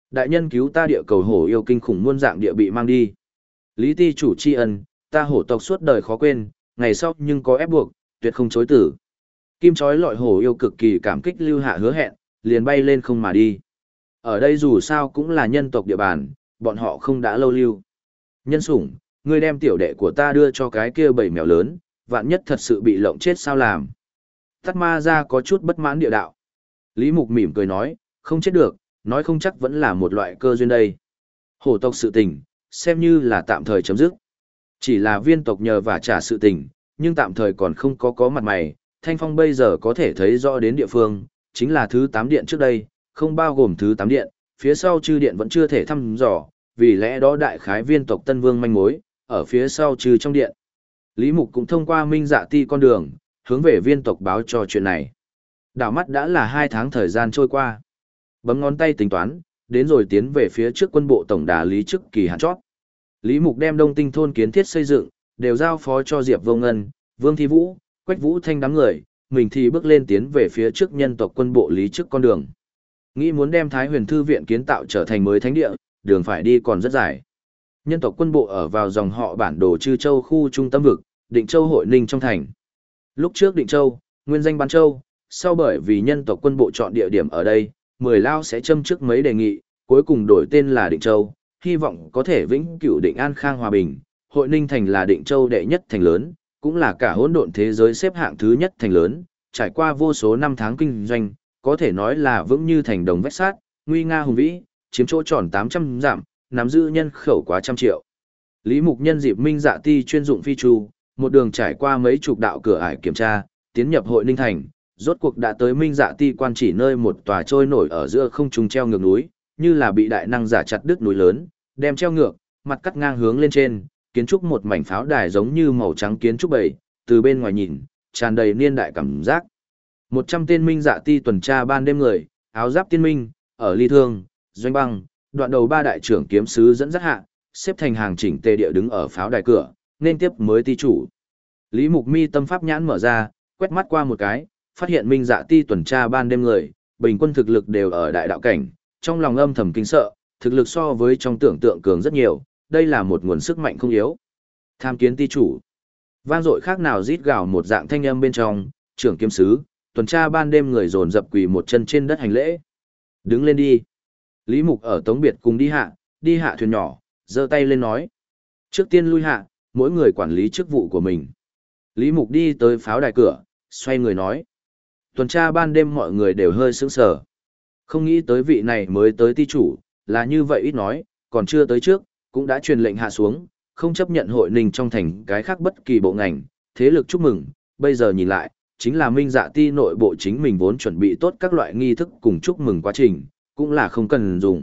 Đại nhân cứu ta địa cầu hổ yêu kinh khủng muôn dạng địa bị mang đi. Lý ti chủ tri ân, ta hổ tộc suốt đời khó quên, ngày sau nhưng có ép buộc, tuyệt không chối tử. Kim chói lọi hổ yêu cực kỳ cảm kích lưu hạ hứa hẹn, liền bay lên không mà đi. Ở đây dù sao cũng là nhân tộc địa bàn, bọn họ không đã lâu lưu. Nhân sủng, ngươi đem tiểu đệ của ta đưa cho cái kia bầy mèo lớn, vạn nhất thật sự bị lộng chết sao làm. Tát ma ra có chút bất mãn địa đạo. Lý Mục mỉm cười nói, không chết được, nói không chắc vẫn là một loại cơ duyên đây. Hổ tộc sự tình, xem như là tạm thời chấm dứt. Chỉ là viên tộc nhờ và trả sự tình, nhưng tạm thời còn không có mặt mày. Thanh Phong bây giờ có thể thấy rõ đến địa phương, chính là thứ 8 điện trước đây, không bao gồm thứ 8 điện, phía sau chư điện vẫn chưa thể thăm dò, vì lẽ đó đại khái viên tộc Tân Vương manh mối, ở phía sau trừ trong điện. Lý Mục cũng thông qua Minh Dạ Ti con đường, hướng về viên tộc báo cho chuyện này. Đảo mắt đã là 2 tháng thời gian trôi qua. Bấm ngón tay tính toán, đến rồi tiến về phía trước quân bộ tổng đà Lý trước kỳ hạn chót. Lý Mục đem Đông Tinh thôn kiến thiết xây dựng, đều giao phó cho Diệp Vô Ngân, Vương Thi Vũ, Quách Vũ Thanh đám người, mình thì bước lên tiến về phía trước nhân tộc quân bộ Lý trước con đường. Nghĩ muốn đem Thái Huyền Thư viện kiến tạo trở thành mới thánh địa, đường phải đi còn rất dài. Nhân tộc quân bộ ở vào dòng họ bản đồ Trư Châu khu trung tâm vực, Định Châu Hội Ninh trong thành. Lúc trước Định Châu, nguyên danh Bán Châu, sau bởi vì nhân tộc quân bộ chọn địa điểm ở đây, 10 lao sẽ châm trước mấy đề nghị, cuối cùng đổi tên là Định Châu, hy vọng có thể vĩnh cửu Định An Khang hòa bình. Hội Ninh thành là Định Châu đệ nhất thành lớn, cũng là cả hỗn độn thế giới xếp hạng thứ nhất thành lớn, trải qua vô số năm tháng kinh doanh, có thể nói là vững như thành đồng vách sắt, nguy nga hùng vĩ, chiếm chỗ tròn 800 dặm, nắm giữ nhân khẩu quá trăm triệu. Lý Mục nhân dịp Minh Dạ Ti chuyên dụng phi chu, một đường trải qua mấy chục đạo cửa ải kiểm tra, tiến nhập Hội Ninh thành, rốt cuộc đã tới Minh Dạ Ti quan chỉ nơi một tòa trôi nổi ở giữa không trung treo ngược núi, như là bị đại năng giả chặt đứt núi lớn, đem treo ngược, mặt cắt ngang hướng lên trên, kiến trúc một mảnh pháo đài giống như màu trắng kiến trúc bầy, từ bên ngoài nhìn, tràn đầy niên đại cảm giác. 100 tên Minh Dạ Ti tuần tra ban đêm người, áo giáp tiên minh, ở ly thương, doanh băng, đoạn đầu 3 đại trưởng kiếm sứ dẫn dắt hạ, xếp thành hàng chỉnh tề địa đứng ở pháo đài cửa, nên tiếp mới ti chủ. Lý Mục mi tâm pháp nhãn mở ra, quét mắt qua một cái, phát hiện Minh Dạ Ti tuần tra ban đêm người, bình quân thực lực đều ở đại đạo cảnh, trong lòng âm thầm kinh sợ, thực lực so với trong tưởng tượng cường rất nhiều, đây là một nguồn sức mạnh không yếu. Tham kiến ti chủ. Vang dội khác nào rít gào một dạng thanh âm bên trong, trưởng kiếm sứ, tuần tra ban đêm người dồn dập quỳ một chân trên đất hành lễ. Đứng lên đi. Lý Mục ở Tống Biệt cùng đi hạ thuyền nhỏ, giơ tay lên nói. Trước tiên lui hạ, mỗi người quản lý chức vụ của mình. Lý Mục đi tới pháo đài cửa, xoay người nói. Tuần tra ban đêm mọi người đều hơi sững sờ. Không nghĩ tới vị này mới tới ti chủ, là như vậy ít nói, còn chưa tới trước, cũng đã truyền lệnh hạ xuống, không chấp nhận Hội Ninh trong thành cái khác bất kỳ bộ ngành, thế lực chúc mừng, bây giờ nhìn lại, chính là Minh Dạ Ti nội bộ chính mình vốn chuẩn bị tốt các loại nghi thức cùng chúc mừng quá trình, cũng là không cần dùng.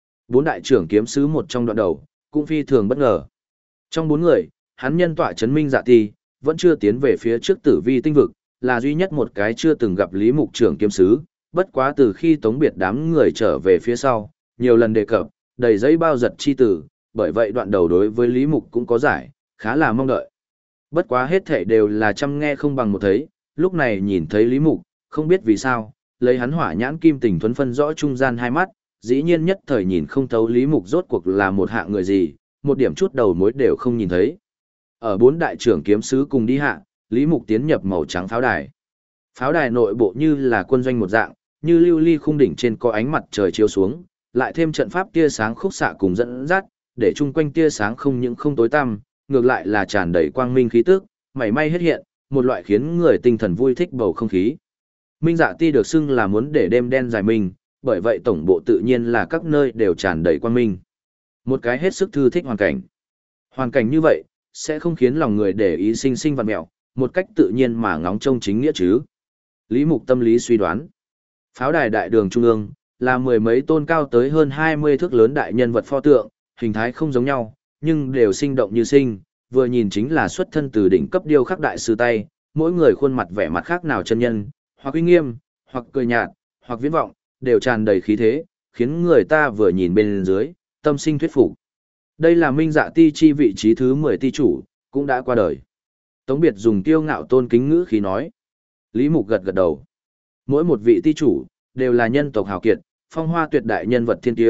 4 đại trưởng kiếm sứ một trong đoạn đầu, cũng phi thường bất ngờ. Trong 4 người, hắn nhân tọa chấn Minh Dạ Ti, vẫn chưa tiến về phía trước Tử Vi tinh vực, là duy nhất một cái chưa từng gặp Lý Mục trưởng kiếm sứ, bất quá từ khi Tống Biệt đám người trở về phía sau, nhiều lần đề cập, đầy giấy bao giật chi tử, bởi vậy đoạn đầu đối với Lý Mục cũng có giải, khá là mong đợi. Bất quá hết thảy đều là chăm nghe không bằng một thấy, lúc này nhìn thấy Lý Mục, không biết vì sao, lấy hắn hỏa nhãn kim tình thuấn phân rõ trung gian hai mắt, dĩ nhiên nhất thời nhìn không thấu Lý Mục rốt cuộc là một hạng người gì, một điểm chút đầu mối đều không nhìn thấy. Ở 4 đại trưởng kiếm sứ cùng đi hạ, Lý Mục tiến nhập màu trắng pháo đài. Pháo đài nội bộ như là quân doanh một dạng, như lưu ly khung đỉnh trên có ánh mặt trời chiếu xuống, lại thêm trận pháp tia sáng khúc xạ cùng dẫn dắt, để chung quanh tia sáng không những không tối tăm, ngược lại là tràn đầy quang minh khí tức, mảy may hết hiện, một loại khiến người tinh thần vui thích bầu không khí. Minh Dạ Ti được xưng là muốn để đêm đen dài minh, bởi vậy tổng bộ tự nhiên là các nơi đều tràn đầy quang minh. Một cái hết sức thư thích hoàn cảnh. Hoàn cảnh như vậy, sẽ không khiến lòng người để ý sinh sinh vặn mẹo, một cách tự nhiên mà ngóng trông chính nghĩa chứ. Lý Mục tâm lý suy đoán. Pháo đài đại đường trung ương, là mười mấy tôn cao tới hơn 20 thước lớn đại nhân vật pho tượng, hình thái không giống nhau, nhưng đều sinh động như sinh, vừa nhìn chính là xuất thân từ đỉnh cấp điêu khắc đại sư tay, mỗi người khuôn mặt vẻ mặt khác nào chân nhân, hoặc uy nghiêm, hoặc cười nhạt, hoặc viễn vọng, đều tràn đầy khí thế, khiến người ta vừa nhìn bên dưới, tâm sinh thuyết phục. Đây là Minh Dạ Ti chi vị trí thứ 10 ti chủ, cũng đã qua đời. Tống Biệt dùng kiêu ngạo tôn kính ngữ khí nói. Lý Mục gật gật đầu. Mỗi một vị ti chủ, đều là nhân tộc hào kiệt, phong hoa tuyệt đại nhân vật thiên tiêu,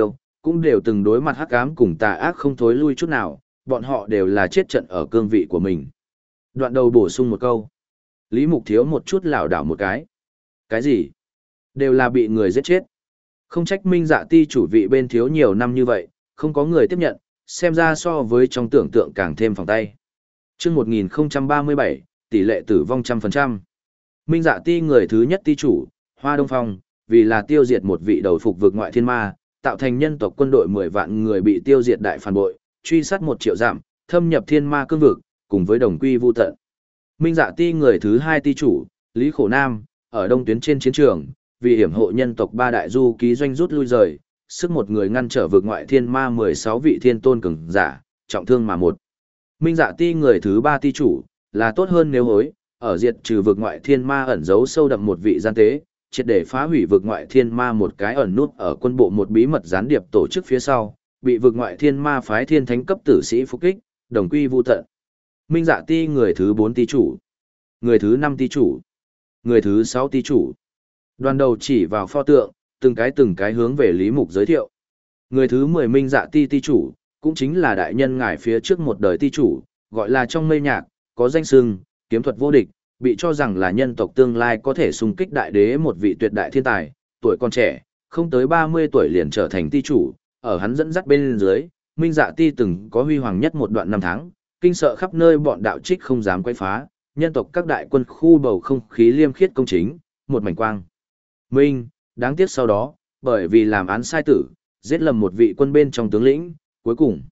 cũng đều từng đối mặt hắc ám cùng tà ác không thối lui chút nào, bọn họ đều là chết trận ở cương vị của mình. Đoạn đầu bổ sung một câu. Lý Mục thiếu một chút lảo đảo một cái. Cái gì? Đều là bị người giết chết. Không trách Minh Dạ Ti chủ vị bên thiếu nhiều năm như vậy, không có người tiếp nhận, xem ra so với trong tưởng tượng càng thêm phòng tay. Chương 1037, tỷ lệ tử vong 100%. Minh Dạ Ti người thứ nhất ti chủ, Hoa Đông Phong, vì là tiêu diệt một vị đầu phục vực ngoại thiên ma, tạo thành nhân tộc quân đội 10 vạn người bị tiêu diệt đại phản bội, truy sát 1 triệu dặm, thâm nhập thiên ma cương vực, cùng với đồng quy vu tận. Minh Dạ Ti người thứ hai ti chủ, Lý Khổ Nam, ở đông tuyến trên chiến trường, vì hiểm hộ nhân tộc 3 đại du ký doanh rút lui rời, sức một người ngăn trở vực ngoại thiên ma 16 vị thiên tôn cường giả, trọng thương mà một. Minh Dạ Ti người thứ ba ti chủ, là tốt hơn nếu hối, ở diệt trừ vực ngoại thiên ma ẩn giấu sâu đậm một vị gian tế, triệt để phá hủy vực ngoại thiên ma một cái ẩn nút ở quân bộ một bí mật gián điệp tổ chức phía sau, bị vực ngoại thiên ma phái thiên thánh cấp tử sĩ phục kích, đồng quy vu tận. Minh Dạ Ti người thứ 4 ti chủ, người thứ 5 ti chủ, người thứ 6 ti chủ. Đoàn đầu chỉ vào pho tượng, từng cái hướng về Lý Mục giới thiệu. Người thứ 10 Minh Dạ Ti ti chủ, cũng chính là đại nhân ngài phía trước một đời ti chủ, gọi là trong mây nhạc, có danh xưng, kiếm thuật vô địch, bị cho rằng là nhân tộc tương lai có thể xung kích đại đế một vị tuyệt đại thiên tài, tuổi còn trẻ, không tới 30 tuổi liền trở thành ti chủ, ở hắn dẫn dắt bên dưới, Minh Dạ Ti từng có huy hoàng nhất một đoạn năm tháng, kinh sợ khắp nơi bọn đạo trích không dám quấy phá, nhân tộc các đại quân khu bầu không khí liêm khiết công chính, một mảnh quang. Minh, đáng tiếc sau đó, bởi vì làm án sai tử, giết lầm một vị quân bên trong tướng lĩnh, cuối cùng.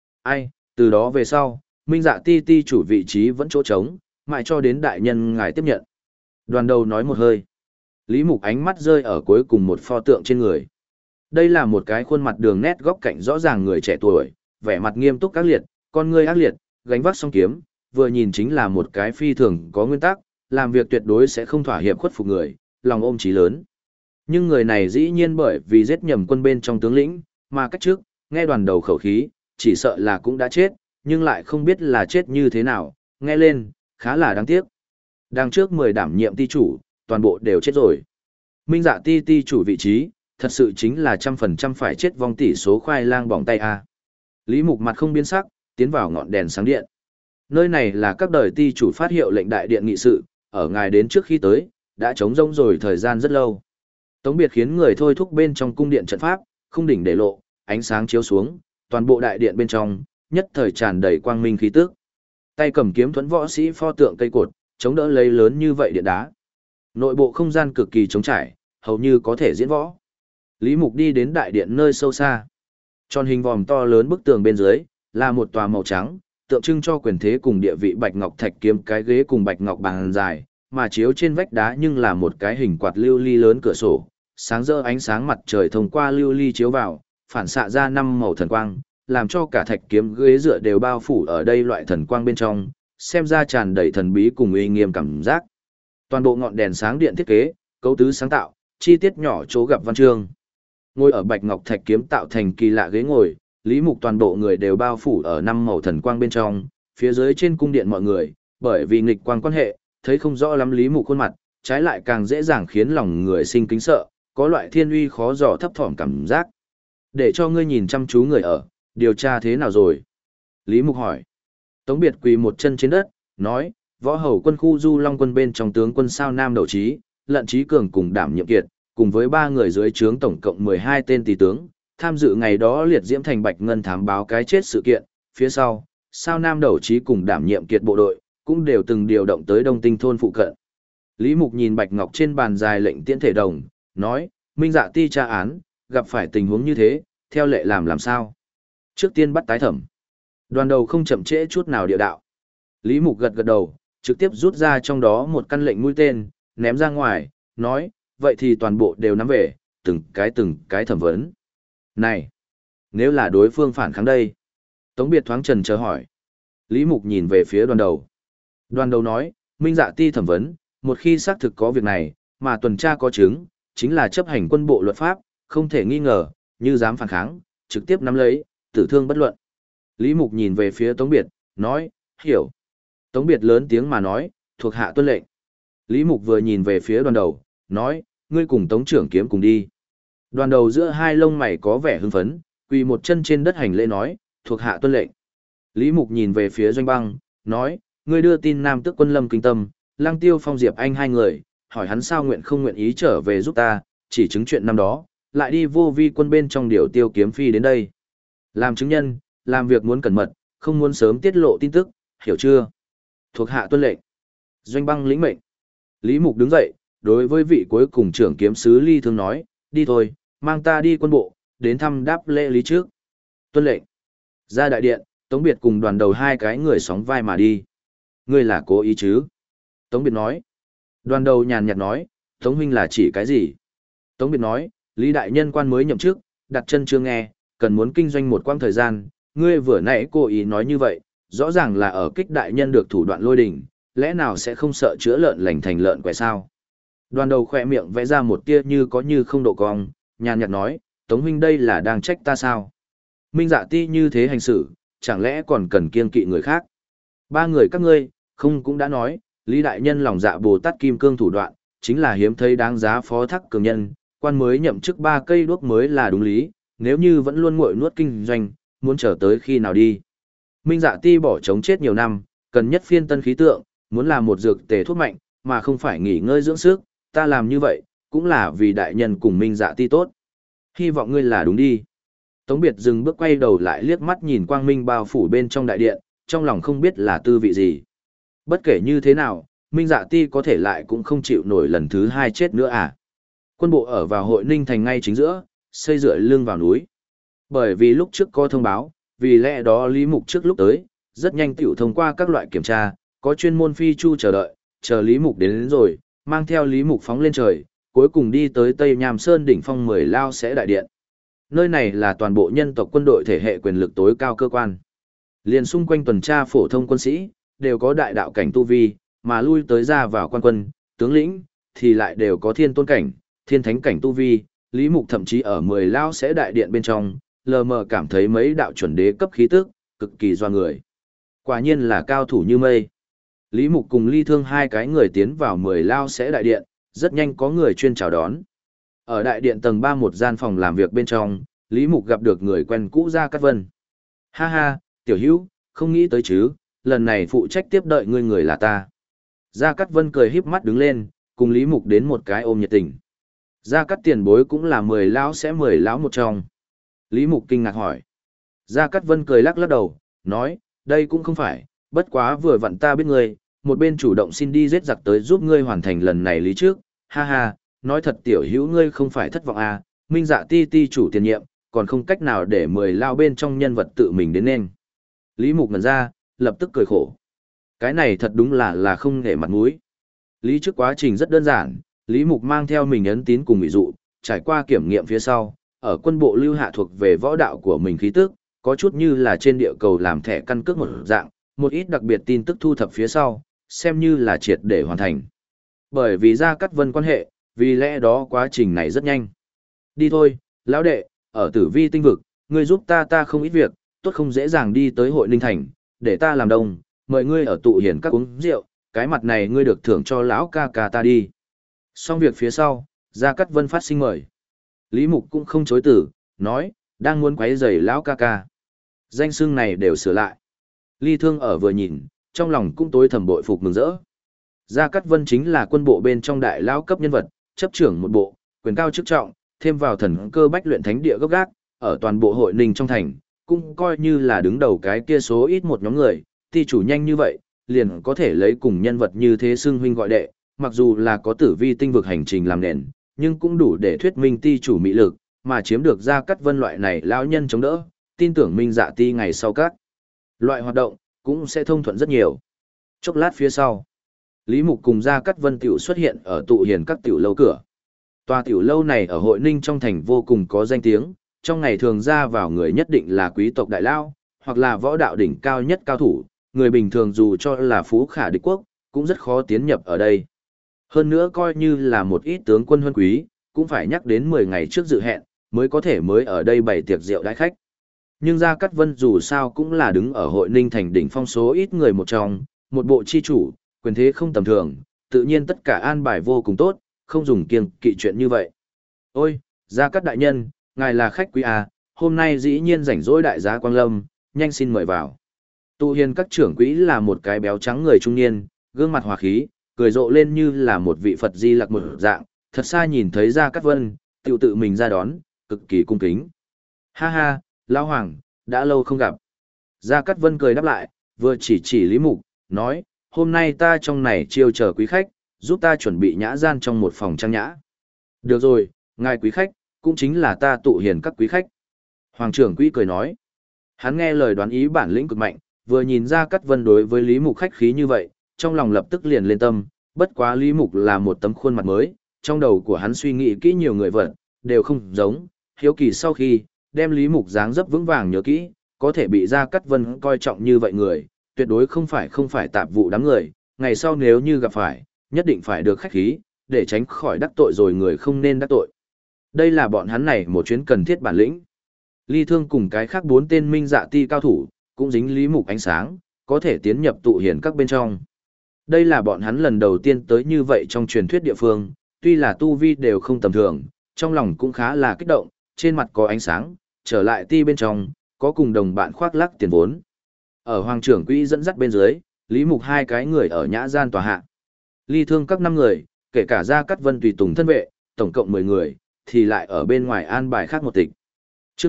Từ đó về sau, Minh Dạ Ti ti chủ vị trí vẫn chỗ trống, mãi cho đến đại nhân ngài tiếp nhận. Đoàn đầu nói một hơi. Lý Mục ánh mắt rơi ở cuối cùng một pho tượng trên người. Đây là một cái khuôn mặt đường nét góc cạnh rõ ràng người trẻ tuổi, vẻ mặt nghiêm túc ác liệt, con ngươi ác liệt, gánh vác song kiếm, vừa nhìn chính là một cái phi thường có nguyên tắc, làm việc tuyệt đối sẽ không thỏa hiệp khuất phục người, lòng ôm chí lớn. Nhưng người này dĩ nhiên bởi vì giết nhầm quân bên trong tướng lĩnh, mà cách trước, nghe đoàn đầu khẩu khí, chỉ sợ là cũng đã chết, nhưng lại không biết là chết như thế nào, nghe lên, khá là đáng tiếc. Đằng trước 10 đảm nhiệm ti chủ, toàn bộ đều chết rồi. Minh Dạ Ti ti chủ vị trí, thật sự chính là 100% phải chết vong tỷ số khoai lang bỏng tay a. Lý Mục mặt không biến sắc, tiến vào ngọn đèn sáng điện. Nơi này là các đời ti chủ phát hiệu lệnh đại điện nghị sự, ở ngài đến trước khi tới, đã trống rỗng rồi thời gian rất lâu. Tống biệt khiến người thôi thúc bên trong cung điện trận pháp, khung đỉnh để lộ, ánh sáng chiếu xuống, toàn bộ đại điện bên trong, nhất thời tràn đầy quang minh khí tức. Tay cầm kiếm thuẫn võ sĩ pho tượng cây cột, chống đỡ lấy lớn như vậy điện đá. Nội bộ không gian cực kỳ trống trải, hầu như có thể diễn võ. Lý Mục đi đến đại điện nơi sâu xa. Tròn hình vòm to lớn bức tường bên dưới, là một tòa màu trắng, tượng trưng cho quyền thế cùng địa vị bạch ngọc thạch kiếm cái ghế cùng bạch ngọc bàn dài, mà chiếu trên vách đá nhưng là một cái hình quạt lưu ly lớn cửa sổ, sáng rỡ ánh sáng mặt trời thông qua lưu ly chiếu vào, phản xạ ra 5 màu thần quang, làm cho cả thạch kiếm ghế dựa đều bao phủ ở đây loại thần quang bên trong, xem ra tràn đầy thần bí cùng uy nghiêm cảm giác. Toàn bộ ngọn đèn sáng điện thiết kế, cấu tứ sáng tạo, chi tiết nhỏ chỗ gặp văn chương. Ngồi ở bạch ngọc thạch kiếm tạo thành kỳ lạ ghế ngồi, Lý Mục toàn bộ người đều bao phủ ở 5 màu thần quang bên trong, phía dưới trên cung điện mọi người, bởi vì nghịch quang quan hệ, thấy không rõ lắm Lý Mục khuôn mặt, trái lại càng dễ dàng khiến lòng người sinh kính sợ, có loại thiên uy khó dò thấp thỏm cảm giác. Để cho ngươi nhìn chăm chú người ở, điều tra thế nào rồi? Lý Mục hỏi. Tống Biệt quỳ một chân trên đất, nói, võ hầu quân khu Du Long quân bên trong tướng quân sao Nam Đầu Trí, Lận Trí Cường cùng Đảm Nhiệm Kiệt, cùng với 3 người dưới trướng tổng cộng 12 tên tỷ tướng, tham dự ngày đó liệt diễm thành Bạch Ngân thám báo cái chết sự kiện, phía sau, sao Nam Đầu Trí cùng Đảm Nhiệm Kiệt bộ đội, cũng đều từng điều động tới Đông Tinh thôn phụ cận. Lý Mục nhìn Bạch Ngọc trên bàn dài lệnh tiễn thể đồng, nói, Minh Dạ Ti tra án, gặp phải tình huống như thế, theo lệ làm sao? Trước tiên bắt tái thẩm. Đoàn đầu không chậm trễ chút nào địa đạo. Lý Mục gật gật đầu, trực tiếp rút ra trong đó một căn lệnh mũi tên, ném ra ngoài, nói, vậy thì toàn bộ đều nắm về, từng cái thẩm vấn. Này, nếu là đối phương phản kháng đây? Tống Biệt thoáng trần chờ hỏi. Lý Mục nhìn về phía đoàn đầu. Đoàn đầu nói, Minh Dạ Ti thẩm vấn, một khi xác thực có việc này, mà tuần tra có chứng, chính là chấp hành quân bộ luật pháp, không thể nghi ngờ, như dám phản kháng, trực tiếp nắm lấy, tử thương bất luận. Lý Mục nhìn về phía Tống Biệt, nói, hiểu. Tống Biệt lớn tiếng mà nói, thuộc hạ tuân lệnh. Lý Mục vừa nhìn về phía đoàn đầu, nói, ngươi cùng Tống trưởng kiếm cùng đi. Đoàn đầu giữa hai lông mày có vẻ hưng phấn, quỳ một chân trên đất hành lễ nói, thuộc hạ tuân lệnh. Lý Mục nhìn về phía Doanh Băng, nói, ngươi đưa tin Nam Tước quân Lâm Kinh Tâm, Lăng Tiêu Phong Diệp Anh hai người, hỏi hắn sao nguyện không nguyện ý trở về giúp ta, chỉ chứng chuyện năm đó, lại đi vô vi quân bên trong điều Tiêu Kiếm Phi đến đây. Làm chứng nhân, làm việc muốn cẩn mật, không muốn sớm tiết lộ tin tức, hiểu chưa? Thuộc hạ tuân lệnh. Doanh Băng lĩnh mệnh. Lý Mục đứng dậy, đối với vị cuối cùng trưởng kiếm sứ Ly Thương nói, đi thôi, mang ta đi quân bộ, đến thăm đáp lễ Lý trước. Tuân lệnh. Ra đại điện, Tống Biệt cùng đoàn đầu hai cái người sóng vai mà đi. Ngươi là cố ý chứ? Tống Biệt nói. Đoàn đầu nhàn nhạt nói, Tống huynh là chỉ cái gì? Tống Biệt nói, Lý đại nhân quan mới nhậm chức, đặt chân chưa nghe, cần muốn kinh doanh một quãng thời gian, ngươi vừa nãy cố ý nói như vậy, rõ ràng là ở kích đại nhân được thủ đoạn lôi đình, lẽ nào sẽ không sợ chữa lợn lành thành lợn quẻ sao? Đoàn đầu khỏe miệng vẽ ra một tia như có như không độ cong, nhàn nhạt nói, Tống huynh đây là đang trách ta sao? Minh Dạ Ti như thế hành xử, chẳng lẽ còn cần kiêng kỵ người khác? Ba người các ngươi, không cũng đã nói, Lý đại nhân lòng dạ Bồ Tát kim cương thủ đoạn, chính là hiếm thấy đáng giá phó thác cường nhân, quan mới nhậm chức 3 cây đuốc mới là đúng lý, nếu như vẫn luôn nguội nuốt kinh doanh, muốn chờ tới khi nào đi? Minh Dạ Ti bỏ trống chết nhiều năm, cần nhất phiên tân khí tượng, muốn làm một dược tề thuốc mạnh, mà không phải nghỉ ngơi dưỡng sức, ta làm như vậy, cũng là vì đại nhân cùng Minh Dạ Ti tốt. Hy vọng ngươi là đúng đi. Tống Biệt dừng bước quay đầu lại liếc mắt nhìn quang minh bao phủ bên trong đại điện, trong lòng không biết là tư vị gì. Bất kể như thế nào, Minh Dạ Ti có thể lại cũng không chịu nổi lần thứ 2 chết nữa à. Quân bộ ở vào hội Ninh Thành ngay chính giữa, xây dựa lưng vào núi. Bởi vì lúc trước có thông báo, vì lẽ đó Lý Mục trước lúc tới, rất nhanh tiểu thông qua các loại kiểm tra, có chuyên môn phi chu chờ đợi, chờ Lý Mục đến rồi, mang theo Lý Mục phóng lên trời, cuối cùng đi tới Tây Nham Sơn đỉnh phong 10 lao sẽ đại điện. Nơi này là toàn bộ nhân tộc quân đội thể hệ quyền lực tối cao cơ quan. Liền xung quanh tuần tra phổ thông quân sĩ, đều có đại đạo cảnh tu vi, mà lui tới ra vào quan quân, tướng lĩnh, thì lại đều có thiên tôn cảnh, thiên thánh cảnh tu vi. Lý Mục thậm chí ở 10 lao sẽ đại điện bên trong, lờ mờ cảm thấy mấy đạo chuẩn đế cấp khí tức, cực kỳ doa người. Quả nhiên là cao thủ như mây. Lý Mục cùng Ly Thương hai cái người tiến vào 10 lao sẽ đại điện, rất nhanh có người chuyên chào đón. Ở đại điện tầng 3 một gian phòng làm việc bên trong, Lý Mục gặp được người quen cũ Gia Cát Vân. Ha ha, tiểu hữu, không nghĩ tới chứ, lần này phụ trách tiếp đợi ngươi người là ta. Gia Cát Vân cười híp mắt đứng lên, cùng Lý Mục đến một cái ôm nhiệt tình. Gia Cát tiền bối cũng là 10 lão sẽ 10 lão một trong. Lý Mục kinh ngạc hỏi. Gia Cát Vân cười lắc lắc đầu, nói, đây cũng không phải, bất quá vừa vặn ta biết ngươi, một bên chủ động xin đi giết giặc tới giúp ngươi hoàn thành lần này lý trước, ha ha, nói thật tiểu hữu ngươi không phải thất vọng à, Minh Dạ Ti ti chủ tiền nhiệm, còn không cách nào để 10 lao bên trong nhân vật tự mình đến nên. Lý Mục ngẩn ra, lập tức cười khổ. Cái này thật đúng là không nể mặt mũi. Lý trước quá trình rất đơn giản, Lý Mục mang theo mình ấn tín cùng ủy dụ, trải qua kiểm nghiệm phía sau, ở quân bộ lưu hạ thuộc về võ đạo của mình khí tức, có chút như là trên địa cầu làm thẻ căn cước một dạng, một ít đặc biệt tin tức thu thập phía sau, xem như là triệt để hoàn thành. Bởi vì Gia Cát Vân quan hệ, vì lẽ đó quá trình này rất nhanh. Đi thôi, lão đệ, ở Tử Vi tinh vực, ngươi giúp ta không ít việc, tốt không dễ dàng đi tới hội Ninh Thành, để ta làm đồng, mời ngươi ở tụ hiển các uống rượu, cái mặt này ngươi được thưởng cho lão ca ca ta đi. Xong việc phía sau, Gia Cát Vân phát sinh mời. Lý Mục cũng không chối từ, nói, đang muốn quấy rầy lão ca ca. Danh xưng này đều sửa lại. Ly Thương ở vừa nhìn, trong lòng cũng tối thầm bội phục mừng rỡ. Gia Cát Vân chính là quân bộ bên trong đại lão cấp nhân vật, chấp trưởng một bộ, quyền cao chức trọng, thêm vào thần cơ bách luyện thánh địa gốc gác, ở toàn bộ hội Ninh trong thành, cũng coi như là đứng đầu cái kia số ít một nhóm người, ti chủ nhanh như vậy, liền có thể lấy cùng nhân vật như thế xưng huynh gọi đệ, mặc dù là có Tử Vi tinh vực hành trình làm nền, nhưng cũng đủ để thuyết minh ti chủ mỹ lực, mà chiếm được Gia Cát Vân loại này lão nhân chống đỡ, tin tưởng Minh Dạ Ti ngày sau các loại hoạt động cũng sẽ thông thuận rất nhiều. Chốc lát phía sau, Lý Mục cùng Gia Cát Vân tiểu xuất hiện ở tụ hiền các tiểu lâu cửa. Tòa tiểu lâu này ở hội Ninh trong thành vô cùng có danh tiếng, trong ngày thường ra vào người nhất định là quý tộc đại lao, hoặc là võ đạo đỉnh cao nhất cao thủ, người bình thường dù cho là phú khả địch quốc, cũng rất khó tiến nhập ở đây. Hơn nữa coi như là một ít tướng quân huân quý, cũng phải nhắc đến 10 ngày trước dự hẹn, mới có thể mới ở đây bày tiệc rượu đãi khách. Nhưng Gia Cát Vân dù sao cũng là đứng ở hội Ninh thành đỉnh phong số ít người một trong, một bộ chi chủ, quyền thế không tầm thường, tự nhiên tất cả an bài vô cùng tốt, không dùng kiêng kỵ chuyện như vậy. Ôi, Gia Cát đại nhân, ngài là khách quý à, hôm nay dĩ nhiên rảnh rỗi đại giá Quang Lâm, nhanh xin mời vào. Tụ hiền các trưởng quỹ là một cái béo trắng người trung niên, gương mặt hòa khí, cười rộ lên như là một vị Phật Di Lặc một dạng, thật xa nhìn thấy Gia Cát Vân, tự mình ra đón, cực kỳ cung kính. Ha ha, Lão Hoàng, đã lâu không gặp. Gia Cát Vân cười đáp lại, vừa chỉ Lý Mục, nói, hôm nay ta trong này chiêu chờ quý khách, giúp ta chuẩn bị nhã gian trong một phòng trang nhã. Được rồi, ngài quý khách, cũng chính là ta tụ hiền các quý khách. Hoàng trưởng quỹ cười nói. Hắn nghe lời đoán ý bản lĩnh cực mạnh, vừa nhìn ra Cát Vân đối với Lý Mục khách khí như vậy, trong lòng lập tức liền lên tâm, bất quá Lý Mục là một tấm khuôn mặt mới, trong đầu của hắn suy nghĩ kỹ nhiều người vật, đều không giống, hiếu kỳ sau khi, đem Lý Mục dáng dấp vững vàng nhớ kỹ, có thể bị Gia Cát Vân coi trọng như vậy người, tuyệt đối không phải tạp vụ đám người, ngày sau nếu như gặp phải, nhất định phải được khách khí, để tránh khỏi đắc tội rồi người không nên đắc tội. Đây là bọn hắn này một chuyến cần thiết bản lĩnh. Ly Thương cùng cái khác 4 tên minh dạ ti cao thủ, cũng dính Lý Mục ánh sáng, có thể tiến nhập tụ hiền các bên trong. Đây là bọn hắn lần đầu tiên tới như vậy trong truyền thuyết địa phương, tuy là tu vi đều không tầm thường, trong lòng cũng khá là kích động, trên mặt có ánh sáng, trở lại ti bên trong, có cùng đồng bạn khoác lắc tiền vốn. Ở Hoàng trưởng quỹ dẫn dắt bên dưới, Lý Mục 2 cái người ở nhã gian tòa hạ. Ly Thương các 5 người, kể cả Gia Cát Vân tùy tùng thân vệ, tổng cộng 10 người, thì lại ở bên ngoài an bài khác một tịch. Trước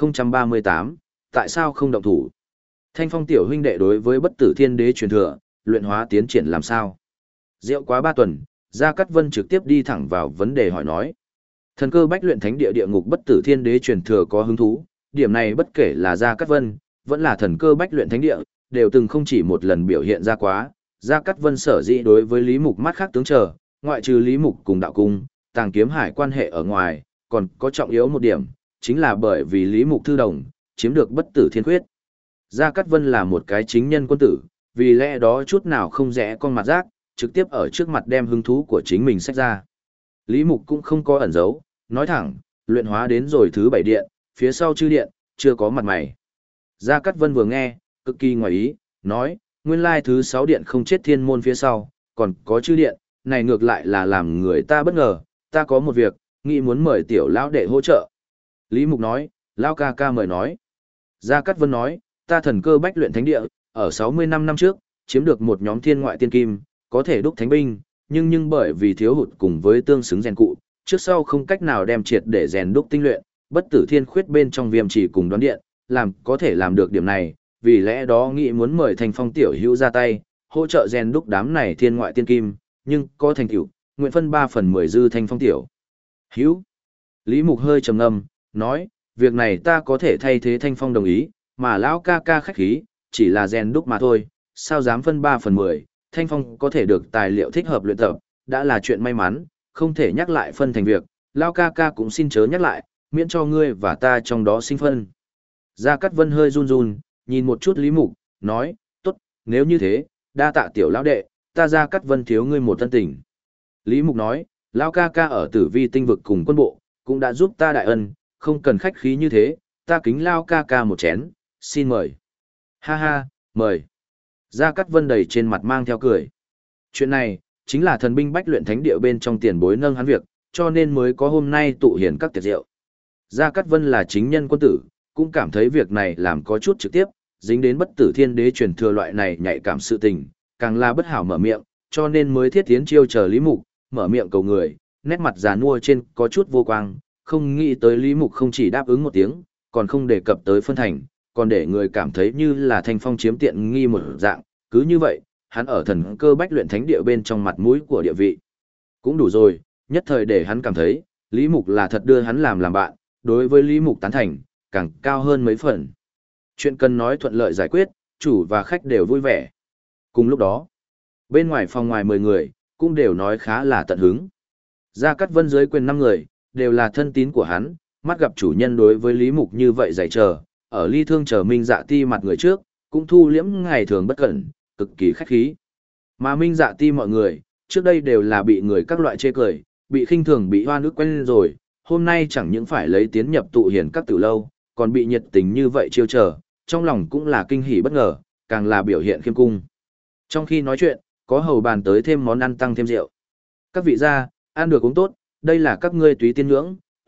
1038, tại sao không động thủ? Thanh Phong tiểu huynh đệ đối với bất tử thiên đế truyền thừa, luyện hóa tiến triển làm sao? Rượu quá 3 tuần, Gia Cát Vân trực tiếp đi thẳng vào vấn đề hỏi nói. Thần cơ bách luyện thánh địa địa ngục bất tử thiên đế truyền thừa có hứng thú, điểm này bất kể là Gia Cát Vân, vẫn là thần cơ bách luyện thánh địa, đều từng không chỉ một lần biểu hiện ra quá. Gia Cát Vân sở dĩ đối với Lý Mục mắt khác tướng chờ, ngoại trừ Lý Mục cùng đạo cung, Tàng Kiếm Hải quan hệ ở ngoài, còn có trọng yếu một điểm, chính là bởi vì Lý Mục thư đồng, chiếm được bất tử thiên khuyết. Gia Cát Vân là một cái chính nhân quân tử, vì lẽ đó chút nào không rẽ con mặt rác, trực tiếp ở trước mặt đem hứng thú của chính mình xách ra. Lý Mục cũng không có ẩn giấu, nói thẳng, luyện hóa đến rồi thứ 7 điện, phía sau chư điện, chưa có mặt mày. Gia Cát Vân vừa nghe, cực kỳ ngoài ý, nói, nguyên lai thứ 6 điện không chết thiên môn phía sau, còn có chư điện, này ngược lại là làm người ta bất ngờ, ta có một việc, nghĩ muốn mời tiểu lão đệ hỗ trợ. Lý Mục nói, lão ca ca mời nói. Gia Cát Vân nói, ta thần cơ bách luyện thánh địa, ở 65 năm trước, chiếm được một nhóm thiên ngoại tiên kim, có thể đúc thánh binh, nhưng bởi vì thiếu hụt cùng với tương xứng rèn cụ, trước sau không cách nào đem triệt để rèn đúc tinh luyện, bất tử thiên khuyết bên trong viêm chỉ cùng đoán điện, làm có thể làm được điểm này, vì lẽ đó nghĩ muốn mời Thanh Phong tiểu hữu ra tay, hỗ trợ rèn đúc đám này thiên ngoại tiên kim, nhưng có thành tựu, nguyện phân 3/10 dư Thanh Phong tiểu hữu. Lý Mục hơi trầm ngâm, nói, việc này ta có thể thay thế Thanh Phong đồng ý, mà lão ca ca khách khí, chỉ là rèn đúc mà thôi, sao dám phân 3/10, Thanh Phong có thể được tài liệu thích hợp luyện tập, đã là chuyện may mắn, không thể nhắc lại phân thành việc, lão ca ca cũng xin chớ nhắc lại, miễn cho ngươi và ta trong đó sinh phân. Gia Cát Vân hơi run run, nhìn một chút Lý Mục, nói, tốt, nếu như thế, đa tạ tiểu lão đệ, ta Gia Cát Vân thiếu ngươi một thân tình. Lý Mục nói, lão ca ca ở Tử Vi tinh vực cùng quân bộ, cũng đã giúp ta đại ân, không cần khách khí như thế, ta kính lão ca ca một chén, xin mời. Ha ha, mời. Gia Cát Vân đầy trên mặt mang theo cười. Chuyện này, chính là thần binh bách luyện thánh địa bên trong tiền bối nâng hắn việc, cho nên mới có hôm nay tụ hiền các tiệc rượu. Gia Cát Vân là chính nhân quân tử, cũng cảm thấy việc này làm có chút trực tiếp, dính đến bất tử thiên đế truyền thừa loại này nhạy cảm sự tình, càng là bất hảo mở miệng, cho nên mới thiết tiến chiêu chờ Lý Mục, mở miệng cầu người, nét mặt già nua trên có chút vô quang, không nghĩ tới Lý Mục không chỉ đáp ứng một tiếng, còn không đề cập tới phân thành, còn để người cảm thấy như là Thanh Phong chiếm tiện nghi một dạng, cứ như vậy, hắn ở thần cơ bách luyện thánh địa bên trong mặt mũi của địa vị. Cũng đủ rồi, nhất thời để hắn cảm thấy, Lý Mục là thật đưa hắn làm bạn, đối với Lý Mục tán thành, càng cao hơn mấy phần. Chuyện cần nói thuận lợi giải quyết, chủ và khách đều vui vẻ. Cùng lúc đó, bên ngoài phòng ngoài 10 người, cũng đều nói khá là tận hứng. Gia Cát Vân dưới quyền 5 người, đều là thân tín của hắn, mắt gặp chủ nhân đối với Lý Mục như vậy dạy chờ, ở Ly Thương chờ Minh Dạ Ti mặt người trước, cũng thu liễm ngày thường bất cẩn, cực kỳ khách khí. Mà Minh Dạ Ti mọi người, trước đây đều là bị người các loại chê cười, bị khinh thường bị hoa nước quen rồi, hôm nay chẳng những phải lấy tiến nhập tụ hiền các tử lâu, còn bị nhiệt tình như vậy chiêu chờ, trong lòng cũng là kinh hỉ bất ngờ, càng là biểu hiện khiêm cung. Trong khi nói chuyện, có hầu bàn tới thêm món ăn tăng thêm rượu. Các vị gia, ăn được uống tốt, đây là các ngươi túy tiên ngưỡng,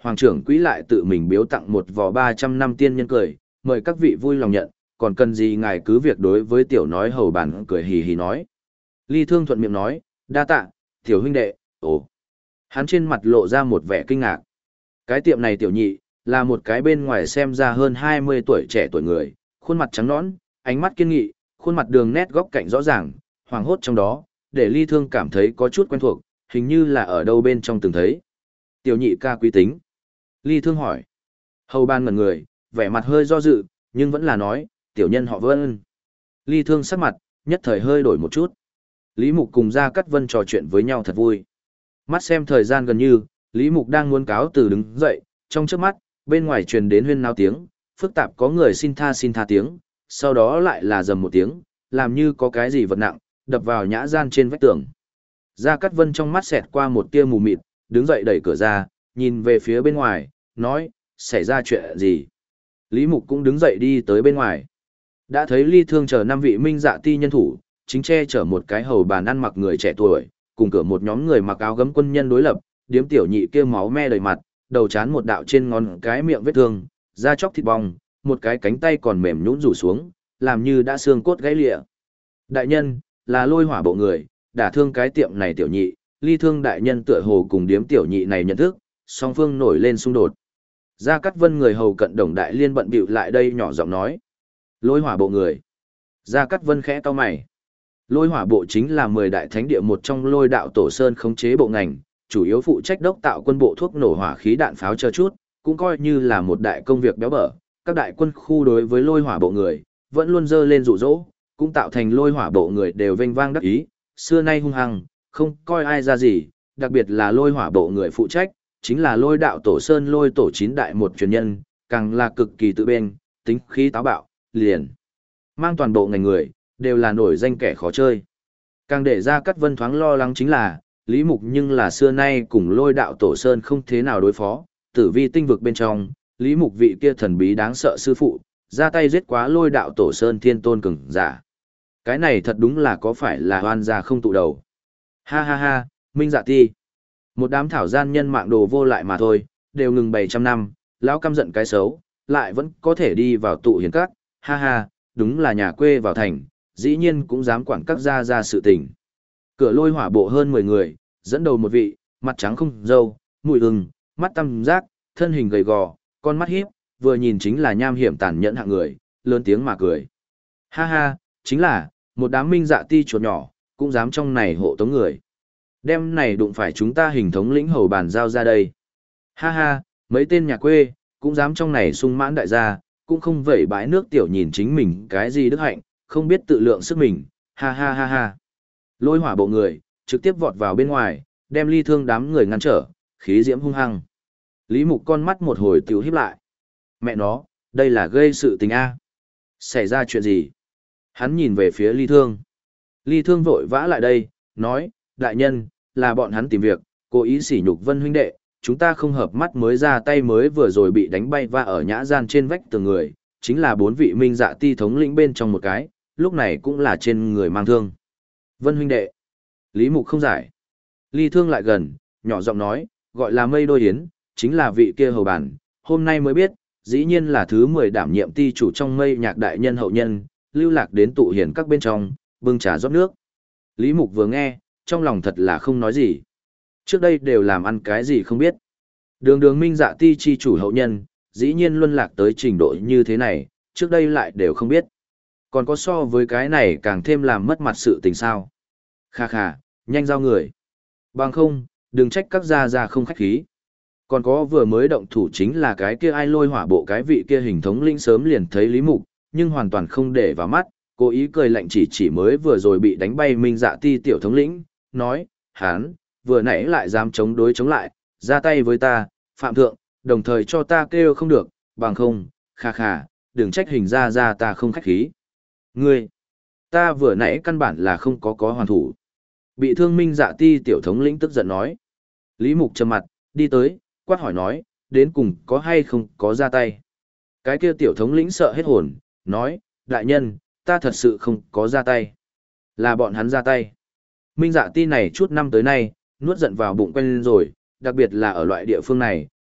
Hoàng trưởng quỹ lại tự mình biếu tặng một vò 300 năm tiên nhân cười, mời các vị vui lòng nhận, còn cần gì ngài cứ việc đối với tiểu nói hầu bàn cười hì hì nói. Ly Thương thuận miệng nói, đa tạ, tiểu huynh đệ, ồ. Hắn trên mặt lộ ra một vẻ kinh ngạc. Cái tiệm này tiểu nhị, là một cái bên ngoài xem ra hơn 20 tuổi trẻ tuổi người, khuôn mặt trắng nõn, ánh mắt kiên nghị, khuôn mặt đường nét góc cạnh rõ ràng, hoàng hốt trong đó, để Ly Thương cảm thấy có chút quen thuộc, hình như là ở đâu bên trong từng thấy. Tiểu nhị ca quý tính. Ly Thương hỏi. Hầu ban ngẩn người, vẻ mặt hơi do dự, nhưng vẫn là nói, tiểu nhân họ Vân. Ly Thương sắc mặt, nhất thời hơi đổi một chút. Lý Mục cùng Gia Cát Vân trò chuyện với nhau thật vui. Mắt xem thời gian gần như, Lý Mục đang muốn cáo từ đứng dậy, trong chớp mắt, bên ngoài truyền đến huyên náo tiếng, phức tạp có người xin tha tiếng, sau đó lại là dầm một tiếng, làm như có cái gì vật nặng, đập vào nhã gian trên vách tường. Gia Cát Vân trong mắt xẹt qua một tia mù mịt, đứng dậy đẩy cửa ra, nhìn về phía bên ngoài, nói, xảy ra chuyện gì? Lý Mục cũng đứng dậy đi tới bên ngoài. Đã thấy Ly Thương chờ 5 vị minh dạ ti nhân thủ, chính che chở một cái hầu bàn ăn mặc người trẻ tuổi, cùng cửa một nhóm người mặc áo gấm quân nhân đối lập, điếm tiểu nhị kia máu me đầy mặt, đầu chán một đạo trên ngón cái miệng vết thương, da chóc thịt bong, một cái cánh tay còn mềm nhũn rủ xuống, làm như đã xương cốt gãy lìa. Đại nhân, là Lôi Hỏa bộ người, đả thương cái tiệm này tiểu nhị, Ly Thương đại nhân tựa hồ cùng điếm tiểu nhị này nhận thức, song phương nổi lên xung đột. Gia Cát Vân người hầu cận Đồng Đại Liên bận bịu lại đây nhỏ giọng nói. Lôi Hỏa bộ người. Gia Cát Vân khẽ cau mày. Lôi Hỏa bộ chính là 10 đại thánh địa một trong Lôi đạo tổ sơn khống chế bộ ngành, chủ yếu phụ trách đốc tạo quân bộ thuốc nổ hỏa khí đạn pháo chờ chút, cũng coi như là một đại công việc béo bở. Các đại quân khu đối với Lôi Hỏa bộ người vẫn luôn dơ lên dụ dỗ, cũng tạo thành Lôi Hỏa bộ người đều vênh vang đắc ý, xưa nay hung hăng, không coi ai ra gì, đặc biệt là Lôi Hỏa bộ người phụ trách, chính là Lôi đạo tổ sơn Lôi tổ 9 đại một truyền nhân, càng là cực kỳ tự bên, tính khí táo bạo, liền mang toàn bộ ngành người đều là nổi danh kẻ khó chơi. Càng để ra Cát Vân thoáng lo lắng chính là, Lý Mục nhưng là xưa nay cùng Lôi đạo tổ sơn không thế nào đối phó, tử vi tinh vực bên trong, Lý Mục vị kia thần bí đáng sợ sư phụ, ra tay giết quá Lôi đạo tổ sơn thiên tôn cường giả. Cái này thật đúng là có phải là oan gia không tụ đầu. Ha ha ha, Minh Dạ Ti. Một đám thảo gian nhân mạng đồ vô lại mà thôi, đều ngừng 700 năm, lão căm giận cái xấu, lại vẫn có thể đi vào tụ hiền các, ha ha, đúng là nhà quê vào thành, dĩ nhiên cũng dám quản các gia ra sự tình. Cửa Lôi Hỏa bộ hơn 10 người, dẫn đầu một vị, mặt trắng không râu, mũi ưng, mắt tăm giác, thân hình gầy gò, con mắt híp, vừa nhìn chính là nham hiểm tàn nhẫn hạng người, lớn tiếng mà cười. Ha ha, chính là, một đám Minh Dạ Ti chuột nhỏ, cũng dám trong này hộ tống người. Đêm này đụng phải chúng ta hình thống lĩnh hầu bàn giao ra đây. Ha ha, mấy tên nhà quê, cũng dám trong này sung mãn đại gia, cũng không vẩy bãi nước tiểu nhìn chính mình cái gì đức hạnh, không biết tự lượng sức mình, ha ha ha ha. Lôi Hỏa bộ người, trực tiếp vọt vào bên ngoài, đem Ly Thương đám người ngăn trở, khí diễm hung hăng. Lý Mục con mắt một hồi tiểu híp lại. Mẹ nó, đây là gây sự tình A. Xảy ra chuyện gì? Hắn nhìn về phía Ly Thương. Ly Thương vội vã lại đây, nói, đại nhân, là bọn hắn tìm việc, cố ý sỉ nhục Vân huynh đệ, chúng ta không hợp mắt mới ra tay mới vừa rồi bị đánh bay va ở nhã gian trên vách tường người, chính là 4 vị Minh Dạ Ti thống lĩnh bên trong một cái, lúc này cũng là trên người mang thương. Vân huynh đệ. Lý Mục không giải. Ly Thương lại gần, nhỏ giọng nói, gọi là Mây Đôi Yến, chính là vị kia hầu bản, hôm nay mới biết, dĩ nhiên là thứ 10 đảm nhiệm ti chủ trong Mây Nhạc đại nhân hậu nhân, lưu lạc đến tụ hiền các bên trong, bưng trà rót nước. Lý Mục vừa nghe, trong lòng thật là không nói gì. Trước đây đều làm ăn cái gì không biết. Đường Minh Dạ Ti chi chủ hậu nhân, dĩ nhiên luân lạc tới trình độ như thế này, trước đây lại đều không biết. Còn có so với cái này càng thêm làm mất mặt sự tình sao. Kha kha, nhanh giao người. Bằng không, đừng trách các gia không khách khí. Còn có vừa mới động thủ chính là cái kia ai Lôi Hỏa bộ cái vị kia hình thống lĩnh sớm liền thấy Lý Mục, nhưng hoàn toàn không để vào mắt, cố ý cười lạnh chỉ mới vừa rồi bị đánh bay Minh Dạ Ti tiểu thống lĩnh, nói, hán, vừa nãy lại dám chống đối chống lại, ra tay với ta, phạm thượng, đồng thời cho ta kêu không được, bằng không, kha kha, đừng trách hình ra ta không khách khí. Ngươi, ta vừa nãy căn bản là không có hoàn thủ. Bị thương Minh Dạ Ti tiểu thống lĩnh tức giận nói. Lý Mục trầm mặt, đi tới, quát hỏi nói, đến cùng có hay không có ra tay. Cái kia tiểu thống lĩnh sợ hết hồn, nói, đại nhân, ta thật sự không có ra tay. Là bọn hắn ra tay. Minh Dạ Ti này chút năm tới nay, nuốt giận vào bụng quen rồi, đặc biệt là ở loại địa phương này,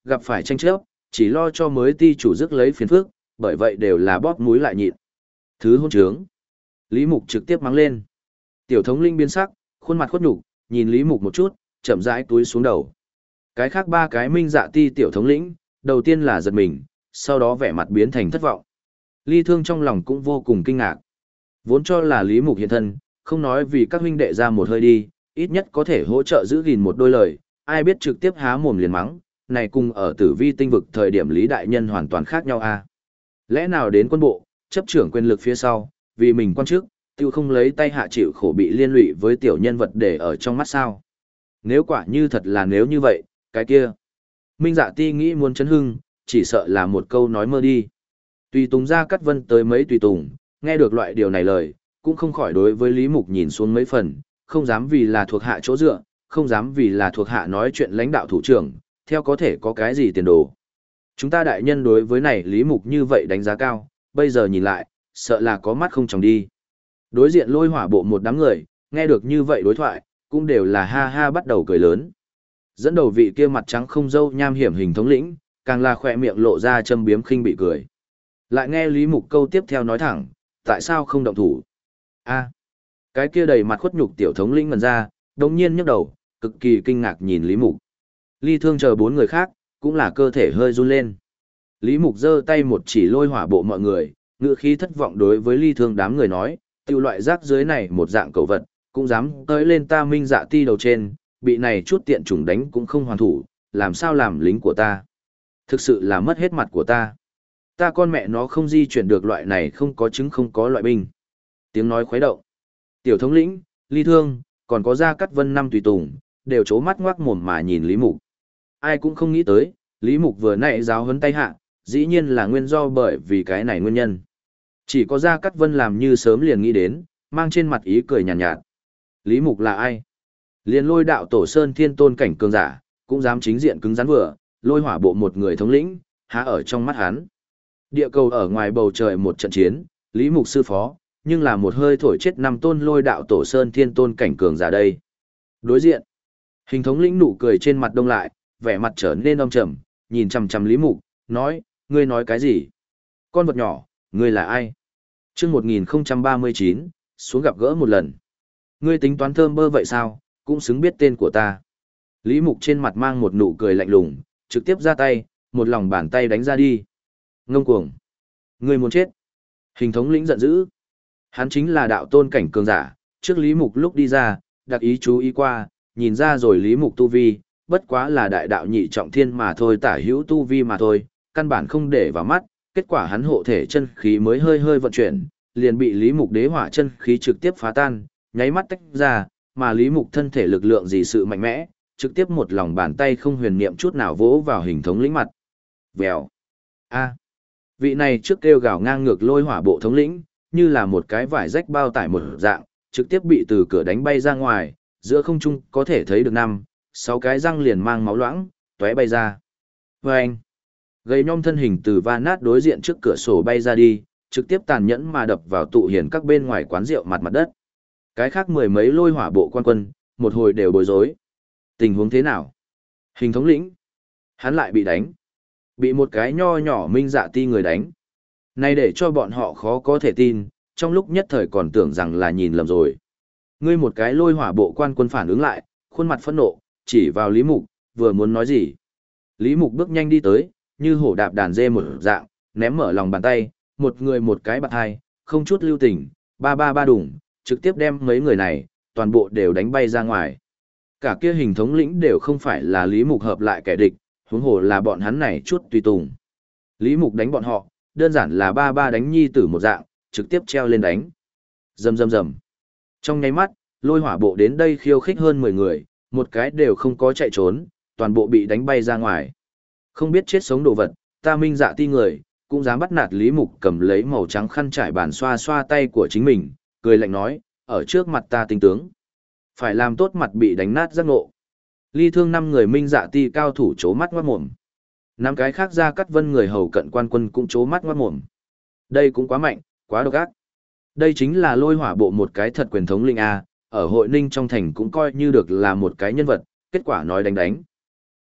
gặp phải tranh chấp, chỉ lo cho mới ti chủ rước lấy phiền phức, bởi vậy đều là bóp mũi lại nhịn. Thứ hôn trướng. Lý Mục trực tiếp mắng lên. Tiểu thống linh biến sắc, khuôn mặt khuất nhục, nhìn Lý Mục một chút, chậm rãi túi xuống đầu. Cái khác ba cái minh dạ ti tiểu thống lĩnh, đầu tiên là giật mình, sau đó vẻ mặt biến thành thất vọng. Ly Thương trong lòng cũng vô cùng kinh ngạc. Vốn cho là Lý Mục hiện thân, không nói vì các huynh đệ ra một hơi đi, ít nhất có thể hỗ trợ giữ gìn một đôi lời, ai biết trực tiếp há mồm liền mắng, này cùng ở Tử Vi tinh vực thời điểm Lý đại nhân hoàn toàn khác nhau a. Lẽ nào đến quân bộ, chấp trưởng quyền lực phía sau, vì mình quan chức, tiêu không lấy tay hạ chịu khổ bị liên lụy với tiểu nhân vật để ở trong mắt sao? Nếu quả như thật là nếu như vậy, cái kia. Minh Dạ Ti nghĩ muốn chấn hưng, chỉ sợ là một câu nói mơ đi. Tùy Tùng ra cắt vân tới mấy tùy tùng, nghe được loại điều này lời, cũng không khỏi đối với Lý Mục nhìn xuống mấy phần, không dám vì là thuộc hạ chỗ dựa, không dám vì là thuộc hạ nói chuyện lãnh đạo thủ trưởng, theo có thể có cái gì tiền đồ. Chúng ta đại nhân đối với này Lý Mục như vậy đánh giá cao, bây giờ nhìn lại, sợ là có mắt không tròng đi. Đối diện Lôi Hỏa bộ một đám người, nghe được như vậy đối thoại, cũng đều là ha ha bắt đầu cười lớn. Dẫn đầu vị kia mặt trắng không râu nham hiểm hình thống lĩnh, càng là khỏe miệng lộ ra châm biếm khinh bị cười. Lại nghe Lý Mục câu tiếp theo nói thẳng, tại sao không động thủ? A, cái kia đầy mặt khuất nhục tiểu thống lĩnh ngẩn ra, đồng nhiên nhấc đầu, cực kỳ kinh ngạc nhìn Lý Mục. Ly Thương chờ bốn người khác, cũng là cơ thể hơi run lên. Lý Mục giơ tay một chỉ Lôi Hỏa bộ mọi người, ngữ khí thất vọng đối với Ly Thương đám người nói, tiêu loại rác dưới này một dạng cầu vật, cũng dám tới lên ta Minh Dạ Ti đầu trên, bị này chút tiện chủng đánh cũng không hoàn thủ, làm sao làm lính của ta. Thực sự là mất hết mặt của ta. Ta con mẹ nó không di chuyển được loại này không có chứng không có loại binh. Tiếng nói khuấy động. Tiểu thống lĩnh, Ly Thương, còn có Gia Cát Vân năm tùy tùng, đều chố mắt ngoác mồm mà nhìn Lý Mục. Ai cũng không nghĩ tới, Lý Mục vừa nãy giáo huấn tay hạ, dĩ nhiên là nguyên do bởi vì cái này nguyên nhân. Chỉ có Gia Cát Vân làm như sớm liền nghĩ đến, mang trên mặt ý cười nhàn nhạt. Lý Mục là ai? Liền Lôi đạo tổ sơn thiên tôn cảnh cường giả, cũng dám chính diện cứng rắn vừa, Lôi Hỏa bộ một người thống lĩnh, há ở trong mắt hắn. Địa cầu ở ngoài bầu trời một trận chiến, Lý Mục sư phó, nhưng là một hơi thổi chết năm tôn Lôi đạo tổ sơn thiên tôn cảnh cường giả đây. Đối diện, hình thống lĩnh nụ cười trên mặt đông lại, vẻ mặt trở nên âm trầm, nhìn chằm chằm Lý Mục, nói, ngươi nói cái gì? Con vật nhỏ, ngươi là ai? Chương 1039, xuống gặp gỡ một lần. Ngươi tính toán thơm bơ vậy sao, cũng xứng biết tên của ta. Lý Mục trên mặt mang một nụ cười lạnh lùng, trực tiếp ra tay, một lòng bàn tay đánh ra đi. Ngông cuồng. Ngươi muốn chết. Hình thống lĩnh giận dữ. Hắn chính là đạo tôn cảnh cường giả, trước Lý Mục lúc đi ra, đặc ý chú ý qua, nhìn ra rồi Lý Mục tu vi, bất quá là đại đạo nhị trọng thiên mà thôi, tả hữu tu vi mà thôi, căn bản không để vào mắt, kết quả hắn hộ thể chân khí mới hơi hơi vận chuyển, liền bị Lý Mục đế hỏa chân khí trực tiếp phá tan, nháy mắt tách ra, mà Lý Mục thân thể lực lượng gì sự mạnh mẽ, trực tiếp một lòng bàn tay không huyền niệm chút nào vỗ vào hình thống lĩnh mặt. Vèo. A. Vị này trước kêu gào ngang ngược Lôi Hỏa bộ thống lĩnh, như là một cái vải rách bao tải một dạng, trực tiếp bị từ cửa đánh bay ra ngoài, giữa không trung có thể thấy được 5, 6 cái răng liền mang máu loãng, tóe bay ra. Vâng! Gầy nhom thân hình từ va nát đối diện trước cửa sổ bay ra đi, trực tiếp tàn nhẫn mà đập vào tụ hiền các bên ngoài quán rượu mặt đất. Cái khác mười mấy Lôi Hỏa bộ quan quân, một hồi đều bối rối. Tình huống thế nào? Hình thống lĩnh. Hắn lại bị đánh. Bị một cái nho nhỏ Minh Dạ Ti người đánh. Này để cho bọn họ khó có thể tin, trong lúc nhất thời còn tưởng rằng là nhìn lầm rồi. Ngươi một cái Lôi Hỏa bộ quan quân phản ứng lại, khuôn mặt phẫn nộ, chỉ vào Lý Mục, vừa muốn nói gì. Lý Mục bước nhanh đi tới, như hổ đạp đàn dê một dạng, ném mở lòng bàn tay, một người một cái bạt hai, không chút lưu tình, ba ba ba đủng, trực tiếp đem mấy người này, toàn bộ đều đánh bay ra ngoài. Cả kia hình thống lĩnh đều không phải là Lý Mục hợp lại kẻ địch, huống hồ là bọn hắn này chút tùy tùng. Lý Mục đánh bọn họ, đơn giản là ba ba đánh nhi tử một dạng, trực tiếp treo lên đánh. Rầm rầm rầm. Trong nháy mắt, Lôi Hỏa bộ đến đây khiêu khích hơn 10 người, một cái đều không có chạy trốn, toàn bộ bị đánh bay ra ngoài. Không biết chết sống đồ vật, ta Minh Dạ Ti người, cũng dám bắt nạt Lý Mục cầm lấy màu trắng khăn trải bàn xoa xoa tay của chính mình, cười lạnh nói, ở trước mặt ta tinh tướng. Phải làm tốt mặt bị đánh nát giác ngộ. Ly Thương 5 người Minh Dạ Ti cao thủ chố mắt ngoát mồm. 5 cái khác Gia Cát Vân người hầu cận quan quân cũng chố mắt ngoát mồm. Đây cũng quá mạnh, quá độc ác. Đây chính là Lôi Hỏa bộ một cái thật quyền thống linh A, ở hội ninh trong thành cũng coi như được là một cái nhân vật, kết quả nói đánh đánh.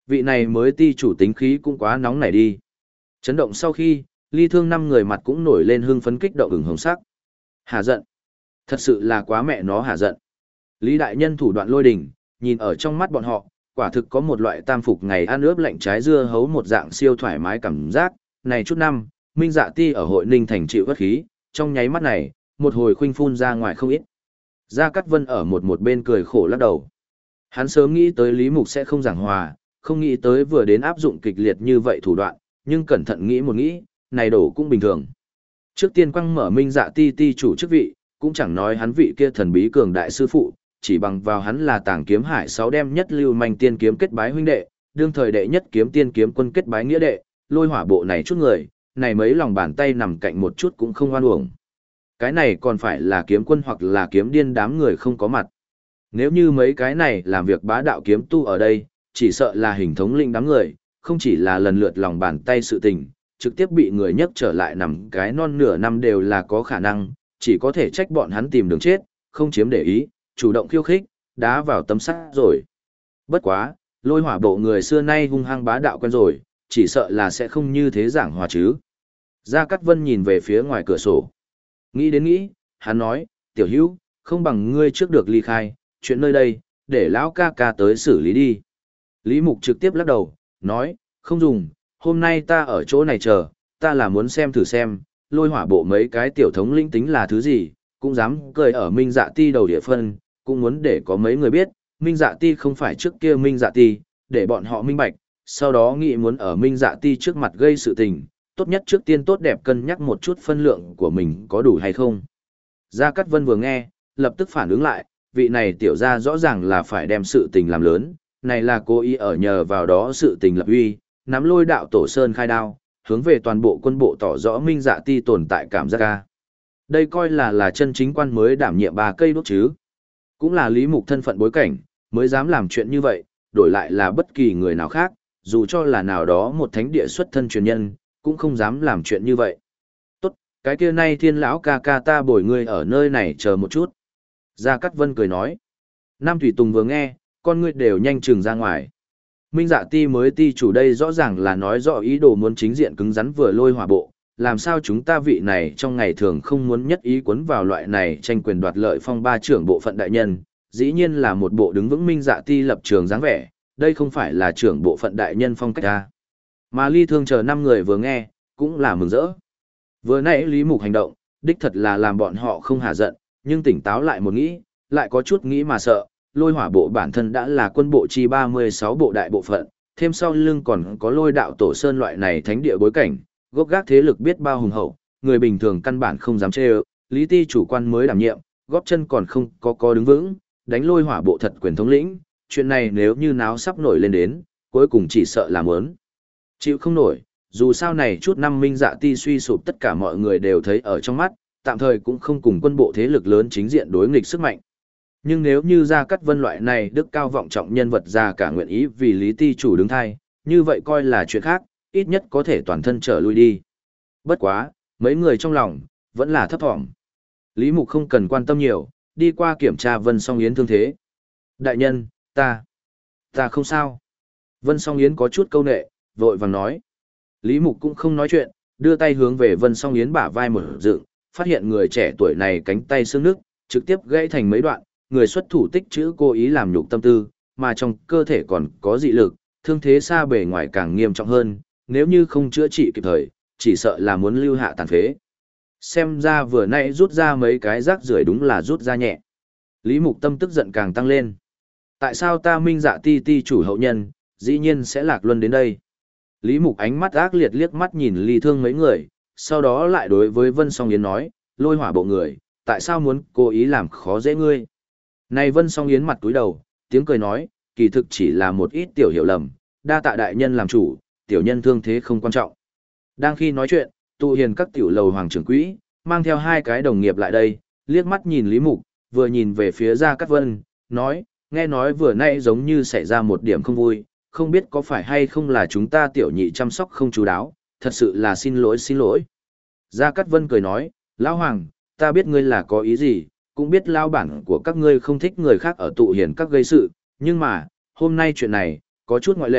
Vị này mới ti chủ tính khí cũng quá nóng nảy đi. Chấn động sau khi, Ly Thương 5 người mặt cũng nổi lên hưng phấn kích động ửng hồng sắc. Hà giận. Thật sự là quá mẹ nó hà giận. Lý đại nhân thủ đoạn lôi đình, nhìn ở trong mắt bọn họ, quả thực có một loại tam phục ngày ăn ướp lạnh trái dưa hấu một dạng siêu thoải mái cảm giác. Này chút năm, Minh Dạ Ti ở hội Ninh thành chịu bất khí, trong nháy mắt này, một hồi khuynh phun ra ngoài không ít. Gia Cát Vân ở một bên cười khổ lắc đầu. Hắn sớm nghĩ tới Lý Mục sẽ không giảng hòa, không nghĩ tới vừa đến áp dụng kịch liệt như vậy thủ đoạn, nhưng cẩn thận nghĩ một nghĩ, này đổ cũng bình thường. Trước tiên quăng mở Minh Dạ Ti ti chủ chức vị, cũng chẳng nói hắn vị kia thần bí cường đại sư phụ, chỉ bằng vào hắn là Tàng Kiếm Hải 6 đem nhất lưu manh tiên kiếm kết bái huynh đệ, đương thời đệ nhất kiếm tiên kiếm quân kết bái nghĩa đệ, lôi hỏa bộ này chút người, này mấy lòng bàn tay nằm cạnh một chút cũng không oan uổng. Cái này còn phải là kiếm quân hoặc là kiếm điên đám người không có mặt. Nếu như mấy cái này làm việc bá đạo kiếm tu ở đây, chỉ sợ là hình thống lĩnh đám người, không chỉ là lần lượt lòng bàn tay sự tình, trực tiếp bị người nhấc trở lại nằm cái non nửa năm đều là có khả năng, chỉ có thể trách bọn hắn tìm đường chết, không chiếm để ý, chủ động khiêu khích, đá vào tấm sắt rồi. Bất quá, lôi hỏa bộ người xưa nay hung hăng bá đạo quen rồi, chỉ sợ là sẽ không như thế giảng hòa chứ. Gia Cát Vân nhìn về phía ngoài cửa sổ. Nghĩ đến nghĩ, hắn nói, tiểu hữu, không bằng ngươi trước được ly khai, chuyện nơi đây, để lão ca ca tới xử lý đi. Lý Mục trực tiếp lắc đầu, nói, không dùng, hôm nay ta ở chỗ này chờ, ta là muốn xem thử xem, lôi hỏa bộ mấy cái tiểu thống linh tính là thứ gì, cũng dám cười ở Minh Dạ Ti đầu địa phân, cũng muốn để có mấy người biết, Minh Dạ Ti không phải trước kia Minh Dạ Ti, để bọn họ minh bạch, sau đó nghĩ muốn ở Minh Dạ Ti trước mặt gây sự tình, tốt nhất trước tiên tốt đẹp cân nhắc một chút phân lượng của mình có đủ hay không. Gia Cát Vân vừa nghe, lập tức phản ứng lại, vị này tiểu gia rõ ràng là phải đem sự tình làm lớn, này là cố ý ở nhờ vào đó sự tình lập uy, nắm lôi đạo tổ sơn khai đao, hướng về toàn bộ quân bộ tỏ rõ Minh Dạ Ti tồn tại cảm giác ca. Đây coi là chân chính quan mới đảm nhiệm 3 cây đốt chứ. Cũng là Lý Mục thân phận bối cảnh, mới dám làm chuyện như vậy, đổi lại là bất kỳ người nào khác, dù cho là nào đó một thánh địa xuất thân truyền nhân, cũng không dám làm chuyện như vậy. Tốt, cái kia nay thiên lão ca ca ta bồi ngươi ở nơi này chờ một chút. Gia Cát Vân cười nói. Nam Thủy Tùng vừa nghe, con ngươi đều nhanh chừng ra ngoài. Minh Dạ Ti mới ti chủ đây rõ ràng là nói rõ ý đồ muốn chính diện cứng rắn vừa lôi hỏa bộ, làm sao chúng ta vị này trong ngày thường không muốn nhất ý cuốn vào loại này tranh quyền đoạt lợi phong ba trưởng bộ phận đại nhân, dĩ nhiên là một bộ đứng vững Minh Dạ Ti lập trường dáng vẻ, đây không phải là trưởng bộ phận đại nhân phong cách ta. Mà Ly Thương chờ 5 người vừa nghe, cũng là mừng rỡ. Vừa nãy Lý Mục hành động, đích thật là làm bọn họ không hả giận, nhưng tỉnh táo lại một nghĩ, lại có chút nghĩ mà sợ, lôi hỏa bộ bản thân đã là quân bộ chi 36 bộ đại bộ phận, thêm sau lưng còn có lôi đạo tổ sơn loại này thánh địa bối cảnh, gốc gác thế lực biết bao hùng hậu, người bình thường căn bản không dám chê ơ, Lý Ti chủ quan mới đảm nhiệm, góp chân còn không có đứng vững, đánh lôi hỏa bộ thật quyền thống lĩnh, chuyện này nếu như náo sắp nổi lên đến, cuối cùng chỉ sợ là muốn chịu không nổi, dù sao này chút năm Minh Dạ Ti suy sụp tất cả mọi người đều thấy ở trong mắt, tạm thời cũng không cùng quân bộ thế lực lớn chính diện đối nghịch sức mạnh. Nhưng nếu như Gia Cát Vân loại này đức cao vọng trọng nhân vật ra cả nguyện ý vì Lý Ti chủ đứng thay, như vậy coi là chuyện khác, ít nhất có thể toàn thân trở lui đi. Bất quá, mấy người trong lòng, vẫn là thấp thỏm. Lý Mục không cần quan tâm nhiều, đi qua kiểm tra Vân Song Yến thương thế. Đại nhân, ta không sao. Vân Song Yến có chút câu nệ, vội vàng nói. Lý Mục cũng không nói chuyện, đưa tay hướng về Vân Song Yến bả vai mở dựng, phát hiện người trẻ tuổi này cánh tay xương nước, trực tiếp gãy thành mấy đoạn, người xuất thủ tích chữ cố ý làm nhục tâm tư, mà trong cơ thể còn có dị lực, thương thế xa bề ngoài càng nghiêm trọng hơn, nếu như không chữa trị kịp thời, chỉ sợ là muốn lưu hạ tàn phế. Xem ra vừa nãy rút ra mấy cái rác rưởi đúng là rút ra nhẹ. Lý Mục tâm tức giận càng tăng lên. Tại sao ta Minh Dạ Ti ti chủ hậu nhân, dĩ nhiên sẽ lạc luân đến đây? Lý Mục ánh mắt ác liệt liếc mắt nhìn Ly Thương mấy người, sau đó lại đối với Vân Song Yến nói, lôi hỏa bộ người, tại sao muốn cố ý làm khó dễ ngươi? Này Vân Song Yến mặt túi đầu, tiếng cười nói, kỳ thực chỉ là một ít tiểu hiểu lầm, đa tạ đại nhân làm chủ, tiểu nhân thương thế không quan trọng. Đang khi nói chuyện, tụ hiền các tiểu lầu hoàng trưởng quỹ, mang theo 2 cái đồng nghiệp lại đây, liếc mắt nhìn Lý Mục, vừa nhìn về phía Gia Cát Vân, nói, nghe nói vừa nãy giống như xảy ra một điểm không vui, không biết có phải hay không là chúng ta tiểu nhị chăm sóc không chú đáo, thật sự là xin lỗi. Gia Cát Vân cười nói, Lão Hoàng, ta biết ngươi là có ý gì, cũng biết lao bản của các ngươi không thích người khác ở tụ hiền các gây sự, nhưng mà, hôm nay chuyện này, có chút ngoại lệ,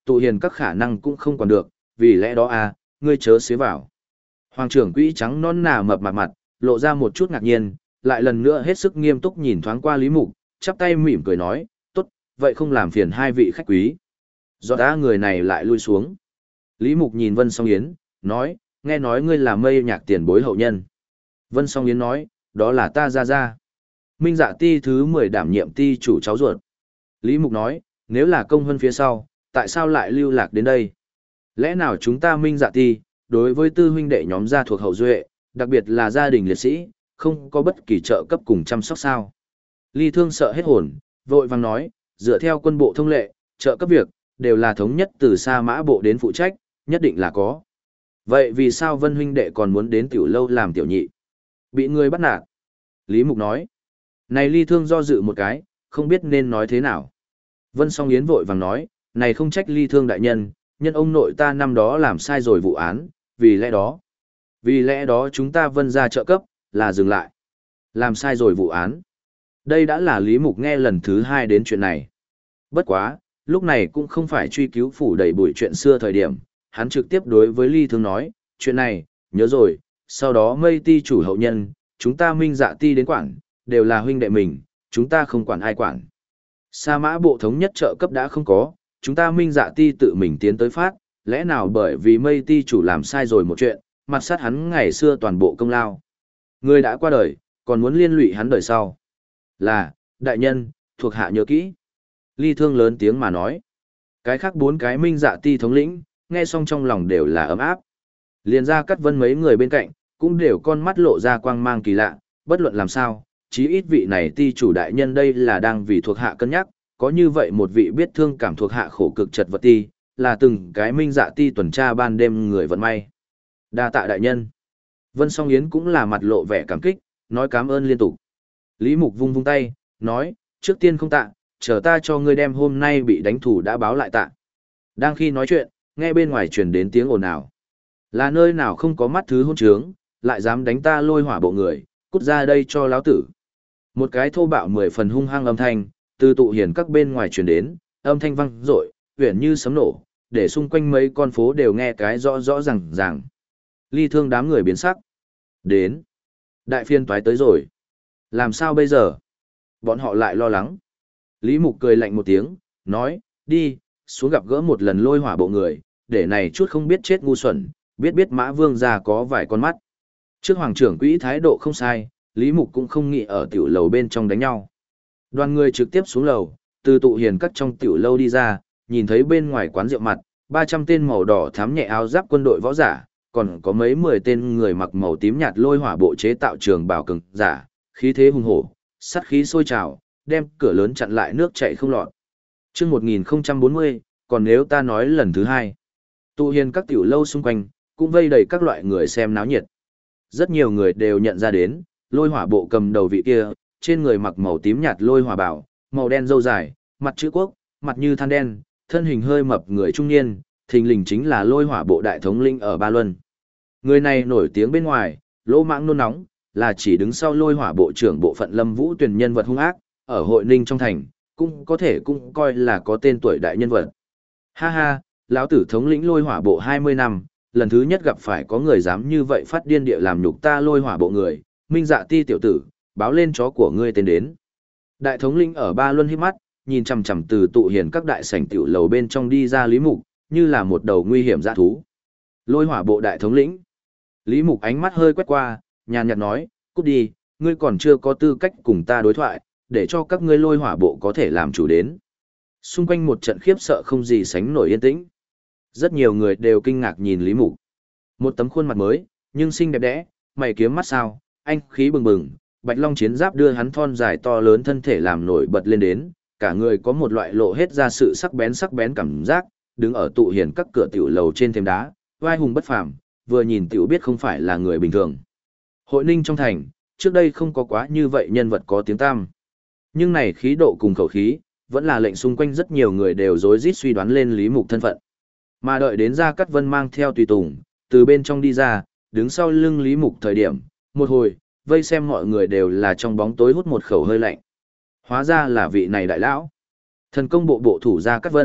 tụ hiền các khả năng cũng không còn được, vì lẽ đó ngươi chớ xế vào. Hoàng trưởng quỹ trắng non nà mập mặt mặt, lộ ra một chút ngạc nhiên, lại lần nữa hết sức nghiêm túc nhìn thoáng qua Lý Mục, chắp tay mỉm cười nói, tốt, vậy không làm phiền hai vị khách quý. Do đã người này lại lui xuống. Lý Mục nhìn Vân Song Yến, nói, nghe nói ngươi là Mây Nhạc tiền bối hậu nhân. Vân Song Yến nói, đó là ta ra. Minh Dạ ti thứ 10 đảm nhiệm ti chủ cháu ruột. Lý Mục nói, nếu là công hơn phía sau, tại sao lại lưu lạc đến đây? Lẽ nào chúng ta Minh Dạ ti, đối với tư huynh đệ nhóm gia thuộc hậu duệ, đặc biệt là gia đình liệt sĩ, không có bất kỳ trợ cấp cùng chăm sóc sao? Ly Thương sợ hết hồn, vội vàng nói, dựa theo quân bộ thông lệ, trợ cấp việc, đều là thống nhất từ Sa Mã bộ đến phụ trách, nhất định là có. Vậy vì sao Vân huynh đệ còn muốn đến tiểu lâu làm tiểu nhị? Bị người bắt nạt. Lý Mục nói. Này Ly Thương do dự một cái, không biết nên nói thế nào. Vân Song Yến vội vàng nói, này không trách Ly Thương đại nhân, nhân ông nội ta năm đó làm sai rồi vụ án, vì lẽ đó chúng ta Vân ra trợ cấp, là dừng lại. Làm sai rồi vụ án. Đây đã là Lý Mục nghe lần thứ 2 đến chuyện này. Bất quá, lúc này cũng không phải truy cứu phủ đầy bụi chuyện xưa thời điểm, hắn trực tiếp đối với Ly Thương nói, chuyện này, nhớ rồi, sau đó Mây ti chủ hậu nhân, chúng ta Minh Dạ ti đến quản, đều là huynh đệ mình, chúng ta không quản ai quản. Sa Mã bộ thống nhất trợ cấp đã không có, chúng ta Minh Dạ ti tự mình tiến tới phát, lẽ nào bởi vì Mây ti chủ làm sai rồi một chuyện, mặt sát hắn ngày xưa toàn bộ công lao. Người đã qua đời, còn muốn liên lụy hắn đời sau. Là, đại nhân, thuộc hạ nhớ kỹ. Ly Thương lớn tiếng mà nói. Cái khác 4 cái Minh Dạ ti thống lĩnh, nghe xong trong lòng đều là ấm áp. Liền ra Cát Vân mấy người bên cạnh, cũng đều con mắt lộ ra quang mang kỳ lạ, bất luận làm sao, chí ít vị này ti chủ đại nhân đây là đang vì thuộc hạ cân nhắc, có như vậy một vị biết thương cảm thuộc hạ khổ cực chật vật ti, là từng cái Minh Dạ ti tuần tra ban đêm người vận may. Đa tạ đại nhân. Vân Song Yến cũng là mặt lộ vẻ cảm kích, nói cảm ơn liên tục. Lý Mục vung vung tay, nói, trước tiên không tạ, chờ ta cho ngươi đem hôm nay bị đánh thủ đã báo lại tạ. Đang khi nói chuyện, nghe bên ngoài truyền đến tiếng ồn ào. Là nơi nào không có mắt thứ hôn trướng, lại dám đánh ta Lôi Hỏa bộ người, cút ra đây cho lão tử. Một cái thô bạo 10 phần hung hăng âm thanh, từ tụ hiền các bên ngoài truyền đến, âm thanh vang dội, uyển như sấm nổ, để xung quanh mấy con phố đều nghe cái rõ rõ ràng. Ly Thương đám người biến sắc. Đến. Đại phiên toái tới rồi. Làm sao bây giờ? Bọn họ lại lo lắng. Lý Mục cười lạnh một tiếng, nói, đi, xuống gặp gỡ một lần Lôi Hỏa bộ người, để này chút không biết chết ngu xuẩn, biết Mã Vương gia có vài con mắt. Trước hoàng trưởng quỹ thái độ không sai, Lý Mục cũng không nghĩ ở tiểu lầu bên trong đánh nhau. Đoàn người trực tiếp xuống lầu, từ tụ hiền các trong tiểu lâu đi ra, nhìn thấy bên ngoài quán rượu mặt, 300 tên màu đỏ thám nhẹ áo giáp quân đội võ giả, còn có mấy 10 tên người mặc màu tím nhạt Lôi Hỏa bộ chế tạo trường bào cường giả, khí thế hùng hổ, sát khí sôi trào, đem cửa lớn chặn lại nước chảy không lọt. Chương 1040, còn nếu ta nói lần thứ 2. Tụ hiền các tiểu lâu xung quanh, cũng vây đầy các loại người xem náo nhiệt. Rất nhiều người đều nhận ra đến, Lôi Hỏa bộ cầm đầu vị kia, trên người mặc màu tím nhạt Lôi Hỏa bào, màu đen râu dài, mặt chữ quốc, mặt như than đen, thân hình hơi mập người trung niên, thình lình chính là Lôi Hỏa bộ đại thống lĩnh ở Ba Luân. Người này nổi tiếng bên ngoài, lỗ mãng nôn nóng, là chỉ đứng sau Lôi Hỏa bộ trưởng bộ phận Lâm Vũ Tuyền nhân vật hung ác, ở Hội Ninh trong thành, cũng coi là có tên tuổi đại nhân vật. Ha ha, lão tử thống lĩnh Lôi Hỏa bộ 20 năm, lần thứ nhất gặp phải có người dám như vậy phát điên địa làm nhục ta Lôi Hỏa bộ người, Minh Dạ ti tiểu tử, báo lên chó của ngươi tên đến. Đại thống lĩnh ở Ba Luân híp mắt, nhìn chằm chằm từ tụ hiền các đại sảnh tiểu lầu bên trong đi ra Lý Mục, như là một đầu nguy hiểm dã thú. Lôi Hỏa bộ đại thống lĩnh. Lý Mục ánh mắt hơi quét qua, nhàn nhạt nói, cút đi, ngươi còn chưa có tư cách cùng ta đối thoại, để cho các ngươi Lôi Hỏa bộ có thể làm chủ đến. Xung quanh một trận khiếp sợ không gì sánh nổi yên tĩnh. Rất nhiều người đều kinh ngạc nhìn Lý Mục. Một tấm khuôn mặt mới, nhưng xinh đẹp đẽ, mày kiếm mắt sao, anh khí bừng bừng, bạch long chiến giáp đưa hắn thon dài to lớn thân thể làm nổi bật lên đến, cả người có một loại lộ hết ra sự sắc bén cảm giác, đứng ở tụ hiền các cửa tiểu lầu trên thềm đá, vai hùng bất phàm, vừa nhìn tiểu biết không phải là người bình thường. Hội Ninh trong thành, trước đây không có quá như vậy nhân vật có tiếng tăm. Nhưng này khí độ cùng khẩu khí, vẫn là lệnh xung quanh rất nhiều người đều rối rít suy đoán lên Lý Mục thân phận. Mà đợi đến Gia Cát Vân mang theo tùy tùng, từ bên trong đi ra, đứng sau lưng Lý Mục thời điểm, một hồi, vây xem mọi người đều là trong bóng tối hút một khẩu hơi lạnh. Hóa ra là vị này đại lão. Thần công bộ bộ thủ Gia Cát Vân,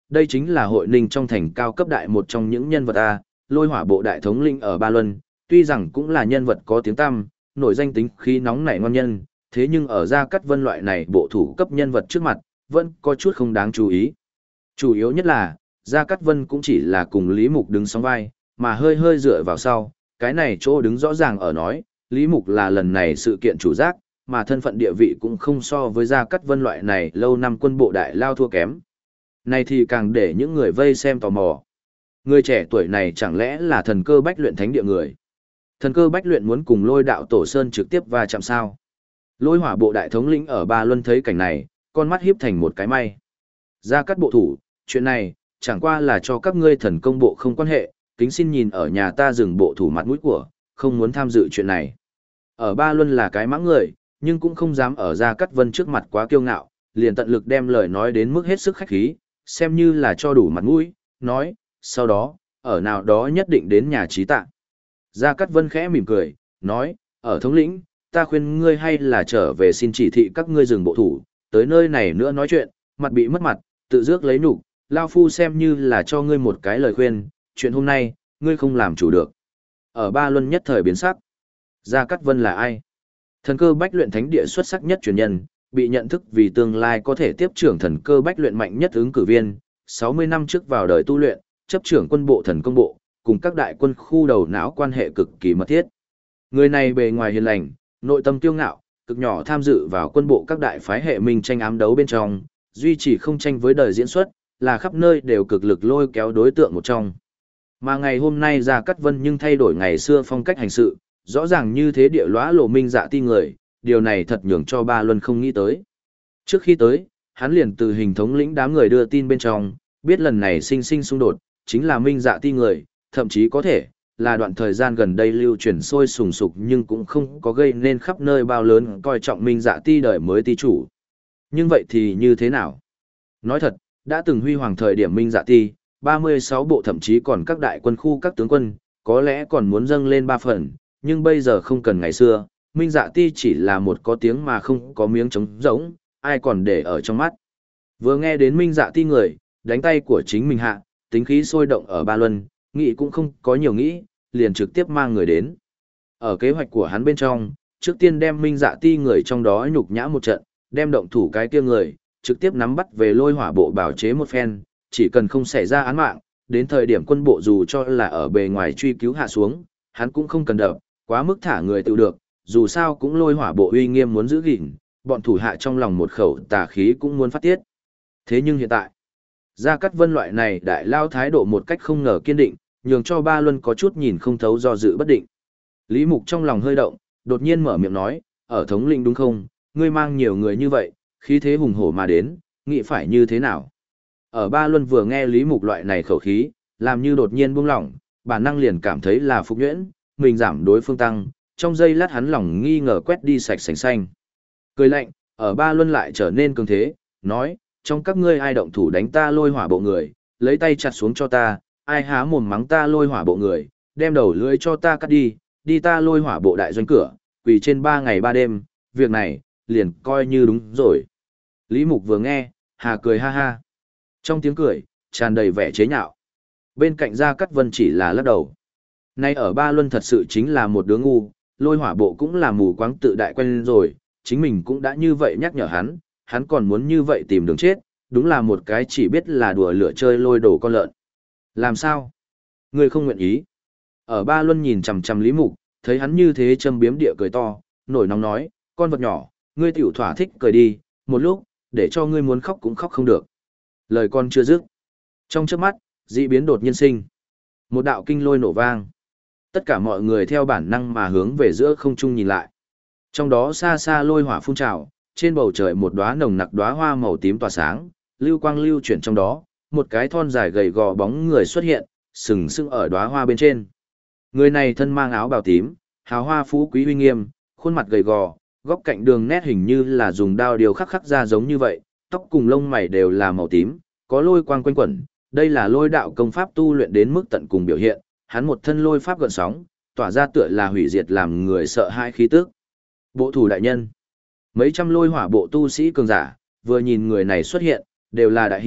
đây chính là hội ninh trong thành cao cấp đại một trong những nhân vật A, lôi hỏa bộ đại thống lĩnh ở Ba Luân, tuy rằng cũng là nhân vật có tiếng tăm, nổi danh tính khí nóng nảy ngon nhân, thế nhưng ở Gia Cát Vân loại này bộ thủ cấp nhân vật trước mặt, vẫn có chút không đáng chú ý. Chủ yếu nhất là, Gia Cát Vân cũng chỉ là cùng Lý Mục đứng sóng vai, mà hơi hơi dựa vào sau, cái này chỗ đứng rõ ràng ở nói, Lý Mục là lần này sự kiện chủ giác, mà thân phận địa vị cũng không so với Gia Cát Vân loại này lâu năm quân bộ đại lao thua kém. Này thì càng để những người vây xem tò mò. Người trẻ tuổi này chẳng lẽ là thần cơ bách luyện thánh địa người? Thần cơ bách luyện muốn cùng lôi đạo tổ sơn trực tiếp va chạm sao? Lôi hỏa bộ đại thống lĩnh ở Ba Luân thấy cảnh này, con mắt hiếp thành một cái may. Gia Cát bộ thủ, chuyện này, chẳng qua là cho các ngươi thần công bộ không quan hệ, kính xin nhìn ở nhà ta dừng bộ thủ mặt mũi của, không muốn tham dự chuyện này. Ở Ba Luân là cái mãng người, nhưng cũng không dám ở Gia Cát Vân trước mặt quá kiêu ngạo, liền tận lực đem lời nói đến mức hết sức khách khí, xem như là cho đủ mặt mũi, nói, sau đó, ở nào đó nhất định đến nhà trí tạ. Gia Cát Vân khẽ mỉm cười, nói, ở thống lĩnh, ta khuyên ngươi hay là trở về xin chỉ thị các ngươi dừng bộ thủ, tới nơi này nữa nói chuyện, mặt bị mất mặt, tự dước lấy nhục, lao phu xem như là cho ngươi một cái lời khuyên, chuyện hôm nay, ngươi không làm chủ được. Ở Ba Luân nhất thời biến sắc. Gia Cát Vân là ai? Thần cơ bách luyện thánh địa xuất sắc nhất truyền nhân, bị nhận thức vì tương lai có thể tiếp trưởng thần cơ bách luyện mạnh nhất ứng cử viên, 60 năm trước vào đời tu luyện, chấp trưởng quân bộ thần công bộ, cùng các đại quân khu đầu não quan hệ cực kỳ mật thiết. Người này bề ngoài hiền lành, nội tâm kiêu ngạo, cực nhỏ tham dự vào quân bộ các đại phái hệ minh tranh ám đấu bên trong, duy trì không tranh với đời diễn xuất, là khắp nơi đều cực lực lôi kéo đối tượng một trong. Mà ngày hôm nay Gia Cát Vân nhưng thay đổi ngày xưa phong cách hành sự, rõ ràng như thế địa lõa lộ minh dạ ti người, điều này thật nhường cho Ba Luân không nghĩ tới. Trước khi tới, hắn liền từ hình thống lĩnh đám người đưa tin bên trong, biết lần này sinh xung đột, chính là minh dạ ti người, thậm chí có thể là đoạn thời gian gần đây lưu truyền sôi sùng sục nhưng cũng không có gây nên khắp nơi bao lớn coi trọng minh dạ ti đời mới ti chủ. Nhưng vậy thì như thế nào? Nói thật, đã từng huy hoàng thời điểm minh dạ ti, 36 bộ thậm chí còn các đại quân khu các tướng quân, có lẽ còn muốn dâng lên 3 phần, nhưng bây giờ không cần ngày xưa, minh dạ ti chỉ là một có tiếng mà không có miếng trống rỗng, ai còn để ở trong mắt. Vừa nghe đến minh dạ ti người, đánh tay của chính mình hạ, tính khí sôi động ở Ba Luân, nghĩ cũng không có nhiều nghĩ, liền trực tiếp mang người đến. Ở kế hoạch của hắn bên trong, trước tiên đem minh dạ ti người trong đó nhục nhã một trận, đem động thủ cái kia người, trực tiếp nắm bắt về lôi hỏa bộ bảo chế một phen, chỉ cần không xảy ra án mạng, đến thời điểm quân bộ dù cho là ở bề ngoài truy cứu hạ xuống, hắn cũng không cần đập, quá mức thả người tự được, dù sao cũng lôi hỏa bộ uy nghiêm muốn giữ gìn, bọn thủ hạ trong lòng một khẩu tà khí cũng muốn phát tiết. Thế nhưng hiện tại, Gia Cát Vân loại này đại lao thái độ một cách không ngờ kiên định, nhường cho Ba Luân có chút nhìn không thấu do dự bất định. Lý Mục trong lòng hơi động, đột nhiên mở miệng nói, ở thống lĩnh đúng không, ngươi mang nhiều người như vậy, khí thế hùng hổ mà đến, nghĩ phải như thế nào? Ở Ba Luân vừa nghe Lý Mục loại này khẩu khí, làm như đột nhiên buông lỏng, bản năng liền cảm thấy là phục nhuyễn, mình giảm đối phương tăng, trong giây lát hắn lòng nghi ngờ quét đi sạch sành xanh. Cười lạnh, ở Ba Luân lại trở nên cường thế, nói, trong các ngươi ai động thủ đánh ta lôi hỏa bộ người, lấy tay chặt xuống cho ta, ai há mồm mắng ta lôi hỏa bộ người, đem đầu lưỡi cho ta cắt đi, đi ta lôi hỏa bộ đại doanh cửa, quỳ trên 3 ngày 3 đêm, việc này, liền coi như đúng rồi. Lý Mục vừa nghe, hà cười ha ha. Trong tiếng cười, tràn đầy vẻ chế nhạo. Bên cạnh Gia Cát Vân chỉ là lắc đầu. Nay ở Ba Luân thật sự chính là một đứa ngu, lôi hỏa bộ cũng là mù quáng tự đại quen rồi, chính mình cũng đã như vậy nhắc nhở hắn còn muốn như vậy tìm đường chết, đúng là một cái chỉ biết là đùa lửa chơi lôi đồ con lợn. Làm sao? Ngươi không nguyện ý. Ở Ba Luân nhìn chằm chằm Lý Mục, thấy hắn như thế châm biếm địa cười to, nổi nóng nói, con vật nhỏ, ngươi tiểu thỏa thích cười đi, một lúc, để cho ngươi muốn khóc cũng khóc không được. Lời con chưa dứt. Trong chớp mắt, dị biến đột nhiên sinh. Một đạo kinh lôi nổ vang. Tất cả mọi người theo bản năng mà hướng về giữa không trung nhìn lại. Trong đó xa xa lôi hỏa phun trào, trên bầu trời một đóa nồng nặc đóa hoa màu tím tỏa sáng, lưu quang lưu chuyển trong đó, một cái thon dài gầy gò bóng người xuất hiện, sừng sững ở đóa hoa bên trên. Người này thân mang áo bào tím, hào hoa phú quý uy nghiêm, khuôn mặt gầy gò, góc cạnh đường nét hình như là dùng đao điều khắc khắc ra giống như vậy, tóc cùng lông mày đều là màu tím, có lôi quang quanh quẩn, đây là lôi đạo công pháp tu luyện đến mức tận cùng biểu hiện, hắn một thân lôi pháp gợn sóng, tỏa ra tựa là hủy diệt làm người sợ hãi khí tức. Bộ thủ đại nhân, mấy trăm lôi hỏa bộ tu sĩ cường giả, vừa nhìn người này xuất hiện, đều là đại hỉ,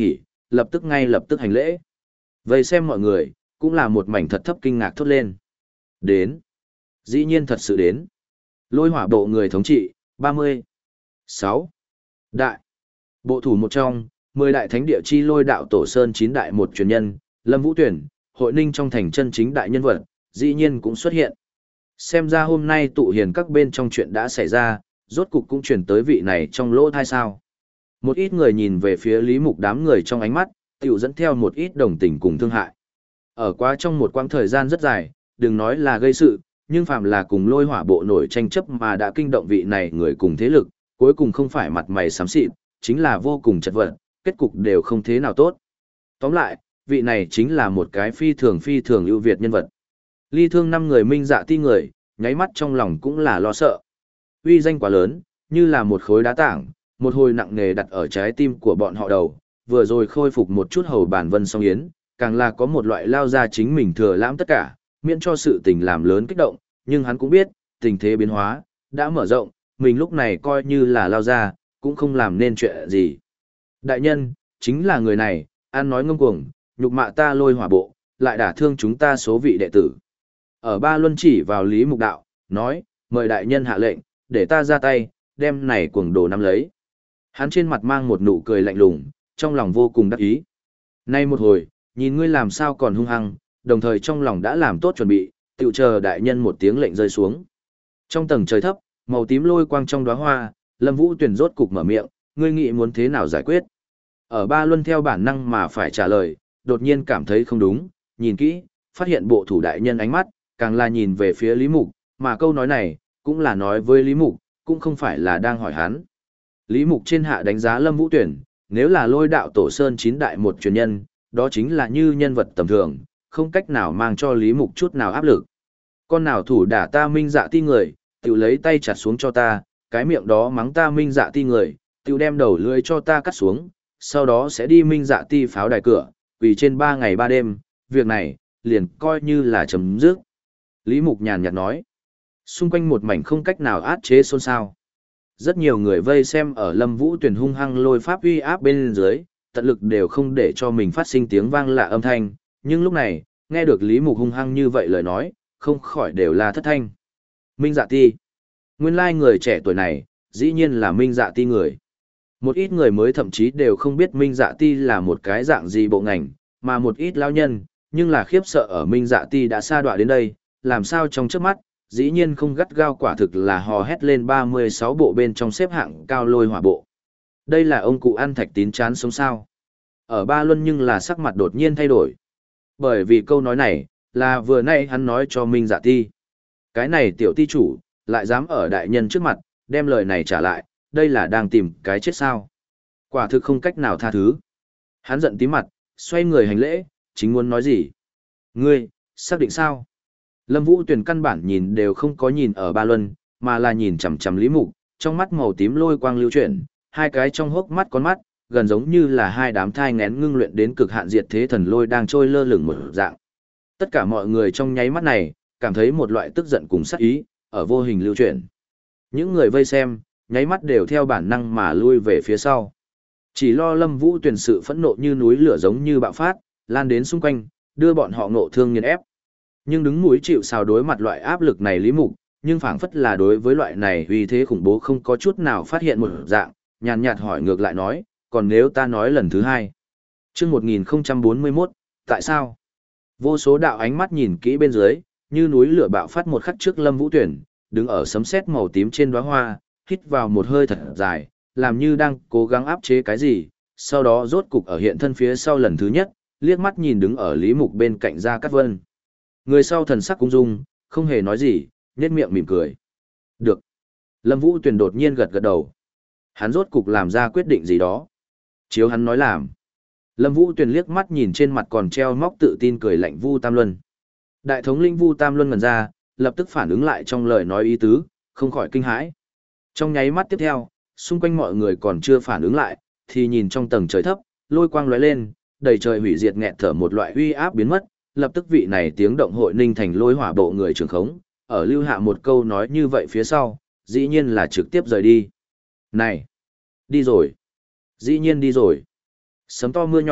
lập tức lập tức hành lễ. Vậy xem mọi người, cũng là một mảnh thật thấp kinh ngạc thốt lên. Đến. Dĩ nhiên thật sự đến. Lôi hỏa bộ người thống trị, 30. 6. Đại. Bộ thủ một trong, 10 đại thánh địa chi lôi đạo tổ sơn 9 đại một truyền nhân, Lâm Vũ Tuyển, hội ninh trong thành chân chính đại nhân vật, dĩ nhiên cũng xuất hiện. Xem ra hôm nay tụ hiền các bên trong chuyện đã xảy ra, rốt cục cũng chuyển tới vị này trong lỗ thai sao. Một ít người nhìn về phía Lý Mục đám người trong ánh mắt, tiểu dẫn theo một ít đồng tình cùng thương hại. Ở qua trong một quãng thời gian rất dài, đừng nói là gây sự, nhưng phàm là cùng lôi hỏa bộ nổi tranh chấp mà đã kinh động vị này người cùng thế lực, cuối cùng không phải mặt mày xám xịt, chính là vô cùng chật vật, kết cục đều không thế nào tốt. Tóm lại, vị này chính là một cái phi thường ưu việt nhân vật. Ly Thương 5 người Minh Dạ Ti người, nháy mắt trong lòng cũng là lo sợ. Uy danh quá lớn, như là một khối đá tảng, một hồi nặng nề đặt ở trái tim của bọn họ đầu, vừa rồi khôi phục một chút hầu bản vân song yến, càng là có một loại lao ra chính mình thừa lãm tất cả, miễn cho sự tình làm lớn kích động, nhưng hắn cũng biết, tình thế biến hóa, đã mở rộng, mình lúc này coi như là lao ra, cũng không làm nên chuyện gì. Đại nhân, chính là người này, ăn nói ngông cuồng, nhục mạ ta lôi hỏa bộ, lại đả thương chúng ta số vị đệ tử. Ở Ba Luân chỉ vào Lý Mục Đạo, nói, mời đại nhân hạ lệnh, để ta ra tay, đem này cuồng đồ nắm lấy. Hắn trên mặt mang một nụ cười lạnh lùng, trong lòng vô cùng đắc ý. Nay một hồi, nhìn ngươi làm sao còn hung hăng, đồng thời trong lòng đã làm tốt chuẩn bị, tự chờ đại nhân một tiếng lệnh rơi xuống. Trong tầng trời thấp, màu tím lôi quang trong đóa hoa, Lâm Vũ Tuyển rốt cục mở miệng, ngươi nghĩ muốn thế nào giải quyết? Ở Ba Luân theo bản năng mà phải trả lời, đột nhiên cảm thấy không đúng, nhìn kỹ, phát hiện bộ thủ đại nhân ánh mắt, càng là nhìn về phía Lý Mục, mà câu nói này, cũng là nói với Lý Mục, cũng không phải là đang hỏi hắn. Lý Mục trên hạ đánh giá Lâm Vũ Tuyển, nếu là lôi đạo tổ sơn 9 đại một truyền nhân, đó chính là như nhân vật tầm thường, không cách nào mang cho Lý Mục chút nào áp lực. Con nào thủ đả ta Minh Dạ Ti người, tự lấy tay chặt xuống cho ta, cái miệng đó mắng ta Minh Dạ Ti người, tự đem đầu lưỡi cho ta cắt xuống, sau đó sẽ đi Minh Dạ Ti pháo đài cửa, vì trên 3 ngày 3 đêm, việc này, liền coi như là chấm dứt. Lý Mục nhàn nhạt nói, xung quanh một mảnh không cách nào át chế xôn xao. Rất nhiều người vây xem ở Lâm Vũ Tuyển hung hăng lôi pháp uy áp bên dưới, tận lực đều không để cho mình phát sinh tiếng vang lạ âm thanh, nhưng lúc này, nghe được Lý Mục hung hăng như vậy lời nói, không khỏi đều là thất thanh. Minh Dạ Ti. Nguyên lai người trẻ tuổi này, dĩ nhiên là Minh Dạ Ti người. Một ít người mới thậm chí đều không biết Minh Dạ Ti là một cái dạng gì bộ ngành, mà một ít lao nhân, nhưng là khiếp sợ ở Minh Dạ Ti đã sa đọa đến đây, làm sao trong trước mắt, dĩ nhiên không gắt gao quả thực là hò hét lên 36 bộ bên trong xếp hạng cao lôi hỏa bộ. Đây là ông cụ ăn thạch tín chán sống sao. Ở Ba Luân nhưng là sắc mặt đột nhiên thay đổi. Bởi vì câu nói này, là vừa nay hắn nói cho Minh Dạ Ti. Cái này tiểu ti chủ, lại dám ở đại nhân trước mặt, đem lời này trả lại, đây là đang tìm cái chết sao. Quả thực không cách nào tha thứ. Hắn giận tím mặt, xoay người hành lễ, chính muốn nói gì. Ngươi, xác định sao? Lâm Vũ Tuyền căn bản nhìn đều không có nhìn ở Ba Luân, mà là nhìn chằm chằm Lý Mục, trong mắt màu tím lôi quang lưu chuyển, hai cái trong hốc mắt con mắt, gần giống như là hai đám thai nghén ngưng luyện đến cực hạn diệt thế thần lôi đang trôi lơ lửng một dạng. Tất cả mọi người trong nháy mắt này, cảm thấy một loại tức giận cùng sát ý, ở vô hình lưu chuyển. Những người vây xem, nháy mắt đều theo bản năng mà lui về phía sau. Chỉ lo Lâm Vũ Tuyền sự phẫn nộ như núi lửa giống như bạo phát, lan đến xung quanh, đưa bọn họ ngộ thương nghiền ép. Nhưng đứng mũi chịu sào đối mặt loại áp lực này Lý Mục, nhưng phảng phất là đối với loại này uy thế khủng bố không có chút nào phát hiện một dạng, nhàn nhạt hỏi ngược lại nói, còn nếu ta nói lần thứ hai. Chương 1041, tại sao? Vô số đạo ánh mắt nhìn kỹ bên dưới, như núi lửa bạo phát một khắc trước Lâm Vũ Tuyển, đứng ở sấm sét màu tím trên đóa hoa, hít vào một hơi thật dài, làm như đang cố gắng áp chế cái gì, sau đó rốt cục ở hiện thân phía sau lần thứ nhất, liếc mắt nhìn đứng ở Lý Mục bên cạnh Gia Cát Vân. Người sau thần sắc cung dung, không hề nói gì, nhếch miệng mỉm cười. Được. Lâm Vũ Tuyền đột nhiên gật gật đầu. Hắn rốt cục làm ra quyết định gì đó. Chiếu hắn nói làm. Lâm Vũ Tuyền liếc mắt nhìn trên mặt còn treo móc tự tin cười lạnh Vu Tam Luân. Đại thống linh Vu Tam Luân ngẩn ra, lập tức phản ứng lại trong lời nói ý tứ, không khỏi kinh hãi. Trong nháy mắt tiếp theo, xung quanh mọi người còn chưa phản ứng lại, thì nhìn trong tầng trời thấp, lôi quang lóe lên, đầy trời hủy diệt nghẹt thở một loại uy áp biến mất, lập tức vị này tiếng động hội ninh thành lôi hỏa bộ người trưởng khống, ở lưu hạ một câu nói như vậy phía sau, dĩ nhiên là trực tiếp rời đi. Này, đi rồi. Dĩ nhiên đi rồi. Sấm to mưa nhỏ,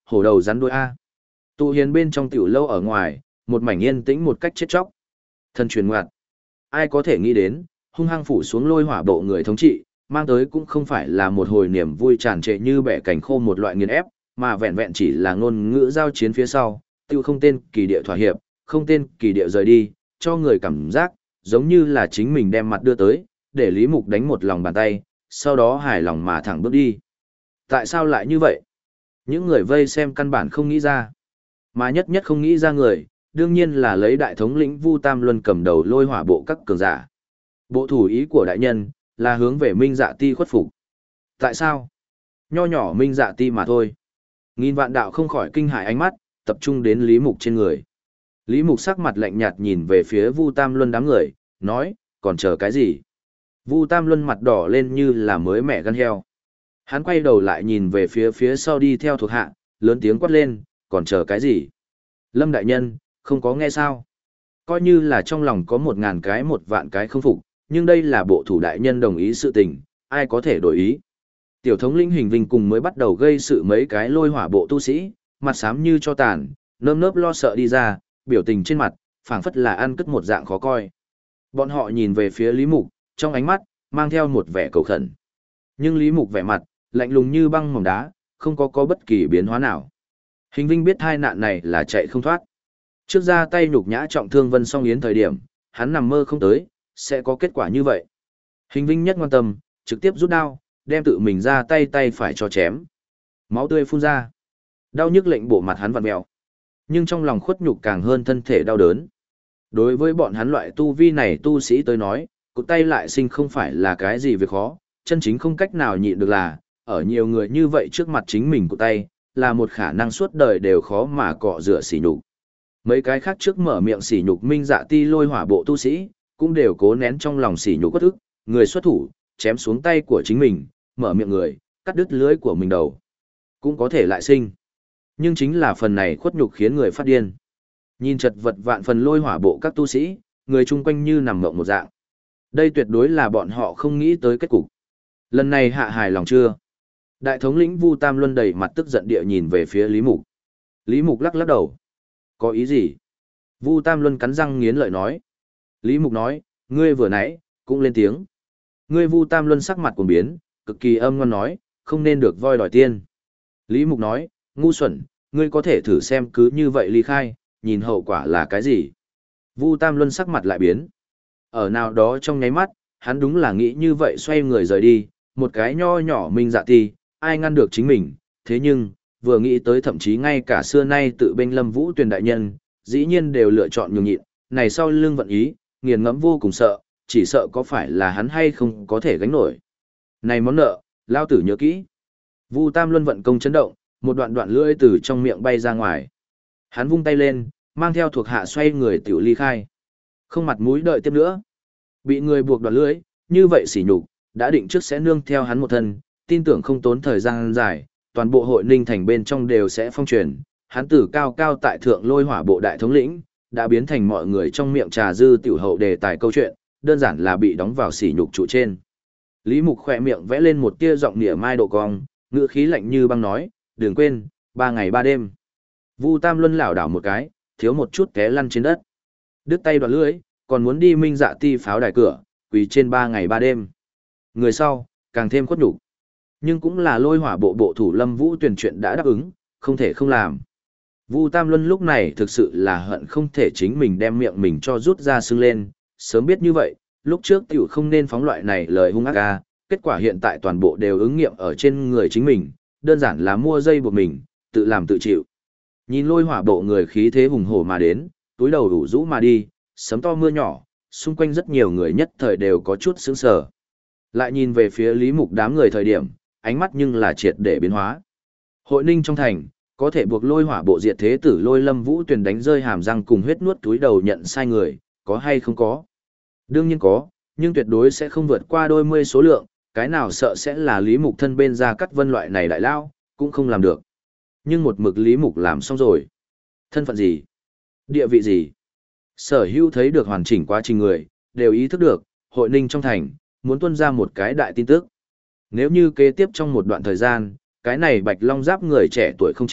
hổ đầu rắn đuôi A. Tụ hiền bên trong tiểu lâu ở ngoài, một mảnh yên tĩnh một cách chết chóc. Thân truyền ngoặt. Ai có thể nghĩ đến, hung hăng phủ xuống lôi hỏa bộ người thống trị, mang tới cũng không phải là một hồi niềm vui tràn trề như bẻ cảnh khô một loại nghiền ép, mà vẹn vẹn chỉ là ngôn ngữ giao chiến phía sau, tiêu không tên kỳ địa thỏa hiệp, không tên kỳ địa rời đi, cho người cảm giác, giống như là chính mình đem mặt đưa tới, để Lý Mục đánh một lòng bàn tay, sau đó hài lòng mà thẳng bước đi. Tại sao lại như vậy? Những người vây xem căn bản không nghĩ ra. Mà nhất nhất không nghĩ ra người, đương nhiên là lấy đại thống lĩnh Vu Tam Luân cầm đầu lôi hỏa bộ các cường giả. Bộ thủ ý của đại nhân, là hướng về Minh Dạ Ti khuất phục. Tại sao? Nho nhỏ Minh Dạ Ti mà thôi. Nghìn vạn đạo không khỏi kinh hãi ánh mắt, tập trung đến Lý Mục trên người. Lý Mục sắc mặt lạnh nhạt nhìn về phía Vu Tam Luân đám người, nói, còn chờ cái gì? Vu Tam Luân mặt đỏ lên như là mới mẹ gan heo. Hắn quay đầu lại nhìn về phía sau đi theo thuộc hạ, lớn tiếng quát lên, còn chờ cái gì? Lâm đại nhân, không có nghe sao? Coi như là trong lòng có 1000 cái 1 vạn cái không phục, nhưng đây là bộ thủ đại nhân đồng ý sự tình, ai có thể đổi ý? Tiểu thống lĩnh Hình Vinh cùng mới bắt đầu gây sự mấy cái lôi hỏa bộ tu sĩ, mặt xám như cho tàn, nơm nớp lo sợ đi ra, biểu tình trên mặt, phảng phất là ăn cất một dạng khó coi. Bọn họ nhìn về phía Lý Mục, trong ánh mắt, mang theo một vẻ cầu khẩn. Nhưng Lý Mục vẻ mặt, lạnh lùng như băng mỏng đá, không có bất kỳ biến hóa nào. Hình Vinh biết hai nạn này là chạy không thoát. Trước ra tay nhục nhã trọng thương Vân Song Yến thời điểm, hắn nằm mơ không tới, sẽ có kết quả như vậy. Hình Vinh nhất quan tâm, trực tiếp rút đao, đem tự mình ra tay phải cho chém. Máu tươi phun ra. Đau nhức lệnh bộ mặt hắn vặn mèo. Nhưng trong lòng khuất nhục càng hơn thân thể đau đớn. Đối với bọn hắn loại tu vi này tu sĩ tới nói, cụt tay lại sinh không phải là cái gì việc khó, chân chính không cách nào nhịn được là, ở nhiều người như vậy trước mặt chính mình cụt tay, là một khả năng suốt đời đều khó mà cọ rửa sỉ nhục. Mấy cái khác trước mở miệng sỉ nhục Minh Dạ Ti lôi hỏa bộ tu sĩ, cũng đều cố nén trong lòng sỉ nhục quất ức, người xuất thủ, chém xuống tay của chính mình, mở miệng người, cắt đứt lưới của mình đầu. Cũng có thể lại sinh. Nhưng chính là phần này khuất nhục khiến người phát điên. Nhìn chật vật vạn phần lôi hỏa bộ các tu sĩ, người chung quanh như nằm mộng một dạng. Đây tuyệt đối là bọn họ không nghĩ tới kết cục. Lần này hạ hài lòng chưa? Đại thống lĩnh Vu Tam Luân đầy mặt tức giận địa nhìn về phía Lý Mục. Lý Mục lắc lắc đầu. Có ý gì? Vu Tam Luân cắn răng nghiến lợi nói. Lý Mục nói, ngươi vừa nãy, cũng lên tiếng. Ngươi Vu Tam Luân sắc mặt cuồng biến, cực kỳ âm ngoan nói, không nên được voi đòi tiên. Lý Mục nói, ngu xuẩn, ngươi có thể thử xem cứ như vậy ly khai, nhìn hậu quả là cái gì. Vu Tam Luân sắc mặt lại biến. Ở nào đó trong nháy mắt, hắn đúng là nghĩ như vậy xoay người rời đi, một cái nho nhỏ Minh Dạ Ti, ai ngăn được chính mình, thế nhưng, vừa nghĩ tới thậm chí ngay cả xưa nay tự bên Lâm Vũ Tuyền đại nhân, dĩ nhiên đều lựa chọn nhường nhịn, này sau lưng vận ý, nghiền ngẫm vô cùng sợ, chỉ sợ có phải là hắn hay không có thể gánh nổi. Này món nợ, lao tử nhớ kỹ. Vu Tam Luân vận công chấn động, một đoạn đoạn lưỡi từ trong miệng bay ra ngoài. Hắn vung tay lên, mang theo thuộc hạ xoay người tiểu ly khai. Không mặt mũi đợi tiếp nữa. Bị người buộc đoạn lưỡi, như vậy sỉ nhục, đã định trước sẽ nương theo hắn một thân, tin tưởng không tốn thời gian dài, toàn bộ hội Ninh Thành bên trong đều sẽ phong truyền. Hắn từ cao cao tại thượng lôi hỏa bộ đại thống lĩnh, đã biến thành mọi người trong miệng trà dư tiểu hậu đề tài câu chuyện, đơn giản là bị đóng vào sỉ nhục trụ trên. Lý Mục khỏe miệng vẽ lên một tia giọng nịa mai độ cong, ngữ khí lạnh như băng nói, đừng quên, 3 ngày 3 đêm. Vu Tam Luân lảo đảo một cái, thiếu một chút té lăn trên đất. Đứt tay đoạt lưỡi, còn muốn đi Minh Dạ Ti pháo đài cửa, quỳ trên 3 ngày 3 đêm. Người sau, càng thêm khuất nhục. Nhưng cũng là lôi hỏa bộ bộ thủ Lâm Vũ Tuyền chuyện đã đáp ứng, không thể không làm. Vu Tam Luân lúc này thực sự là hận không thể chính mình đem miệng mình cho rút ra sưng lên, sớm biết như vậy, lúc trước tiểu không nên phóng loại này lời hung ác ra, kết quả hiện tại toàn bộ đều ứng nghiệm ở trên người chính mình, đơn giản là mua dây buộc mình, tự làm tự chịu. Nhìn lôi hỏa bộ người khí thế hùng hổ mà đến, túi đầu đủ rũ mà đi, sấm to mưa nhỏ, xung quanh rất nhiều người nhất thời đều có chút sững sờ. Lại nhìn về phía Lý Mục đám người thời điểm, ánh mắt nhưng là triệt để biến hóa. Hội Ninh trong thành, có thể buộc lôi hỏa bộ diệt thế tử lôi Lâm Vũ Tuyền đánh rơi hàm răng cùng huyết nuốt túi đầu nhận sai người, có hay không có? Đương nhiên có, nhưng tuyệt đối sẽ không vượt qua đôi mươi số lượng, cái nào sợ sẽ là Lý Mục thân bên Gia Cát Vân loại này đại lao, cũng không làm được. Nhưng một mực Lý Mục làm xong rồi. Thân phận gì? Địa vị gì? Sở hữu thấy được hoàn chỉnh quá trình người, đều ý thức được, hội Ninh trong thành, muốn tuân ra một cái đại tin tức. Nếu như kế tiếp trong một đoạn thời gian, cái này Bạch Long Giáp người trẻ tuổi không chết,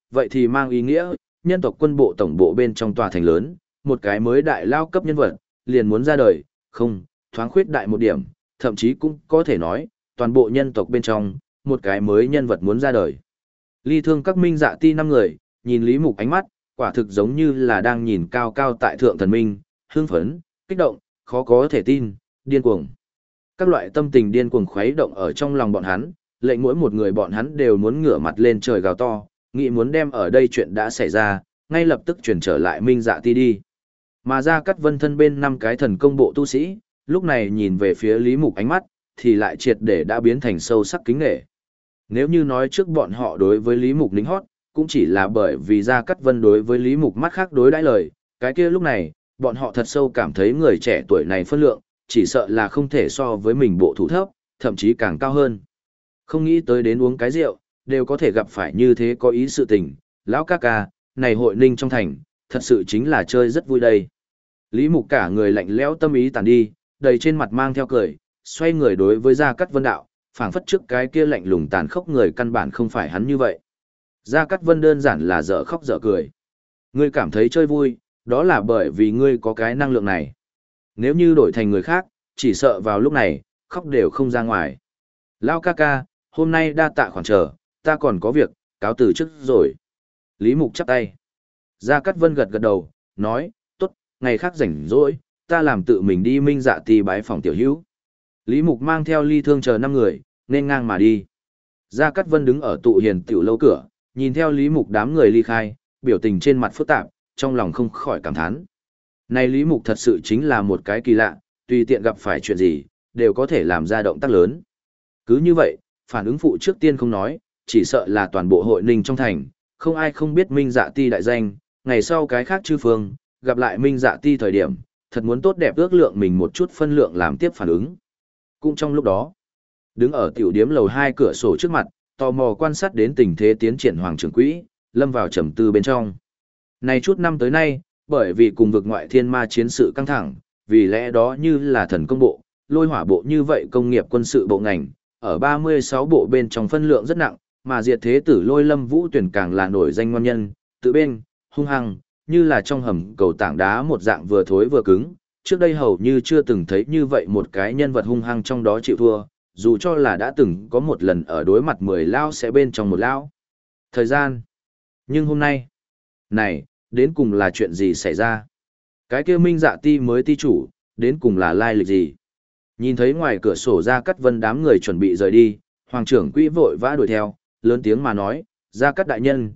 vậy thì mang ý nghĩa, nhân tộc quân bộ tổng bộ bên trong tòa thành lớn, một cái mới đại lao cấp nhân vật, liền muốn ra đời, không, thoáng khuyết đại một điểm, thậm chí cũng có thể nói, toàn bộ nhân tộc bên trong, một cái mới nhân vật muốn ra đời. Ly Thương các minh dạ ti 5 người, nhìn Lý Mục ánh mắt, quả thực giống như là đang nhìn cao cao tại thượng thần minh, hưng phấn, kích động, khó có thể tin, điên cuồng. Các loại tâm tình điên cuồng khuấy động ở trong lòng bọn hắn, lệnh mỗi một người bọn hắn đều muốn ngửa mặt lên trời gào to, nghĩ muốn đem ở đây chuyện đã xảy ra, ngay lập tức chuyển trở lại minh dạ ti đi. Mà Gia Cát Vân thân bên 5 cái thần công bộ tu sĩ, lúc này nhìn về phía Lý Mục ánh mắt, thì lại triệt để đã biến thành sâu sắc kính nghệ. Nếu như nói trước bọn họ đối với Lý Mục lính hót, cũng chỉ là bởi vì Gia Cát Vân đối với Lý Mục mắt khác đối đãi lời, cái kia lúc này, bọn họ thật sâu cảm thấy người trẻ tuổi này phân lượng, chỉ sợ là không thể so với mình bộ thủ thấp, thậm chí càng cao hơn. Không nghĩ tới đến uống cái rượu, đều có thể gặp phải như thế có ý sự tình, lão ca ca, này hội ninh trong thành, thật sự chính là chơi rất vui đây. Lý Mục cả người lạnh lẽo tâm ý tàn đi, đầy trên mặt mang theo cười, xoay người đối với Gia Cát Vân đạo, phảng phất trước cái kia lạnh lùng tàn khốc người căn bản không phải hắn như vậy. Gia Cát Vân đơn giản là dở khóc dở cười. Ngươi cảm thấy chơi vui, đó là bởi vì ngươi có cái năng lượng này. Nếu như đổi thành người khác, chỉ sợ vào lúc này, khóc đều không ra ngoài. Lao ca ca, hôm nay đa tạ khoản chờ, ta còn có việc, cáo từ trước rồi. Lý Mục chắp tay. Gia Cát Vân gật gật đầu, nói, tốt, ngày khác rảnh rỗi, ta làm tự mình đi minh dạ ti bái phòng tiểu hữu. Lý Mục mang theo Ly Thương chờ 5 người, nên ngang mà đi. Gia Cát Vân đứng ở tụ hiền tiểu lâu cửa, nhìn theo Lý Mục đám người ly khai, biểu tình trên mặt phức tạp, trong lòng không khỏi cảm thán. Này Lý Mục thật sự chính là một cái kỳ lạ, tùy tiện gặp phải chuyện gì, đều có thể làm ra động tác lớn. Cứ như vậy, phản ứng phụ trước tiên không nói, chỉ sợ là toàn bộ hội ninh trong thành, không ai không biết Minh Dạ Ti đại danh, ngày sau cái khác chư phương, gặp lại Minh Dạ Ti thời điểm, thật muốn tốt đẹp ước lượng mình một chút phân lượng làm tiếp phản ứng. Cũng trong lúc đó, đứng ở tiểu điếm lầu 2 cửa sổ trước mặt, tò mò quan sát đến tình thế tiến triển Hoàng trưởng quỹ, lâm vào trầm tư bên trong. Này chút năm tới nay, bởi vì cùng vực ngoại thiên ma chiến sự căng thẳng, vì lẽ đó như là thần công bộ, lôi hỏa bộ như vậy công nghiệp quân sự bộ ngành, ở 36 bộ bên trong phân lượng rất nặng, mà diệt thế tử lôi lâm vũ tuyển càng là nổi danh ngon nhân, tự bên, hung hăng, như là trong hầm cầu tảng đá một dạng vừa thối vừa cứng. Trước đây hầu như chưa từng thấy như vậy một cái nhân vật hung hăng trong đó chịu thua, dù cho là đã từng có một lần ở đối mặt 10 lao sẽ bên trong một lao. Thời gian. Nhưng hôm nay, này, đến cùng là chuyện gì xảy ra? Cái kia Minh Dạ Ti mới ti chủ, đến cùng là lai lịch gì? Nhìn thấy ngoài cửa sổ Gia Cát Vân đám người chuẩn bị rời đi, Hoàng trưởng quỹ vội vã đuổi theo, lớn tiếng mà nói, Gia Cát đại nhân,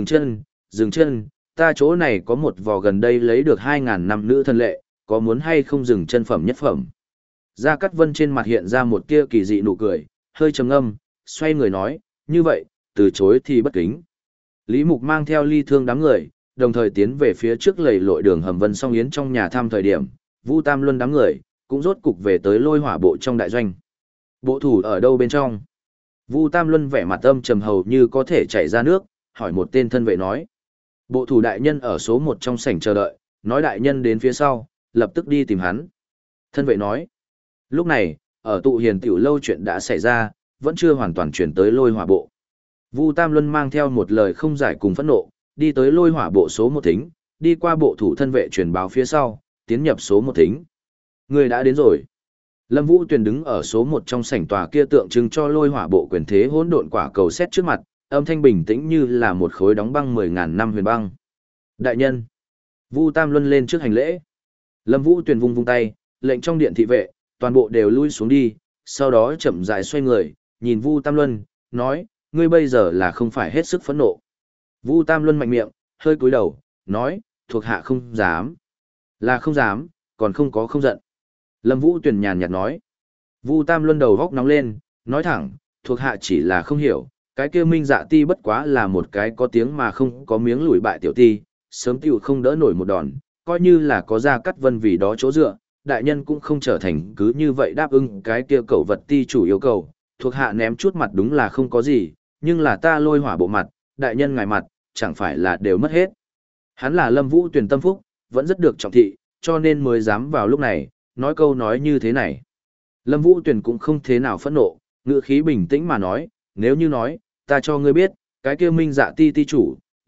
dừng chân, ta chỗ này có một vò gần đây lấy được 2.000 năm nữ thân lệ, có muốn hay không dừng chân phẩm nhất phẩm? Gia Cát Vân trên mặt hiện ra một tia kỳ dị nụ cười, hơi trầm ngâm, xoay người nói, như vậy, từ chối thì bất kính. Lý Mục mang theo Ly Thương đám người, đồng thời tiến về phía trước lầy lội đường hầm Vân Song Yến trong nhà thăm thời điểm, Vu Tam Luân đám người, cũng rốt cục về tới lôi hỏa bộ trong đại doanh. Bộ thủ ở đâu bên trong? Vu Tam Luân vẻ mặt âm trầm hầu như có thể chảy ra nước, hỏi một tên thân vệ nói. Bộ thủ đại nhân ở số 1 trong sảnh chờ đợi, nói đại nhân đến phía sau, lập tức đi tìm hắn. Thân vệ nói. Lúc này, ở tụ hiền tiểu lâu chuyện đã xảy ra, vẫn chưa hoàn toàn chuyển tới lôi hỏa bộ. Vu Tam Luân mang theo một lời không giải cùng phẫn nộ, đi tới lôi hỏa bộ số 1 thính, đi qua bộ thủ thân vệ truyền báo phía sau, tiến nhập số 1 thính. Người đã đến rồi. Lâm Vũ Tuyền đứng ở số 1 trong sảnh tòa kia tượng trưng cho lôi hỏa bộ quyền thế hỗn độn quả cầu xét trước mặt, âm thanh bình tĩnh như là một khối đóng băng 10.000 năm huyền băng. Đại nhân. Vu Tam Luân lên trước hành lễ. Lâm Vũ Tuyền vung vung tay, lệnh trong điện thị vệ, toàn bộ đều lui xuống đi, sau đó chậm rãi xoay người, nhìn Vu Tam Luân, nói, ngươi bây giờ là không phải hết sức phẫn nộ. Vu Tam Luân mạnh miệng, hơi cúi đầu, nói, thuộc hạ không dám. Là không dám, còn không có không giận. Lâm Vũ Tuyền nhàn nhạt nói. Vu Tam Luân đầu góc nóng lên, nói thẳng, thuộc hạ chỉ là không hiểu, cái kia Minh Dạ Ti bất quá là một cái có tiếng mà không có miếng lùi bại tiểu ti, sớm tiểu không đỡ nổi một đòn, coi như là có Gia Cát Vân vì đó chỗ dựa, đại nhân cũng không trở thành cứ như vậy đáp ứng cái kia cẩu vật ti chủ yêu cầu, thuộc hạ ném chút mặt đúng là không có gì, nhưng là ta lôi hỏa bộ mặt, đại nhân ngài mặt, chẳng phải là đều mất hết. Hắn là Lâm Vũ Tuyền tâm phúc, vẫn rất được trọng thị, cho nên mới dám vào lúc này, nói câu nói như thế này. Lâm Vũ Tuyền cũng không thế nào phẫn nộ, ngữ khí bình tĩnh mà nói, nếu như nói, ta cho ngươi biết, cái kia Minh Dạ Ti ti chủ,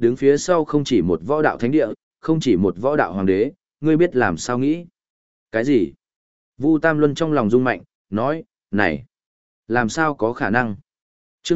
đứng phía sau không chỉ một võ đạo thánh địa, không chỉ một võ đạo hoàng đế, ngươi biết làm sao nghĩ? Cái gì? Vu Tam Luân trong lòng rung mạnh, nói, này, làm sao có khả năng? Trước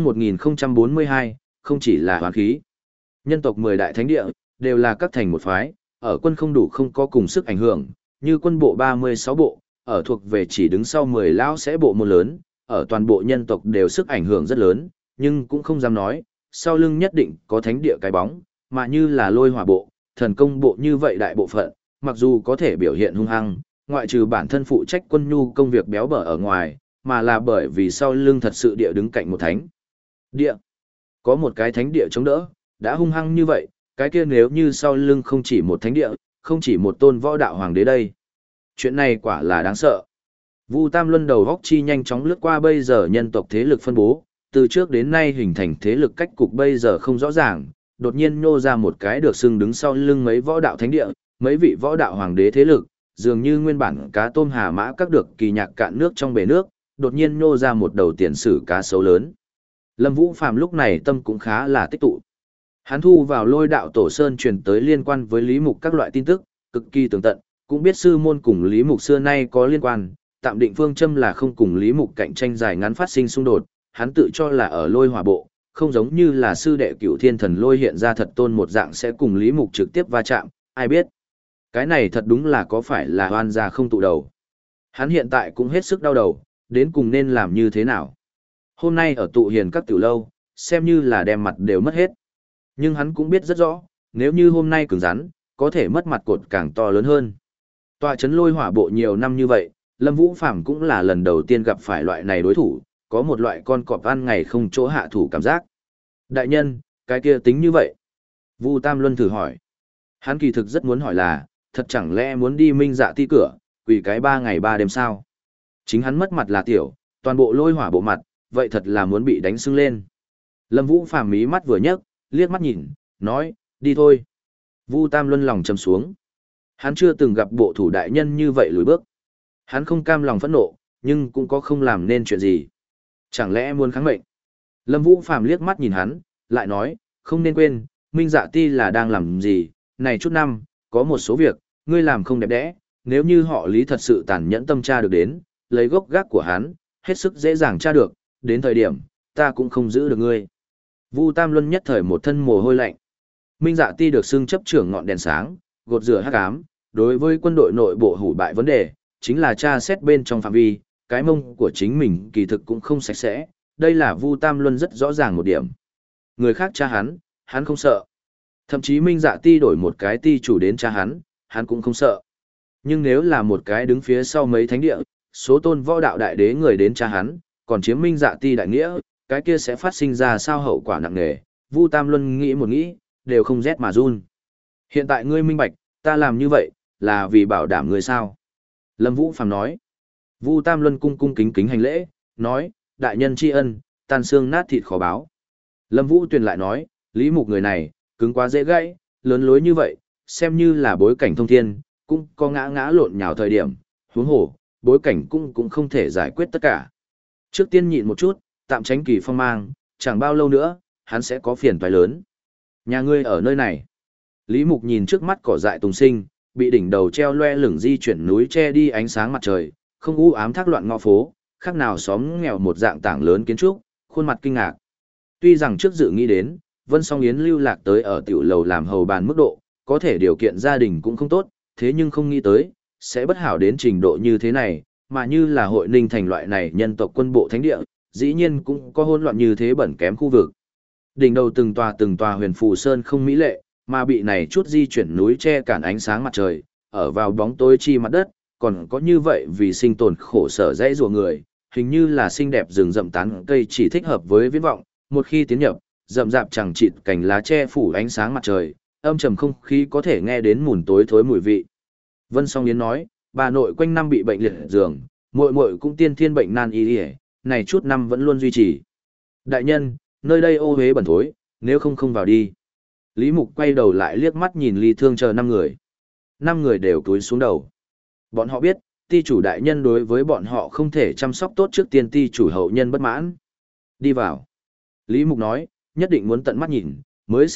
1042, không chỉ là hoàn khí. Nhân tộc 10 đại thánh địa, đều là các thành một phái, ở quân không đủ không có cùng sức ảnh hưởng, như quân bộ 36 bộ, ở thuộc về chỉ đứng sau 10 lão sẽ bộ môn lớn, ở toàn bộ nhân tộc đều sức ảnh hưởng rất lớn, nhưng cũng không dám nói, sau lưng nhất định có thánh địa cái bóng, mà như là lôi hỏa bộ, thần công bộ như vậy đại bộ phận, mặc dù có thể biểu hiện hung hăng, ngoại trừ bản thân phụ trách quân nhu công việc béo bở ở ngoài, mà là bởi vì sau lưng thật sự địa đứng cạnh một thánh địa. Có một cái thánh địa chống đỡ, đã hung hăng như vậy, cái kia nếu như sau lưng không chỉ một thánh địa, không chỉ một tôn võ đạo hoàng đế đây. Chuyện này quả là đáng sợ. Vu Tam Luân đầu góc chi nhanh chóng lướt qua bây giờ nhân tộc thế lực phân bố, từ trước đến nay hình thành thế lực cách cục bây giờ không rõ ràng, đột nhiên nhô ra một cái được xưng đứng sau lưng mấy võ đạo thánh địa, mấy vị võ đạo hoàng đế thế lực, dường như nguyên bản cá tôm hà mã các được kỳ nhạc cạn nước trong bể nước, đột nhiên nhô ra một đầu tiền sử cá sấu lớn. Lâm Vũ Phàm lúc này tâm cũng khá là tích tụ. Hắn thu vào Lôi Đạo Tổ Sơn truyền tới liên quan với Lý Mục các loại tin tức, cực kỳ tường tận, cũng biết sư môn cùng Lý Mục xưa nay có liên quan, tạm định phương châm là không cùng Lý Mục cạnh tranh dài ngắn phát sinh xung đột, hắn tự cho là ở Lôi Hỏa bộ, không giống như là sư đệ Cửu Thiên Thần Lôi hiện ra thật tôn một dạng sẽ cùng Lý Mục trực tiếp va chạm, ai biết. Cái này thật đúng là có phải là oan gia không tụ đầu. Hắn hiện tại cũng hết sức đau đầu, đến cùng nên làm như thế nào. Hôm nay ở tụ hiền các tiểu lâu, xem như là đem mặt đều mất hết. Nhưng hắn cũng biết rất rõ, nếu như hôm nay cứng rắn, có thể mất mặt cột càng to lớn hơn. Tòa chấn Lôi Hỏa bộ nhiều năm như vậy, Lâm Vũ Phàm cũng là lần đầu tiên gặp phải loại này đối thủ, có một loại con cọp ăn ngày không chỗ hạ thủ cảm giác. Đại nhân, cái kia tính như vậy. Vu Tam Luân thử hỏi. Hắn kỳ thực rất muốn hỏi là, thật chẳng lẽ muốn đi Minh Dạ Ti cửa, quỳ cái 3 ngày 3 đêm sao? Chính hắn mất mặt là tiểu, toàn bộ Lôi Hỏa bộ mặt, vậy thật là muốn bị đánh sưng lên. Lâm Vũ Phàm mí mắt vừa nhấc, liếc mắt nhìn, nói, đi thôi. Vu Tam Luân lòng trầm xuống. Hắn chưa từng gặp bộ thủ đại nhân như vậy lùi bước. Hắn không cam lòng phẫn nộ, nhưng cũng có không làm nên chuyện gì. Chẳng lẽ muốn kháng mệnh? Lâm Vũ Phàm liếc mắt nhìn hắn, lại nói, không nên quên, Minh Dạ Ti là đang làm gì, này chút năm, có một số việc, ngươi làm không đẹp đẽ, nếu như họ Lý thật sự tàn nhẫn tâm tra được đến, lấy gốc gác của hắn, hết sức dễ dàng tra được, đến thời điểm, ta cũng không giữ được ngươi. Vu Tam Luân nhất thời một thân mồ hôi lạnh. Minh Dạ Ti được xưng chấp trưởng ngọn đèn sáng, gột rửa hắc ám, đối với quân đội nội bộ hủ bại vấn đề, chính là tra xét bên trong phạm vi, cái mông của chính mình kỳ thực cũng không sạch sẽ, đây là Vu Tam Luân rất rõ ràng một điểm. Người khác tra hắn không sợ. Thậm chí Minh Dạ Ti đổi một cái ti chủ đến tra hắn cũng không sợ. Nhưng nếu là một cái đứng phía sau mấy thánh địa, số tôn võ đạo đại đế người đến tra hắn, còn chiếm Minh Dạ Ti đại nghĩa, cái kia sẽ phát sinh ra sao hậu quả nặng nề. Vu Tam Luân nghĩ một nghĩ, đều không rét mà run. Hiện tại ngươi minh bạch, ta làm như vậy, là vì bảo đảm ngươi sao? Lâm Vũ Phàm nói. Vu Tam Luân cung cung kính kính hành lễ, nói, đại nhân tri ân, tan xương nát thịt khó báo. Lâm Vũ Tuyền lại nói, Lý Mục người này, cứng quá dễ gãy, lớn lối như vậy, xem như là bối cảnh thông thiên, cũng có ngã lộn nhào thời điểm, huống hồ, bối cảnh cũng không thể giải quyết tất cả. Trước tiên nhịn một chút, tạm tránh kỳ phong mang, chẳng bao lâu nữa, hắn sẽ có phiền toái lớn. Nhà ngươi ở nơi này. Lý Mục nhìn trước mắt cỏ dại tùng sinh, bị đỉnh đầu treo loe lửng di chuyển núi che đi ánh sáng mặt trời, không u ám thác loạn ngõ phố, khác nào xóm nghèo một dạng tảng lớn kiến trúc, khuôn mặt kinh ngạc. Tuy rằng trước dự nghĩ đến, Vân Song Yến lưu lạc tới ở tiểu lầu làm hầu bàn mức độ, có thể điều kiện gia đình cũng không tốt, thế nhưng không nghĩ tới, sẽ bất hảo đến trình độ như thế này, mà như là hội ninh thành loại này nhân tộc quân bộ thánh địa, dĩ nhiên cũng có hỗn loạn như thế bẩn kém khu vực. Đỉnh đầu từng tòa huyền phù sơn không mỹ lệ, mà bị này chút di chuyển núi che cản ánh sáng mặt trời, ở vào bóng tối chi mặt đất, còn có như vậy vì sinh tồn khổ sở dãy rùa người, hình như là xinh đẹp rừng rậm tán cây chỉ thích hợp với viễn vọng, một khi tiến nhập, rậm rạp chẳng chịt cành lá che phủ ánh sáng mặt trời, âm trầm không khí có thể nghe đến mùn tối thối mùi vị. Vân Song Yến nói, bà nội quanh năm bị bệnh liệt giường, muội muội cũng tiên thiên bệnh nan y, này chút năm vẫn luôn duy trì. Đại nhân, nơi đây ô uế bẩn thối, nếu không vào đi. Lý Mục quay đầu lại liếc mắt nhìn Ly Thương chờ 5 người. 5 người đều cúi xuống đầu. Bọn họ biết, ti chủ đại nhân đối với bọn họ không thể chăm sóc tốt trước tiên ti chủ hậu nhân bất mãn. Đi vào. Lý Mục nói, nhất định muốn tận mắt nhìn, mới sẽ biết,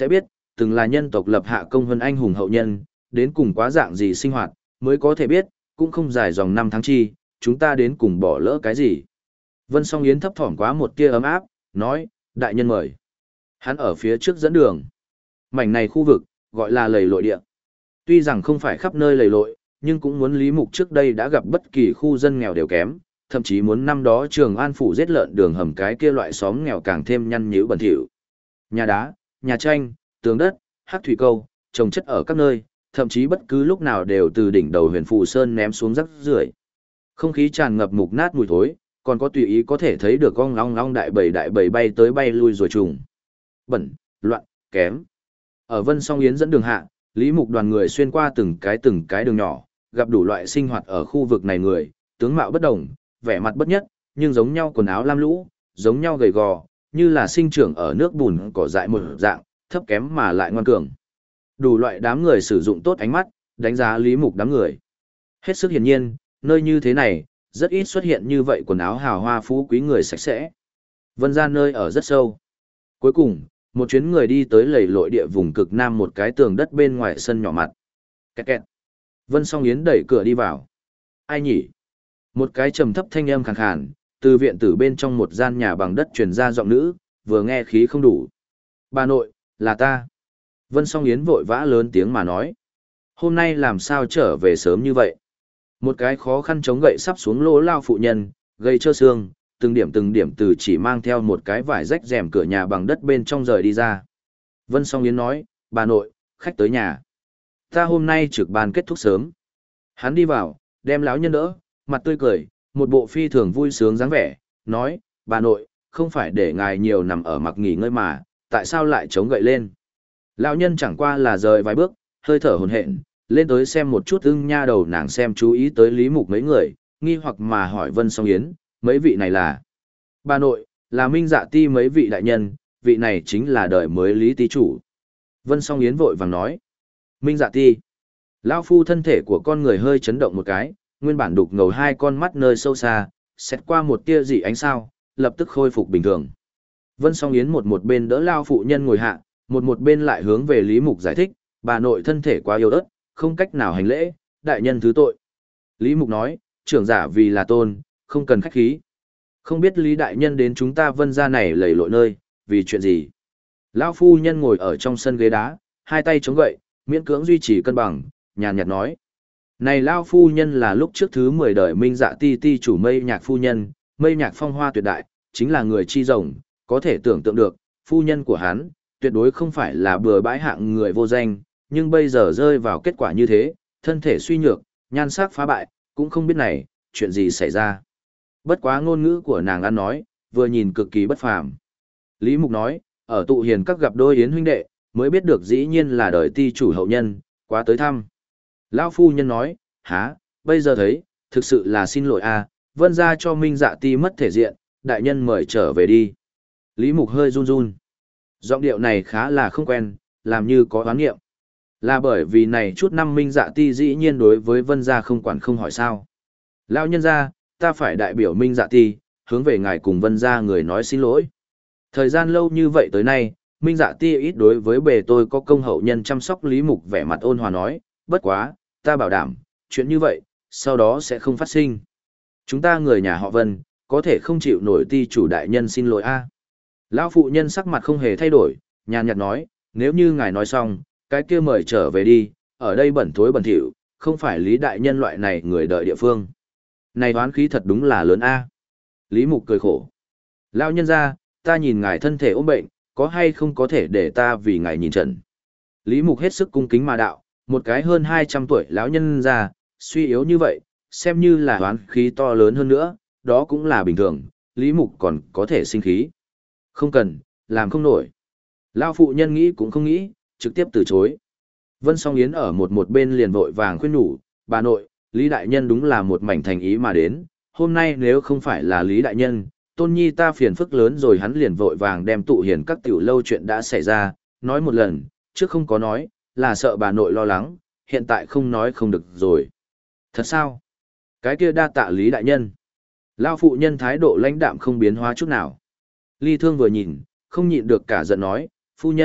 từng là nhân tộc lập hạ công hơn anh hùng hậu nhân, đến cùng quá dạng gì sinh hoạt, mới có thể biết, cũng không dài dòng năm tháng chi, chúng ta đến cùng bỏ lỡ cái gì. Vân Song Yến thấp thỏm quá một tia ấm áp, nói, đại nhân mời. Hắn ở phía trước dẫn đường. Mảnh này khu vực, gọi là lầy lội địa. Tuy rằng không phải khắp nơi lầy lội, nhưng cũng muốn Lý Mục trước đây đã gặp bất kỳ khu dân nghèo đều kém, thậm chí muốn năm đó Trường An phủ giết lợn đường hầm cái kia loại xóm nghèo càng thêm nhăn nhữ bẩn thỉu. Nhà đá, nhà tranh, tường đất, hắc thủy câu, trồng chất ở các nơi, thậm chí bất cứ lúc nào đều từ đỉnh đầu Huyền Phù Sơn ném xuống rác rưởi. Không khí tràn ngập mục nát mùi thối, còn có tùy ý có thể thấy được ong long đại bầy bay tới bay lui rồi trùng. Bẩn, loạn, kém. Ở Vân Song Yến dẫn đường hạ, Lý Mục đoàn người xuyên qua từng cái đường nhỏ, gặp đủ loại sinh hoạt ở khu vực này người, tướng mạo bất đồng, vẻ mặt bất nhất, nhưng giống nhau quần áo lam lũ, giống nhau gầy gò, như là sinh trưởng ở nước bùn cỏ dại một dạng, thấp kém mà lại ngoan cường. Đủ loại đám người sử dụng tốt ánh mắt, đánh giá Lý Mục đám người. Hết sức hiển nhiên, nơi như thế này, rất ít xuất hiện như vậy quần áo hào hoa phú quý người sạch sẽ. Vân ra nơi ở rất sâu. Cuối cùng, một chuyến người đi tới lầy lội địa vùng cực nam một cái tường đất bên ngoài sân nhỏ mặt. Kẹt kẹt. Vân Song Yến đẩy cửa đi vào. Ai nhỉ? Một cái trầm thấp thanh âm khàn khàn, từ viện tử bên trong một gian nhà bằng đất truyền ra giọng nữ, vừa nghe khí không đủ. Bà nội, là ta. Vân Song Yến vội vã lớn tiếng mà nói. Hôm nay làm sao trở về sớm như vậy? Một cái khó khăn chống gậy sắp xuống lỗ lao phụ nhân, gây trơ xương, từng điểm từ chỉ mang theo một cái vải rách rèm cửa nhà bằng đất bên trong rời đi ra. Vân Song Yến nói, bà nội, khách tới nhà. Ta hôm nay trực ban kết thúc sớm. Hắn đi vào, đem lão nhân đỡ, mặt tươi cười, một bộ phi thường vui sướng dáng vẻ, nói, bà nội, không phải để ngài nhiều nằm ở mặc nghỉ ngơi mà, tại sao lại chống gậy lên? Lão nhân chẳng qua là rời vài bước, hơi thở hổn hển, lên tới xem một chút ưng nha đầu nàng xem chú ý tới Lý Mục mấy người, nghi hoặc mà hỏi Vân Song Yến, mấy vị này là? Bà nội, là Minh Dạ Ti mấy vị đại nhân, vị này chính là đời mới Lý Ti chủ. Vân Song Yến vội vàng nói, Minh Dạ Ti. Lão phu thân thể của con người hơi chấn động một cái, nguyên bản đục ngầu hai con mắt nơi sâu xa, xét qua một tia dị ánh sao, lập tức khôi phục bình thường. Vân Song Yến một bên đỡ lao phụ nhân ngồi hạ, một bên lại hướng về Lý Mục giải thích, bà nội thân thể quá yếu ớt, không cách nào hành lễ, đại nhân thứ tội. Lý Mục nói, trưởng giả vì là tôn, không cần khách khí. Không biết Lý đại nhân đến chúng ta Vân gia này lầy lội nơi, vì chuyện gì? Lão phu nhân ngồi ở trong sân ghế đá, hai tay chống gậy, miễn cưỡng duy trì cân bằng, nhàn nhạt nói. Này Lão phu nhân là lúc trước thứ 10 đời Minh Dạ Ti ti chủ Mây Nhạc phu nhân, Mây Nhạc phong hoa tuyệt đại, chính là người chi rồng, có thể tưởng tượng được, phu nhân của hắn, tuyệt đối không phải là bừa bãi hạng người vô danh, nhưng bây giờ rơi vào kết quả như thế, thân thể suy nhược, nhan sắc phá bại, cũng không biết này, chuyện gì xảy ra. Bất quá ngôn ngữ của nàng ăn nói, vừa nhìn cực kỳ bất phàm. Lý Mục nói, ở tụ hiền các gặp đôi yến huynh đệ, mới biết được dĩ nhiên là đời ti chủ hậu nhân, quá tới thăm. Lão phu nhân nói, há, bây giờ thấy, thực sự là xin lỗi a, Vân gia cho Minh Dạ Ti mất thể diện, đại nhân mời trở về đi. Lý Mục hơi run run. Giọng điệu này khá là không quen, làm như có oán nghiệm. Là bởi vì này chút năm Minh Dạ Ti dĩ nhiên đối với Vân gia không quản không hỏi sao. Lão nhân gia, ta phải đại biểu Minh Dạ Ti, hướng về ngài cùng Vân gia người nói xin lỗi. Thời gian lâu như vậy tới nay, Minh Dạ Ti ít đối với bề tôi có công hậu nhân chăm sóc. Lý Mục vẻ mặt ôn hòa nói, bất quá, ta bảo đảm, chuyện như vậy, sau đó sẽ không phát sinh. Chúng ta người nhà họ Vân, có thể không chịu nổi ti chủ đại nhân xin lỗi a. Lão phụ nhân sắc mặt không hề thay đổi, nhàn nhạt nói, nếu như ngài nói xong, cái kia mời trở về đi, ở đây bẩn thối bẩn thỉu, không phải Lý đại nhân loại này người đợi địa phương. Này đoán khí thật đúng là lớn a. Lý Mục cười khổ. Lão nhân gia, ta nhìn ngài thân thể ốm bệnh, có hay không có thể để ta vì ngài nhìn trần. Lý Mục hết sức cung kính mà đạo, một cái hơn 200 tuổi lão nhân gia, suy yếu như vậy, xem như là đoán khí to lớn hơn nữa, đó cũng là bình thường, Lý Mục còn có thể sinh khí. Không cần, làm không nổi. Lão phụ nhân nghĩ cũng không nghĩ, trực tiếp từ chối. Vân Song Yến ở một bên liền vội vàng khuyên nhủ, bà nội, Lý đại nhân đúng là một mảnh thành ý mà đến, hôm nay nếu không phải là Lý đại nhân, tôn nhi ta phiền phức lớn rồi. Hắn liền vội vàng đem tụ hiền các tiểu lâu chuyện đã xảy ra, nói một lần, trước không có nói, là sợ bà nội lo lắng, hiện tại không nói không được rồi. Thật sao? Cái kia đa tạ Lý đại nhân. Lão phụ nhân thái độ lãnh đạm không biến hóa chút nào. Ly Thương vừa nhìn, không nhịn được cả giận nói, phu nhân,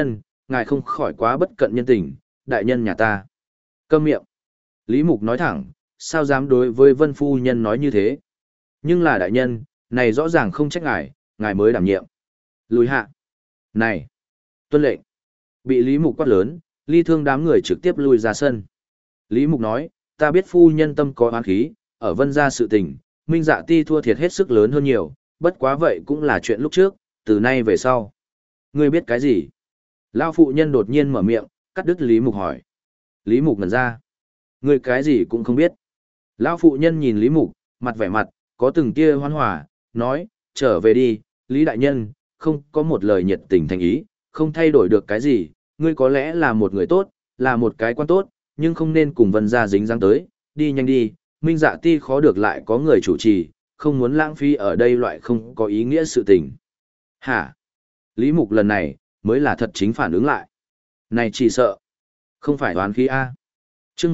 ngài không khỏi quá bất cận nhân tình, đại nhân nhà ta. Câm miệng. Lý Mục nói thẳng, sao dám đối với Vân Phu Nhân nói như thế. Nhưng là đại nhân, này rõ ràng không trách ngài mới đảm nhiệm. Lùi hạ. Này. Tuân lệnh. Bị Lý Mục quát lớn, Ly Thương đám người trực tiếp lui ra sân. Lý Mục nói, ta biết Phu Nhân tâm có oán khí, ở Vân gia sự tình, Minh Dạ Ti thua thiệt hết sức lớn hơn nhiều, bất quá vậy cũng là chuyện lúc trước, từ nay về sau. Ngươi biết cái gì? Lão phụ nhân đột nhiên mở miệng, cắt đứt Lý Mục hỏi. Lý Mục ngẩn ra. Ngươi cái gì cũng không biết. Lão phụ nhân nhìn Lý Mục, mặt vẻ mặt, có từng tia hoan hòa, nói, trở về đi, Lý Đại Nhân, không có một lời nhiệt tình thành ý, không thay đổi được cái gì, ngươi có lẽ là một người tốt, là một cái quan tốt, nhưng không nên cùng Vân gia dính dáng tới, đi nhanh đi, Minh Dạ Ti khó được lại có người chủ trì, không muốn lãng phí ở đây loại không có ý nghĩa sự tình. Hả? Lý Mục lần này, mới là thật chính phản ứng lại. Này chỉ sợ, không phải đoán khí A. Trước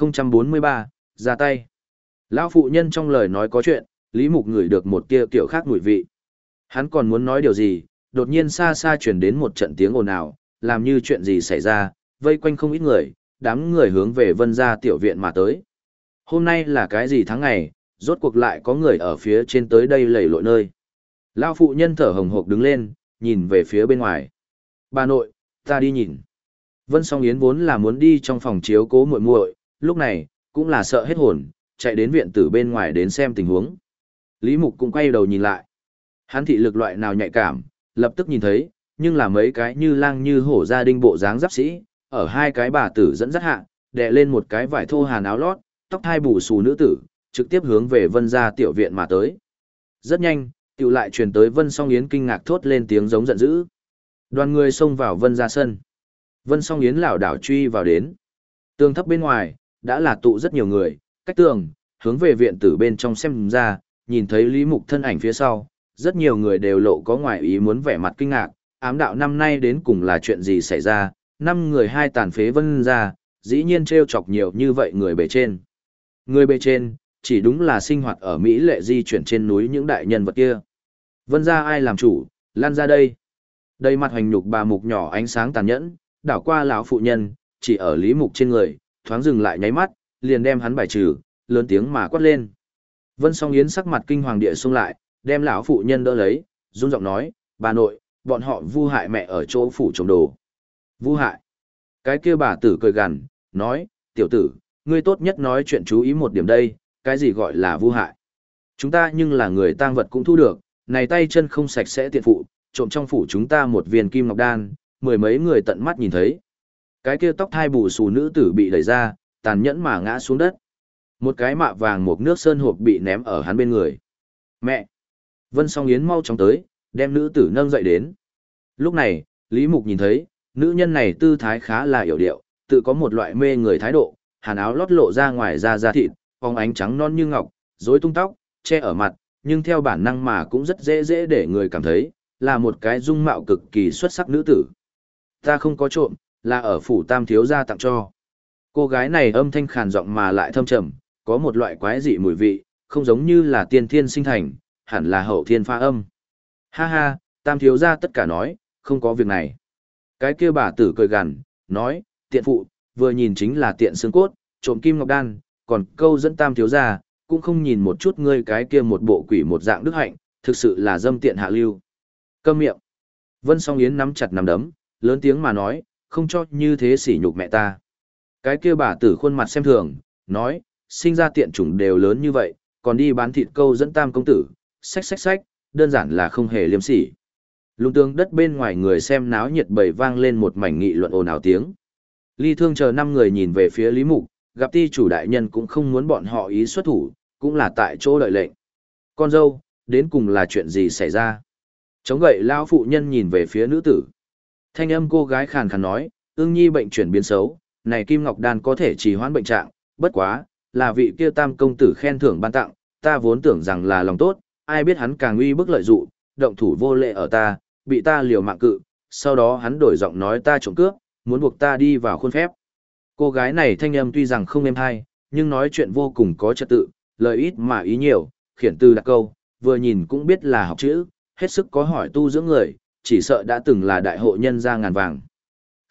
1043, ra tay. Lão phụ nhân trong lời nói có chuyện, Lý Mục ngửi được một tia kiểu khác mùi vị. Hắn còn muốn nói điều gì, đột nhiên xa xa chuyển đến một trận tiếng ồn ào, làm như chuyện gì xảy ra, vây quanh không ít người, đám người hướng về Vân gia tiểu viện mà tới. Hôm nay là cái gì tháng ngày, rốt cuộc lại có người ở phía trên tới đây lầy lội nơi. Lão phụ nhân thở hồng hộc đứng lên, nhìn về phía bên ngoài. Bà nội, ta đi nhìn. Vân Song Yến vốn là muốn đi trong phòng chiếu cố muội muội, lúc này, cũng là sợ hết hồn, chạy đến viện tử bên ngoài đến xem tình huống. Lý Mục cũng quay đầu nhìn lại. Hắn thị lực loại nào nhạy cảm, lập tức nhìn thấy, nhưng là mấy cái như lang như hổ gia đình bộ dáng giáp sĩ, ở hai cái bà tử dẫn dắt hạ, đè lên một cái vải thô hàn áo lót, tóc hai bù xù nữ tử, trực tiếp hướng về Vân gia tiểu viện mà tới. Rất nhanh, tiểu lại truyền tới Vân Song Yến kinh ngạc thốt lên tiếng giống giận dữ. Đoàn người xông vào Vân gia sân. Vân Song Yến lảo đảo truy vào đến. Tường thấp bên ngoài, đã là tụ rất nhiều người, cách tường, hướng về viện tử bên trong xem ra, nhìn thấy Lý Mục thân ảnh phía sau, rất nhiều người đều lộ có ngoài ý muốn vẻ mặt kinh ngạc, ám đạo năm nay đến cùng là chuyện gì xảy ra, 5 người 2 tàn phế Vân gia, dĩ nhiên trêu chọc nhiều như vậy người bề trên. Người bề trên, chỉ đúng là sinh hoạt ở Mỹ lệ di chuyển trên núi những đại nhân vật kia. Vân gia ai làm chủ, lan ra đây. Đây mặt hoành nhục bà Mục nhỏ ánh sáng tàn nhẫn, đảo qua lão phụ nhân, chỉ ở Lý Mục trên người, thoáng dừng lại nháy mắt, liền đem hắn bài trừ, lớn tiếng mà quát lên. Vân Song Yến sắc mặt kinh hoàng địa xông lại, đem lão phụ nhân đỡ lấy, run giọng nói, bà nội, bọn họ vu hại mẹ ở chỗ phủ trồng đồ. Vu hại. Cái kia bà tử cười gằn, nói, tiểu tử, ngươi tốt nhất nói chuyện chú ý một điểm đây, cái gì gọi là vu hại. Chúng ta nhưng là người tang vật cũng thu được, này tay chân không sạch sẽ tiện phụ, trộm trong phủ chúng ta một viên kim ngọc đan, 10 mấy người tận mắt nhìn thấy. Cái kia tóc thai bù xù nữ tử bị đẩy ra, tàn nhẫn mà ngã xuống đất. Một cái mạ vàng một nước sơn hộp bị ném ở hắn bên người. Mẹ! Vân Song Yến mau chóng tới, đem nữ tử nâng dậy đến. Lúc này, Lý Mục nhìn thấy, nữ nhân này tư thái khá là yểu điệu, tự có một loại mê người thái độ, hàn áo lót lộ ra ngoài da thịt, phóng ánh trắng non như ngọc, rối tung tóc, che ở mặt, nhưng theo bản năng mà cũng rất dễ để người cảm thấy, là một cái dung mạo cực kỳ xuất sắc nữ tử. Ta không có trộm, là ở phủ Tam thiếu gia tặng cho. Cô gái này âm thanh khàn giọng mà lại thâm trầm, có một loại quái dị mùi vị, không giống như là tiên thiên sinh thành, hẳn là hậu thiên pha âm. Ha ha, Tam thiếu gia tất cả nói, không có việc này. Cái kia bà tử cười gằn, nói, tiện phụ, vừa nhìn chính là tiện xương cốt, trộm kim ngọc đan, còn câu dẫn Tam thiếu gia, cũng không nhìn một chút ngươi cái kia một bộ quỷ một dạng đức hạnh, thực sự là dâm tiện hạ lưu. Câm miệng. Vân Song Yến nắm chặt nắm đấm, lớn tiếng mà nói, không cho như thế sỉ nhục mẹ ta. Cái kia bà tử khuôn mặt xem thường, nói, sinh ra tiện chủng đều lớn như vậy, còn đi bán thịt câu dẫn Tam công tử, xách, đơn giản là không hề liêm sỉ. Lung tương đất bên ngoài người xem náo nhiệt bầy vang lên một mảnh nghị luận ồn ào tiếng. Ly Thương chờ 5 người nhìn về phía Lý Mục, gặp ti chủ đại nhân cũng không muốn bọn họ ý xuất thủ, cũng là tại chỗ đợi lệnh. Con dâu, đến cùng là chuyện gì xảy ra? Chống gậy lão phụ nhân nhìn về phía nữ tử. Thanh âm cô gái khàn khàn nói, ương nhi bệnh chuyển biến xấu, này kim ngọc đan có thể trì hoãn bệnh trạng, bất quá, là vị kia Tam công tử khen thưởng ban tặng, ta vốn tưởng rằng là lòng tốt, ai biết hắn càng uy bức lợi dụng, động thủ vô lệ ở ta, bị ta liều mạng cự, sau đó hắn đổi giọng nói ta trộm cướp, muốn buộc ta đi vào khuôn phép. Cô gái này thanh âm tuy rằng không êm hay, nhưng nói chuyện vô cùng có trật tự, lời ít mà ý nhiều, khiển từ đặt câu, vừa nhìn cũng biết là học chữ, hết sức có hỏi tu dưỡng người, chỉ sợ đã từng là đại hộ nhân gia ngàn vàng.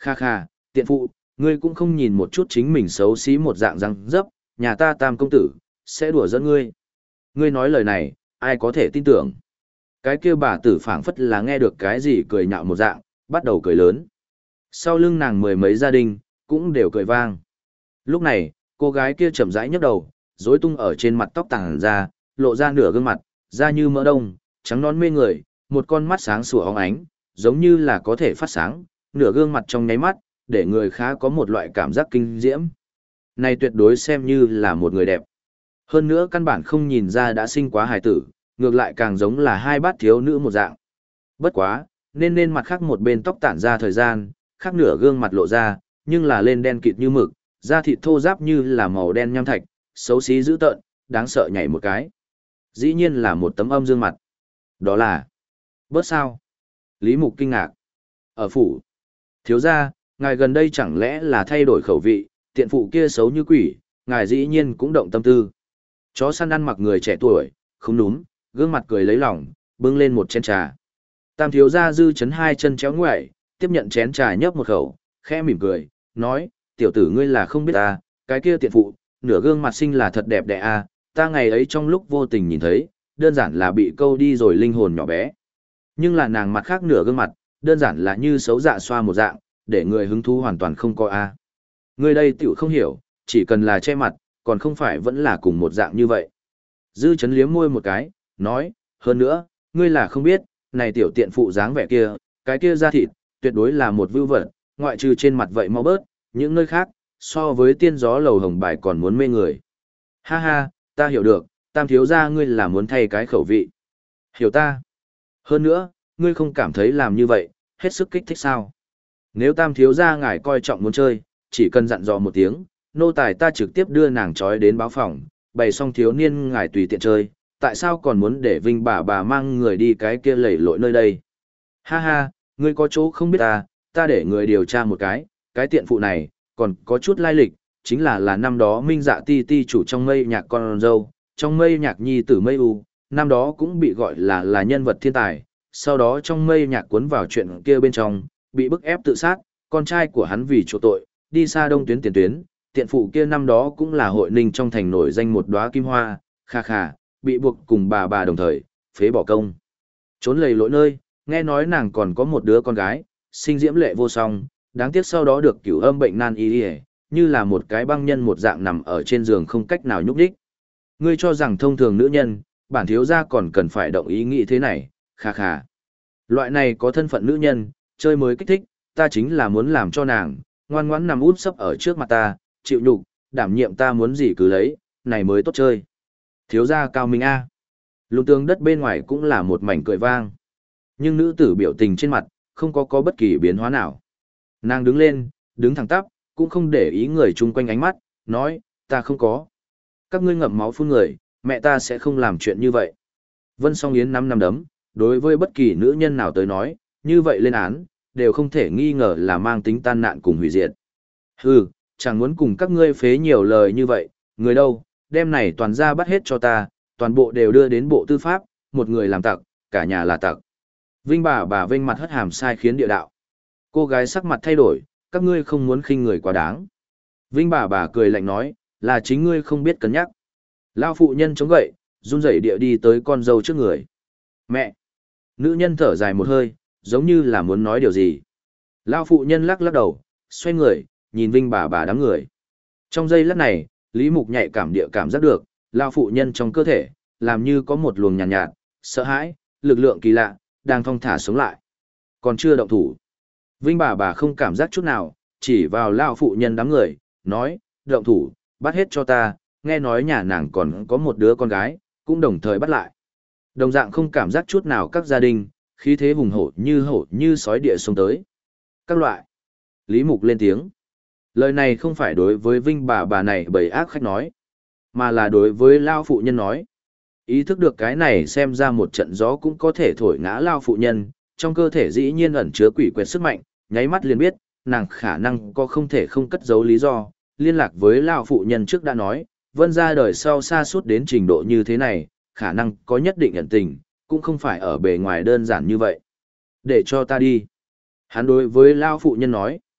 Kha kha, tiện phụ, ngươi cũng không nhìn một chút chính mình xấu xí một dạng răng dấp, nhà ta tam công tử, sẽ đùa giỡn ngươi. Ngươi nói lời này, ai có thể tin tưởng. Cái kia bà tử phảng phất là nghe được cái gì cười nhạo một dạng, bắt đầu cười lớn. Sau lưng nàng mười mấy gia đình, cũng đều cười vang. Lúc này, cô gái kia chậm rãi nhấc đầu, rối tung ở trên mặt tóc tàng ra, lộ ra nửa gương mặt, da như mỡ đông, trắng non mê người, một con mắt sáng sủa óng ánh, giống như là có thể phát sáng, nửa gương mặt trong nháy mắt, để người khá có một loại cảm giác kinh diễm. Này tuyệt đối xem như là một người đẹp. Hơn nữa căn bản không nhìn ra đã sinh quá hài tử, ngược lại càng giống là hai bát thiếu nữ một dạng. Bất quá, nên mặt khác một bên tóc tản ra thời gian, khác nửa gương mặt lộ ra, nhưng là lên đen kịt như mực, da thịt thô ráp như là màu đen nham thạch, xấu xí dữ tợn, đáng sợ nhảy một cái. Dĩ nhiên là một tấm âm dương mặt. Đó là... Bớt sao? Lý Mục kinh ngạc. Ở phủ. Thiếu gia, ngài gần đây chẳng lẽ là thay đổi khẩu vị, tiện phụ kia xấu như quỷ, ngài dĩ nhiên cũng động tâm tư. Chó săn ăn mặc người trẻ tuổi, không đúng, gương mặt cười lấy lòng, bưng lên một chén trà. Tam thiếu gia dư chấn hai chân chéo ngoại, tiếp nhận chén trà nhấp một khẩu, khẽ mỉm cười, nói, tiểu tử ngươi là không biết ta, cái kia tiện phụ, nửa gương mặt xinh là thật đẹp đẽ à, ta ngày ấy trong lúc vô tình nhìn thấy, đơn giản là bị câu đi rồi linh hồn nhỏ bé. Nhưng là nàng mặt khác nửa gương mặt, đơn giản là như xấu dạ xoa một dạng, để người hứng thú hoàn toàn không có a. Ngươi đây tiểu không hiểu, chỉ cần là che mặt, còn không phải vẫn là cùng một dạng như vậy. Dư chấn liếm môi một cái, nói, hơn nữa, ngươi là không biết, này tiểu tiện phụ dáng vẻ kia, cái kia da thịt, tuyệt đối là một vưu vật, ngoại trừ trên mặt vậy mau bớt, những nơi khác, so với tiên gió lầu hồng bài còn muốn mê người. Ha ha, ta hiểu được, tam thiếu gia ngươi là muốn thay cái khẩu vị. Hiểu ta. Hơn nữa, ngươi không cảm thấy làm như vậy, hết sức kích thích sao. Nếu tam thiếu gia ngài coi trọng muốn chơi, chỉ cần dặn dò một tiếng, nô tài ta trực tiếp đưa nàng trói đến báo phòng, bày xong thiếu niên ngài tùy tiện chơi, tại sao còn muốn để Vinh bà mang người đi cái kia lầy lội nơi đây. Ha ha, ngươi có chỗ không biết ta để người điều tra một cái tiện phụ này, còn có chút lai lịch, chính là năm đó Minh Dạ Ti Ti chủ trong mây nhạc con dâu, trong mây nhạc nhi tử mây u, năm đó cũng bị gọi là nhân vật thiên tài, sau đó trong mây nhạc cuốn vào chuyện kia bên trong, bị bức ép tự sát, con trai của hắn vì chỗ tội, đi xa đông tuyến tiền tuyến, tiện phụ kia năm đó cũng là hội ninh trong thành nổi danh một đóa kim hoa, kha kha, bị buộc cùng bà đồng thời, phế bỏ công. Trốn lầy lội nơi, nghe nói nàng còn có một đứa con gái, sinh diễm lệ vô song, đáng tiếc sau đó được cửu âm bệnh nan y như là một cái băng nhân một dạng nằm ở trên giường không cách nào nhúc đích. Ngươi cho rằng thông thường nữ nhân, bản thiếu gia còn cần phải động ý nghĩ thế này, kha kha. Loại này có thân phận nữ nhân, chơi mới kích thích, ta chính là muốn làm cho nàng, ngoan ngoãn nằm út sấp ở trước mặt ta, chịu nhục, đảm nhiệm ta muốn gì cứ lấy, này mới tốt chơi. Thiếu gia cao minh A. Lục tường đất bên ngoài cũng là một mảnh cười vang. Nhưng nữ tử biểu tình trên mặt, không có bất kỳ biến hóa nào. Nàng đứng lên, đứng thẳng tắp, cũng không để ý người chung quanh ánh mắt, nói, ta không có. Các ngươi ngậm máu phun người, mẹ ta sẽ không làm chuyện như vậy. Vân Song Yến năm đấm, đối với bất kỳ nữ nhân nào tới nói, như vậy lên án, đều không thể nghi ngờ là mang tính tan nạn cùng hủy diệt. Hừ, chẳng muốn cùng các ngươi phế nhiều lời như vậy, người đâu, đem này toàn ra bắt hết cho ta, toàn bộ đều đưa đến bộ tư pháp, một người làm tặc, cả nhà là tặc. Vinh bà vênh mặt hất hàm sai khiến địa đạo. Cô gái sắc mặt thay đổi, các ngươi không muốn khinh người quá đáng. Vinh bà cười lạnh nói, là chính ngươi không biết cân nhắc. Lao phụ nhân chống gậy, run rẩy địa đi tới con dâu trước người. Mẹ! Nữ nhân thở dài một hơi, giống như là muốn nói điều gì. Lao phụ nhân lắc lắc đầu, xoay người, nhìn Vinh bà đám người. Trong giây lát này, Lý Mục nhạy cảm giác được, Lao phụ nhân trong cơ thể, làm như có một luồng nhàn nhạt, sợ hãi, lực lượng kỳ lạ, đang thong thả sống lại. Còn chưa động thủ. Vinh bà không cảm giác chút nào, chỉ vào Lao phụ nhân đám người, nói, động thủ, bắt hết cho ta, nghe nói nhà nàng còn có một đứa con gái, cũng đồng thời bắt lại. Đồng dạng không cảm giác chút nào các gia đình, khí thế hùng hổ như sói địa xông tới. Các loại. Lý Mục lên tiếng. Lời này không phải đối với Vinh bà này bầy ác khách nói, mà là đối với Lao phụ nhân nói. Ý thức được cái này xem ra một trận gió cũng có thể thổi ngã Lao phụ nhân, trong cơ thể dĩ nhiên ẩn chứa quỷ quyệt sức mạnh, nháy mắt liền biết, nàng khả năng có không thể không cất giấu lý do, liên lạc với Lao phụ nhân trước đã nói, Vân ra đời sau xa suốt đến trình độ như thế này, khả năng có nhất định ẩn tình, cũng không phải ở bề ngoài đơn giản như vậy. Để cho ta đi. Hắn đối với Lao phụ nhân nói.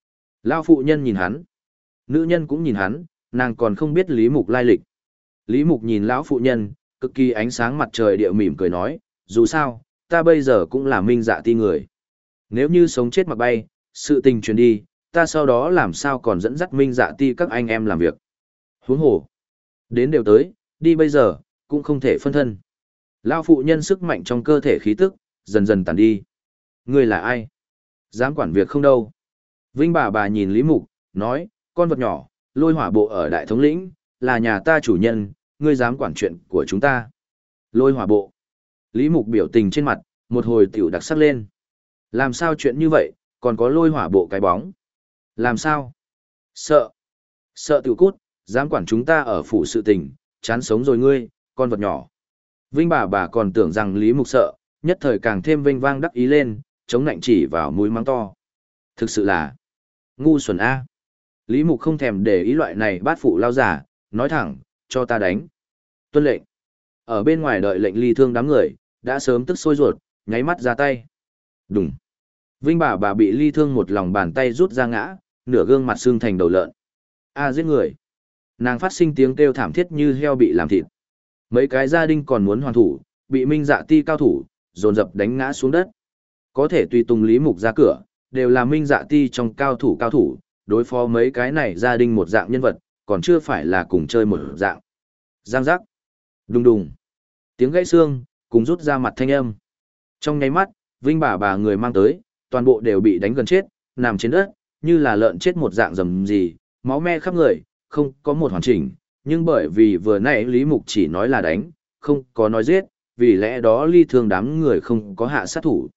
Lao phụ nhân nhìn hắn. Nữ nhân cũng nhìn hắn, nàng còn không biết Lý Mục lai lịch. Lý Mục nhìn lão phụ nhân, cực kỳ ánh sáng mặt trời địa mỉm cười nói, dù sao, ta bây giờ cũng là Minh Dạ Ti người. Nếu như sống chết mặc bay, sự tình truyền đi, ta sau đó làm sao còn dẫn dắt Minh Dạ Ti các anh em làm việc. Huống hồ, đến đều tới, đi bây giờ, cũng không thể phân thân. Lão phụ nhân sức mạnh trong cơ thể khí tức, dần dần tàn đi. Ngươi là ai? Dám quản việc không đâu. Vinh bà nhìn Lý Mục, nói, con vật nhỏ, lôi hỏa bộ ở đại thống lĩnh, là nhà ta chủ nhân, ngươi dám quản chuyện của chúng ta. Lôi hỏa bộ. Lý Mục biểu tình trên mặt, một hồi tiểu đặc sắc lên. Làm sao chuyện như vậy, còn có lôi hỏa bộ cái bóng? Làm sao? Sợ. Sợ tiểu cút, dám quản chúng ta ở phủ sự tình, chán sống rồi ngươi, con vật nhỏ. Vinh bà còn tưởng rằng Lý Mục sợ, nhất thời càng thêm vinh vang đắc ý lên, chống nạnh chỉ vào mũi mắng to. Thực sự là ngu xuẩn A. Lý Mục không thèm để ý loại này bát phụ lao giả, nói thẳng, cho ta đánh. Tuân lệnh. Ở bên ngoài đợi lệnh ly thương đám người, đã sớm tức sôi ruột, nháy mắt ra tay. Đùng. Vinh bà bị ly thương một lòng bàn tay rút ra ngã, nửa gương mặt xương thành đầu lợn. A giết người. Nàng phát sinh tiếng kêu thảm thiết như heo bị làm thịt. Mấy cái gia đình còn muốn hoàn thủ, bị Minh Dạ Ti cao thủ, dồn dập đánh ngã xuống đất. Có thể tùy tùng Lý Mục ra cửa, đều là Minh Dạ Ti trong cao thủ, đối phó mấy cái này gia đình một dạng nhân vật, còn chưa phải là cùng chơi một dạng. Giang giác. Đùng đùng. Tiếng gãy xương, cùng rút ra mặt thanh âm. Trong nháy mắt, Vinh bà người mang tới, toàn bộ đều bị đánh gần chết, nằm trên đất, như là lợn chết một dạng rầm gì, máu me khắp người, không có một hoàn chỉnh, nhưng bởi vì vừa nãy Lý Mục chỉ nói là đánh, không có nói giết, vì lẽ đó ly thương đám người không có hạ sát thủ.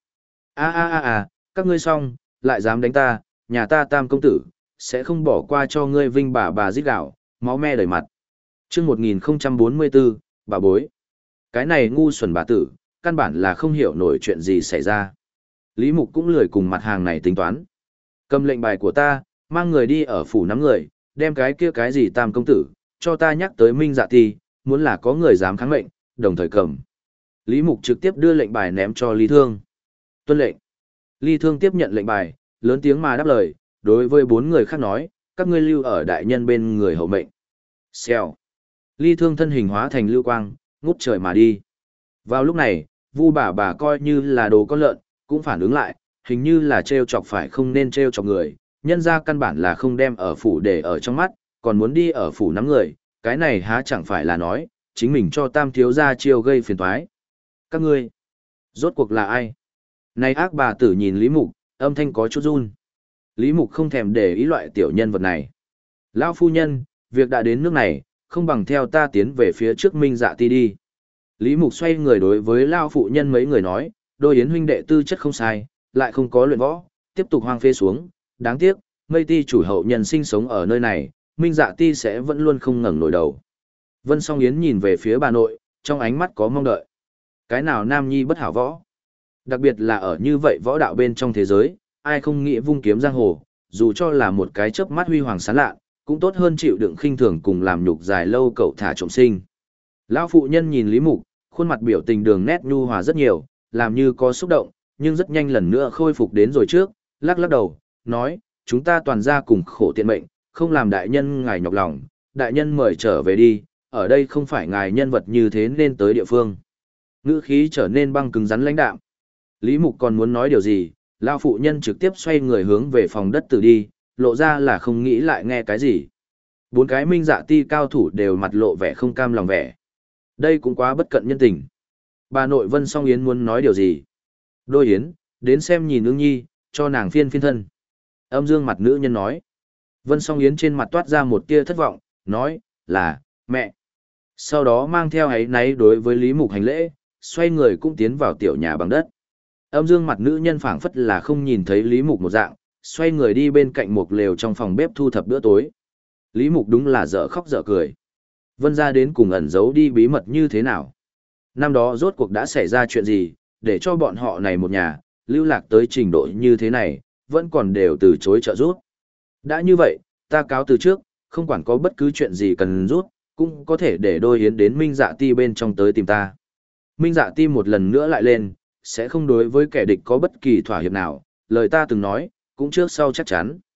Các ngươi xong, lại dám đánh ta, nhà ta tam công tử, sẽ không bỏ qua cho ngươi. Vinh bà rít gào, máu me đầy mặt. Chương 1044, bà bối. Cái này ngu xuẩn bà tử, căn bản là không hiểu nổi chuyện gì xảy ra. Lý Mục cũng lười cùng mặt hàng này tính toán. Cầm lệnh bài của ta, mang người đi ở phủ nắm người, đem cái kia cái gì tam công tử, cho ta nhắc tới Minh Dạ Ti, muốn là có người dám kháng mệnh, đồng thời cầm. Lý Mục trực tiếp đưa lệnh bài ném cho Lý Thương. Tuân lệnh. Lý Thương tiếp nhận lệnh bài, lớn tiếng mà đáp lời, đối với 4 người khác nói, các ngươi lưu ở đại nhân bên người hậu mệnh. Xèo. Lý Thương thân hình hóa thành lưu quang, ngút trời mà đi. Vào lúc này, Vu bà coi như là đồ con lợn, cũng phản ứng lại, hình như là trêu chọc phải không nên trêu chọc người, nhân ra căn bản là không đem ở phủ để ở trong mắt, còn muốn đi ở phủ nắm người, cái này há chẳng phải là nói, chính mình cho tam thiếu gia chiêu gây phiền toái. Các ngươi, rốt cuộc là ai? Này ác bà tử nhìn Lý Mục, âm thanh có chút run. Lý Mục không thèm để ý loại tiểu nhân vật này. Lão phu nhân, việc đã đến nước này, không bằng theo ta tiến về phía trước Minh Dạ Ti đi. Lý Mục xoay người đối với Lão phụ nhân mấy người nói, đôi yến huynh đệ tư chất không sai, lại không có luyện võ, tiếp tục hoang phế xuống, đáng tiếc, Mây Ti chủ hậu nhân sinh sống ở nơi này, Minh Dạ Ti sẽ vẫn luôn không ngẩng nổi đầu. Vân Song Yến nhìn về phía bà nội, trong ánh mắt có mong đợi. Cái nào nam nhi bất hảo võ? Đặc biệt là ở như vậy võ đạo bên trong thế giới, ai không nghĩ vung kiếm giang hồ, dù cho là một cái chớp mắt huy hoàng sáng lạ, cũng tốt hơn chịu đựng khinh thường cùng làm nhục dài lâu cậu thả trọng sinh. Lão phụ nhân nhìn Lý Mục, khuôn mặt biểu tình đường nét nhu hòa rất nhiều, làm như có xúc động, nhưng rất nhanh lần nữa khôi phục đến rồi trước, lắc lắc đầu, nói, chúng ta toàn ra cùng khổ tiện mệnh, không làm đại nhân ngài nhọc lòng, đại nhân mời trở về đi, ở đây không phải ngài nhân vật như thế nên tới địa phương. Ngữ khí trở nên băng cứng rắn lãnh đạm. Lý Mục còn muốn nói điều gì, lão phụ nhân trực tiếp xoay người hướng về phòng đất tử đi, lộ ra là không nghĩ lại nghe cái gì. 4 cái Minh Dạ Ti cao thủ đều mặt lộ vẻ không cam lòng vẻ. Đây cũng quá bất cận nhân tình. Bà nội Vân Song Yến muốn nói điều gì? Đôi Yến, đến xem nhìn ương nhi, cho nàng phiên thân. Âm dương mặt nữ nhân nói. Vân Song Yến trên mặt toát ra một tia thất vọng, nói, là, mẹ. Sau đó mang theo ấy náy đối với Lý Mục hành lễ, xoay người cũng tiến vào tiểu nhà bằng đất. Âm dương mặt nữ nhân phảng phất là không nhìn thấy Lý Mục một dạng, xoay người đi bên cạnh một lều trong phòng bếp thu thập bữa tối. Lý Mục đúng là dở khóc dở cười. Vân ra đến cùng ẩn giấu đi bí mật như thế nào? Năm đó rốt cuộc đã xảy ra chuyện gì, để cho bọn họ này một nhà, lưu lạc tới trình độ như thế này, vẫn còn đều từ chối trợ giúp. Đã như vậy, ta cáo từ trước, không quản có bất cứ chuyện gì cần rút, cũng có thể để đôi yến đến Minh Dạ Ti bên trong tới tìm ta. Minh Dạ Ti một lần nữa lại lên, sẽ không đối với kẻ địch có bất kỳ thỏa hiệp nào, lời ta từng nói, cũng trước sau chắc chắn.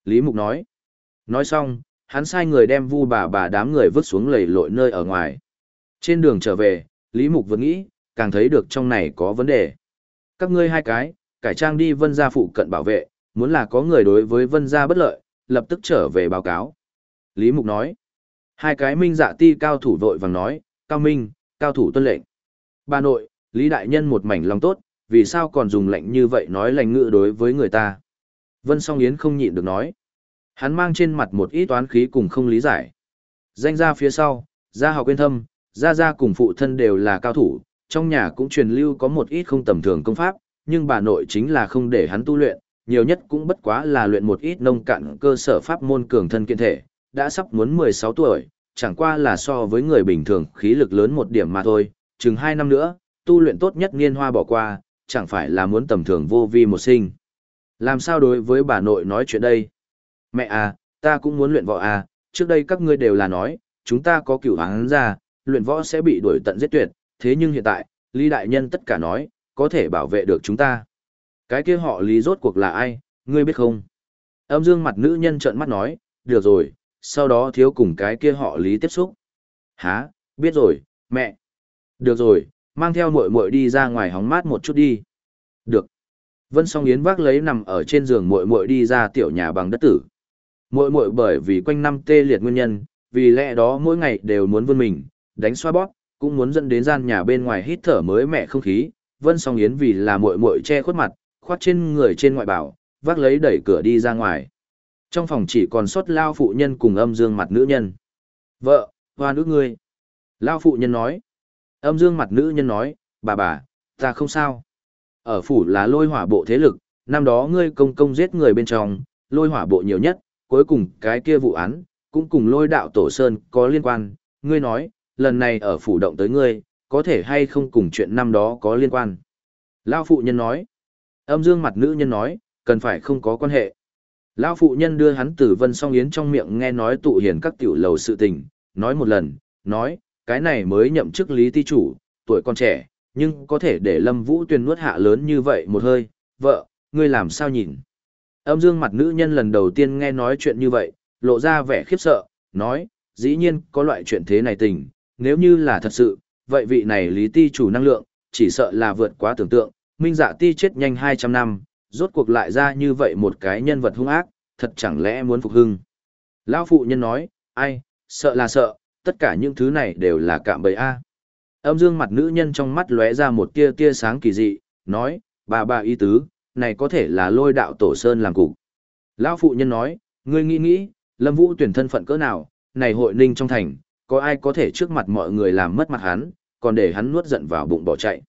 Lý Mục nói. Nói xong, hắn sai người đem Vu bà đám người vứt xuống lầy lội nơi ở ngoài. Trên đường trở về, Lý Mục vẫn nghĩ, càng thấy được trong này có vấn đề. Các ngươi hai cái, cải trang đi Vân gia phụ cận bảo vệ, muốn là có người đối với Vân gia bất lợi, lập tức trở về báo cáo. Lý Mục nói. Hai cái Minh Dạ Ti cao thủ vội vàng nói, Cao Minh, cao thủ tuân lệnh. Bà nội, Lý Đại Nhân một mảnh lòng tốt, vì sao còn dùng lệnh như vậy nói lành ngữ đối với người ta. Vân Song Yến không nhịn được nói. Hắn mang trên mặt một ít toán khí cùng không lý giải. Danh gia phía sau, gia học quyên thâm, gia cùng phụ thân đều là cao thủ, trong nhà cũng truyền lưu có một ít không tầm thường công pháp, nhưng bà nội chính là không để hắn tu luyện, nhiều nhất cũng bất quá là luyện một ít nông cạn cơ sở pháp môn cường thân kiện thể, đã sắp muốn 16 tuổi, chẳng qua là so với người bình thường khí lực lớn một điểm mà thôi, chừng 2 năm nữa, tu luyện tốt nhất niên hoa bỏ qua, chẳng phải là muốn tầm thường vô vi một sinh. Làm sao đối với bà nội nói chuyện đây? Mẹ à, ta cũng muốn luyện võ à, trước đây các ngươi đều là nói, chúng ta có cửu hán ra, luyện võ sẽ bị đuổi tận giết tuyệt, thế nhưng hiện tại, Lý Đại Nhân tất cả nói, có thể bảo vệ được chúng ta. Cái kia họ Lý rốt cuộc là ai, ngươi biết không? Âm dương mặt nữ nhân trợn mắt nói, được rồi, sau đó thiếu cùng cái kia họ Lý tiếp xúc. Hả, biết rồi, mẹ. Được rồi, mang theo muội muội đi ra ngoài hóng mát một chút đi. Được. Vân Song Yến vác lấy nằm ở trên giường muội muội đi ra tiểu nhà bằng đất tử. Muội muội bởi vì quanh năm tê liệt nguyên nhân, vì lẽ đó mỗi ngày đều muốn vươn mình, đánh xoa bóp, cũng muốn dẫn đến gian nhà bên ngoài hít thở mới mẻ không khí. Vân Song Yến vì là muội muội che khuất mặt, khoát trên người trên ngoại bảo, vác lấy đẩy cửa đi ra ngoài. Trong phòng chỉ còn sót lao phụ nhân cùng âm dương mặt nữ nhân. Vợ, hoa nữ ngươi. Lao phụ nhân nói. Âm dương mặt nữ nhân nói, bà, ta không sao. Ở phủ là lôi hỏa bộ thế lực, năm đó ngươi công công giết người bên trong, lôi hỏa bộ nhiều nhất, cuối cùng cái kia vụ án, cũng cùng lôi đạo tổ sơn có liên quan. Ngươi nói, lần này ở phủ động tới ngươi, có thể hay không cùng chuyện năm đó có liên quan. Lao phụ nhân nói. Âm dương mặt nữ nhân nói, cần phải không có quan hệ. Lão phụ nhân đưa hắn từ Vân Song Yến trong miệng nghe nói tụ hiền các tiểu lầu sự tình, nói một lần, nói, cái này mới nhậm chức Lý Ti chủ, tuổi còn trẻ, nhưng có thể để Lâm Vũ Tuyền nuốt hạ lớn như vậy một hơi, vợ, ngươi làm sao nhìn. Âm dương mặt nữ nhân lần đầu tiên nghe nói chuyện như vậy, lộ ra vẻ khiếp sợ, nói, dĩ nhiên có loại chuyện thế này tình, nếu như là thật sự, vậy vị này Lý Ti chủ năng lượng, chỉ sợ là vượt quá tưởng tượng, Minh Dạ Ti chết nhanh 200 năm, rốt cuộc lại ra như vậy một cái nhân vật hung ác, thật chẳng lẽ muốn phục hưng. Lão phụ nhân nói, ai, sợ là sợ, tất cả những thứ này đều là cạm bẫy a. Âm dương mặt nữ nhân trong mắt lóe ra một tia sáng kỳ dị, nói, bà ý tứ, này có thể là lôi đạo tổ sơn làm cục. Lão phụ nhân nói, ngươi nghĩ, Lâm Vũ tuyển thân phận cỡ nào, này hội ninh trong thành, có ai có thể trước mặt mọi người làm mất mặt hắn, còn để hắn nuốt giận vào bụng bỏ chạy.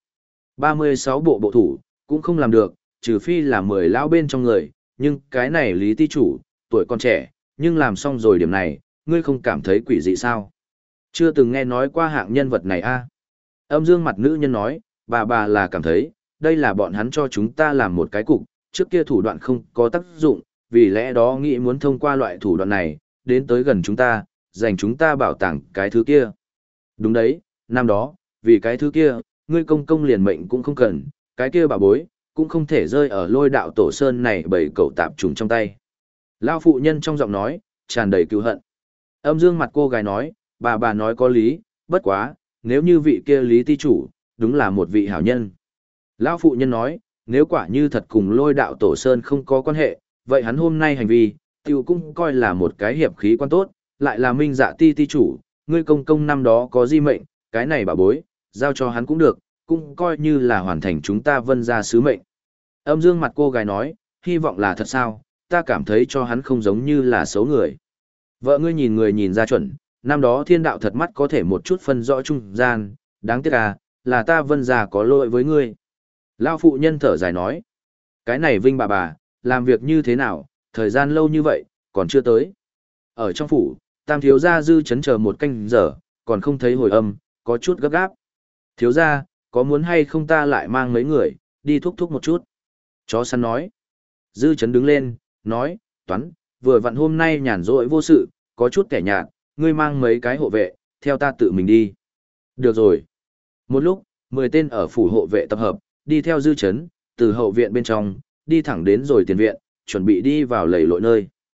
36 bộ thủ, cũng không làm được, trừ phi là 10 lão bên trong người, nhưng cái này Lý Ti chủ, tuổi còn trẻ, nhưng làm xong rồi điểm này, ngươi không cảm thấy quỷ dị sao? Chưa từng nghe nói qua hạng nhân vật này a. Âm dương mặt nữ nhân nói, bà là cảm thấy, đây là bọn hắn cho chúng ta làm một cái cục, trước kia thủ đoạn không có tác dụng, vì lẽ đó nghĩ muốn thông qua loại thủ đoạn này, đến tới gần chúng ta, dành chúng ta bảo tàng cái thứ kia. Đúng đấy, năm đó, vì cái thứ kia, ngươi công liền mệnh cũng không cần, cái kia bà bối, cũng không thể rơi ở lôi đạo tổ sơn này bởi cậu tạp trùng trong tay. Lao phụ nhân trong giọng nói, tràn đầy cứu hận. Âm dương mặt cô gái nói, bà nói có lý, bất quá, nếu như vị kia Lý Ti chủ, đúng là một vị hảo nhân. Lão phụ nhân nói, nếu quả như thật cùng lôi đạo tổ sơn không có quan hệ, vậy hắn hôm nay hành vi, tiêu cũng coi là một cái hiệp khí quan tốt, lại là Minh Dạ Ti chủ, ngươi công năm đó có di mệnh, cái này bà bối, giao cho hắn cũng được, cũng coi như là hoàn thành chúng ta Vân gia sứ mệnh. Âm dương mặt cô gái nói, hy vọng là thật sao, ta cảm thấy cho hắn không giống như là xấu người. Vợ ngươi nhìn người nhìn ra chuẩn, năm đó thiên đạo thật mắt có thể một chút phân rõ trung gian, đáng tiếc là ta Vân gia có lỗi với ngươi. Lao phụ nhân thở dài nói, cái này Vinh bà, làm việc như thế nào, thời gian lâu như vậy, còn chưa tới. Ở trong phủ, tam thiếu gia dư chấn chờ một canh giờ, còn không thấy hồi âm, có chút gấp gáp. Thiếu gia, có muốn hay không ta lại mang mấy người, đi thúc một chút. Chó săn nói. Dư chấn đứng lên, nói, Toán, vừa vặn hôm nay nhàn rỗi vô sự, có chút kẻ nhạt, ngươi mang mấy cái hộ vệ, theo ta tự mình đi. Được rồi. Một lúc, 10 tên ở phủ hộ vệ tập hợp, đi theo dư chấn, từ hậu viện bên trong, đi thẳng đến rồi tiền viện, chuẩn bị đi vào lầy lội nơi.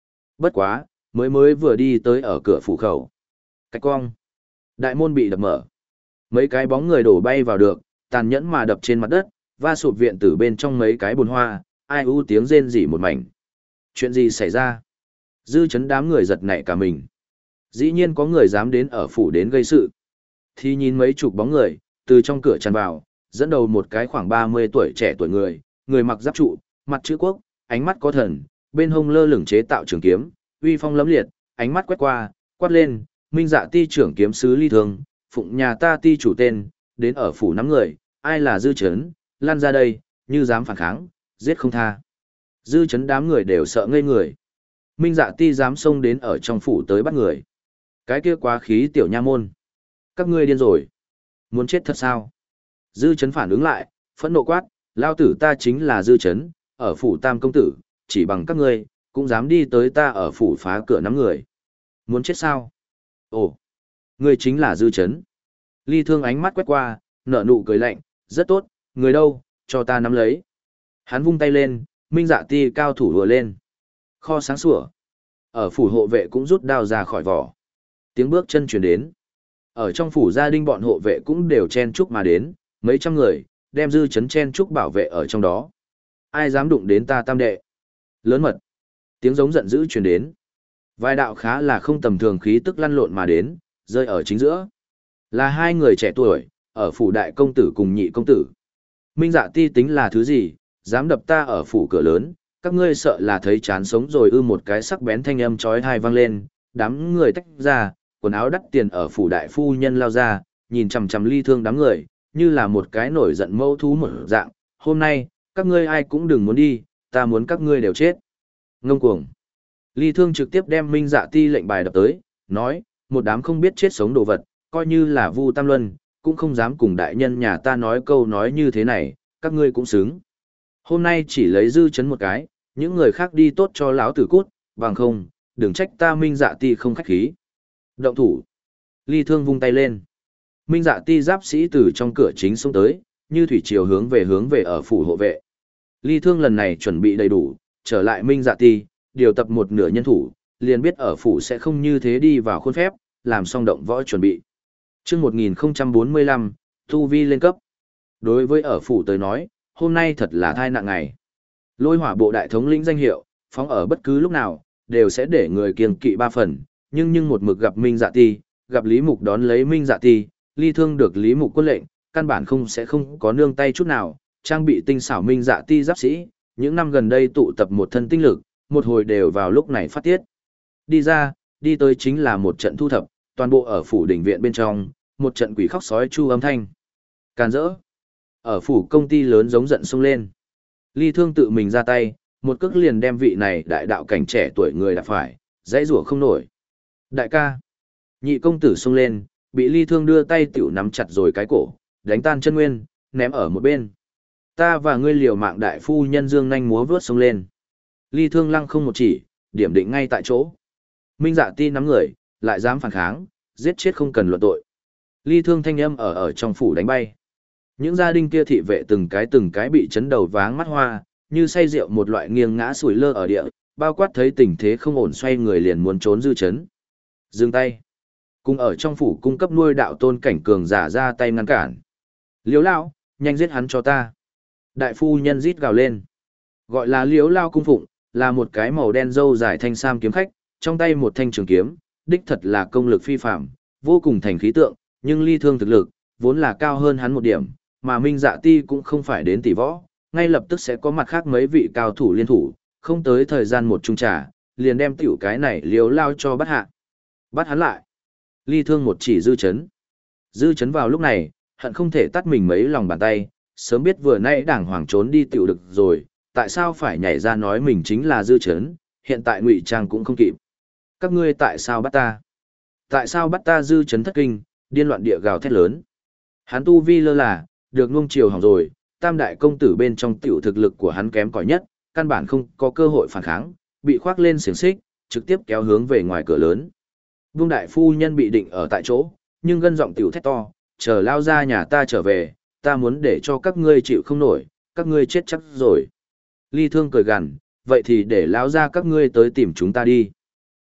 bất quá, mới mới vừa đi tới ở cửa phủ khẩu. Cách cong. Đại môn bị đập mở. Mấy cái bóng người đổ bay vào được, tàn nhẫn mà đập trên mặt đất, va sụp viện tử bên trong mấy cái bồn hoa, ai u tiếng rên rỉ một mảnh. Chuyện gì xảy ra? Dư chấn đám người giật nảy cả mình. Dĩ nhiên có người dám đến ở phủ đến gây sự. Thì nhìn mấy chục bóng người, từ trong cửa tràn vào, dẫn đầu một cái khoảng 30 tuổi trẻ tuổi người, người mặc giáp trụ, mặt chữ quốc, ánh mắt có thần, bên hông lơ lửng chế tạo trường kiếm, uy phong lẫm liệt, ánh mắt quét qua, quát lên, Minh Dạ ti trưởng kiếm sứ Ly Thương, phụng nhà ta ti chủ tên, đến ở phủ nắm người, ai là Dư Chấn, lan ra đây, như dám phản kháng, giết không tha. Dư Chấn đám người đều sợ ngây người. Minh Dạ ti dám xông đến ở trong phủ tới bắt người. Cái kia quá khí tiểu nha môn. Các ngươi điên rồi. Muốn chết thật sao? Dư Chấn phản ứng lại, phẫn nộ quát, lao tử ta chính là Dư Chấn, ở phủ Tam công tử, chỉ bằng các ngươi, cũng dám đi tới ta ở phủ phá cửa nắm người. Muốn chết sao? Ồ, ngươi chính là Dư Chấn. Ly Thương ánh mắt quét qua, nở nụ cười lạnh, rất tốt, người đâu, cho ta nắm lấy. Hắn vung tay lên, Minh Dạ ti cao thủ lùa lên. Kho sáng sủa. Ở phủ hộ vệ cũng rút đao ra khỏi vỏ. Tiếng bước chân chuyển đến. Ở trong phủ gia đình bọn hộ vệ cũng đều chen chúc mà đến, mấy trăm người, đem Dư Chấn chen chúc bảo vệ ở trong đó. Ai dám đụng đến ta tam đệ? Lớn mật. Tiếng giống giận dữ truyền đến. Vài đạo khá là không tầm thường khí tức lăn lộn mà đến, rơi ở chính giữa. Là hai người trẻ tuổi, ở phủ đại công tử cùng nhị công tử. Minh Dạ ti tính là thứ gì, dám đập ta ở phủ cửa lớn, các ngươi sợ là thấy chán sống rồi ư. Một cái sắc bén thanh âm chói tai vang lên, đám người tách ra, quần áo đắt tiền ở phủ đại phu nhân lao ra, nhìn chằm chằm Ly Thương đám người, như là một cái nổi giận mâu thú một dạng. Hôm nay, các ngươi ai cũng đừng muốn đi, ta muốn các ngươi đều chết. Ngông cuồng. Ly Thương trực tiếp đem Minh Dạ ti lệnh bài đập tới, nói, một đám không biết chết sống đồ vật, coi như là Vu Tam Luân, cũng không dám cùng đại nhân nhà ta nói câu nói như thế này, các ngươi cũng xứng. Hôm nay chỉ lấy Dư Chấn một cái, những người khác đi tốt cho lão tử cút, bằng không, đừng trách ta Minh Dạ ti không khách khí. Động thủ. Ly Thương vung tay lên. Minh Dạ ti giáp sĩ từ trong cửa chính xông tới, như thủy triều hướng về ở phủ hộ vệ. Ly Thương lần này chuẩn bị đầy đủ, trở lại Minh Dạ ti, điều tập một nửa nhân thủ, liền biết ở phủ sẽ không như thế đi vào khuôn phép, làm xong động võ chuẩn bị. Trước 1045, tu vi lên cấp. Đối với ở phủ tới nói, hôm nay thật là thai nạn ngày. Lôi hỏa bộ đại thống lĩnh danh hiệu, phóng ở bất cứ lúc nào, đều sẽ để người kiêng kỵ ba phần, nhưng một mực gặp Minh Dạ ti, gặp Lý Mục đón lấy Minh Dạ ti, Ly Thương được Lý Mục quân lệnh, căn bản sẽ không có nương tay chút nào, trang bị tinh xảo Minh Dạ ti giáp sĩ, những năm gần đây tụ tập một thân tinh lực, một hồi đều vào lúc này phát tiết. Đi ra, đi tới chính là một trận thu thập, toàn bộ ở phủ đỉnh viện bên trong, một trận quỷ khóc sói chu âm thanh. Càn rỡ. Ở phủ công ty lớn giống giận xông lên. Ly Thương tự mình ra tay, một cước liền đem vị này đại đạo cảnh trẻ tuổi người đạp phải, dãy rủa không nổi. Đại ca. Nhị công tử xông lên, bị Ly Thương đưa tay tiểu nắm chặt rồi cái cổ, đánh tan chân nguyên, ném ở một bên. Ta và ngươi liều mạng. Đại phu nhân dương nhanh múa vướt xông lên. Ly Thương lăng không một chỉ, điểm định ngay tại chỗ. Minh Dạ ti nắm người, lại dám phản kháng, giết chết không cần luận tội. Ly Thương thanh âm ở trong phủ đánh bay. Những gia đình kia thị vệ từng cái bị chấn đầu váng mắt hoa, như say rượu một loại nghiêng ngã sủi lơ ở địa, bao quát thấy tình thế không ổn xoay người liền muốn trốn Dư Chấn. Dừng tay. Cùng ở trong phủ cung cấp nuôi đạo tôn cảnh cường giả ra tay ngăn cản. Liếu Lao, nhanh giết hắn cho ta. Đại phu nhân rít gào lên. Gọi là Liếu Lao cung phụng, là một cái màu đen râu dài thanh sam kiếm khách, trong tay một thanh trường kiếm, đích thật là công lực phi phàm, vô cùng thành khí tượng, nhưng Ly Thương thực lực vốn là cao hơn hắn một điểm, mà Minh Dạ ti cũng không phải đến tỷ võ, ngay lập tức sẽ có mặt khác mấy vị cao thủ liên thủ, không tới thời gian một chung trà, liền đem tiểu cái này Liếu Lao cho bắt hạ. Bắt hắn lại. Ly Thương một chỉ Dư Chấn. Dư Chấn vào lúc này, hận không thể tắt mình mấy lòng bàn tay, sớm biết vừa nãy đảng hoàng trốn đi tiểu được rồi, tại sao phải nhảy ra nói mình chính là Dư Chấn, hiện tại ngụy trang cũng không kịp. Các ngươi tại sao bắt ta? Tại sao bắt ta? Dư Chấn thất kinh, điên loạn địa gào thét lớn. Hắn tu vi lơ là, được nuông chiều hỏng rồi, tam đại công tử bên trong tiểu thực lực của hắn kém cỏi nhất, căn bản không có cơ hội phản kháng, bị khoác lên xiềng xích, trực tiếp kéo hướng về ngoài cửa lớn. Vương đại phu nhân bị định ở tại chỗ, nhưng gân giọng tiểu thét to, chờ Lao ra nhà ta trở về, ta muốn để cho các ngươi chịu không nổi, các ngươi chết chắc rồi. Ly Thương cười gằn, vậy thì để Lao ra các ngươi tới tìm chúng ta đi.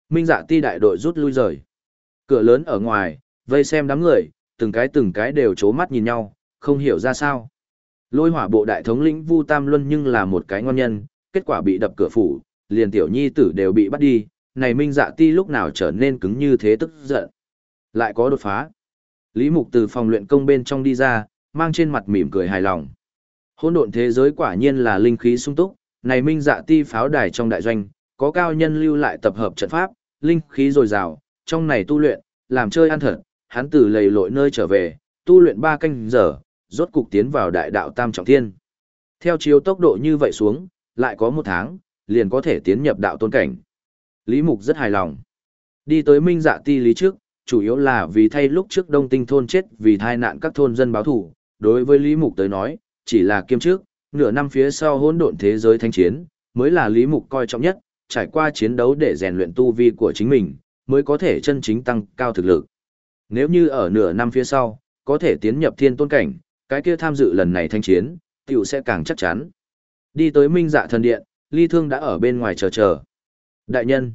Minh Dạ Ti đại đội rút lui rời. Cửa lớn ở ngoài, vây xem đám người, từng cái đều chố mắt nhìn nhau, không hiểu ra sao. Lôi hỏa bộ đại thống lĩnh Vu Tam Luân nhưng là một cái ngon nhân, kết quả bị đập cửa phủ, liền tiểu nhi tử đều bị bắt đi, này Minh Dạ Ti lúc nào trở nên cứng như thế tức giận. Lại có đột phá. Lý Mục từ phòng luyện công bên trong đi ra, mang trên mặt mỉm cười hài lòng. Hỗn độn thế giới quả nhiên là linh khí sung túc, này Minh Dạ Ti pháo đài trong đại doanh, có cao nhân lưu lại tập hợp trận pháp, linh khí dồi dào, trong này tu luyện, làm chơi ăn thật, hắn từ lầy lội nơi trở về, tu luyện 3 canh giờ, rốt cục tiến vào đại đạo tam trọng thiên. Theo chiếu tốc độ như vậy xuống, lại có 1 tháng, liền có thể tiến nhập đạo tôn cảnh. Lý Mục rất hài lòng. Đi tới Minh Dạ Ti lý trước, chủ yếu là vì thay lúc trước Đông Tinh thôn chết vì tai nạn các thôn dân báo thủ. Đối với Lý Mục tới nói, chỉ là kiêm trước, nửa năm phía sau hỗn độn thế giới thánh chiến, mới là Lý Mục coi trọng nhất, trải qua chiến đấu để rèn luyện tu vi của chính mình, mới có thể chân chính tăng cao thực lực. Nếu như ở nửa năm phía sau, có thể tiến nhập thiên tôn cảnh, cái kia tham dự lần này thánh chiến, tiểu sẽ càng chắc chắn. Đi tới Minh Dạ thần điện, Ly Thương đã ở bên ngoài chờ. Đại nhân.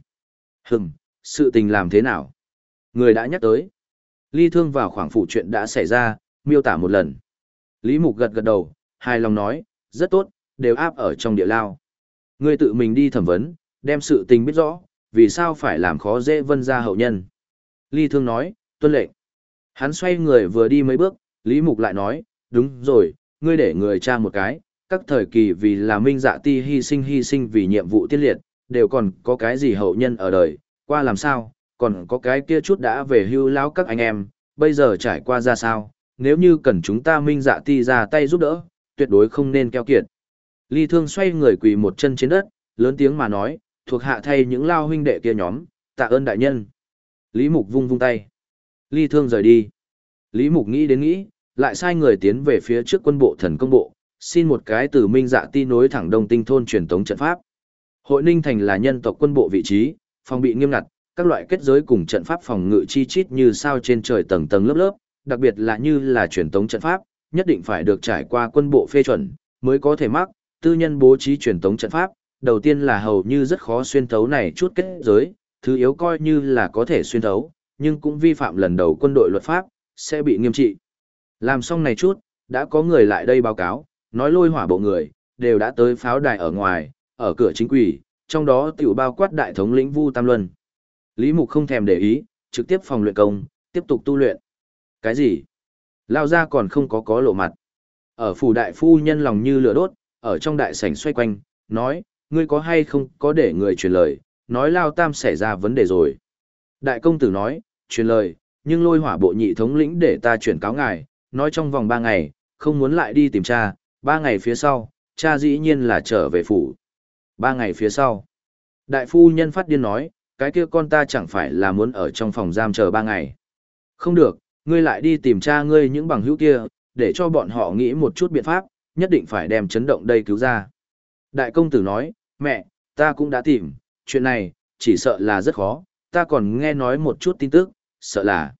Sự tình làm thế nào? Người đã nhắc tới. Ly Thương vào khoảng phụ chuyện đã xảy ra, miêu tả một lần. Lý Mục gật đầu, hài lòng nói, rất tốt, đều áp ở trong địa lao. Ngươi tự mình đi thẩm vấn, đem sự tình biết rõ, vì sao phải làm khó dễ Vân gia hậu nhân. Ly Thương nói, tuân lệnh. Hắn xoay người vừa đi mấy bước, Lý Mục lại nói, đúng rồi, ngươi để người tra một cái, các thời kỳ vì là Minh Dạ Ti hy sinh vì nhiệm vụ tiết liệt, đều còn có cái gì hậu nhân ở đời, qua làm sao, còn có cái kia chút đã về hưu lão các anh em, bây giờ trải qua ra sao, nếu như cần chúng ta Minh Dạ Ti ra tay giúp đỡ, tuyệt đối không nên keo kiệt. Ly Thương xoay người quỳ một chân trên đất, lớn tiếng mà nói, thuộc hạ thay những lao huynh đệ kia nhóm, tạ ơn đại nhân. Lý Mục vung vung tay. Ly Thương rời đi. Lý Mục nghĩ đến nghĩ, lại sai người tiến về phía trước quân bộ thần công bộ, xin một cái từ Minh Dạ Ti nối thẳng Đông Tinh thôn truyền tống trận pháp. Hội Ninh Thành là nhân tộc quân bộ vị trí, phòng bị nghiêm ngặt, các loại kết giới cùng trận pháp phòng ngự chi chít như sao trên trời tầng tầng lớp lớp, đặc biệt là như là truyền tống trận pháp, nhất định phải được trải qua quân bộ phê chuẩn, mới có thể mắc, tư nhân bố trí truyền tống trận pháp, đầu tiên là hầu như rất khó xuyên thấu này chút kết giới, thứ yếu coi như là có thể xuyên thấu, nhưng cũng vi phạm lần đầu quân đội luật pháp, sẽ bị nghiêm trị. Làm xong này chút, đã có người lại đây báo cáo, nói lôi hỏa bộ người, đều đã tới pháo đài ở ngoài, ở cửa chính quỷ, trong đó tiểu bao quát đại thống lĩnh Vu Tam Luân. Lý Mục không thèm để ý, trực tiếp phòng luyện công, tiếp tục tu luyện. Cái gì? Lao ra còn không có lộ mặt. Ở phủ đại phu nhân lòng như lửa đốt, ở trong đại sảnh xoay quanh, nói, ngươi có hay không có để người truyền lời, nói Lao Tam xảy ra vấn đề rồi. Đại công tử nói, truyền lời, nhưng lôi hỏa bộ nhị thống lĩnh để ta chuyển cáo ngài, nói trong vòng 3 ngày, không muốn lại đi tìm cha, 3 ngày phía sau, cha dĩ nhiên là trở về phủ. 3 ngày phía sau, đại phu nhân phát điên nói, cái kia con ta chẳng phải là muốn ở trong phòng giam chờ 3 ngày. Không được, ngươi lại đi tìm cha ngươi những bằng hữu kia, để cho bọn họ nghĩ một chút biện pháp, nhất định phải đem chấn động đây cứu ra. Đại công tử nói, mẹ, ta cũng đã tìm, chuyện này, chỉ sợ là rất khó, ta còn nghe nói một chút tin tức, sợ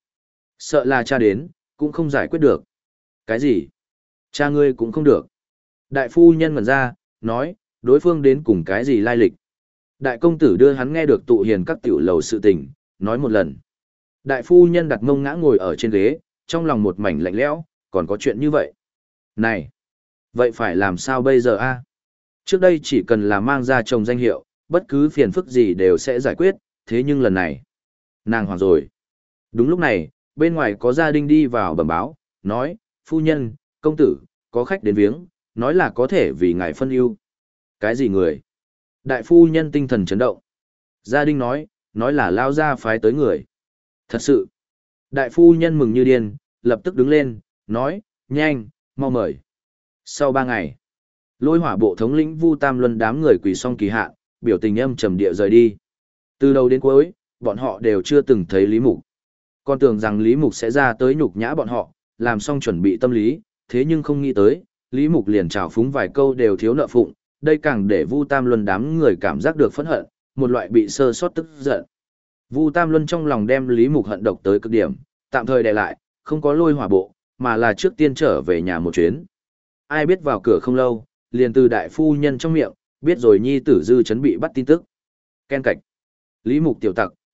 là cha đến, cũng không giải quyết được. Cái gì? Cha ngươi cũng không được. Đại phu nhân ngẩn ra, nói, đối phương đến cùng cái gì lai lịch. Đại công tử đưa hắn nghe được tụ hiền các tiểu lầu sự tình, nói một lần. Đại phu nhân đặt mông ngã ngồi ở trên ghế, trong lòng một mảnh lạnh lẽo, còn có chuyện như vậy. Này, vậy phải làm sao bây giờ a? Trước đây chỉ cần là mang ra chồng danh hiệu, bất cứ phiền phức gì đều sẽ giải quyết, thế nhưng lần này, nàng hoảng rồi. Đúng lúc này, bên ngoài có gia đình đi vào bẩm báo, nói, phu nhân, công tử, có khách đến viếng, nói là có thể vì ngài phân ưu. Cái gì người? Đại phu nhân tinh thần chấn động. Gia đình nói là lao ra phái tới người. Thật sự. Đại phu nhân mừng như điên, lập tức đứng lên, nói, nhanh, mau mời. Sau 3 ngày, lôi hỏa bộ thống lĩnh Vu Tam Luân đám người quỳ xong kỳ hạn, biểu tình âm trầm địa rời đi. Từ đầu đến cuối, bọn họ đều chưa từng thấy Lý Mục. Còn tưởng rằng Lý Mục sẽ ra tới nhục nhã bọn họ, làm xong chuẩn bị tâm lý, thế nhưng không nghĩ tới, Lý Mục liền trào phúng vài câu đều thiếu nợ phụng, đây càng để Vu Tam Luân đám người cảm giác được phẫn hận, một loại bị sơ sót tức giận. Vu Tam Luân trong lòng đem Lý Mục hận độc tới cực điểm, tạm thời đè lại, không có lôi hỏa bộ, mà là trước tiên trở về nhà một chuyến. Ai biết vào cửa không lâu, liền từ đại phu nhân trong miệng, biết rồi nhi tử Dư Chấn bị bắt tin tức. Ken cạch. Lý Mục tiểu tặc,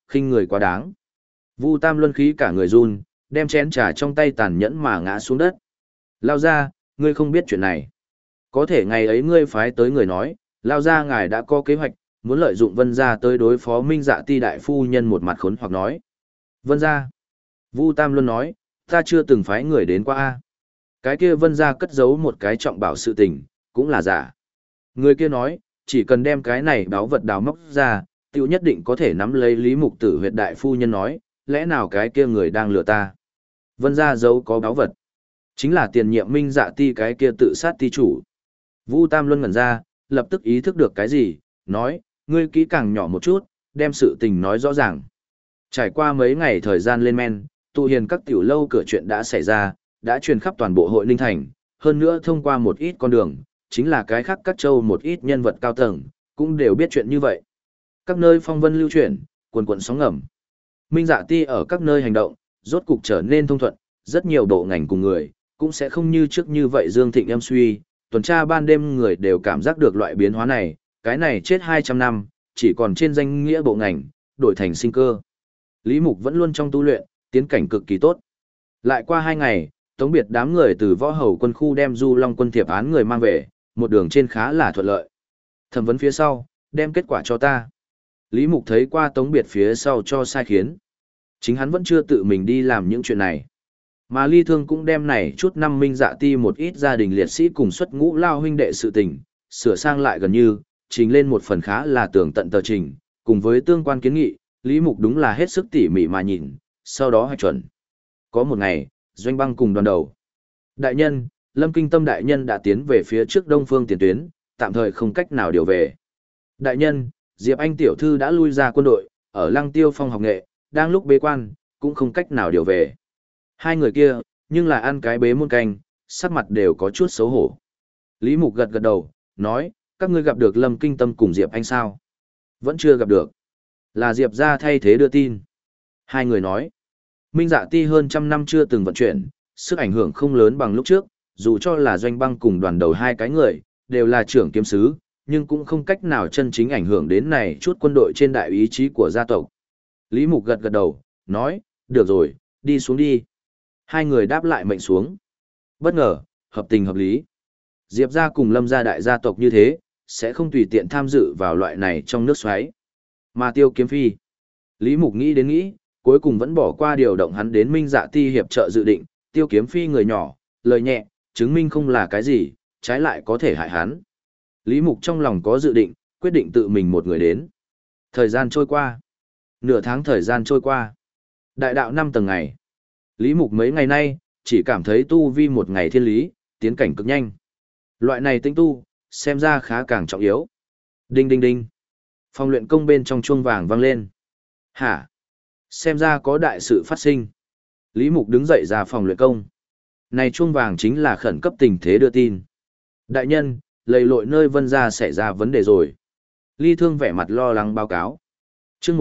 khinh người quá đáng. Vu Tam Luân khí cả người run, đem chén trà trong tay tàn nhẫn mà ngã xuống đất. Lao ra, ngươi không biết chuyện này. Có thể ngày ấy ngươi phái tới người nói, Lao ra ngài đã có kế hoạch, muốn lợi dụng Vân gia tới đối phó Minh Dạ Ti đại phu nhân một mặt khốn hoặc nói. Vân gia. Vu Tam Luân nói, ta chưa từng phái người đến qua a. Cái kia Vân gia cất giấu một cái trọng bảo sự tình, cũng là giả. Người kia nói, chỉ cần đem cái này báo vật đào móc ra, tiểu nhất định có thể nắm lấy Lý Mục Tử huyệt đại phu nhân nói, lẽ nào cái kia người đang lừa ta. Vân gia giấu có báo vật. Chính là tiền nhiệm Minh Dạ Ti cái kia tự sát ti chủ. Vu Tam Luân ngẩn ra, lập tức ý thức được cái gì, nói, ngươi kỹ càng nhỏ một chút, đem sự tình nói rõ ràng. Trải qua mấy ngày thời gian lên men, tụ hiền các tiểu lâu cửa chuyện đã xảy ra, đã truyền khắp toàn bộ hội Ninh Thành, hơn nữa thông qua một ít con đường, chính là cái khác các châu một ít nhân vật cao tầng, cũng đều biết chuyện như vậy. Các nơi phong vân lưu chuyển, quần quần sóng ngầm. Minh Dạ Ti ở các nơi hành động, rốt cục trở nên thông thuận, rất nhiều bộ ngành cùng người, cũng sẽ không như trước như vậy dương thịnh em suy, tuần tra ban đêm người đều cảm giác được loại biến hóa này, cái này chết 200 năm, chỉ còn trên danh nghĩa bộ ngành, đổi thành sinh cơ. Lý Mục vẫn luôn trong tu luyện, tiến cảnh cực kỳ tốt. Lại qua 2 ngày, tống biệt đám người từ võ hầu quân khu đem Du Long quân thiệp án người mang về, một đường trên khá là thuận lợi. Thẩm vấn phía sau, đem kết quả cho ta. Lý Mục thấy qua tống biệt phía sau cho sai khiến. Chính hắn vẫn chưa tự mình đi làm những chuyện này. Mà Ly Thương cũng đem này chút năm Minh Dạ Ti một ít gia đình liệt sĩ cùng xuất ngũ lao huynh đệ sự tình, sửa sang lại gần như, trình lên một phần khá là tường tận tờ trình, cùng với tương quan kiến nghị, Lý Mục đúng là hết sức tỉ mỉ mà nhìn, sau đó hạch chuẩn. Có một ngày, Doanh Băng cùng đoàn đầu. Đại nhân, Lâm Kinh Tâm đại nhân đã tiến về phía trước Đông Phương tiền tuyến, tạm thời không cách nào điều về. Đại nhân, Diệp Anh tiểu thư đã lui ra quân đội, ở Lăng Tiêu Phong học nghệ, đang lúc bế quan, cũng không cách nào điều về. Hai người kia, nhưng là ăn cái bế muôn canh, sắc mặt đều có chút xấu hổ. Lý Mục gật gật đầu, nói, các ngươi gặp được Lâm Kinh Tâm cùng Diệp Anh sao? Vẫn chưa gặp được. Là Diệp ra thay thế đưa tin. Hai người nói, Minh Dạ Ti hơn trăm năm chưa từng vận chuyển, sức ảnh hưởng không lớn bằng lúc trước, dù cho là Doanh Băng cùng đoàn đầu hai cái người, đều là trưởng kiếm sứ, nhưng cũng không cách nào chân chính ảnh hưởng đến này chút quân đội trên đại ý chí của gia tộc. Lý Mục gật gật đầu, nói, được rồi, đi xuống đi. Hai người đáp lại mệnh xuống. Bất ngờ, hợp tình hợp lý. Diệp gia cùng Lâm gia đại gia tộc như thế, sẽ không tùy tiện tham dự vào loại này trong nước xoáy. Mà Tiêu Kiếm Phi. Lý Mục nghĩ đến nghĩ, cuối cùng vẫn bỏ qua điều động hắn đến Minh Dạ Ti hiệp trợ dự định, Tiêu Kiếm Phi người nhỏ, lời nhẹ, chứng minh không là cái gì, trái lại có thể hại hắn. Lý Mục trong lòng có dự định, quyết định tự mình một người đến. Thời gian trôi qua. Nửa tháng thời gian trôi qua. Đại đạo 5 tầng ngày. Lý Mục mấy ngày nay, chỉ cảm thấy tu vi một ngày thiên lý, tiến cảnh cực nhanh. Loại này tinh tu, xem ra khá càng trọng yếu. Đinh đinh đinh. Phòng luyện công bên trong chuông vàng vang lên. Hả? Xem ra có đại sự phát sinh. Lý Mục đứng dậy ra phòng luyện công. Này chuông vàng chính là khẩn cấp tình thế đưa tin. Đại nhân, lầy lội nơi Vân gia xảy ra vấn đề rồi. Ly Thương vẻ mặt lo lắng báo cáo. Chương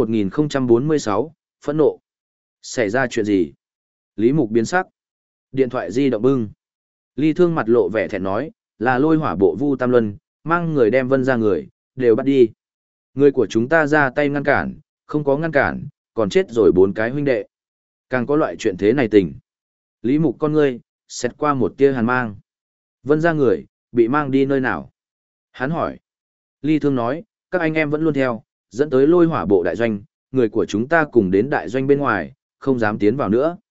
1046, phẫn nộ. Xảy ra chuyện gì? Lý Mục biến sắc. Điện thoại di động bưng. Ly Thương mặt lộ vẻ thẹn nói, là Lôi Hỏa bộ Vu Tam Luân, mang người đem Vân gia người, đều bắt đi. Người của chúng ta ra tay ngăn cản, không có ngăn cản, còn chết rồi 4 cái huynh đệ. Càng có loại chuyện thế này tình. Lý Mục con ngươi, xẹt qua một tia hàn mang. Vân gia người, bị mang đi nơi nào? Hắn hỏi. Ly Thương nói, các anh em vẫn luôn theo, dẫn tới Lôi Hỏa bộ đại doanh, người của chúng ta cùng đến đại doanh bên ngoài, không dám tiến vào nữa.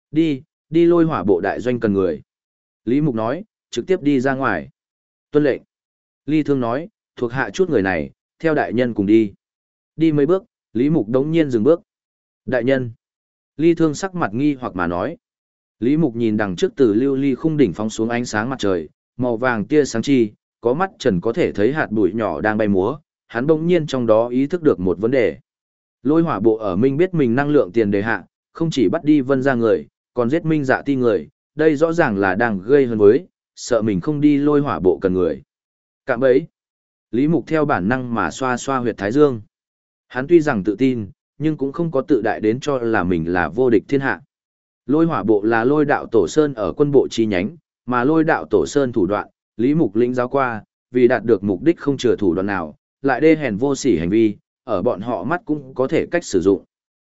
Đi Lôi Hỏa bộ đại doanh cần người. Lý Mục nói, trực tiếp đi ra ngoài. Tuân lệnh. Ly Thương nói, thuộc hạ chút người này, theo đại nhân cùng đi. Đi mấy bước, Lý Mục đống nhiên dừng bước. Đại nhân. Ly Thương sắc mặt nghi hoặc mà nói. Lý Mục nhìn đằng trước từ lưu ly khung đỉnh phóng xuống ánh sáng mặt trời, màu vàng tia sáng chi, có mắt trần có thể thấy hạt bụi nhỏ đang bay múa, hắn bỗng nhiên trong đó ý thức được một vấn đề. Lôi Hỏa bộ ở Minh biết mình năng lượng tiền đề hạ, không chỉ bắt đi Vân gia người, còn giết Minh Dạ Ti người, đây rõ ràng là đang gây hấn với, sợ mình không đi Lôi Hỏa bộ cần người. Cạm bẫy. Lý Mục theo bản năng mà xoa xoa huyệt thái dương. Hắn tuy rằng tự tin, nhưng cũng không có tự đại đến cho là mình là vô địch thiên hạ. Lôi Hỏa bộ là Lôi đạo tổ sơn ở quân bộ chi nhánh, mà Lôi đạo tổ sơn thủ đoạn, Lý Mục lĩnh giáo qua, vì đạt được mục đích không chừa thủ đoạn nào, lại đê hèn vô sỉ hành vi, ở bọn họ mắt cũng có thể cách sử dụng.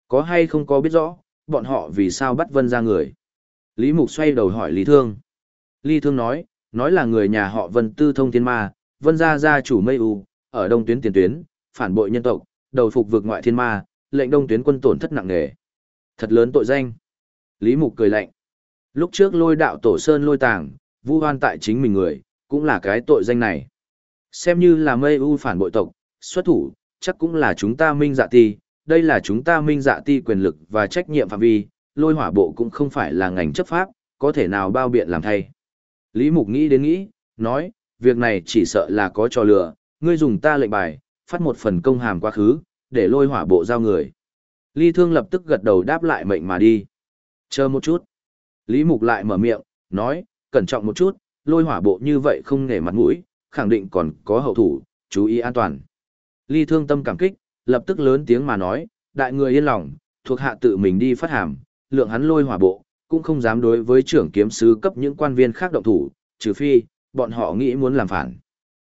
Có hay không có biết rõ, bọn họ vì sao bắt Vân ra người? Lý Mục xoay đầu hỏi Lý Thương. Lý Thương nói là người nhà họ Vân tư thông thiên ma, Vân gia gia chủ Mây U, ở đông tuyến tiền tuyến, phản bội nhân tộc, đầu phục vượt ngoại thiên ma, lệnh đông tuyến quân tổn thất nặng nề. Thật lớn tội danh. Lý Mục cười lạnh. Lúc trước Lôi đạo tổ sơn lôi tàng, vu oan tại chính mình người, cũng là cái tội danh này. Xem như là Mây U phản bội tộc, xuất thủ, chắc cũng là chúng ta Minh Dạ Ti, đây là chúng ta Minh Dạ Ti quyền lực và trách nhiệm phạm vi, Lôi hỏa bộ cũng không phải là ngành chấp pháp, có thể nào bao biện làm thay. Lý Mục nghĩ đến nghĩ, nói, việc này chỉ sợ là có trò lừa, ngươi dùng ta lệnh bài, phát một phần công hàm quá khứ, để Lôi hỏa bộ giao người. Lý Thương lập tức gật đầu đáp lại mệnh mà đi. Chờ một chút. Lý Mục lại mở miệng, nói, cẩn trọng một chút, Lôi hỏa bộ như vậy không nể mặt mũi, khẳng định còn có hậu thủ, chú ý an toàn. Lý Thương tâm cảm kích, lập tức lớn tiếng mà nói, đại người yên lòng, thuộc hạ tự mình đi phát hàm, lượng hắn Lôi hỏa bộ, cũng không dám đối với trưởng kiếm sứ cấp những quan viên khác động thủ, trừ phi, bọn họ nghĩ muốn làm phản.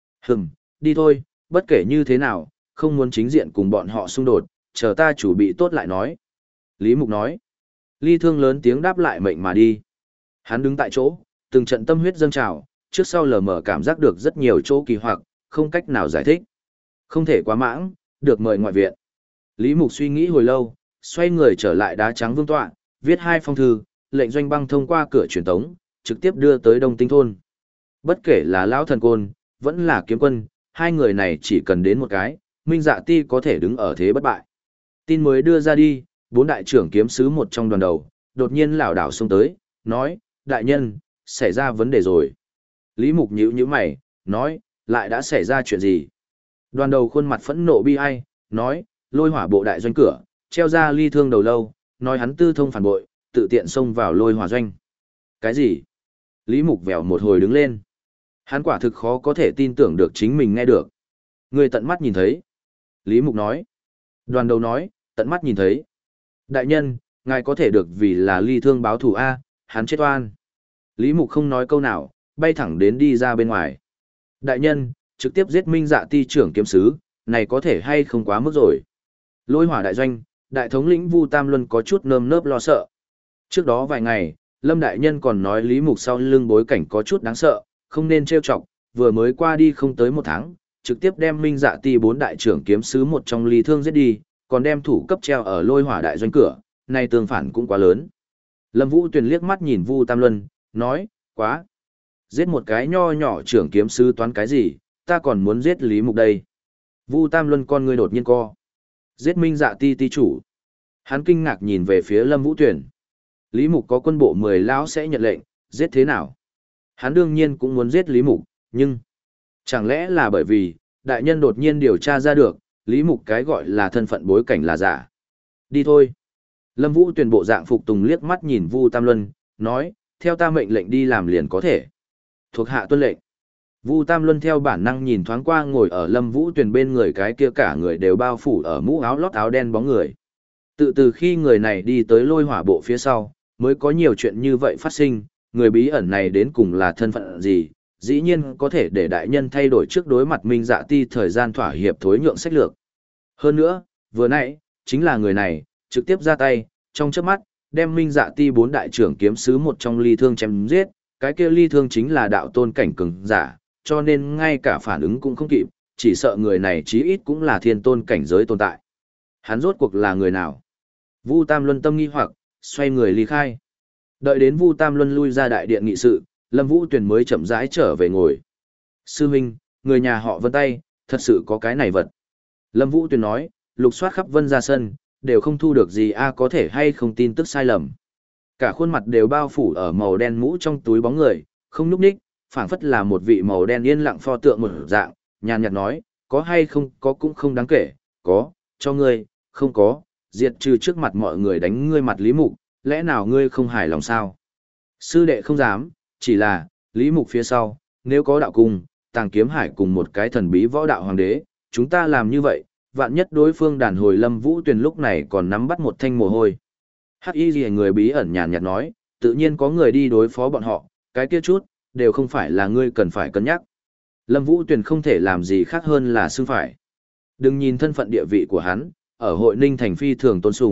Đi thôi, bất kể như thế nào, không muốn chính diện cùng bọn họ xung đột, chờ ta chủ bị tốt lại nói. Lý Mục nói. Lý Thương lớn tiếng đáp lại mệnh mà đi. Hắn đứng tại chỗ, từng trận tâm huyết dâng trào, trước sau lờ mờ cảm giác được rất nhiều chỗ kỳ hoặc, không cách nào giải thích. Không thể quá mãng, được mời ngoại viện. Lý Mục suy nghĩ hồi lâu, xoay người trở lại đá trắng vương tọa, viết 2 phong thư, lệnh Doanh Băng thông qua cửa truyền tống, trực tiếp đưa tới Đông Tinh thôn. Bất kể là Lão Thần Côn, vẫn là Kiếm Quân, hai người này chỉ cần đến một cái, Minh Dạ Ti có thể đứng ở thế bất bại. Tin mới đưa ra đi, 4 đại trưởng kiếm sứ một trong đoàn đầu, đột nhiên lảo đảo xông tới, nói, đại nhân, xảy ra vấn đề rồi. Lý Mục nhíu mày, nói, lại đã xảy ra chuyện gì? Đoàn đầu khuôn mặt phẫn nộ bi ai, nói, Lôi hỏa bộ đại doanh cửa, treo ra Lý Thương đầu lâu, nói hắn tư thông phản bội, tự tiện xông vào Lôi hỏa doanh. Cái gì? Lý Mục vèo một hồi đứng lên. Hắn quả thực khó có thể tin tưởng được chính mình nghe được. Người tận mắt nhìn thấy. Lý Mục nói. Đoàn đầu nói, tận mắt nhìn thấy. Đại nhân, ngài có thể được vì là Lý Thương báo thù A, hắn chết oan. Lý Mục không nói câu nào, bay thẳng đến đi ra bên ngoài. Đại nhân, trực tiếp giết Minh Dạ Ti trưởng kiếm sứ, này có thể hay không quá mức rồi. Lôi hỏa đại doanh, đại thống lĩnh Vu Tam Luân có chút nơm nớp lo sợ. Trước đó vài ngày, Lâm đại nhân còn nói Lý Mục sau lưng bối cảnh có chút đáng sợ, không nên trêu chọc, vừa mới qua đi không tới 1 tháng, trực tiếp đem Minh Dạ Ti 4 đại trưởng kiếm sứ một trong Lý Thương giết đi, còn đem thủ cấp treo ở Lôi hỏa đại doanh cửa, này tương phản cũng quá lớn. Lâm Vũ Tuyền liếc mắt nhìn Vu Tam Luân, nói, quá. Giết một cái nho nhỏ trưởng kiếm sứ toán cái gì, ta còn muốn giết Lý Mục đây. Vu Tam Luân con người đột nhiên co. Giết Minh Dạ Ti ti chủ. Hắn kinh ngạc nhìn về phía Lâm Vũ Tuyền. Lý Mục có quân bộ 10 lão sẽ nhận lệnh, giết thế nào? Hắn đương nhiên cũng muốn giết Lý Mục, nhưng chẳng lẽ là bởi vì đại nhân đột nhiên điều tra ra được, Lý Mục cái gọi là thân phận bối cảnh là giả. Đi thôi. Lâm Vũ Tuyền bộ dạng phục tùng liếc mắt nhìn Vu Tam Luân, nói, theo ta mệnh lệnh đi làm liền có thể. Thuộc hạ tuân lệnh. Vu Tam Luân theo bản năng nhìn thoáng qua ngồi ở Lâm Vũ Tuyền bên người cái kia cả người đều bao phủ ở mũ áo lót áo đen bóng người. Từ khi người này đi tới Lôi hỏa bộ phía sau, mới có nhiều chuyện như vậy phát sinh, người bí ẩn này đến cùng là thân phận gì, dĩ nhiên có thể để đại nhân thay đổi trước đối mặt Minh Dạ Ti thời gian thỏa hiệp thối nhượng sách lược. Hơn nữa, vừa nãy, chính là người này, trực tiếp ra tay, trong chớp mắt, đem Minh Dạ Ti 4 đại trưởng kiếm sứ một trong Lý Thương chém giết, cái kia Lý Thương chính là đạo tôn cảnh cường giả, cho nên ngay cả phản ứng cũng không kịp, chỉ sợ người này chí ít cũng là thiên tôn cảnh giới tồn tại. Hắn rốt cuộc là người nào? Vu Tam Luân tâm nghi hoặc, xoay người ly khai. Đợi đến Vu Tam Luân lui ra đại điện nghị sự, Lâm Vũ Tuyền mới chậm rãi trở về ngồi. Sư huynh, người nhà họ Vân tay, thật sự có cái này vật. Lâm Vũ Tuyền nói, lục soát khắp Vân ra sân, đều không thu được gì có thể hay không tin tức sai lầm. Cả khuôn mặt đều bao phủ ở màu đen mũ trong túi bóng người, không nhúc nhích, phảng phất là một vị màu đen yên lặng pho tượng một dạng, nhàn nhạt nói, có hay không có cũng không đáng kể, có, cho ngươi, không có, diệt trừ trước mặt mọi người đánh ngươi mặt Lý Mục, lẽ nào ngươi không hài lòng sao? Sư đệ không dám, chỉ là, Lý Mục phía sau, nếu có đạo cung, Tàng Kiếm Hải cùng một cái thần bí võ đạo hoàng đế, chúng ta làm như vậy, vạn nhất đối phương đàn hồi Lâm Vũ Tuyền lúc này còn nắm bắt một thanh mồ hôi. Hắc Y Liễu người bí ẩn nhàn nhạt nói, tự nhiên có người đi đối phó bọn họ, cái kia chút, đều không phải là ngươi cần phải cân nhắc. Lâm Vũ Tuyền không thể làm gì khác hơn là xưng phải. Đừng nhìn thân phận địa vị của hắn, ở hội Ninh thành phi thường tôn sùng,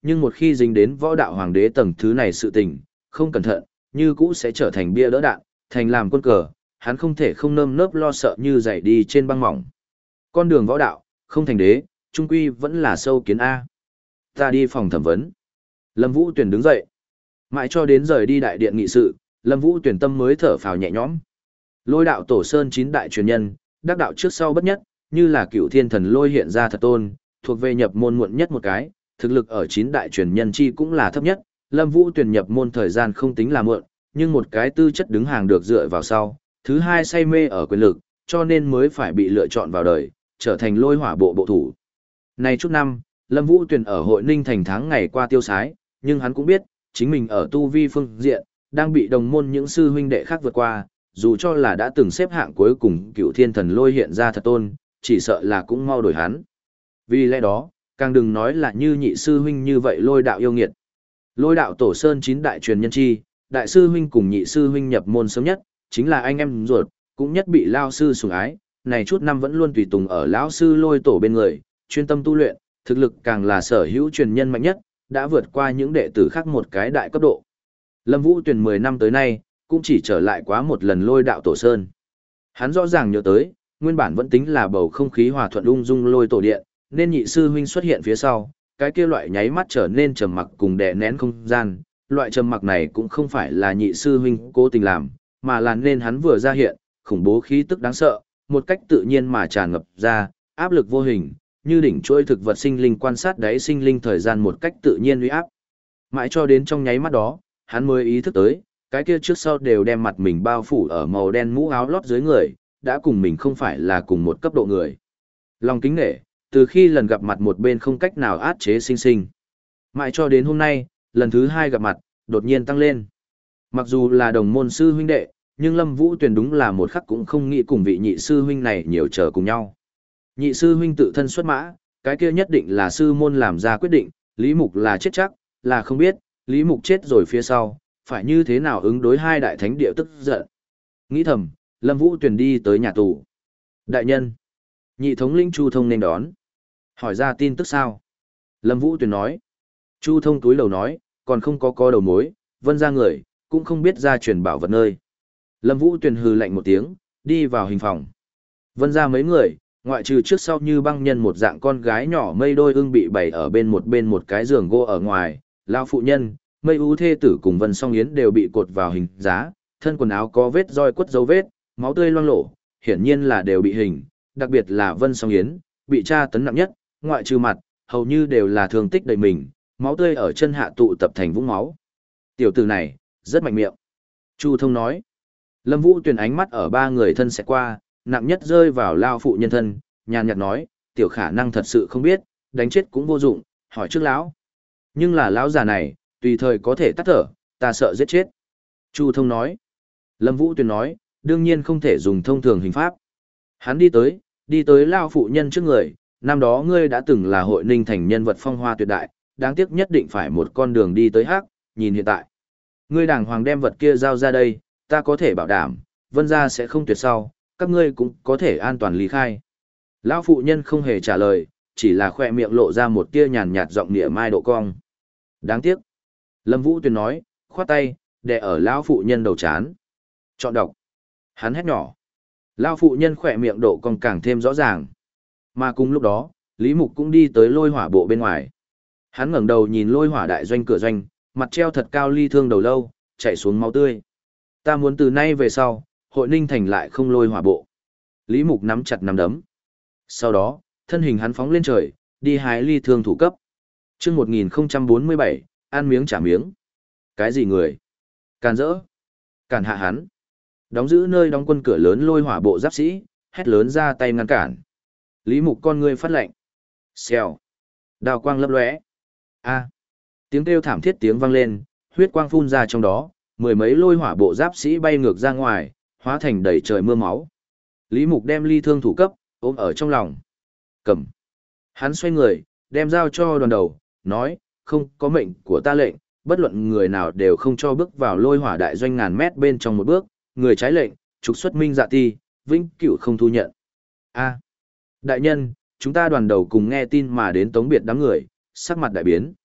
nhưng một khi dính đến võ đạo hoàng đế tầng thứ này sự tình, không cẩn thận, như cũ sẽ trở thành bia đỡ đạn, thành làm quân cờ, hắn không thể không nơm nớp lo sợ như dày đi trên băng mỏng. Con đường võ đạo, không thành đế, trung quy vẫn là sâu kiến A. Ta đi phòng thẩm vấn. Lâm Vũ Tuyển đứng dậy. Mãi cho đến rời đi đại điện nghị sự, Lâm Vũ Tuyển tâm mới thở phào nhẹ nhõm. Lôi đạo tổ sơn 9 đại truyền nhân, đắc đạo trước sau bất nhất, như là cựu thiên thần lôi hiện ra thật tôn, thuộc về nhập môn muộn nhất một cái, thực lực ở 9 đại truyền nhân chi cũng là thấp nhất. Lâm Vũ Tuyển nhập môn thời gian không tính là muộn, nhưng một cái tư chất đứng hàng được dựa vào sau, thứ hai say mê ở quyền lực, cho nên mới phải bị lựa chọn vào đời, trở thành lôi hỏa bộ bộ thủ. Này chút năm, Lâm Vũ Tuyển ở hội Ninh Thành tháng ngày qua tiêu sái, nhưng hắn cũng biết, chính mình ở tu vi phương diện, đang bị đồng môn những sư huynh đệ khác vượt qua, dù cho là đã từng xếp hạng cuối cùng cựu thiên thần lôi hiện ra thật tôn, chỉ sợ là cũng mau đổi hắn. Vì lẽ đó, càng đừng nói là như nhị sư huynh như vậy lôi đạo yêu nghiệt. Lôi đạo tổ sơn 9 đại truyền nhân chi, đại sư huynh cùng nhị sư huynh nhập môn sớm nhất, chính là anh em ruột, cũng nhất bị lao sư sủng ái, này chút năm vẫn luôn tùy tùng ở lão sư lôi tổ bên người, chuyên tâm tu luyện, thực lực càng là sở hữu truyền nhân mạnh nhất, đã vượt qua những đệ tử khác một cái đại cấp độ. Lâm Vũ Tuyền 10 năm tới nay, cũng chỉ trở lại quá một lần lôi đạo tổ sơn. Hắn rõ ràng nhớ tới, nguyên bản vẫn tính là bầu không khí hòa thuận ung dung lôi tổ điện, nên nhị sư huynh xuất hiện phía sau, cái kia loại nháy mắt trở nên trầm mặc cùng đè nén không gian, loại trầm mặc này cũng không phải là nhị sư huynh cố tình làm, mà là nên hắn vừa ra hiện, khủng bố khí tức đáng sợ, một cách tự nhiên mà tràn ngập ra, áp lực vô hình, như đỉnh chuỗi thực vật sinh linh quan sát đáy sinh linh thời gian một cách tự nhiên uy áp. Mãi cho đến trong nháy mắt đó, hắn mới ý thức tới, cái kia trước sau đều đem mặt mình bao phủ ở màu đen mũ áo lót dưới người, đã cùng mình không phải là cùng một cấp độ người. Lòng kính nể, từ khi lần gặp mặt một bên không cách nào át chế sinh sinh. Mãi cho đến hôm nay, lần thứ hai gặp mặt, đột nhiên tăng lên. Mặc dù là đồng môn sư huynh đệ, nhưng Lâm Vũ Tuyền đúng là một khắc cũng không nghĩ cùng vị nhị sư huynh này nhiều chờ cùng nhau. Nhị sư huynh tự thân xuất mã, cái kia nhất định là sư môn làm ra quyết định, Lý Mục là chết chắc, là không biết, Lý Mục chết rồi phía sau, phải như thế nào ứng đối hai đại thánh địa tức giận. Nghĩ thầm, Lâm Vũ Tuyền đi tới nhà tù. Đại nhân, nhị thống lĩnh Chu Thông nên đón. Hỏi ra tin tức sao? Lâm Vũ Tuyền nói. Chu Thông túi đầu nói, còn không có đầu mối, vân ra người, cũng không biết ra truyền bảo vật nơi. Lâm Vũ Tuyền hừ lạnh một tiếng, đi vào hình phòng. Vân ra mấy người, ngoại trừ trước sau như băng nhân một dạng con gái nhỏ mây đôi ưng bị bày ở bên một cái giường gỗ ở ngoài, lao phụ nhân, mây ú thê tử cùng Vân Song Yến đều bị cột vào hình giá, thân quần áo có vết roi quất dấu vết, máu tươi loang lổ, hiển nhiên là đều bị hình, đặc biệt là Vân Song Yến, bị tra tấn nặng nhất, ngoại trừ mặt, hầu như đều là thương tích đầy mình, máu tươi ở chân hạ tụ tập thành vũng máu. Tiểu tử này, rất mạnh miệng. Chu Thông nói. Lâm Vũ Tuyền ánh mắt ở ba người thân sẽ qua, nặng nhất rơi vào lao phụ nhân thân, nhàn nhạt nói, tiểu khả năng thật sự không biết, đánh chết cũng vô dụng, hỏi trước lão. Nhưng là lão già này, tùy thời có thể tắt thở, ta sợ giết chết. Chu Thông nói. Lâm Vũ Tuyền nói, đương nhiên không thể dùng thông thường hình pháp. Hắn đi tới lao phụ nhân trước người, năm đó ngươi đã từng là hội Ninh Thành nhân vật phong hoa tuyệt đại, đáng tiếc nhất định phải một con đường đi tới hắc, nhìn hiện tại. Ngươi đàng hoàng đem vật kia giao ra đây, ta có thể bảo đảm, Vân gia sẽ không tuyệt sau, các ngươi cũng có thể an toàn lý khai. Lão phụ nhân không hề trả lời, chỉ là khoe miệng lộ ra một tia nhàn nhạt giọng nghĩa mai độ cong. Đáng tiếc. Lâm Vũ Tuyền nói, khoát tay, đè ở lão phụ nhân đầu chán. Chọn đọc. Hắn hét nhỏ. Lão phụ nhân khoe miệng độ cong càng thêm rõ ràng. Mà cùng lúc đó, Lý Mục cũng đi tới lôi hỏa bộ bên ngoài. Hắn ngẩng đầu nhìn lôi hỏa đại doanh cửa doanh, mặt treo thật cao ly thương đầu lâu, chảy xuống máu tươi. Ta muốn từ nay về sau, hội Ninh Thành lại không lôi hỏa bộ. Lý Mục nắm chặt nắm đấm. Sau đó, thân hình hắn phóng lên trời, đi hái ly thương thủ cấp. Chương 1047, ăn miếng trả miếng. Cái gì người? Càn rỡ. Càn hạ hắn. Đóng giữ nơi đóng quân cửa lớn lôi hỏa bộ giáp sĩ, hét lớn ra tay ngăn cản. Lý Mục con ngươi phát lệnh. Xèo. Đào quang lấp lóe. A. Tiếng kêu thảm thiết tiếng vang lên, huyết quang phun ra trong đó, mười mấy lôi hỏa bộ giáp sĩ bay ngược ra ngoài, hóa thành đầy trời mưa máu. Lý Mục đem ly thương thủ cấp, ôm ở trong lòng. Cầm. Hắn xoay người, đem dao cho đoàn đầu, nói, không có mệnh của ta lệnh, bất luận người nào đều không cho bước vào lôi hỏa đại doanh ngàn mét bên trong một bước, người trái lệnh, trục xuất minh dạ ti, vĩnh cửu không thu nhận. A. Đại nhân, chúng ta đoàn đầu cùng nghe tin mà đến tống biệt đám người, sắc mặt đại biến.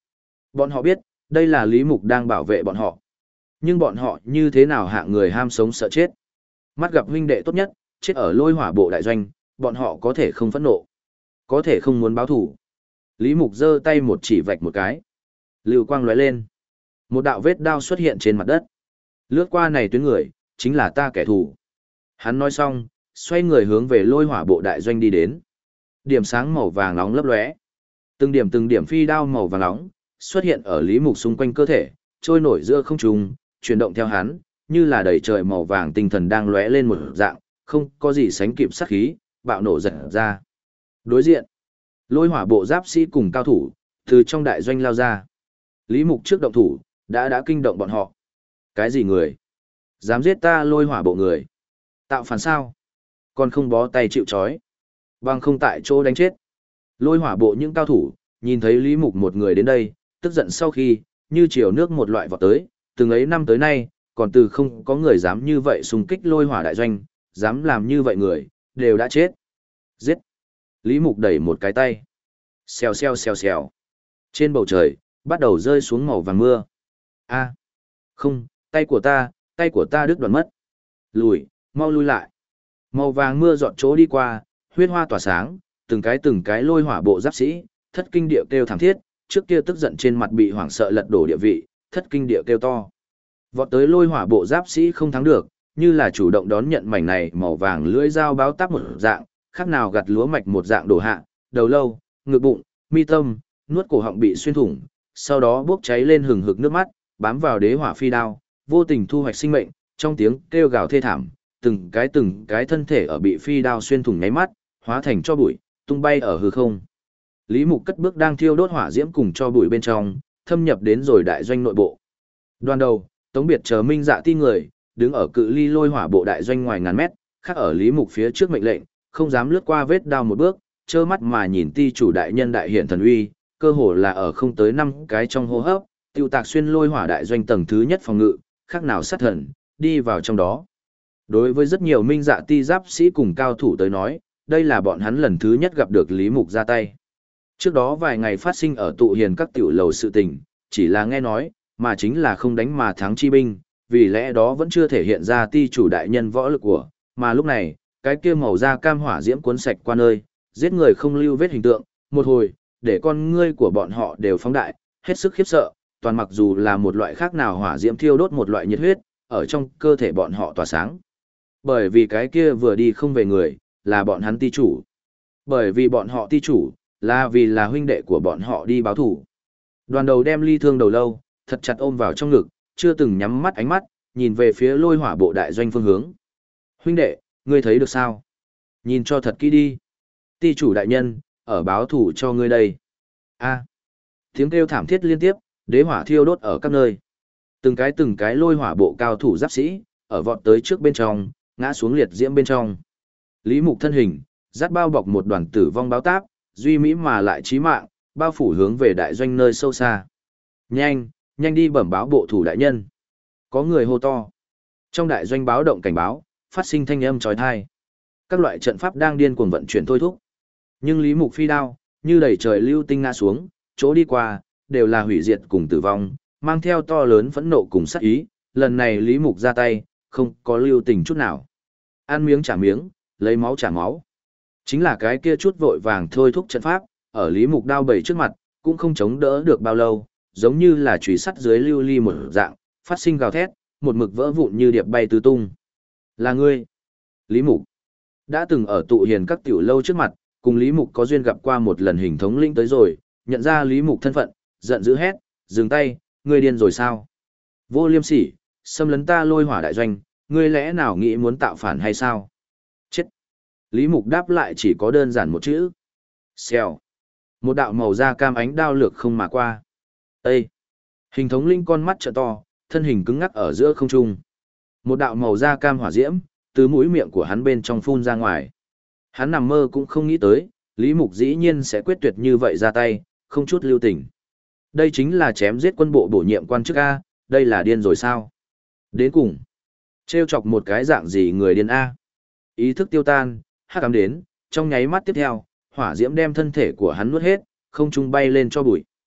Bọn họ biết, đây là Lý Mục đang bảo vệ bọn họ. Nhưng bọn họ như thế nào hạng người ham sống sợ chết. Mắt gặp huynh đệ tốt nhất, chết ở lôi hỏa bộ đại doanh, bọn họ có thể không phẫn nộ, có thể không muốn báo thủ. Lý Mục giơ tay một chỉ vạch một cái. Lưu quang lóe lên. Một đạo vết đao xuất hiện trên mặt đất. Lướt qua này tuyến người, chính là ta kẻ thù. Hắn nói xong, xoay người hướng về lôi hỏa bộ đại doanh đi đến. Điểm sáng màu vàng nóng lấp lóe. Từng điểm phi đao màu vàng nóng xuất hiện ở Lý Mục xung quanh cơ thể, trôi nổi giữa không trung, chuyển động theo hắn, như là đầy trời màu vàng tinh thần đang lóe lên một dạng, không có gì sánh kịp sát khí, bạo nổ giật ra. Đối diện, lôi hỏa bộ giáp sĩ cùng cao thủ, từ trong đại doanh lao ra. Lý Mục trước động thủ, đã kinh động bọn họ. Cái gì người? Dám giết ta lôi hỏa bộ người? Tạo phản sao? Còn không bó tay chịu trói. Bằng không tại chỗ đánh chết. Lôi hỏa bộ những cao thủ, nhìn thấy Lý Mục một người đến đây, tức giận sau khi, như chiều nước một loại vọt tới, từng ấy năm tới nay, còn từ không có người dám như vậy xung kích lôi hỏa đại doanh, dám làm như vậy người, đều đã chết. Giết! Lý Mục đẩy một cái tay. Xèo xèo xèo xèo. Trên bầu trời, bắt đầu rơi xuống màu vàng mưa. A, không, tay của ta đứt đoạn mất. Lùi, mau lui lại. Màu vàng mưa dọn chỗ đi qua, huyết hoa tỏa sáng, từng cái lôi hỏa bộ giáp sĩ, thất kinh điệu kêu thảm thiết, trước kia tức giận trên mặt bị hoảng sợ lật đổ địa vị, thất kinh điệu kêu to. Vọt tới lôi hỏa bộ giáp sĩ không thắng được, như là chủ động đón nhận mảnh này màu vàng lưỡi dao báo táp một dạng, khác nào gặt lúa mạch một dạng đổ hạ, đầu lâu, ngực bụng, mi tâm, nuốt cổ họng bị xuyên thủng, sau đó bốc cháy lên hừng hực nước mắt, bám vào đế hỏa phi đao, vô tình thu hoạch sinh mệnh, trong tiếng kêu gào thê thảm, từng cái thân thể ở bị phi đao xuyên thủng nháy mắt, hóa thành cho bụi, tung bay ở hư không. Lý Mục cất bước đang thiêu đốt hỏa diễm cùng cho bụi bên trong, thâm nhập đến rồi đại doanh nội bộ. Đoàn đầu, Tống Biệt chờ Minh Dạ ti người, đứng ở cự ly lôi hỏa bộ đại doanh ngoài ngàn mét, khác ở Lý Mục phía trước mệnh lệnh, không dám lướt qua vết đao một bước, trơ mắt mà nhìn ti chủ đại nhân đại hiện thần uy, cơ hồ là ở không tới 5 cái trong hô hấp, tiêu tạc xuyên lôi hỏa đại doanh tầng thứ nhất phòng ngự, khác nào sát thần, đi vào trong đó. Đối với rất nhiều Minh Dạ ti giáp sĩ cùng cao thủ tới nói, đây là bọn hắn lần thứ nhất gặp được Lý Mục ra tay. Trước đó vài ngày phát sinh ở tụ hiền các tiểu lầu sự tình, chỉ là nghe nói, mà chính là không đánh mà thắng chi binh, vì lẽ đó vẫn chưa thể hiện ra ti chủ đại nhân võ lực của, mà lúc này, cái kia màu da cam hỏa diễm cuốn sạch qua nơi, giết người không lưu vết hình tượng, một hồi, để con ngươi của bọn họ đều phóng đại, hết sức khiếp sợ, toàn mặc dù là một loại khác nào hỏa diễm thiêu đốt một loại nhiệt huyết, ở trong cơ thể bọn họ tỏa sáng. Bởi vì cái kia vừa đi không về người, là bọn hắn ti chủ. Bởi vì bọn họ ti chủ, là vì là huynh đệ của bọn họ đi báo thủ. Đoàn đầu đem ly thương đầu lâu, thật chặt ôm vào trong ngực, chưa từng nhắm mắt ánh mắt, nhìn về phía lôi hỏa bộ đại doanh phương hướng. Huynh đệ, ngươi thấy được sao? Nhìn cho thật kỹ đi. Ti chủ đại nhân, ở báo thủ cho ngươi đây. A. Tiếng kêu thảm thiết liên tiếp, đế hỏa thiêu đốt ở các nơi. Từng cái lôi hỏa bộ cao thủ giáp sĩ, ở vọt tới trước bên trong, ngã xuống liệt diễm bên trong. Lý Mục thân hình, dắt bao bọc một đoàn tử vong báo táp, duy mỹ mà lại chí mạng, bao phủ hướng về đại doanh nơi sâu xa. Nhanh, nhanh đi bẩm báo bộ thủ đại nhân. Có người hô to. Trong đại doanh báo động cảnh báo, phát sinh thanh âm chói tai. Các loại trận pháp đang điên cuồng vận chuyển thôi thúc. Nhưng Lý Mục phi đao, như đầy trời lưu tinh ngã xuống, chỗ đi qua, đều là hủy diệt cùng tử vong, mang theo to lớn phẫn nộ cùng sát ý. Lần này Lý Mục ra tay, không có lưu tình chút nào. Ăn miếng trả miếng, lấy máu trả máu. Chính là cái kia chút vội vàng thôi thúc trận pháp, ở Lý Mục đao bầy trước mặt, cũng không chống đỡ được bao lâu, giống như là chùy sắt dưới lưu ly một dạng, phát sinh gào thét, một mực vỡ vụn như điệp bay tứ tung. Là ngươi, Lý Mục. Đã từng ở tụ hiền các tiểu lâu trước mặt, cùng Lý Mục có duyên gặp qua một lần hình thống lĩnh tới rồi, nhận ra Lý Mục thân phận, giận dữ hét, dừng tay, ngươi điên rồi sao? Vô liêm sỉ, xâm lấn ta lôi hỏa đại doanh, ngươi lẽ nào nghĩ muốn tạo phản hay sao? Chết! Lý Mục đáp lại chỉ có đơn giản một chữ. Xèo. Một đạo màu da cam ánh đao lược không mà qua. Ê! Hình thống linh con mắt trợ to, thân hình cứng ngắc ở giữa không trung. Một đạo màu da cam hỏa diễm, từ mũi miệng của hắn bên trong phun ra ngoài. Hắn nằm mơ cũng không nghĩ tới, Lý Mục dĩ nhiên sẽ quyết tuyệt như vậy ra tay, không chút lưu tình. Đây chính là chém giết quân bộ bổ nhiệm quan chức A, đây là điên rồi sao? Đến cùng, trêu chọc một cái dạng gì người điên A? Ý thức tiêu tan, hắc ám đến, trong nháy mắt tiếp theo, hỏa diễm đem thân thể của hắn nuốt hết, không trung bay lên cho bụi.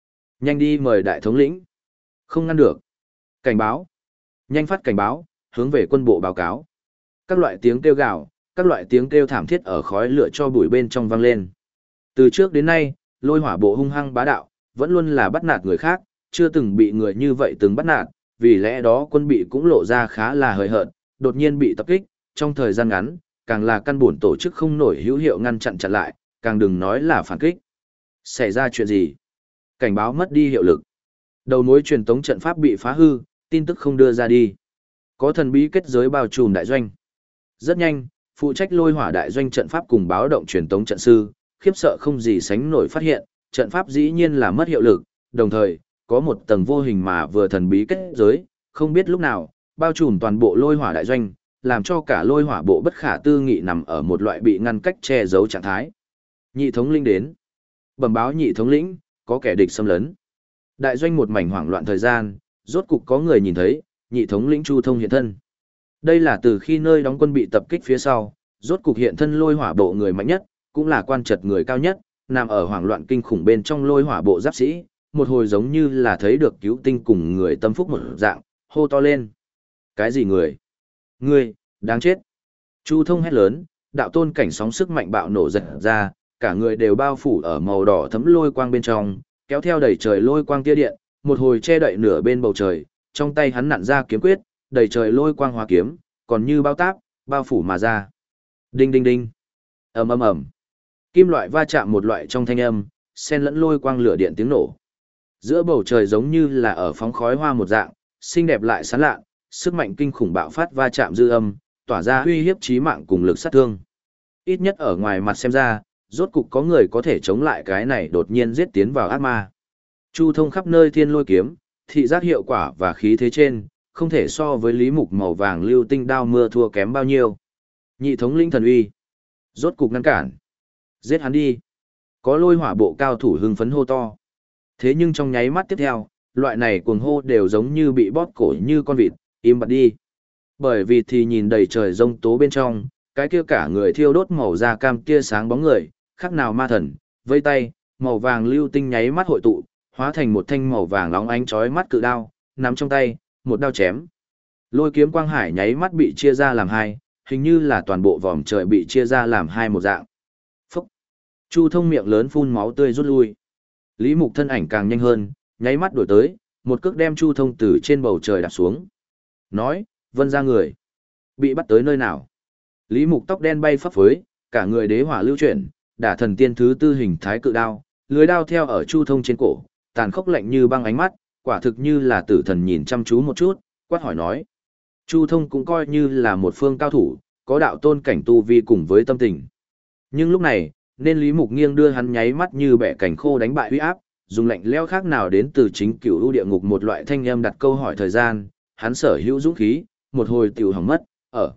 Nhanh đi mời đại thống lĩnh. Không ngăn được. Cảnh báo. Nhanh phát cảnh báo, hướng về quân bộ báo cáo. Các loại tiếng kêu gào, các loại tiếng kêu thảm thiết ở khói lửa cho bụi bên trong vang lên. Từ trước đến nay, lôi hỏa bộ hung hăng bá đạo, vẫn luôn là bắt nạt người khác, chưa từng bị người như vậy từng bắt nạt, vì lẽ đó quân bị cũng lộ ra khá là hời hợt, đột nhiên bị tập kích, trong thời gian ngắn, càng là căn bổn tổ chức không nổi hữu hiệu ngăn chặn chặn lại, càng đừng nói là phản kích. Xảy ra chuyện gì? Cảnh báo mất đi hiệu lực. Đầu mối truyền tống trận pháp bị phá hư, tin tức không đưa ra đi. Có thần bí kết giới bao trùm đại doanh. Rất nhanh, phụ trách lôi hỏa đại doanh trận pháp cùng báo động truyền tống trận sư, khiếp sợ không gì sánh nổi phát hiện, trận pháp dĩ nhiên là mất hiệu lực, đồng thời, có một tầng vô hình mà vừa thần bí kết giới, không biết lúc nào, bao trùm toàn bộ lôi hỏa đại doanh, làm cho cả lôi hỏa bộ bất khả tư nghị nằm ở một loại bị ngăn cách che giấu trạng thái. Nhị thống lĩnh đến. Bẩm báo nhị thống lĩnh, có kẻ địch xâm lấn. Đại doanh một mảnh hoảng loạn thời gian, rốt cục có người nhìn thấy, nhị thống lĩnh Chu Thông hiện thân. Đây là từ khi nơi đóng quân bị tập kích phía sau, rốt cục hiện thân lôi hỏa bộ người mạnh nhất, cũng là quan trật người cao nhất, nằm ở hoảng loạn kinh khủng bên trong lôi hỏa bộ giáp sĩ, một hồi giống như là thấy được cứu tinh cùng người tâm phúc một dạng, hô to lên. Cái gì người? Ngươi, đáng chết. Chu Thông hét lớn, đạo tôn cảnh sóng sức mạnh bạo nổ giật ra, cả người đều bao phủ ở màu đỏ thấm lôi quang bên trong, kéo theo đầy trời lôi quang tia điện, một hồi che đậy nửa bên bầu trời, trong tay hắn nặn ra kiếm quyết, đầy trời lôi quang hóa kiếm, còn như bao táp, bao phủ mà ra. Đinh đinh đinh. Ầm ầm ầm. Kim loại va chạm một loại trong thanh âm, xen lẫn lôi quang lửa điện tiếng nổ. Giữa bầu trời giống như là ở phóng khói hoa một dạng, xinh đẹp lại sáng lạ, sức mạnh kinh khủng bạo phát va chạm dư âm, tỏa ra uy hiếp chí mạng cùng lực sát thương. Ít nhất ở ngoài mặt xem ra, rốt cục có người có thể chống lại cái này đột nhiên giết tiến vào ác ma. Chu Thông khắp nơi thiên lôi kiếm, thị giác hiệu quả và khí thế trên, không thể so với Lý Mục màu vàng lưu tinh đao mưa thua kém bao nhiêu. Nhị thống lĩnh thần uy, rốt cục ngăn cản. Giết hắn đi. Có lôi hỏa bộ cao thủ hưng phấn hô to. Thế nhưng trong nháy mắt tiếp theo, loại này cuồng hô đều giống như bị bóp cổ như con vịt, im bặt đi. Bởi vì thì nhìn đầy trời rông tố bên trong, cái kia cả người thiêu đốt màu da cam tia sáng bóng người, khác nào ma thần, vây tay, màu vàng lưu tinh nháy mắt hội tụ, hóa thành một thanh màu vàng nóng ánh chói mắt cự đao, nắm trong tay, một đao chém. Lôi kiếm quang hải nháy mắt bị chia ra làm hai, hình như là toàn bộ vòm trời bị chia ra làm hai một dạng. Phúc! Chu Thông miệng lớn phun máu tươi rút lui. Lý Mục thân ảnh càng nhanh hơn, nháy mắt đuổi tới, một cước đem Chu Thông từ trên bầu trời đạp xuống. Nói, vân ra người. Bị bắt tới nơi nào? Lý Mục tóc đen bay phấp phới, cả người đế hỏa lưu chuyển, đả thần tiên thứ tư hình thái cự đao, lưới đao theo ở Chu Thông trên cổ, tàn khốc lạnh như băng ánh mắt, quả thực như là tử thần nhìn chăm chú một chút, quát hỏi nói. Chu Thông cũng coi như là một phương cao thủ, có đạo tôn cảnh tu vi cùng với tâm tình. Nhưng lúc này, nên Lý Mục nghiêng đưa hắn nháy mắt như bẻ cảnh khô đánh bại uy áp, dùng lạnh lẽo khác nào đến từ chính cửu u địa ngục một loại thanh âm đặt câu hỏi thời gian, hắn sở hữu dũng khí, một hồi tiểu hỏng mất,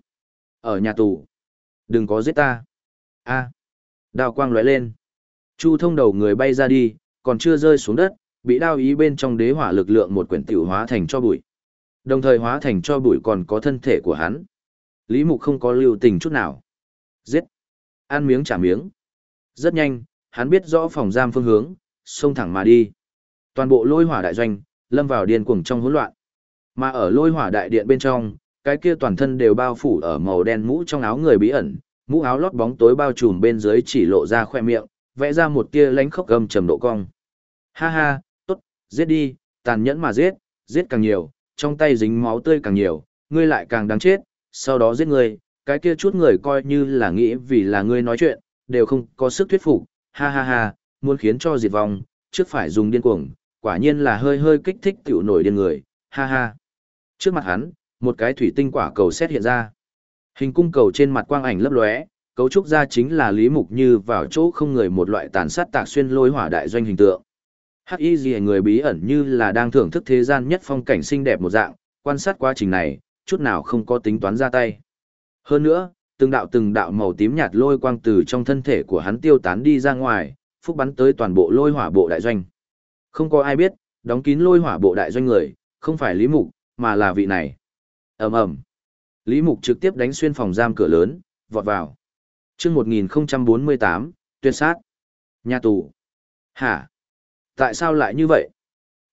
ở nhà tù. Đừng có giết ta. A. Đao quang lóe lên. Chu Thông đầu người bay ra đi, còn chưa rơi xuống đất, bị đao ý bên trong đế hỏa lực lượng một quyển tiểu hóa thành cho bụi. Đồng thời hóa thành cho bụi còn có thân thể của hắn. Lý Mục không có lưu tình chút nào. Giết. Ăn miếng trả miếng. Rất nhanh, hắn biết rõ phòng giam phương hướng, xông thẳng mà đi. Toàn bộ lôi hỏa đại doanh, lâm vào điên cuồng trong hỗn loạn. Mà ở lôi hỏa đại điện bên trong, cái kia toàn thân đều bao phủ ở màu đen mũ trong áo người bí ẩn, mũ áo lót bóng tối bao trùm bên dưới chỉ lộ ra khoe miệng, vẽ ra một tia lánh khốc gầm trầm độ cong. Ha ha, tốt, giết đi, tàn nhẫn mà giết, giết càng nhiều, trong tay dính máu tươi càng nhiều, ngươi lại càng đáng chết, sau đó giết ngươi, cái kia chút người coi như là nghĩ vì là ngươi nói chuyện, đều không có sức thuyết phục, ha ha ha, muốn khiến cho diệt vong, trước phải dùng điên cuồng, quả nhiên là hơi hơi kích thích tiểu nổi điên người, ha ha. Trước mặt hắn, một cái thủy tinh quả cầu xét hiện ra. Hình cung cầu trên mặt quang ảnh lấp lóe, cấu trúc ra chính là Lý Mục như vào chỗ không người một loại tàn sát tạc xuyên lôi hỏa đại doanh hình tượng. Hắc Y Liễu người bí ẩn như là đang thưởng thức thế gian nhất phong cảnh xinh đẹp một dạng, quan sát quá trình này, chút nào không có tính toán ra tay. Hơn nữa, từng đạo màu tím nhạt lôi quang từ trong thân thể của hắn tiêu tán đi ra ngoài, phúc bắn tới toàn bộ lôi hỏa bộ đại doanh. Không có ai biết, đóng kín lôi hỏa bộ đại doanh người, không phải Lý Mục, mà là vị này. Ầm ầm. Lý Mục trực tiếp đánh xuyên phòng giam cửa lớn, vọt vào. Chương 1048, tuyệt sát. Nhà tù. Hả? Tại sao lại như vậy?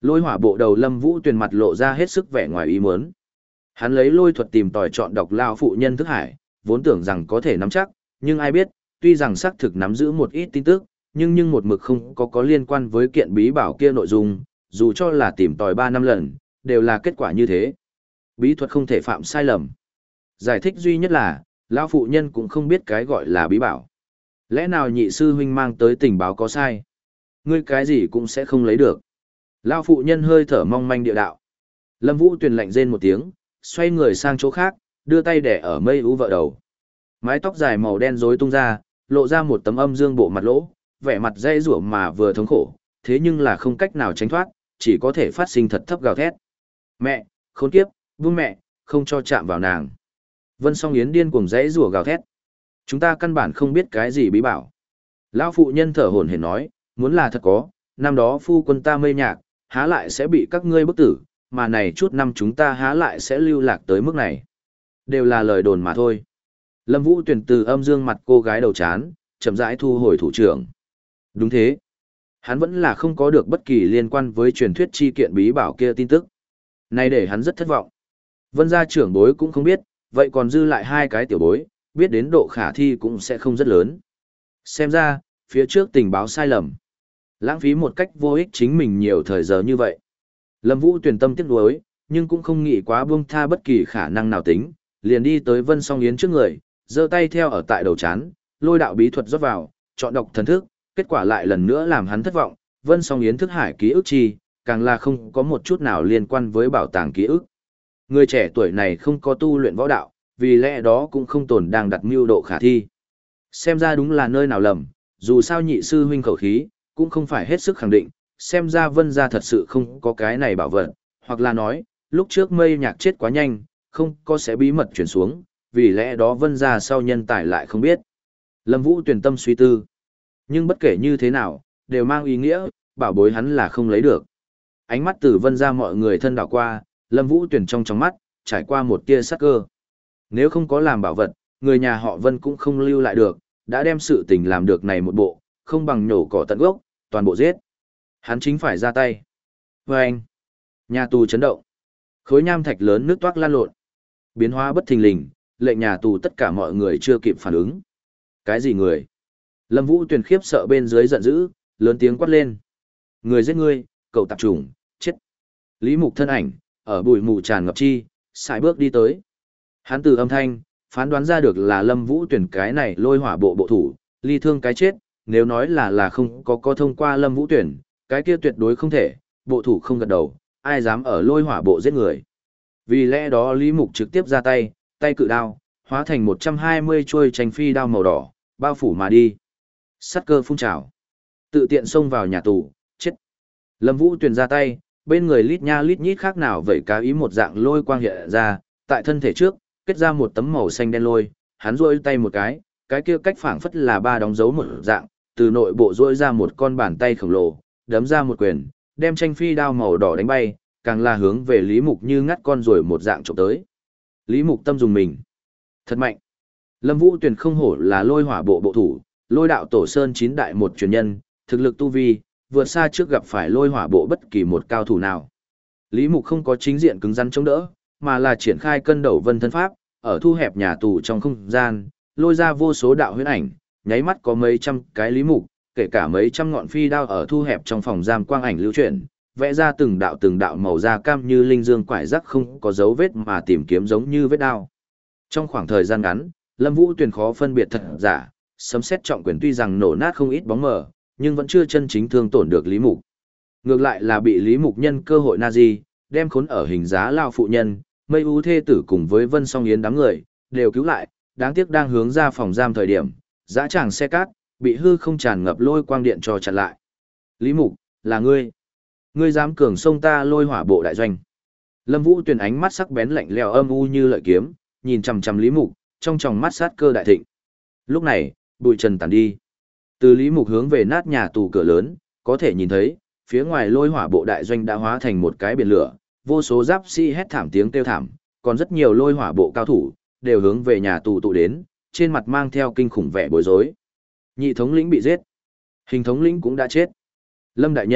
Lôi hỏa bộ đầu Lâm Vũ Tuyền mặt lộ ra hết sức vẻ ngoài ý muốn. Hắn lấy lôi thuật tìm tòi chọn đọc lao phụ nhân thức hải, vốn tưởng rằng có thể nắm chắc, nhưng ai biết, tuy rằng xác thực nắm giữ một ít tin tức, nhưng một mực không có liên quan với kiện bí bảo kia nội dung, dù cho là tìm tòi 3 năm lần, đều là kết quả như thế. Bí thuật không thể phạm sai lầm. Giải thích duy nhất là, lão phụ nhân cũng không biết cái gọi là bí bảo. Lẽ nào nhị sư huynh mang tới tình báo có sai? Ngươi cái gì cũng sẽ không lấy được. Lão phụ nhân hơi thở mong manh địa đạo. Lâm Vũ Tuyền lạnh rên một tiếng, xoay người sang chỗ khác, đưa tay đẻ ở mây ú vợ đầu. Mái tóc dài màu đen rối tung ra, lộ ra một tấm âm dương bộ mặt lỗ, vẻ mặt dây rủa mà vừa thống khổ, thế nhưng là không cách nào tránh thoát, chỉ có thể phát sinh thật thấp gào thét. Mẹ, khốn kiếp, buông mẹ, không cho chạm vào nàng. Vân Song Yến điên cuồng dãy rủa gào thét. Chúng ta căn bản không biết cái gì bí bảo. Lão phụ nhân thở hổn hển nói, muốn là thật có, năm đó phu quân ta mây nhạc, há lại sẽ bị các ngươi bức tử, mà này chút năm chúng ta há lại sẽ lưu lạc tới mức này. Đều là lời đồn mà thôi. Lâm Vũ Tuyền từ âm dương mặt cô gái đầu chán, chậm rãi thu hồi thủ trưởng. Đúng thế. Hắn vẫn là không có được bất kỳ liên quan với truyền thuyết chi kiện bí bảo kia tin tức. Này để hắn rất thất vọng. Vân gia trưởng bối cũng không biết, vậy còn dư lại 2 cái tiểu bối, biết đến độ khả thi cũng sẽ không rất lớn. Xem ra, phía trước tình báo sai lầm. Lãng phí một cách vô ích chính mình nhiều thời giờ như vậy. Lâm Vũ Tuyền tâm tiếc nuối, nhưng cũng không nghĩ quá buông tha bất kỳ khả năng nào tính, liền đi tới Vân Song Yến trước người, giơ tay theo ở tại đầu chán, lôi đạo bí thuật rót vào, chọn đọc thần thức, kết quả lại lần nữa làm hắn thất vọng, Vân Song Yến thức hải ký ức chi, càng là không có một chút nào liên quan với bảo tàng ký ức. Người trẻ tuổi này không có tu luyện võ đạo, vì lẽ đó cũng không tồn đang đặt mưu độ khả thi. Xem ra đúng là nơi nào lầm, dù sao nhị sư huynh khẩu khí, cũng không phải hết sức khẳng định, xem ra Vân gia thật sự không có cái này bảo vật, hoặc là nói, lúc trước mây nhạc chết quá nhanh, không có sẽ bí mật chuyển xuống, vì lẽ đó Vân gia sau nhân tài lại không biết. Lâm Vũ Tuyền tâm suy tư. Nhưng bất kể như thế nào, đều mang ý nghĩa, bảo bối hắn là không lấy được. Ánh mắt từ Vân gia mọi người thân đảo qua, Lâm Vũ Tuyền trong mắt, trải qua một tia sắc cơ. Nếu không có làm bảo vật, người nhà họ Vân cũng không lưu lại được, đã đem sự tình làm được này một bộ, không bằng nhổ cỏ tận gốc, toàn bộ giết. Hắn chính phải ra tay. Và anh, nhà tù chấn động. Khối nham thạch lớn nước toát lan lộn. Biến hóa bất thình lình, lệnh nhà tù tất cả mọi người chưa kịp phản ứng. Cái gì người? Lâm Vũ Tuyền khiếp sợ bên dưới giận dữ, lớn tiếng quát lên. Người giết ngươi, cậu tạp chủng, chết. Lý Mục thân ảnh, ở bụi mù tràn ngập chi, sải bước đi tới. Hắn từ âm thanh, phán đoán ra được là Lâm Vũ Tuyền cái này lôi hỏa bộ bộ thủ, ly thương cái chết, nếu nói là không có thông qua Lâm Vũ Tuyền, cái kia tuyệt đối không thể, bộ thủ không gật đầu, ai dám ở lôi hỏa bộ giết người. Vì lẽ đó Lý Mục trực tiếp ra tay, tay cự đao, hóa thành 120 chuôi tranh phi đao màu đỏ, bao phủ mà đi. Sát cơ phun trào, tự tiện xông vào nhà tù, chết. Lâm Vũ Tuyền ra tay, bên người lít nha lít nhít khác nào vậy cá ý một dạng lôi quang hiện ra, tại thân thể trước, kết ra một tấm màu xanh đen lôi, hắn rôi tay một cái kia cách phảng phất là 3 đóng dấu một dạng, từ nội bộ rôi ra một con bàn tay khổng lồ, đấm ra một quyền, đem tranh phi đao màu đỏ đánh bay, càng là hướng về Lý Mục như ngắt con rồi một dạng chụp tới. Lý Mục tâm dùng mình. Thật mạnh. Lâm Vũ Tuyền không hổ là lôi hỏa bộ bộ thủ, lôi đạo tổ sơn 9 đại một truyền nhân, thực lực tu vi, vượt xa trước gặp phải lôi hỏa bộ bất kỳ một cao thủ nào. Lý Mục không có chính diện cứng rắn chống đỡ, mà là triển khai cân đầu vân thân pháp, ở thu hẹp nhà tù trong không gian, lôi ra vô số đạo huyễn ảnh, nháy mắt có mấy trăm cái Lý Mục, kể cả mấy trăm ngọn phi đao ở thu hẹp trong phòng giam quang ảnh lưu chuyển, vẽ ra từng đạo màu da cam như linh dương quải rắc không có dấu vết mà tìm kiếm giống như vết đao. Trong khoảng thời gian ngắn, Lâm Vũ Tuyền khó phân biệt thật giả, sấm sét trọng quyền tuy rằng nổ nát không ít bóng mờ, nhưng vẫn chưa chân chính thương tổn được Lý Mục. Ngược lại là bị Lý Mục nhân cơ hội Nazi, đem khốn ở hình giá lao phụ nhân, Mây U thê tử cùng với Vân Song Yến đám người, đều cứu lại, đáng tiếc đang hướng ra phòng giam thời điểm, dã tràng xe cát, bị hư không tràn ngập lôi quang điện cho chặn lại. Lý Mục, là ngươi. Ngươi dám cường xông ta lôi hỏa bộ đại doanh. Lâm Vũ Tuyền ánh mắt sắc bén lạnh lẽo âm u như lợi kiếm, nhìn chằm chằm Lý Mục, trong tròng mắt sát cơ đại thịnh. Lúc này, bụi trần tàn đi. Từ Lý Mục hướng về nát nhà tù cửa lớn, có thể nhìn thấy, phía ngoài lôi hỏa bộ đại doanh đã hóa thành một cái biển lửa, vô số giáp sĩ hét thảm tiếng kêu thảm, còn rất nhiều lôi hỏa bộ cao thủ, đều hướng về nhà tù tụ đến, trên mặt mang theo kinh khủng vẻ bối rối. Nhị thống lĩnh bị giết. Hình thống lĩnh cũng đã chết. Lâm đại nhân,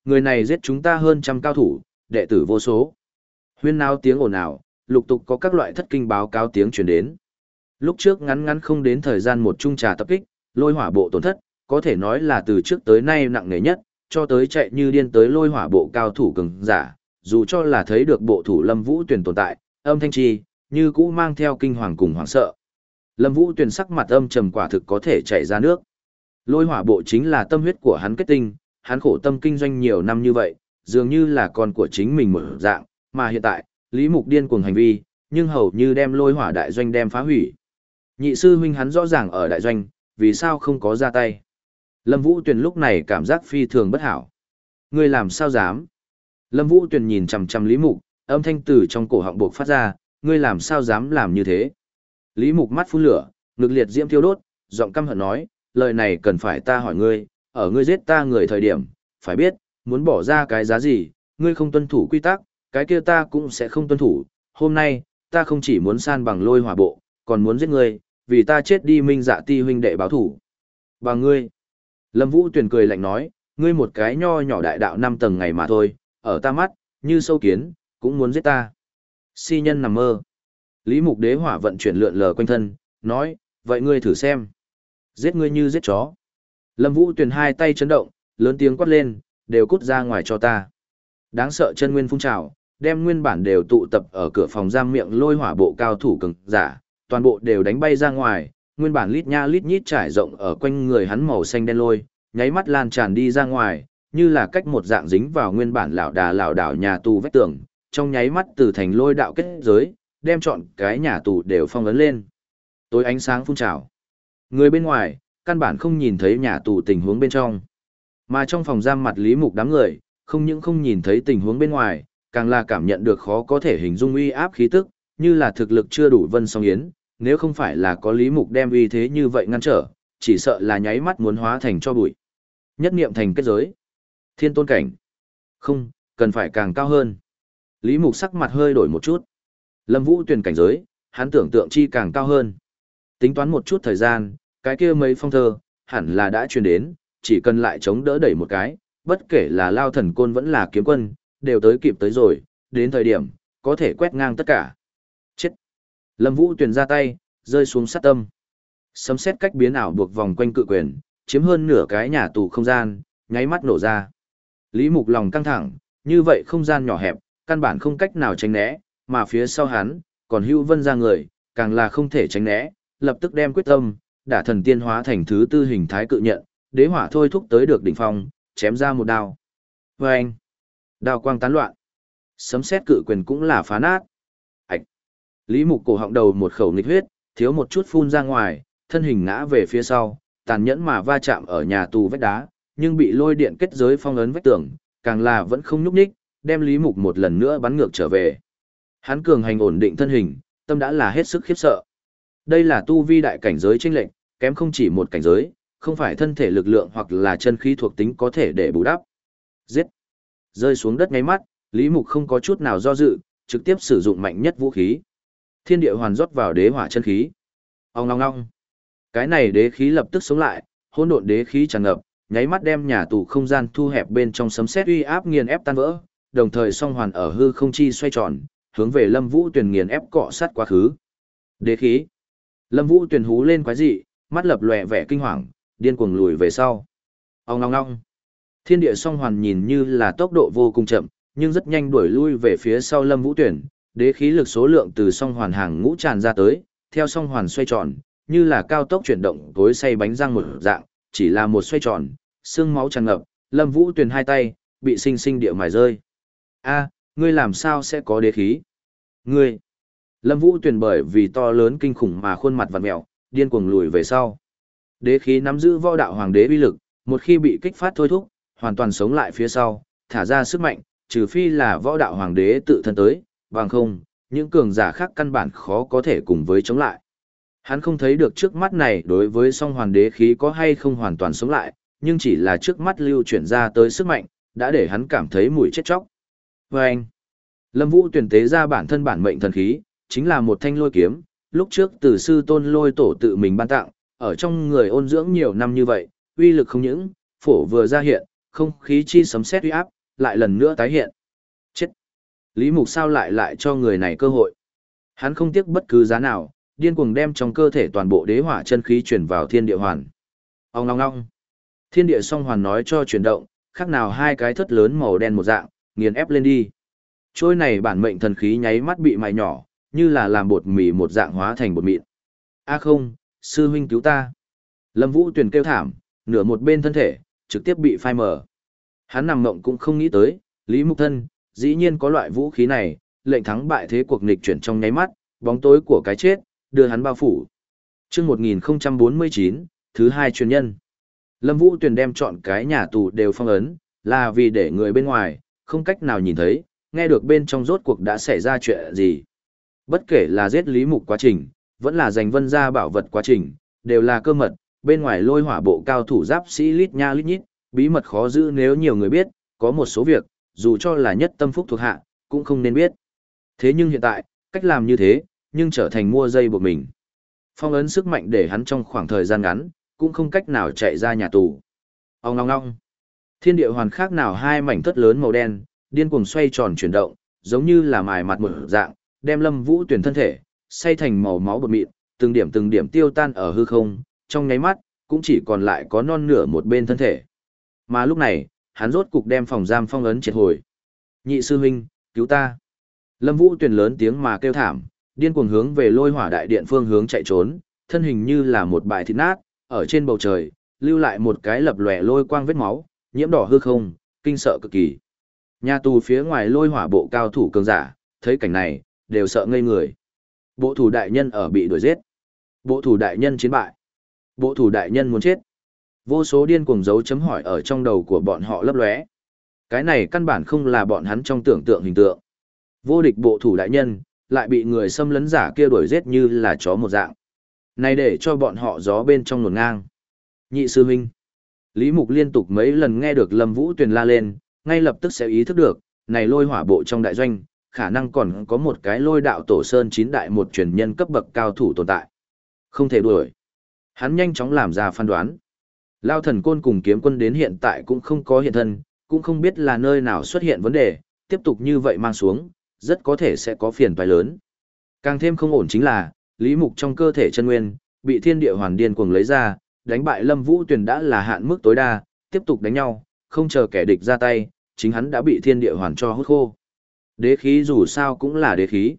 Người này giết chúng ta hơn trăm cao thủ, đệ tử vô số. Huyên náo tiếng ồn ào, lục tục có các loại thất kinh báo cáo tiếng truyền đến. Lúc trước ngắn ngắn không đến thời gian một chung trà tập kích, lôi hỏa bộ tổn thất, có thể nói là từ trước tới nay nặng nề nhất, cho tới chạy như điên tới lôi hỏa bộ cao thủ cường giả, dù cho là thấy được bộ thủ Lâm Vũ Tuyền tồn tại, âm thanh trì, như cũ mang theo kinh hoàng cùng hoảng sợ. Lâm Vũ Tuyền sắc mặt âm trầm quả thực có thể chảy ra nước. Lôi hỏa bộ chính là tâm huyết của hắn kết tinh, hắn khổ tâm kinh doanh nhiều năm như vậy, dường như là con của chính mình một dạng, mà hiện tại, Lý Mục điên cuồng hành vi, nhưng hầu như đem lôi hỏa đại doanh đem phá hủy. Nhị sư huynh hắn rõ ràng ở đại doanh, vì sao không có ra tay? Lâm Vũ Tuyền lúc này cảm giác phi thường bất hảo. Ngươi làm sao dám? Lâm Vũ Tuyền nhìn chằm chằm Lý Mục, âm thanh từ trong cổ họng buộc phát ra, ngươi làm sao dám làm như thế? Lý Mục mắt phun lửa, ngực liệt diễm thiêu đốt, giọng căm hận nói, lời này cần phải ta hỏi ngươi, ở ngươi giết ta người thời điểm, phải biết, muốn bỏ ra cái giá gì, ngươi không tuân thủ quy tắc, cái kia ta cũng sẽ không tuân thủ. Hôm nay, ta không chỉ muốn san bằng lôi hỏa bộ, còn muốn giết ngươi, vì ta chết đi Minh Dạ Ti huynh đệ báo thủ. Bằng ngươi. Lâm Vũ Tuyền cười lạnh nói, ngươi một cái nho nhỏ đại đạo 5 tầng ngày mà thôi, ở ta mắt, như sâu kiến, cũng muốn giết ta. Si nhân nằm mơ. Lý Mục Đế hỏa vận chuyển lượn lờ quanh thân, nói, vậy ngươi thử xem. Giết ngươi như giết chó. Lâm Vũ Tuyền hai tay chấn động, lớn tiếng quát lên, đều cút ra ngoài cho ta. Đáng sợ chân nguyên phun trào, đem nguyên bản đều tụ tập ở cửa phòng giam miệng lôi hỏa bộ cao thủ cường giả, toàn bộ đều đánh bay ra ngoài, nguyên bản lít nha lít nhít trải rộng ở quanh người hắn màu xanh đen lôi, nháy mắt lan tràn đi ra ngoài, như là cách một dạng dính vào nguyên bản lão đảo nhà tù vách tường, trong nháy mắt từ thành lôi đạo kết giới, đem trọn cái nhà tù đều phong ấn lên. Tối ánh sáng phun trào. Người bên ngoài, căn bản không nhìn thấy nhà tù tình huống bên trong. Mà trong phòng giam mặt Lý Mục đám người, không những không nhìn thấy tình huống bên ngoài, càng là cảm nhận được khó có thể hình dung uy áp khí tức, như là thực lực chưa đủ Vân Song Yến, nếu không phải là có Lý Mục đem uy thế như vậy ngăn trở, chỉ sợ là nháy mắt muốn hóa thành cho bụi. Nhất niệm thành kết giới. Thiên tôn cảnh. Không, cần phải càng cao hơn. Lý Mục sắc mặt hơi đổi một chút. Lâm Vũ Tuyền cảnh giới, hắn tưởng tượng chi càng cao hơn. Tính toán một chút thời gian, cái kia mấy phong thơ, hẳn là đã truyền đến, chỉ cần lại chống đỡ đẩy một cái, bất kể là Lao Thần Côn vẫn là kiếm quân, đều tới kịp tới rồi, đến thời điểm, có thể quét ngang tất cả. Chết! Lâm Vũ Tuyền ra tay, rơi xuống sát tâm. Sấm sét cách biến ảo buộc vòng quanh cự quyền, chiếm hơn nửa cái nhà tù không gian, nháy mắt nổ ra. Lý Mục lòng căng thẳng, như vậy không gian nhỏ hẹp, căn bản không cách nào tránh né, mà phía sau hắn, còn Hưu Vân ra người, càng là không thể tránh né, lập tức đem quyết tâm, đả thần tiên hóa thành thứ tư hình thái cự nhận, đế hỏa thôi thúc tới được đỉnh phong, chém ra một đao. Vâng! Đao quang tán loạn. Sấm sét cự quyền cũng là phá nát. Ảch! Lý Mục cổ họng đầu một khẩu nghịch huyết, thiếu một chút phun ra ngoài, thân hình ngã về phía sau, tàn nhẫn mà va chạm ở nhà tù vách đá, nhưng bị lôi điện kết giới phong ấn vách tường, càng là vẫn không nhúc nhích, đem Lý Mục một lần nữa bắn ngược trở về. Hắn cường hành ổn định thân hình, tâm đã là hết sức khiếp sợ. Đây là tu vi đại cảnh giới chênh lệnh, kém không chỉ một cảnh giới, không phải thân thể lực lượng hoặc là chân khí thuộc tính có thể để bù đắp. Giết! Rơi xuống đất ngay mắt, Lý Mục không có chút nào do dự, trực tiếp sử dụng mạnh nhất vũ khí. Thiên địa hoàn rót vào đế hỏa chân khí. Ong ong ong. Cái này đế khí lập tức sống lại, hỗn độn đế khí tràn ngập, nháy mắt đem nhà tù không gian thu hẹp bên trong sấm sét uy áp nghiền ép tan vỡ, đồng thời song hoàn ở hư không chi xoay tròn, hướng về Lâm Vũ Tuyền nghiền ép cọ sát quá khứ. Đế khí. Lâm Vũ Tuyền hú lên quái dị, mắt lập lòe vẻ kinh hoàng, điên cuồng lùi về sau. Ong ong ong. Thiên địa song hoàn nhìn như là tốc độ vô cùng chậm, nhưng rất nhanh đuổi lui về phía sau Lâm Vũ Tuyền, đế khí lực số lượng từ song hoàn hàng ngũ tràn ra tới, theo song hoàn xoay tròn, như là cao tốc chuyển động tối xay bánh răng một dạng, chỉ là một xoay tròn, xương máu tràn ngập, Lâm Vũ Tuyền hai tay bị sinh sinh địa mài rơi. A, ngươi làm sao sẽ có đế khí? Ngươi! Lâm Vũ Tuyền bởi vì to lớn kinh khủng mà khuôn mặt vặn mèo, điên cuồng lùi về sau. Đế khí nắm giữ võ đạo hoàng đế uy lực, một khi bị kích phát thôi thúc, hoàn toàn sống lại phía sau, thả ra sức mạnh, trừ phi là võ đạo hoàng đế tự thân tới, bằng không, những cường giả khác căn bản khó có thể cùng với chống lại. Hắn không thấy được trước mắt này đối với song hoàn đế khí có hay không hoàn toàn sống lại, nhưng chỉ là trước mắt lưu chuyển ra tới sức mạnh, đã để hắn cảm thấy mùi chết chóc. Vâng! Lâm Vũ tuyển tế ra bản thân bản mệnh thần khí, chính là một thanh lôi kiếm, lúc trước từ sư tôn lôi tổ tự mình ban tặng, ở trong người ôn dưỡng nhiều năm như vậy, uy lực không những, phổ vừa ra hiện, không khí chi sấm sét uy áp, lại lần nữa tái hiện. Chết! Lý Mục sao lại cho người này cơ hội? Hắn không tiếc bất cứ giá nào, điên cuồng đem trong cơ thể toàn bộ đế hỏa chân khí chuyển vào thiên địa hoàn. Ong ong ong! Thiên địa song hoàn nói cho chuyển động, khác nào hai cái thất lớn màu đen một dạng, nghiền ép lên đi. Trôi này bản mệnh thần khí nháy mắt bị mài nhỏ, như là làm bột mì một dạng hóa thành bột mịn. A không, sư huynh cứu ta. Lâm Vũ Tuyền kêu thảm, nửa một bên thân thể, trực tiếp bị phai mờ. Hắn nằm mộng cũng không nghĩ tới, Lý Mục Thân, dĩ nhiên có loại vũ khí này, lệnh thắng bại thế cuộc nghịch chuyển trong nháy mắt, bóng tối của cái chết, đưa hắn bao phủ. Trước 1049, thứ hai truyền nhân. Lâm Vũ Tuyền đem chọn cái nhà tù đều phong ấn, là vì để người bên ngoài, không cách nào nhìn thấy, nghe được bên trong rốt cuộc đã xảy ra chuyện gì. Bất kể là giết Lý Mục quá trình, vẫn là giành vân gia bảo vật quá trình, đều là cơ mật, bên ngoài lôi hỏa bộ cao thủ giáp sĩ lít nha lít nhít, bí mật khó giữ nếu nhiều người biết, có một số việc, dù cho là nhất tâm phúc thuộc hạ, cũng không nên biết. Thế nhưng hiện tại, cách làm như thế, nhưng trở thành mua dây buộc mình. Phong ấn sức mạnh để hắn trong khoảng thời gian ngắn, cũng không cách nào chạy ra nhà tù. Ong ong ong. Thiên địa hoàn khác nào hai mảnh thất lớn màu đen, điên cuồng xoay tròn chuyển động, giống như là mài mặt một dạng, đem Lâm Vũ Tuyền thân thể, xay thành màu máu bột mịn, từng điểm tiêu tan ở hư không, trong nháy mắt, cũng chỉ còn lại có non nửa một bên thân thể. Mà lúc này, hắn rốt cục đem phòng giam phong ấn triệt hồi. Nhị sư huynh, cứu ta. Lâm Vũ Tuyền lớn tiếng mà kêu thảm, điên cuồng hướng về lôi hỏa đại điện phương hướng chạy trốn, thân hình như là một bãi thịt nát, ở trên bầu trời, lưu lại một cái lập lòe lôi quang vết máu, nhiễm đỏ hư không, kinh sợ cực kỳ. Nhà tù phía ngoài lôi hỏa bộ cao thủ cường giả, thấy cảnh này, đều sợ ngây người. Bộ thủ đại nhân ở bị đuổi giết. Bộ thủ đại nhân chiến bại. Bộ thủ đại nhân muốn chết. Vô số điên cuồng dấu chấm hỏi ở trong đầu của bọn họ lấp lóe. Cái này căn bản không là bọn hắn trong tưởng tượng hình tượng. Vô địch bộ thủ đại nhân, lại bị người xâm lấn giả kia đuổi giết như là chó một dạng. Này để cho bọn họ gió bên trong nổn ngang. Nhị sư huynh. Lý Mục liên tục mấy lần nghe được Lâm Vũ Tuyền la lên, ngay lập tức sẽ ý thức được, này lôi hỏa bộ trong đại doanh, khả năng còn có một cái lôi đạo tổ sơn 9 đại một truyền nhân cấp bậc cao thủ tồn tại. Không thể đuổi. Hắn nhanh chóng làm ra phán đoán. Lao thần côn cùng kiếm quân đến hiện tại cũng không có hiện thân, cũng không biết là nơi nào xuất hiện vấn đề, tiếp tục như vậy mang xuống, rất có thể sẽ có phiền toái lớn. Càng thêm không ổn chính là, Lý Mục trong cơ thể chân nguyên, bị thiên địa hoàn điên cuồng lấy ra, đánh bại Lâm Vũ Tuyền đã là hạn mức tối đa, tiếp tục đánh nhau, không chờ kẻ địch ra tay, chính hắn đã bị thiên địa hoàn cho hút khô. Đế khí dù sao cũng là đế khí.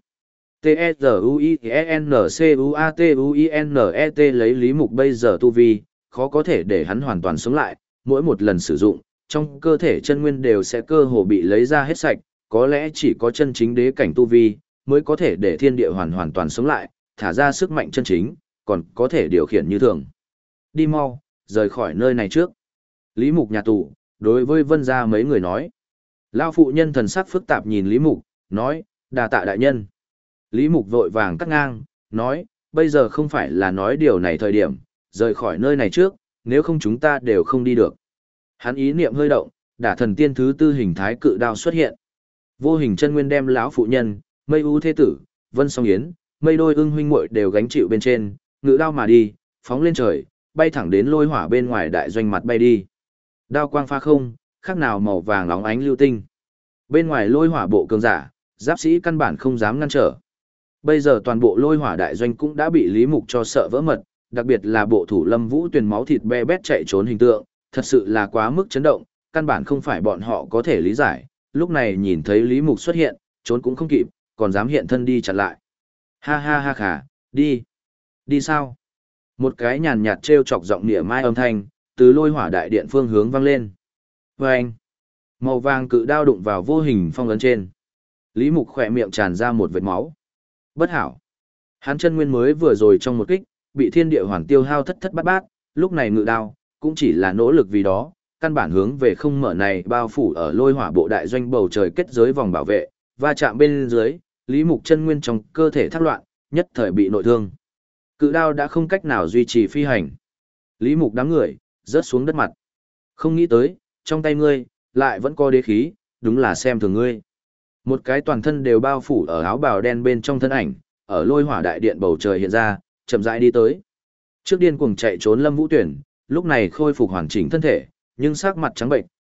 T-E-Z-U-I-N-C-U-A-T-U-I-N-E-T lấy Lý Mục bây giờ tu vi, khó có thể để hắn hoàn toàn sống lại, mỗi một lần sử dụng, trong cơ thể chân nguyên đều sẽ cơ hồ bị lấy ra hết sạch, có lẽ chỉ có chân chính đế cảnh tu vi, mới có thể để thiên địa hoàn toàn sống lại, thả ra sức mạnh chân chính, còn có thể điều khiển như thường. Đi mau, rời khỏi nơi này trước. Lý Mục nhà tù, đối với Vân gia mấy người nói. Lao phụ nhân thần sắc phức tạp nhìn Lý Mục, nói, đà tạ đại nhân. Lý Mục vội vàng cắt ngang, nói, bây giờ không phải là nói điều này thời điểm, rời khỏi nơi này trước, nếu không chúng ta đều không đi được. Hắn ý niệm hơi động, đả thần tiên thứ tư hình thái cự đao xuất hiện. Vô hình chân nguyên đem lão phụ nhân, Mây U thế tử, Vân Song Yến, Mây Đôi Ưng huynh muội đều gánh chịu bên trên, ngự đao mà đi, phóng lên trời, bay thẳng đến lôi hỏa bên ngoài đại doanh mặt bay đi. Đao quang pha không, khác nào màu vàng óng ánh lưu tinh. Bên ngoài lôi hỏa bộ cường giả, giáp sĩ căn bản không dám ngăn trở. Bây giờ toàn bộ lôi hỏa đại doanh cũng đã bị Lý Mục cho sợ vỡ mật, đặc biệt là bộ thủ Lâm Vũ Tuyền máu thịt be bét chạy trốn hình tượng, thật sự là quá mức chấn động, căn bản không phải bọn họ có thể lý giải. Lúc này nhìn thấy Lý Mục xuất hiện, trốn cũng không kịp, còn dám hiện thân đi chặn lại. Ha ha ha khả, đi. Đi sao? Một cái nhàn nhạt trêu chọc giọng nịa mai âm thanh, từ lôi hỏa đại điện phương hướng vang lên. Vâng! Màu vàng cự đao đụng vào vô hình phong ấn trên. Lý Mục khỏe miệng tràn ra một vệt máu. Bất hảo! Hắn chân nguyên mới vừa rồi trong một kích, bị thiên địa hoàn tiêu hao thất thất bát bát, lúc này ngự đao, cũng chỉ là nỗ lực vì đó, căn bản hướng về không mở này bao phủ ở lôi hỏa bộ đại doanh bầu trời kết giới vòng bảo vệ, va chạm bên dưới, Lý Mục chân nguyên trong cơ thể thác loạn, nhất thời bị nội thương. Cự đao đã không cách nào duy trì phi hành. Lý Mục đám người, rớt xuống đất mặt. Không nghĩ tới, trong tay ngươi, lại vẫn có đế khí, đúng là xem thường ngươi. Một cái toàn thân đều bao phủ ở áo bào đen bên trong thân ảnh, ở lôi hỏa đại điện bầu trời hiện ra, chậm rãi đi tới. Trước điên cuồng chạy trốn Lâm Vũ Tuyển, lúc này khôi phục hoàn chỉnh thân thể, nhưng sắc mặt trắng bệnh,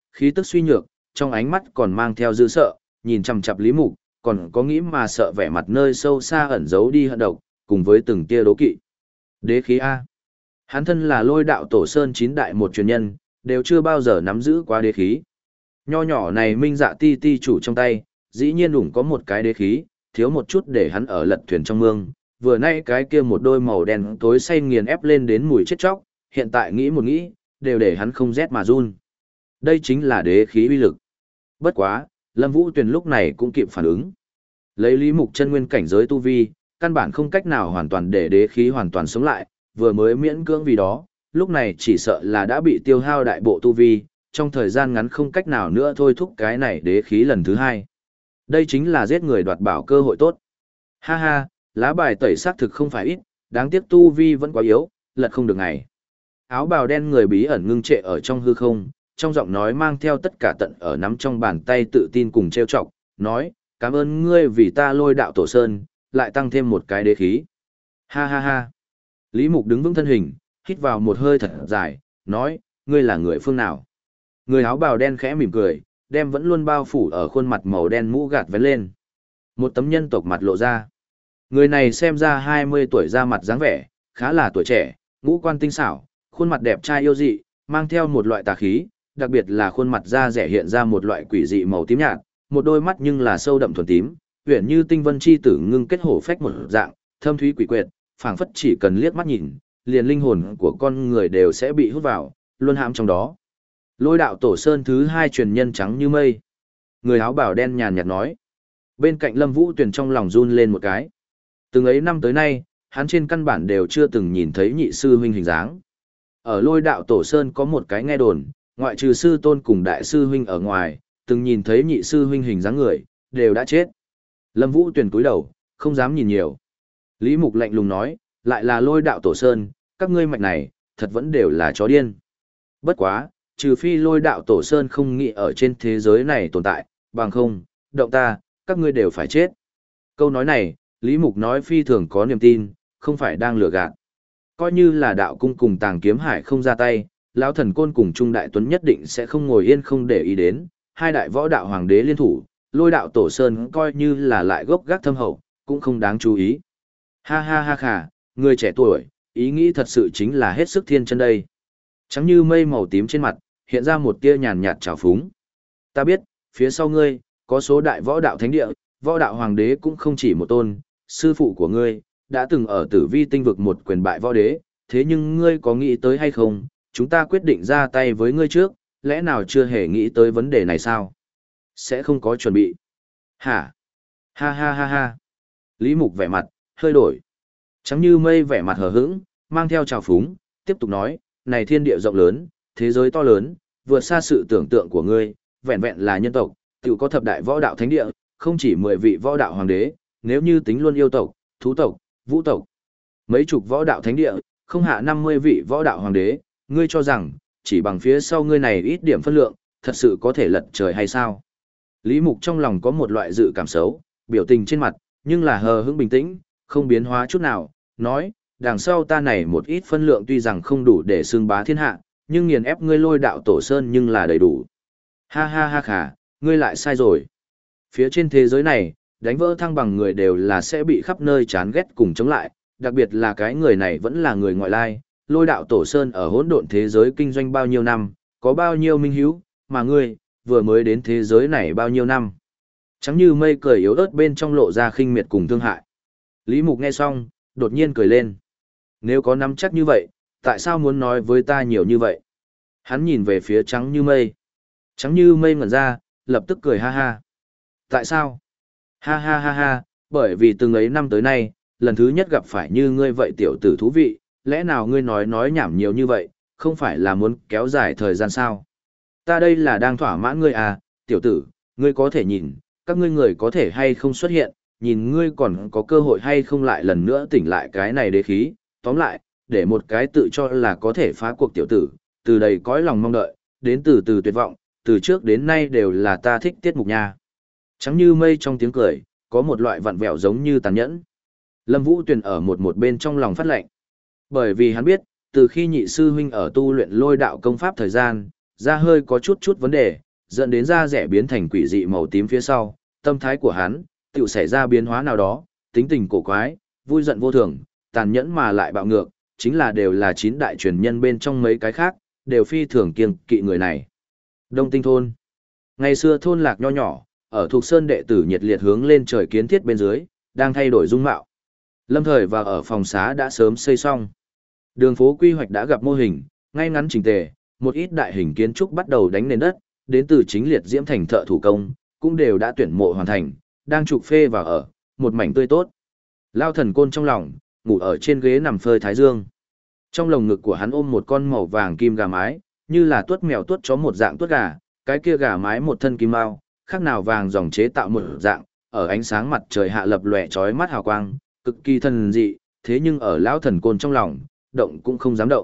khí tức suy nhược, trong ánh mắt còn mang theo dữ sợ, nhìn chằm chằm Lý Mục, còn có nghĩ mà sợ vẻ mặt nơi sâu xa ẩn giấu đi hận độc, cùng với từng tia đố kỵ. Đế khí A. Hắn thân là Lôi đạo tổ sơn 9 đại một truyền nhân, đều chưa bao giờ nắm giữ qua đế khí. Nho nhỏ này Minh Dạ ti ti chủ trong tay, dĩ nhiên đủng có một cái đế khí, thiếu một chút để hắn ở lật thuyền trong mương. Vừa nay cái kia một đôi màu đen tối say nghiền ép lên đến mùi chết chóc, hiện tại nghĩ một nghĩ, đều để hắn không rét mà run. Đây chính là đế khí uy lực. Bất quá, Lâm Vũ Tuyền lúc này cũng kịp phản ứng. Lấy Lý Mục chân nguyên cảnh giới tu vi, căn bản không cách nào hoàn toàn để đế khí hoàn toàn sống lại, vừa mới miễn cưỡng vì đó, lúc này chỉ sợ là đã bị tiêu hao đại bộ tu vi, trong thời gian ngắn không cách nào nữa thôi thúc cái này đế khí lần thứ hai. Đây chính là giết người đoạt bảo cơ hội tốt. Ha ha, lá bài tẩy xác thực không phải ít, đáng tiếc tu vi vẫn quá yếu, lật không được ngày. Áo bào đen người bí ẩn ngưng trệ ở trong hư không, trong giọng nói mang theo tất cả tận ở nắm trong bàn tay tự tin cùng trêu chọc, nói, cảm ơn ngươi vì ta Lôi đạo tổ sơn, lại tăng thêm một cái đế khí. Ha ha ha. Lý Mục đứng vững thân hình, hít vào một hơi thật dài, nói, ngươi là người phương nào? Người áo bào đen khẽ mỉm cười, đem vẫn luôn bao phủ ở khuôn mặt màu đen mũ gạt vén lên. Một tấm nhân tộc mặt lộ ra. Người này xem ra 20 tuổi ra mặt dáng vẻ, khá là tuổi trẻ, ngũ quan tinh xảo, khuôn mặt đẹp trai yêu dị, mang theo một loại tà khí, đặc biệt là khuôn mặt da rẻ hiện ra một loại quỷ dị màu tím nhạt, một đôi mắt nhưng là sâu đậm thuần tím, huyền như tinh vân chi tử ngưng kết hổ phách một dạng, thâm thúy quỷ quyệt, phảng phất chỉ cần liếc mắt nhìn, liền linh hồn của con người đều sẽ bị hút vào, luôn hãm trong đó. Lôi đạo tổ sơn thứ 2 truyền nhân trắng như mây. Người áo bào đen nhàn nhạt nói. Bên cạnh Lâm Vũ Tuyền trong lòng run lên một cái. Từng ấy năm tới nay, hắn trên căn bản đều chưa từng nhìn thấy nhị sư huynh hình dáng. Ở Lôi đạo tổ sơn có một cái nghe đồn, ngoại trừ sư tôn cùng đại sư huynh ở ngoài, từng nhìn thấy nhị sư huynh hình dáng người, đều đã chết. Lâm Vũ Tuyền cúi đầu, không dám nhìn nhiều. Lý Mục lạnh lùng nói, lại là Lôi đạo tổ sơn, các ngươi mạch này, thật vẫn đều là chó điên. Bất quá, trừ phi Lôi đạo tổ sơn không nghĩ ở trên thế giới này tồn tại, bằng không, động ta, các ngươi đều phải chết. Câu nói này, Lý Mục nói phi thường có niềm tin, không phải đang lừa gạt. Coi như là đạo cung cùng Tàng Kiếm Hải không ra tay, lão thần côn cùng Trung Đại Tuấn nhất định sẽ không ngồi yên không để ý đến, hai đại võ đạo hoàng đế liên thủ, Lôi đạo tổ sơn coi như là lại gốc gác thâm hậu, cũng không đáng chú ý. Ha ha ha khà, người trẻ tuổi, ý nghĩ thật sự chính là hết sức thiên chân đây. Trắng như mây màu tím trên mặt, hiện ra một tia nhàn nhạt trào phúng. Ta biết, phía sau ngươi, có số đại võ đạo thánh địa, võ đạo hoàng đế cũng không chỉ một tôn, sư phụ của ngươi, đã từng ở Tử Vi tinh vực một quyền bại võ đế, thế nhưng ngươi có nghĩ tới hay không, chúng ta quyết định ra tay với ngươi trước, lẽ nào chưa hề nghĩ tới vấn đề này sao? Sẽ không có chuẩn bị. Hả? Ha ha ha ha. Lý Mục vẻ mặt, hơi đổi. Trắng như mây vẻ mặt hờ hững, mang theo trào phúng, tiếp tục nói, này thiên địa rộng lớn, thế giới to lớn, vượt xa sự tưởng tượng của ngươi, vẹn vẹn là nhân tộc, tự có thập đại võ đạo thánh địa, không chỉ 10 vị võ đạo hoàng đế, nếu như tính luôn yêu tộc, thú tộc, vũ tộc, mấy chục võ đạo thánh địa, không hạ 50 vị võ đạo hoàng đế, ngươi cho rằng, chỉ bằng phía sau ngươi này ít điểm phân lượng, thật sự có thể lật trời hay sao? Lý Mục trong lòng có một loại dự cảm xấu, biểu tình trên mặt, nhưng là hờ hững bình tĩnh, không biến hóa chút nào, nói, đằng sau ta này một ít phân lượng tuy rằng không đủ để xưng bá thiên hạ, nhưng nghiền ép ngươi Lôi đạo tổ sơn nhưng là đầy đủ. Ha ha ha khả, ngươi lại sai rồi. Phía trên thế giới này, đánh vỡ thăng bằng người đều là sẽ bị khắp nơi chán ghét cùng chống lại, đặc biệt là cái người này vẫn là người ngoại lai. Lôi đạo tổ sơn ở hỗn độn thế giới kinh doanh bao nhiêu năm, có bao nhiêu minh hiếu, mà ngươi, vừa mới đến thế giới này bao nhiêu năm. Trắng như mây cười yếu ớt bên trong lộ ra khinh miệt cùng thương hại. Lý Mục nghe xong, đột nhiên cười lên. Nếu có nắm chắc như vậy, tại sao muốn nói với ta nhiều như vậy? Hắn nhìn về phía trắng như mây. Trắng như mây ngẩn ra, lập tức cười ha ha. Tại sao? Ha ha ha ha, bởi vì từng ấy năm tới nay, lần thứ nhất gặp phải như ngươi vậy tiểu tử thú vị, lẽ nào ngươi nói nhảm nhiều như vậy, không phải là muốn kéo dài thời gian sao? Ta đây là đang thỏa mãn ngươi à, tiểu tử, ngươi có thể nhìn, các ngươi người có thể hay không xuất hiện, nhìn ngươi còn có cơ hội hay không lại lần nữa tỉnh lại cái này đế khí, tóm lại, để một cái tự cho là có thể phá cuộc tiểu tử, từ đầy cõi lòng mong đợi, đến từ từ tuyệt vọng, từ trước đến nay đều là ta thích tiết mục nha. Trắng như mây trong tiếng cười, có một loại vặn vẹo giống như tàn nhẫn. Lâm Vũ Tuyền ở một bên trong lòng phát lệnh. Bởi vì hắn biết, từ khi nhị sư huynh ở tu luyện Lôi đạo công pháp thời gian, Da hơi có chút vấn đề, dẫn đến da rẻ biến thành quỷ dị màu tím phía sau, tâm thái của hắn, tựu xảy ra biến hóa nào đó, tính tình cổ quái, vui giận vô thường, tàn nhẫn mà lại bạo ngược, chính là đều là 9 đại truyền nhân bên trong mấy cái khác, đều phi thường kiêng kỵ người này. Đông Tinh thôn. Ngày xưa thôn lạc nho nhỏ, ở thuộc sơn đệ tử nhiệt liệt hướng lên trời kiến thiết bên dưới, đang thay đổi dung mạo. Lâm thời và ở phòng xá đã sớm xây xong. Đường phố quy hoạch đã gặp mô hình, ngay ngắn chỉnh tề, một ít đại hình kiến trúc bắt đầu đánh nền đất, đến từ chính liệt diễm thành thợ thủ công, cũng đều đã tuyển mộ hoàn thành, đang trục phê vào ở, một mảnh tươi tốt. Lao Thần Côn trong lòng, ngủ ở trên ghế nằm phơi thái dương. Trong lồng ngực của hắn ôm một con màu vàng kim gà mái, như là tuốt mèo tuốt chó một dạng tuốt gà, cái kia gà mái một thân kim mao, khác nào vàng dòng chế tạo một dạng, ở ánh sáng mặt trời hạ lập lòe chói mắt hào quang, cực kỳ thần dị, thế nhưng ở lão Thần Côn trong lòng, động cũng không dám động.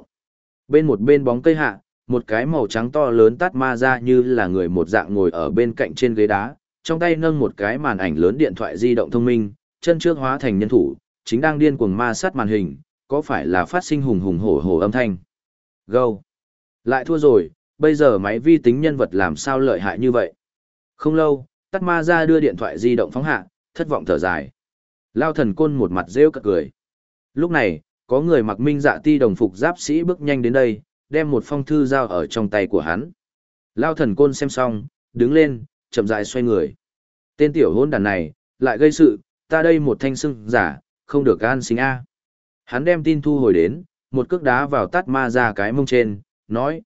Bên bóng cây hạ, một cái màu trắng to lớn tát ma ra như là người một dạng ngồi ở bên cạnh trên ghế đá, trong tay nâng một cái màn ảnh lớn điện thoại di động thông minh, chân trước hóa thành nhân thủ, chính đang điên cuồng ma sát màn hình, có phải là phát sinh hùng hùng hổ hổ âm thanh. Go! Lại thua rồi, bây giờ máy vi tính nhân vật làm sao lợi hại như vậy? Không lâu, tát ma ra đưa điện thoại di động phóng hạ, thất vọng thở dài. Lao Thần Côn một mặt rêu cợt cười. Lúc này, có người mặc minh dạ ti đồng phục giáp sĩ bước nhanh đến đây, đem một phong thư giao ở trong tay của hắn. Lao Thần Côn xem xong, đứng lên, chậm rãi xoay người. Tên tiểu hôn đàn này, lại gây sự, ta đây một thanh sưng giả, không được an sinh a. Hắn đem tin thu hồi đến, một cước đá vào tát ma ra cái mông trên, nói,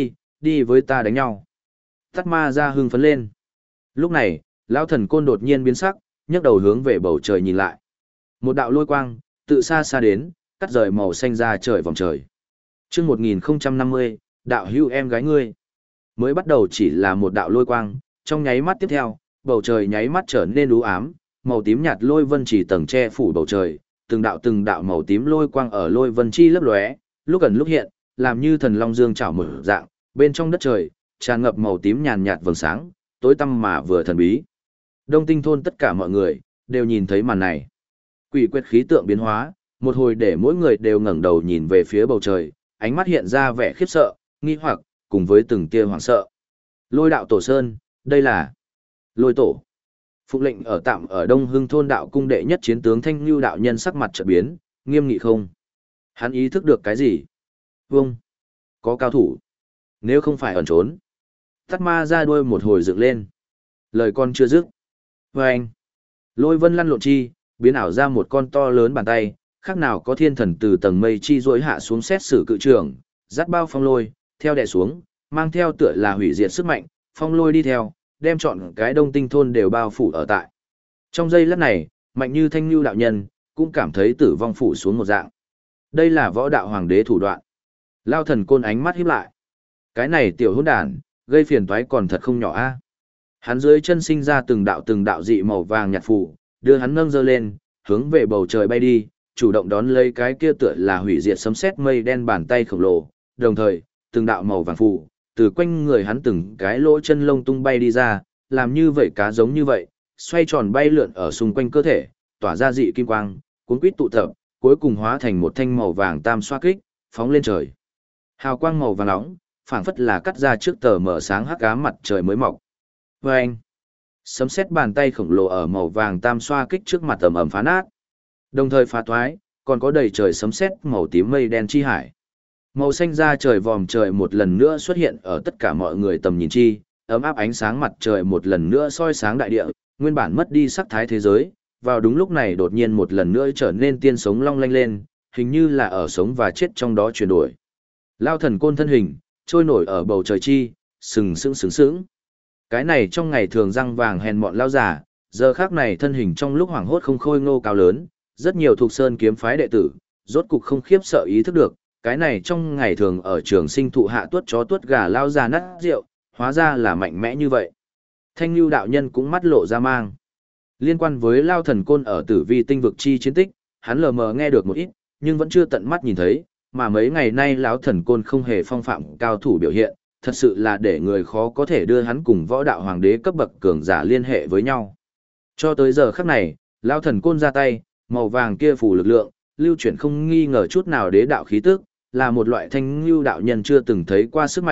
đi với ta đánh nhau. Tát ma ra hưng phấn lên. Lúc này, Lão Thần Côn đột nhiên biến sắc, nhấc đầu hướng về bầu trời nhìn lại. Một đạo lôi quang, tự xa xa đến, cắt rời màu xanh ra trời vòng trời. Chương 1050, đạo hữu em gái ngươi. Mới bắt đầu chỉ là một đạo lôi quang, trong nháy mắt tiếp theo, bầu trời nháy mắt trở nên u ám, màu tím nhạt lôi vân chỉ tầng che phủ bầu trời, từng đạo màu tím lôi quang ở lôi vân chi lấp lóe, lúc ẩn lúc hiện, làm như thần long dương chảo mở dạng, bên trong đất trời tràn ngập màu tím nhàn nhạt vầng sáng, tối tăm mà vừa thần bí. Đông Tinh thôn tất cả mọi người đều nhìn thấy màn này. Quỷ quyệt khí tượng biến hóa, một hồi để mỗi người đều ngẩng đầu nhìn về phía bầu trời, ánh mắt hiện ra vẻ khiếp sợ, nghi hoặc, cùng với từng tia hoảng sợ. Lôi đạo tổ sơn, đây là Lôi tổ. Phục lệnh ở tạm ở Đông Hưng thôn đạo cung đệ nhất chiến tướng Thanh Nưu đạo nhân sắc mặt chợt biến, nghiêm nghị không. Hắn ý thức được cái gì? Vâng. Có cao thủ. Nếu không phải ẩn trốn. Tát ma ra đuôi một hồi dựng lên. Lời con chưa dứt. Vâng. Lôi vân lăn lộn chi, biến ảo ra một con to lớn bàn tay, khác nào có thiên thần từ tầng mây chi rỗi hạ xuống xét xử cự trường, dắt bao phong lôi, theo đè xuống, mang theo tựa là hủy diệt sức mạnh, phong lôi đi theo, đem chọn cái Đông Tinh thôn đều bao phủ ở tại. Trong giây lát này, mạnh như Thanh Nưu đạo nhân, cũng cảm thấy tử vong phủ xuống một dạng. Đây là võ đạo hoàng đế thủ đoạn. Lao Thần Côn ánh mắt híp lại. Cái này tiểu hỗn đản, gây phiền toái còn thật không nhỏ a. Hắn dưới chân sinh ra từng đạo dị màu vàng nhạt phủ, đưa hắn nâng dơ lên, hướng về bầu trời bay đi, chủ động đón lấy cái kia tựa là hủy diệt sấm sét mây đen bàn tay khổng lồ, đồng thời, từng đạo màu vàng phủ, từ quanh người hắn từng cái lỗ chân lông tung bay đi ra, làm như vậy cá giống như vậy, xoay tròn bay lượn ở xung quanh cơ thể, tỏa ra dị kim quang, cuốn quýt tụ tập, cuối cùng hóa thành một thanh màu vàng tam xoa kích, phóng lên trời. Hào quang màu vàng nóng, phảng phất là cắt ra trước tờ mở sáng hắc ám mặt trời mới mọc. Vâng! Sấm sét bàn tay khổng lồ ở màu vàng tam xoa kích trước mặt ầm ầm phá nát. Đồng thời phá thoái, còn có đầy trời sấm sét màu tím mây đen chi hải. Màu xanh da trời vòm trời một lần nữa xuất hiện ở tất cả mọi người tầm nhìn chi, ấm áp ánh sáng mặt trời một lần nữa soi sáng đại địa, nguyên bản mất đi sắc thái thế giới, vào đúng lúc này đột nhiên một lần nữa trở nên tiên sống long lanh lên, hình như là ở sống và chết trong đó chuyển đổi. Lao Thần Côn thân hình, trôi nổi ở bầu trời chi, sừng sững. Cái này trong ngày thường răng vàng hèn mọn lao giả, giờ khác này thân hình trong lúc hoảng hốt không khôi ngô cao lớn, rất nhiều thuộc sơn kiếm phái đệ tử, rốt cục không khiếp sợ ý thức được, cái này trong ngày thường ở trường sinh thụ hạ tuốt chó tuốt gà lao ra nát rượu, hóa ra là mạnh mẽ như vậy. Thanh Nưu đạo nhân cũng mắt lộ ra mang. Liên quan với Lao Thần Côn ở Tử Vi tinh vực chi chiến tích, hắn lờ mờ nghe được một ít, nhưng vẫn chưa tận mắt nhìn thấy, mà mấy ngày nay Lão Thần Côn không hề phong phạm cao thủ biểu hiện, thật sự là để người khó có thể đưa hắn cùng võ đạo hoàng đế cấp bậc cường giả liên hệ với nhau. Cho tới giờ khắc này, Lão Thần Côn ra tay, màu vàng kia phủ lực lượng, lưu chuyển không nghi ngờ chút nào đế đạo khí tức, là một loại Thanh Nưu đạo nhân chưa từng thấy qua sức mạnh,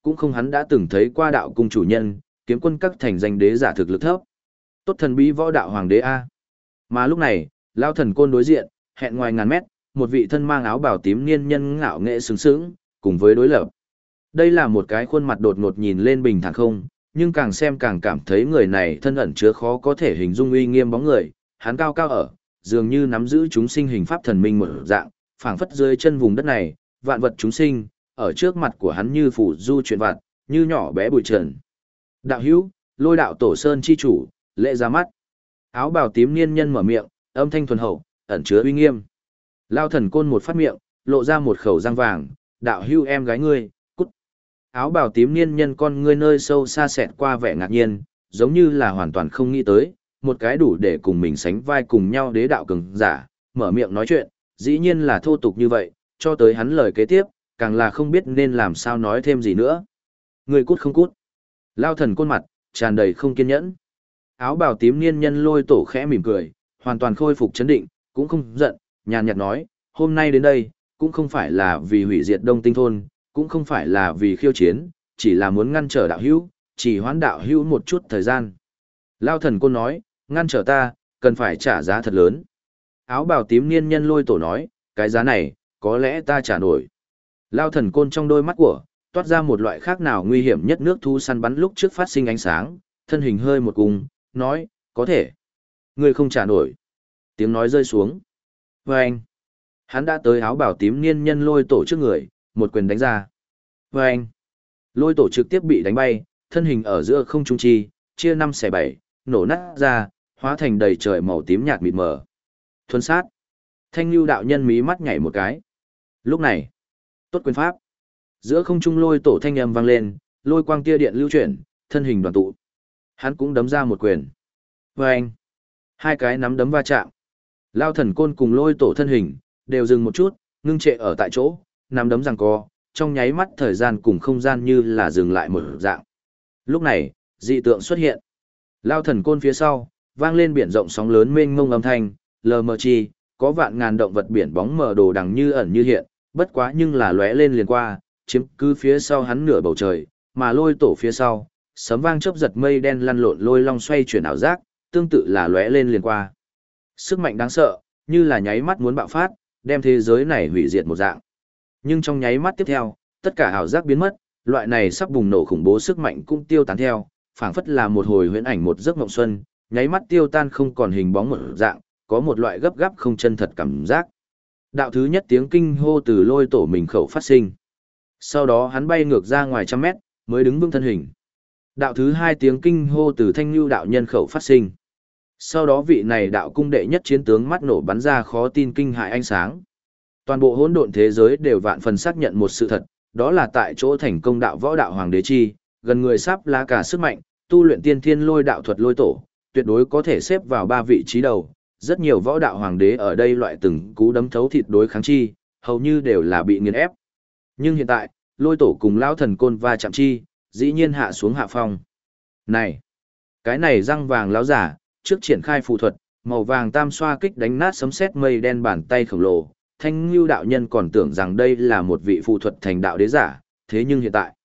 cũng không hắn đã từng thấy qua đạo cung chủ nhân, kiếm quân các thành danh đế giả thực lực thấp. Tốt thần bí võ đạo hoàng đế A. Mà lúc này, Lao Thần Côn đối diện, hẹn ngoài ngàn mét, một vị thân mang áo bào tím niên nhân ngạo nghệ sướng sướng, cùng với đối lập. Đây là một cái khuôn mặt đột ngột nhìn lên bình thản không, nhưng càng xem càng cảm thấy người này thân ẩn chứa khó có thể hình dung uy nghiêm bóng người, hắn cao cao ở, dường như nắm giữ chúng sinh hình pháp thần minh một dạng, phảng phất dưới chân vùng đất này, vạn vật chúng sinh, ở trước mặt của hắn như phủ du chuyện vặt, như nhỏ bé bụi trần. Đạo hữu, Lôi đạo tổ sơn chi chủ, lễ ra mắt. Áo bào tím niên nhân mở miệng, âm thanh thuần hậu, ẩn chứa uy nghiêm. Lao Thần Côn một phát miệng, lộ ra một khẩu răng vàng, đạo hữu em gái ngươi, cút. Áo bào tím niên nhân con ngươi nơi sâu xa xẹt qua vẻ ngạc nhiên, giống như là hoàn toàn không nghĩ tới, một cái đủ để cùng mình sánh vai cùng nhau đế đạo cường giả, mở miệng nói chuyện, dĩ nhiên là thô tục như vậy, cho tới hắn lời kế tiếp, càng là không biết nên làm sao nói thêm gì nữa. Ngươi cút không cút. Lao Thần Côn mặt, tràn đầy không kiên nhẫn. Áo bào tím niên nhân Lôi tổ khẽ mỉm cười, hoàn toàn khôi phục chấn định, cũng không giận, nhàn nhạt nói, hôm nay đến đây, cũng không phải là vì hủy diệt Đông Tinh thôn, cũng không phải là vì khiêu chiến, chỉ là muốn ngăn trở đạo hữu, chỉ hoãn đạo hữu một chút thời gian. Lao Thần Côn nói, ngăn trở ta, cần phải trả giá thật lớn. Áo bào tím niên nhân Lôi tổ nói, cái giá này, có lẽ ta trả nổi. Lao Thần Côn trong đôi mắt của, toát ra một loại khác nào nguy hiểm nhất nước thu săn bắn lúc trước phát sinh ánh sáng, thân hình hơi một cùng, nói, có thể. Ngươi không trả nổi. Tiếng nói rơi xuống. Và anh, hắn đã tới áo bào tím niên nhân Lôi tổ trước người, một quyền đánh ra. Và anh, Lôi tổ trực tiếp bị đánh bay, thân hình ở giữa không trung chi, chia 5 xẻ 7, nổ nát ra, hóa thành đầy trời màu tím nhạt mịt mờ. Thuần sát. Thanh lưu đạo nhân mí mắt nhảy một cái. Lúc này, tốt quyền pháp. Giữa không trung Lôi tổ thanh âm vang lên, lôi quang tia điện lưu chuyển, thân hình đoàn tụ. Hắn cũng đấm ra một quyền. Và anh, hai cái nắm đấm va chạm. Lao Thần Côn cùng Lôi tổ thân hình, đều dừng một chút, ngưng trệ ở tại chỗ, nắm đấm giằng co, trong nháy mắt thời gian cùng không gian như là dừng lại một dạng. Lúc này, dị tượng xuất hiện. Lao Thần Côn phía sau, vang lên biển rộng sóng lớn mênh mông âm thanh, lờ mờ chi, có vạn ngàn động vật biển bóng mờ đồ đằng như ẩn như hiện, bất quá nhưng là lóe lên liền qua, chiếm cứ phía sau hắn nửa bầu trời, mà Lôi tổ phía sau, sấm vang chớp giật mây đen lăn lộn lôi long xoay chuyển ảo giác, tương tự là lóe lên liền qua. Sức mạnh đáng sợ, như là nháy mắt muốn bạo phát, đem thế giới này hủy diệt một dạng. Nhưng trong nháy mắt tiếp theo, tất cả ảo giác biến mất, loại này sắp bùng nổ khủng bố sức mạnh cũng tiêu tán theo, phảng phất là một hồi huyễn ảnh một giấc mộng xuân, nháy mắt tiêu tan không còn hình bóng một dạng, có một loại gấp gáp không chân thật cảm giác. Đạo thứ nhất tiếng kinh hô từ Lôi tổ mình khẩu phát sinh. Sau đó hắn bay ngược ra ngoài trăm mét, mới đứng vững thân hình. Đạo thứ hai tiếng kinh hô từ Thanh Nhu đạo nhân khẩu phát sinh. Sau đó vị này đạo cung đệ nhất chiến tướng mắt nổ bắn ra khó tin kinh hại ánh sáng. Toàn bộ hỗn độn thế giới đều vạn phần xác nhận một sự thật, đó là tại chỗ thành công đạo võ đạo hoàng đế chi, gần người sắp lá cả sức mạnh, tu luyện tiên thiên lôi đạo thuật Lôi tổ, tuyệt đối có thể xếp vào 3 vị trí đầu. Rất nhiều võ đạo hoàng đế ở đây loại từng cú đấm thấu thịt đối kháng chi, hầu như đều là bị nghiền ép. Nhưng hiện tại, Lôi tổ cùng Lão Thần Côn va chạm chi, dĩ nhiên hạ xuống hạ phong. Này, cái này răng vàng lão giả, trước triển khai phù thuật, màu vàng tam xoa kích đánh nát sấm sét mây đen bàn tay khổng lồ, Thanh Nhu đạo nhân còn tưởng rằng đây là một vị phù thuật thành đạo đế giả, thế nhưng hiện tại,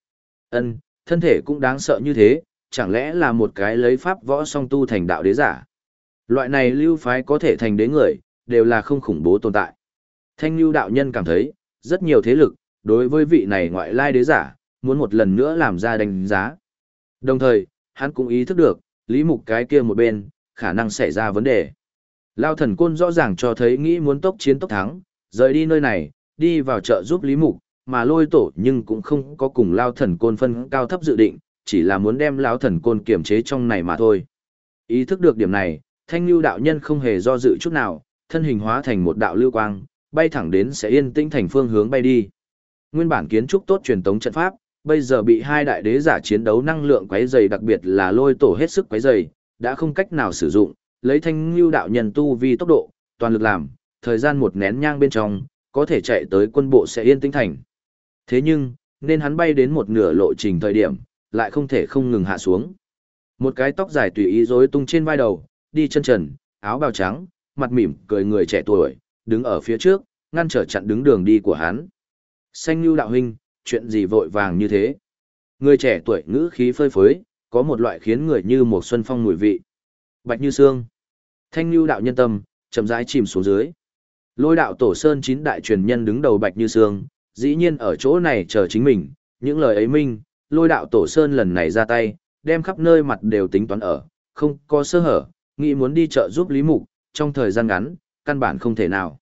thân thể cũng đáng sợ như thế, chẳng lẽ là một cái lấy pháp võ song tu thành đạo đế giả. Loại này lưu phái có thể thành đế người, đều là không khủng bố tồn tại. Thanh Nhu đạo nhân cảm thấy, rất nhiều thế lực, đối với vị này ngoại lai đế giả, muốn một lần nữa làm ra đánh giá. Đồng thời, hắn cũng ý thức được, Lý Mục cái kia một bên, khả năng xảy ra vấn đề. Lao Thần Côn rõ ràng cho thấy nghĩ muốn tốc chiến tốc thắng, rời đi nơi này, đi vào chợ giúp Lý Mục, mà Lôi tổ nhưng cũng không có cùng Lao Thần Côn phân cao thấp dự định, chỉ là muốn đem Lão Thần Côn kiểm chế trong này mà thôi. Ý thức được điểm này, Thanh Nhu đạo nhân không hề do dự chút nào, thân hình hóa thành một đạo lưu quang, bay thẳng đến sẽ yên tĩnh thành phương hướng bay đi. Nguyên bản kiến trúc tốt truyền tống trận pháp, bây giờ bị hai đại đế giả chiến đấu năng lượng quấy dày, đặc biệt là Lôi tổ hết sức quấy dày, đã không cách nào sử dụng, lấy Thanh Nhu đạo nhân tu vi tốc độ, toàn lực làm, thời gian một nén nhang bên trong, có thể chạy tới quân bộ sẽ yên tĩnh thành. Thế nhưng, nên hắn bay đến một nửa lộ trình thời điểm, lại không thể không ngừng hạ xuống. Một cái tóc dài tùy ý rối tung trên vai đầu, đi chân trần, áo bào trắng, mặt mỉm cười người trẻ tuổi, đứng ở phía trước, ngăn trở chặn đứng đường đi của hắn. Xanh Nhu đạo huynh, chuyện gì vội vàng như thế? Người trẻ tuổi ngữ khí phơi phới, có một loại khiến người như một xuân phong mùi vị. Bạch Như Sương. Thanh Nhu đạo nhân tâm, chậm rãi chìm xuống dưới. Lôi đạo tổ sơn 9 đại truyền nhân đứng đầu Bạch Như Sương, dĩ nhiên ở chỗ này chờ chính mình, những lời ấy minh, lôi đạo tổ sơn lần này ra tay, đem khắp nơi mặt đều tính toán ở, không có sơ hở, nghĩ muốn đi chợ giúp Lý Mục, trong thời gian ngắn, căn bản không thể nào.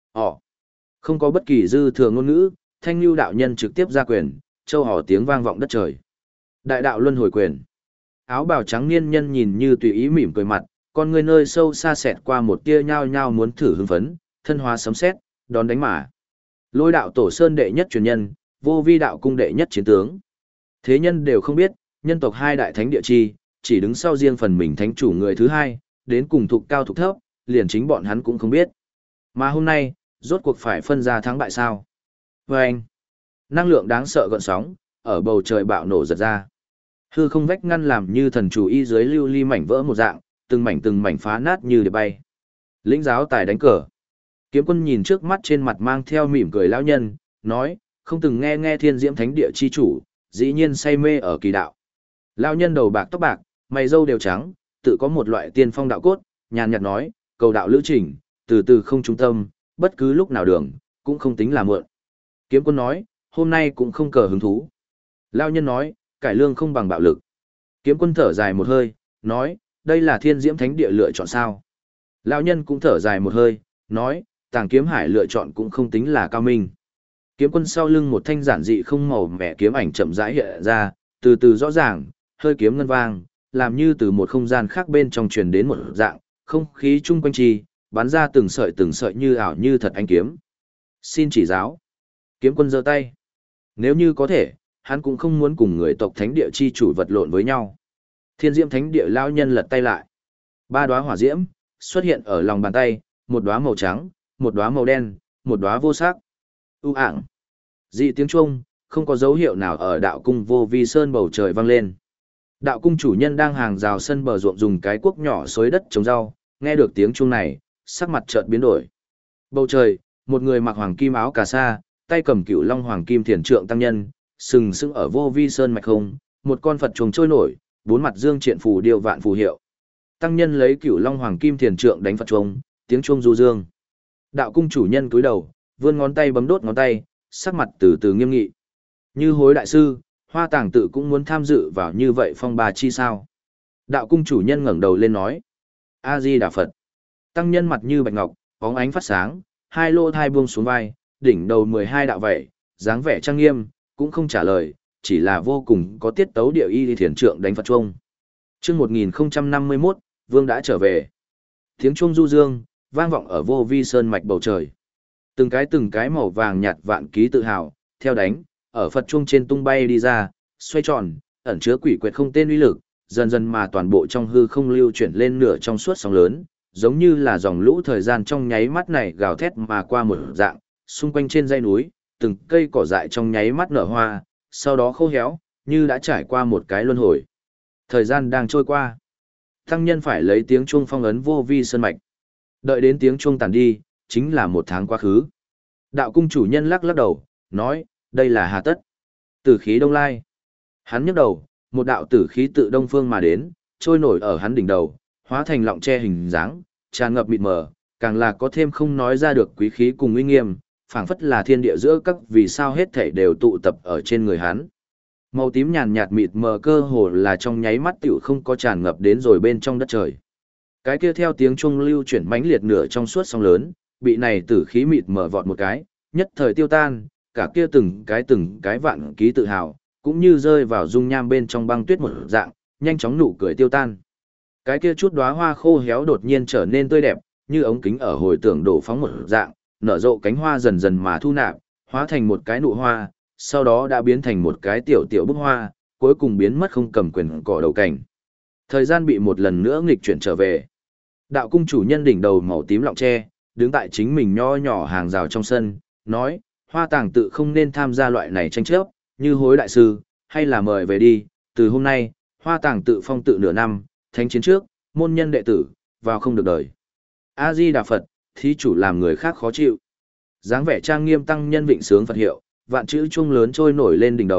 Không có bất kỳ dư thừa ngôn ngữ, Thanh Nhu đạo nhân trực tiếp ra quyền, châu hò tiếng vang vọng đất trời. Đại đạo luân hồi quyền. Áo bào trắng niên nhân nhìn như tùy ý mỉm cười mặt, con người nơi sâu xa xẹt qua một tia nhao nhao muốn thử hưng phấn, thân hóa sấm sét, đón đánh mà. Lôi đạo tổ sơn đệ nhất truyền nhân, vô vi đạo cung đệ nhất chiến tướng. Thế nhân đều không biết, nhân tộc hai đại thánh địa chi, chỉ đứng sau riêng phần mình thánh chủ người thứ hai, đến cùng thục cao thục thấp, liền chính bọn hắn cũng không biết. Mà hôm nay, rốt cuộc phải phân ra thắng bại sao? Vâng! Năng lượng đáng sợ gợn sóng, ở bầu trời bạo nổ giật ra. Hư không vách ngăn làm như thần chủ y dưới lưu ly mảnh vỡ một dạng, từng mảnh phá nát như để bay. Lĩnh giáo tài đánh cờ. Kiếm Quân nhìn trước mắt trên mặt mang theo mỉm cười lão nhân, nói, không từng nghe Thiên Diễm Thánh Địa chi chủ, dĩ nhiên say mê ở kỳ đạo. Lão nhân đầu bạc tóc bạc, mày râu đều trắng, tự có một loại tiên phong đạo cốt, nhàn nhạt nói, cầu đạo lữ trình, từ từ không trung tâm, bất cứ lúc nào đường, cũng không tính là mượn. Kiếm Quân nói, hôm nay cũng không cờ hứng thú. Lão nhân nói, cải lương không bằng bạo lực. Kiếm Quân thở dài một hơi, nói, đây là Thiên Diễm Thánh Địa lựa chọn sao? Lão nhân cũng thở dài một hơi, nói, Tàng Kiếm Hải lựa chọn cũng không tính là cao minh. Kiếm Quân sau lưng một thanh giản dị không màu mẻ kiếm ảnh chậm rãi hiện ra, từ từ rõ ràng, hơi kiếm ngân vang, làm như từ một không gian khác bên trong truyền đến một dạng, không khí chung quanh trì, bắn ra từng sợi như ảo như thật ánh kiếm. Xin chỉ giáo. Kiếm Quân giơ tay. Nếu như có thể, hắn cũng không muốn cùng người tộc thánh địa chi chủ vật lộn với nhau. Thiên Diễm Thánh Địa lão nhân lật tay lại. 3 đóa hỏa diễm xuất hiện ở lòng bàn tay, một đóa màu trắng, một đóa màu đen, một đóa vô sắc. Ảng. Dị tiếng chuông, không có dấu hiệu nào ở đạo cung vô vi sơn bầu trời vang lên. Đạo cung chủ nhân đang hàng rào sân bờ ruộng dùng cái cuốc nhỏ xới đất trồng rau, nghe được tiếng chuông này, sắc mặt chợt biến đổi. Bầu trời, một người mặc hoàng kim áo cà sa, tay cầm cửu long hoàng kim thiền trượng tăng nhân, sừng sững ở vô vi sơn mạch không, một con Phật chuồng trôi nổi, 4 mặt dương triện phù điêu vạn phù hiệu. Tăng nhân lấy cửu long hoàng kim thiền trượng đánh Phật chuông, tiếng chuông du dương. Đạo cung chủ nhân cúi đầu, vươn ngón tay bấm đốt ngón tay, sắc mặt từ từ nghiêm nghị. Như hối đại sư, Hoa Tàng tự cũng muốn tham dự vào như vậy phong ba chi sao? Đạo cung chủ nhân ngẩng đầu lên nói. A-di Đà Phật. Tăng nhân mặt như bạch ngọc, bóng ánh phát sáng, hai lô thai buông xuống vai, đỉnh đầu 12 đạo vẩy, dáng vẻ trang nghiêm, cũng không trả lời, chỉ là vô cùng có tiết tấu điệu y thiền trượng đánh Phật chuông. Chương 1051, Vương đã trở về. Tiếng chuông du dương, vang vọng ở vô vi sơn mạch bầu trời. Từng cái màu vàng nhạt vạn ký tự hào, theo đánh, ở Phật chuông trên tung bay đi ra, xoay tròn, ẩn chứa quỷ quyệt không tên uy lực, dần dần mà toàn bộ trong hư không lưu chuyển lên nửa trong suốt sóng lớn, giống như là dòng lũ thời gian trong nháy mắt này gào thét mà qua một dạng, xung quanh trên dãy núi, từng cây cỏ dại trong nháy mắt nở hoa, sau đó khô héo, như đã trải qua một cái luân hồi. Thời gian đang trôi qua. Tăng nhân phải lấy tiếng chuông phong ấn vô vi sơn mạch. Đợi đến tiếng chuông tàn đi, chính là 1 tháng quá khứ. Đạo cung chủ nhân lắc lắc đầu, nói, đây là hà tất. Tử khí đông lai. Hắn nhấc đầu, một đạo tử khí tự đông phương mà đến, trôi nổi ở hắn đỉnh đầu, hóa thành lọng tre hình dáng, tràn ngập mịt mờ, càng là có thêm không nói ra được quý khí cùng uy nghiêm, phảng phất là thiên địa giữa các vì sao hết thảy đều tụ tập ở trên người hắn. Màu tím nhàn nhạt mịt mờ cơ hồ là trong nháy mắt tiểu không có tràn ngập đến rồi bên trong đất trời. Cái kia theo tiếng chuông lưu chuyển mãnh liệt nửa trong suốt sóng lớn, bị này tử khí mịt mờ vọt một cái, nhất thời tiêu tan, cả kia từng cái vạn ký tự hào, cũng như rơi vào dung nham bên trong băng tuyết một dạng, nhanh chóng nụ cười tiêu tan. Cái kia chút đóa hoa khô héo đột nhiên trở nên tươi đẹp, như ống kính ở hồi tưởng đổ phóng một dạng, nở rộ cánh hoa dần dần mà thu nạp, hóa thành một cái nụ hoa, sau đó đã biến thành một cái tiểu tiểu bức hoa, cuối cùng biến mất không cầm quyền cỏ đầu cảnh. Thời gian bị một lần nữa nghịch chuyển trở về. Đạo cung chủ nhân đỉnh đầu màu tím lọng tre, đứng tại chính mình nho nhỏ hàng rào trong sân, nói, Hoa Tàng tự không nên tham gia loại này tranh chấp, như hối đại sư, hay là mời về đi, từ hôm nay, Hoa Tàng tự phong tự nửa năm, thánh chiến trước, môn nhân đệ tử, vào không được đời. A-di Đà Phật, thí chủ làm người khác khó chịu. Dáng vẻ trang nghiêm tăng nhân vịnh sướng Phật hiệu, vạn chữ chuông lớn trôi nổi lên đỉnh đầu,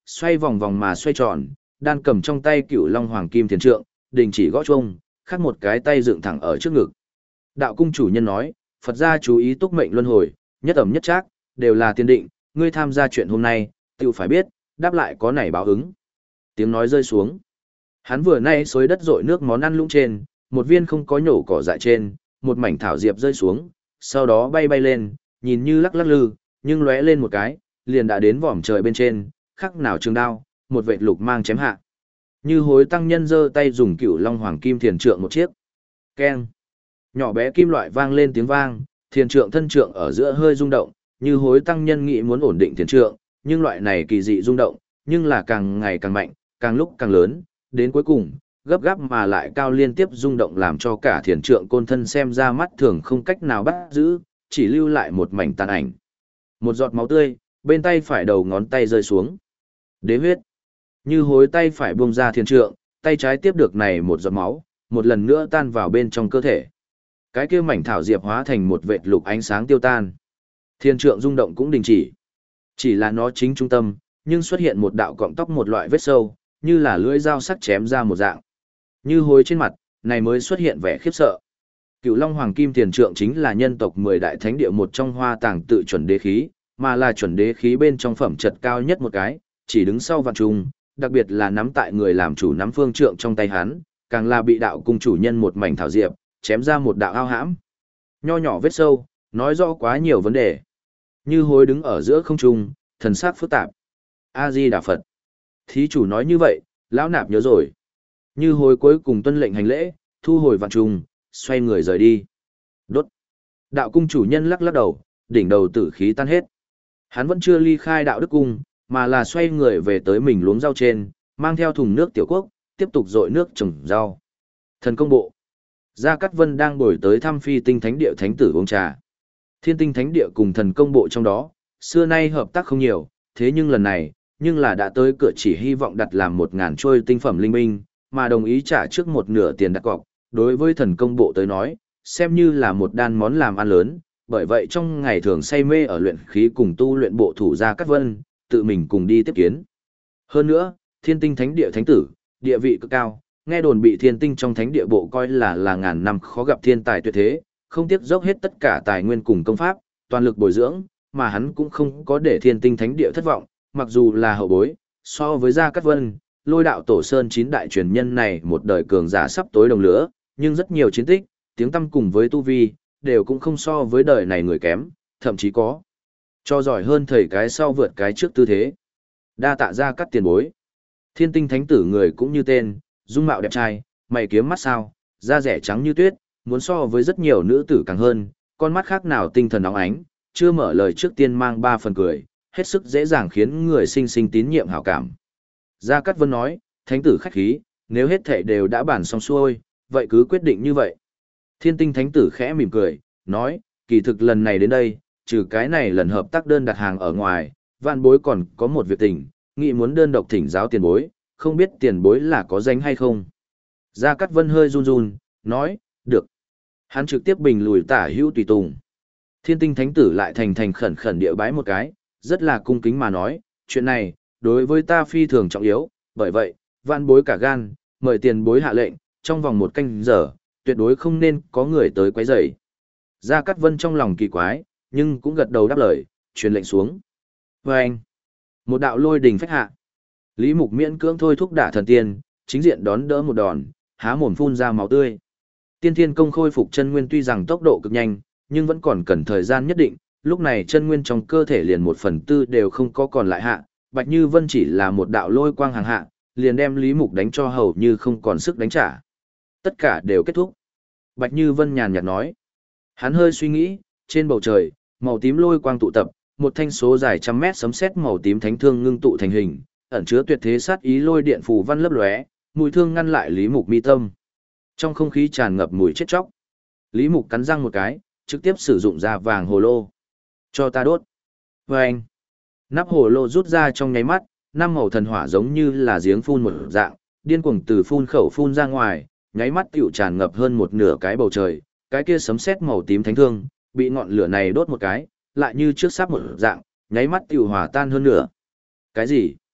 xoay vòng vòng mà xoay tròn, đan cầm trong tay Cửu Long Hoàng Kim Thiền Trượng, đình chỉ gõ chuông, khác một cái tay dựng thẳng ở trước ngực. Đạo cung chủ nhân nói, Phật gia chú ý túc mệnh luân hồi, nhất ẩm nhất trác, đều là tiên định, ngươi tham gia chuyện hôm nay, tự phải biết, đáp lại có nảy báo ứng. Tiếng nói rơi xuống. Hắn vừa nay xối đất rội nước món ăn lũng trên, một viên không có nhổ cỏ dại trên, một mảnh thảo diệp rơi xuống, sau đó bay bay lên, nhìn như lắc lắc lư, nhưng lóe lên một cái, liền đã đến vòm trời bên trên, khắc nào trường đao, một vệt lục mang chém hạ. Như Hối tăng nhân giơ tay dùng Cửu Long Hoàng Kim Thiền Trượng một chiếc. Keng. Nhỏ bé kim loại vang lên tiếng vang, thiền trượng thân trượng ở giữa hơi rung động, Như Hối tăng nhân nghĩ muốn ổn định thiền trượng, nhưng loại này kỳ dị rung động, nhưng là càng ngày càng mạnh, càng lúc càng lớn, đến cuối cùng, gấp gáp mà lại cao liên tiếp rung động làm cho cả thiền trượng côn thân xem ra mắt thường không cách nào bắt giữ, chỉ lưu lại một mảnh tàn ảnh. Một giọt máu tươi, bên tay phải đầu ngón tay rơi xuống. Đế huyết. Như Hối tay phải buông ra thiền trượng, tay trái tiếp được này một giọt máu, một lần nữa tan vào bên trong cơ thể. Cái kia mảnh thảo diệp hóa thành một vệt lục ánh sáng tiêu tan. Thiền trượng rung động cũng đình chỉ. Chỉ là nó chính trung tâm, nhưng xuất hiện một đạo cọng tóc một loại vết sâu, như là lưỡi dao sắc chém ra một dạng. Như Hối trên mặt, này mới xuất hiện vẻ khiếp sợ. Cửu Long Hoàng Kim Thiền Trượng chính là nhân tộc 10 đại thánh địa một trong Hoa Tàng tự chuẩn đế khí, mà là chuẩn đế khí bên trong phẩm chất cao nhất một cái, chỉ đứng sau vạn trùng, đặc biệt là nắm tại người làm chủ nắm phương trượng trong tay hắn, càng là bị đạo cung chủ nhân một mảnh thảo diệp, chém ra một đạo ao hãm. Nho nhỏ vết sâu, nói rõ quá nhiều vấn đề. Như Hối đứng ở giữa không trung, thần sắc phức tạp. A Di Đà Phật. Thí chủ nói như vậy, lão nạp nhớ rồi. Như Hối cuối cùng tuân lệnh hành lễ, thu hồi vạn trùng, xoay người rời đi. Đốt. Đạo cung chủ nhân lắc lắc đầu, đỉnh đầu tử khí tan hết. Hắn vẫn chưa ly khai đạo đức cung, mà là xoay người về tới mình luống rau trên, mang theo thùng nước tiểu quốc, tiếp tục dội nước trồng rau. Thần công bộ. Gia Cát Vân đang bồi tới thăm Phi Tinh Thánh Địa thánh tử uống trà. Thiên Tinh Thánh Địa cùng thần công bộ trong đó, xưa nay hợp tác không nhiều, thế nhưng lần này, nhưng là đã tới cửa chỉ hy vọng đặt làm 1000 trôi tinh phẩm linh minh, mà đồng ý trả trước một nửa tiền đặt cọc. Đối với thần công bộ tới nói, xem như là một đan món làm ăn lớn, bởi vậy trong ngày thường say mê ở luyện khí cùng tu luyện bộ thủ Gia Cát Vân, tự mình cùng đi tiếp kiến. Hơn nữa, Thiên Tinh Thánh Địa thánh tử, địa vị cực cao, nghe đồn bị Thiên Tinh trong thánh địa bộ coi là ngàn năm khó gặp thiên tài tuyệt thế, không tiếc dốc hết tất cả tài nguyên cùng công pháp, toàn lực bồi dưỡng, mà hắn cũng không có để Thiên Tinh Thánh Địa thất vọng, mặc dù là hậu bối, so với Gia Cát Vân, Lôi Đạo Tổ Sơn 9 đại truyền nhân này một đời cường giả sắp tối đồng lửa, nhưng rất nhiều chiến tích, tiếng tăm cùng với tu vi, đều cũng không so với đời này người kém, thậm chí có cho giỏi hơn thầy cái sau vượt cái trước tư thế. Đa tạ Gia Cát tiền bối. Thiên Tinh Thánh tử người cũng như tên, dung mạo đẹp trai, mày kiếm mắt sao, da rẻ trắng như tuyết, muốn so với rất nhiều nữ tử càng hơn, con mắt khác nào tinh thần óng ánh, chưa mở lời trước tiên mang 3 phần cười, hết sức dễ dàng khiến người sinh sinh tín nhiệm hảo cảm. Gia Cát Vân nói, thánh tử khách khí, nếu hết thảy đều đã bàn xong xuôi, vậy cứ quyết định như vậy. Thiên Tinh Thánh tử khẽ mỉm cười, nói, kỳ thực lần này đến đây, trừ cái này lần hợp tác đơn đặt hàng ở ngoài, vạn bối còn có một việc tình, nghĩ muốn đơn độc thỉnh giáo tiền bối, không biết tiền bối là có danh hay không. Gia Cát Vân hơi run run, nói, được. Hắn trực tiếp bình lùi tả hữu tùy tùng. Thiên Tinh Thánh tử lại thành khẩn khẩn địa bái một cái, rất là cung kính mà nói, chuyện này, đối với ta phi thường trọng yếu, bởi vậy, vạn bối cả gan, mời tiền bối hạ lệnh, trong vòng 1 canh giờ, tuyệt đối không nên có người tới quấy rầy. Gia Cát Vân trong lòng kỳ quái, nhưng cũng gật đầu đáp lời, truyền lệnh xuống. Và anh, một đạo lôi đình phách hạ. Lý Mục miễn cưỡng thôi thúc đả thần tiên, chính diện đón đỡ một đòn, há mồm phun ra máu tươi. Tiên Thiên Công khôi phục chân nguyên tuy rằng tốc độ cực nhanh, nhưng vẫn còn cần thời gian nhất định, lúc này chân nguyên trong cơ thể liền 1/4 đều không có còn lại hạ, Bạch Như Vân chỉ là một đạo lôi quang hàng hạ, liền đem Lý Mục đánh cho hầu như không còn sức đánh trả. Tất cả đều kết thúc. Bạch Như Vân nhàn nhạt nói. Hắn hơi suy nghĩ, trên bầu trời, màu tím lôi quang tụ tập, một thanh số dài trăm mét sấm sét màu tím thánh thương ngưng tụ thành hình, ẩn chứa tuyệt thế sát ý lôi điện phù văn lấp lóe, mùi thương ngăn lại Lý Mục mi tâm. Trong không khí tràn ngập mùi chết chóc. Lý Mục cắn răng một cái, trực tiếp sử dụng ra vàng hồ lô. Cho ta đốt. Vâng. Nắp hồ lô rút ra trong nháy mắt, 5 màu thần hỏa giống như là giếng phun một dạng, điên cuồng từ phun khẩu phun ra ngoài, nháy mắt tiểu tràn ngập hơn một nửa cái bầu trời, cái kia sấm sét màu tím thánh thương, bị ngọn lửa này đốt một cái, lại như trước sắp một dạng, nháy mắt tiểu hòa tan hơn nửa. Cái gì?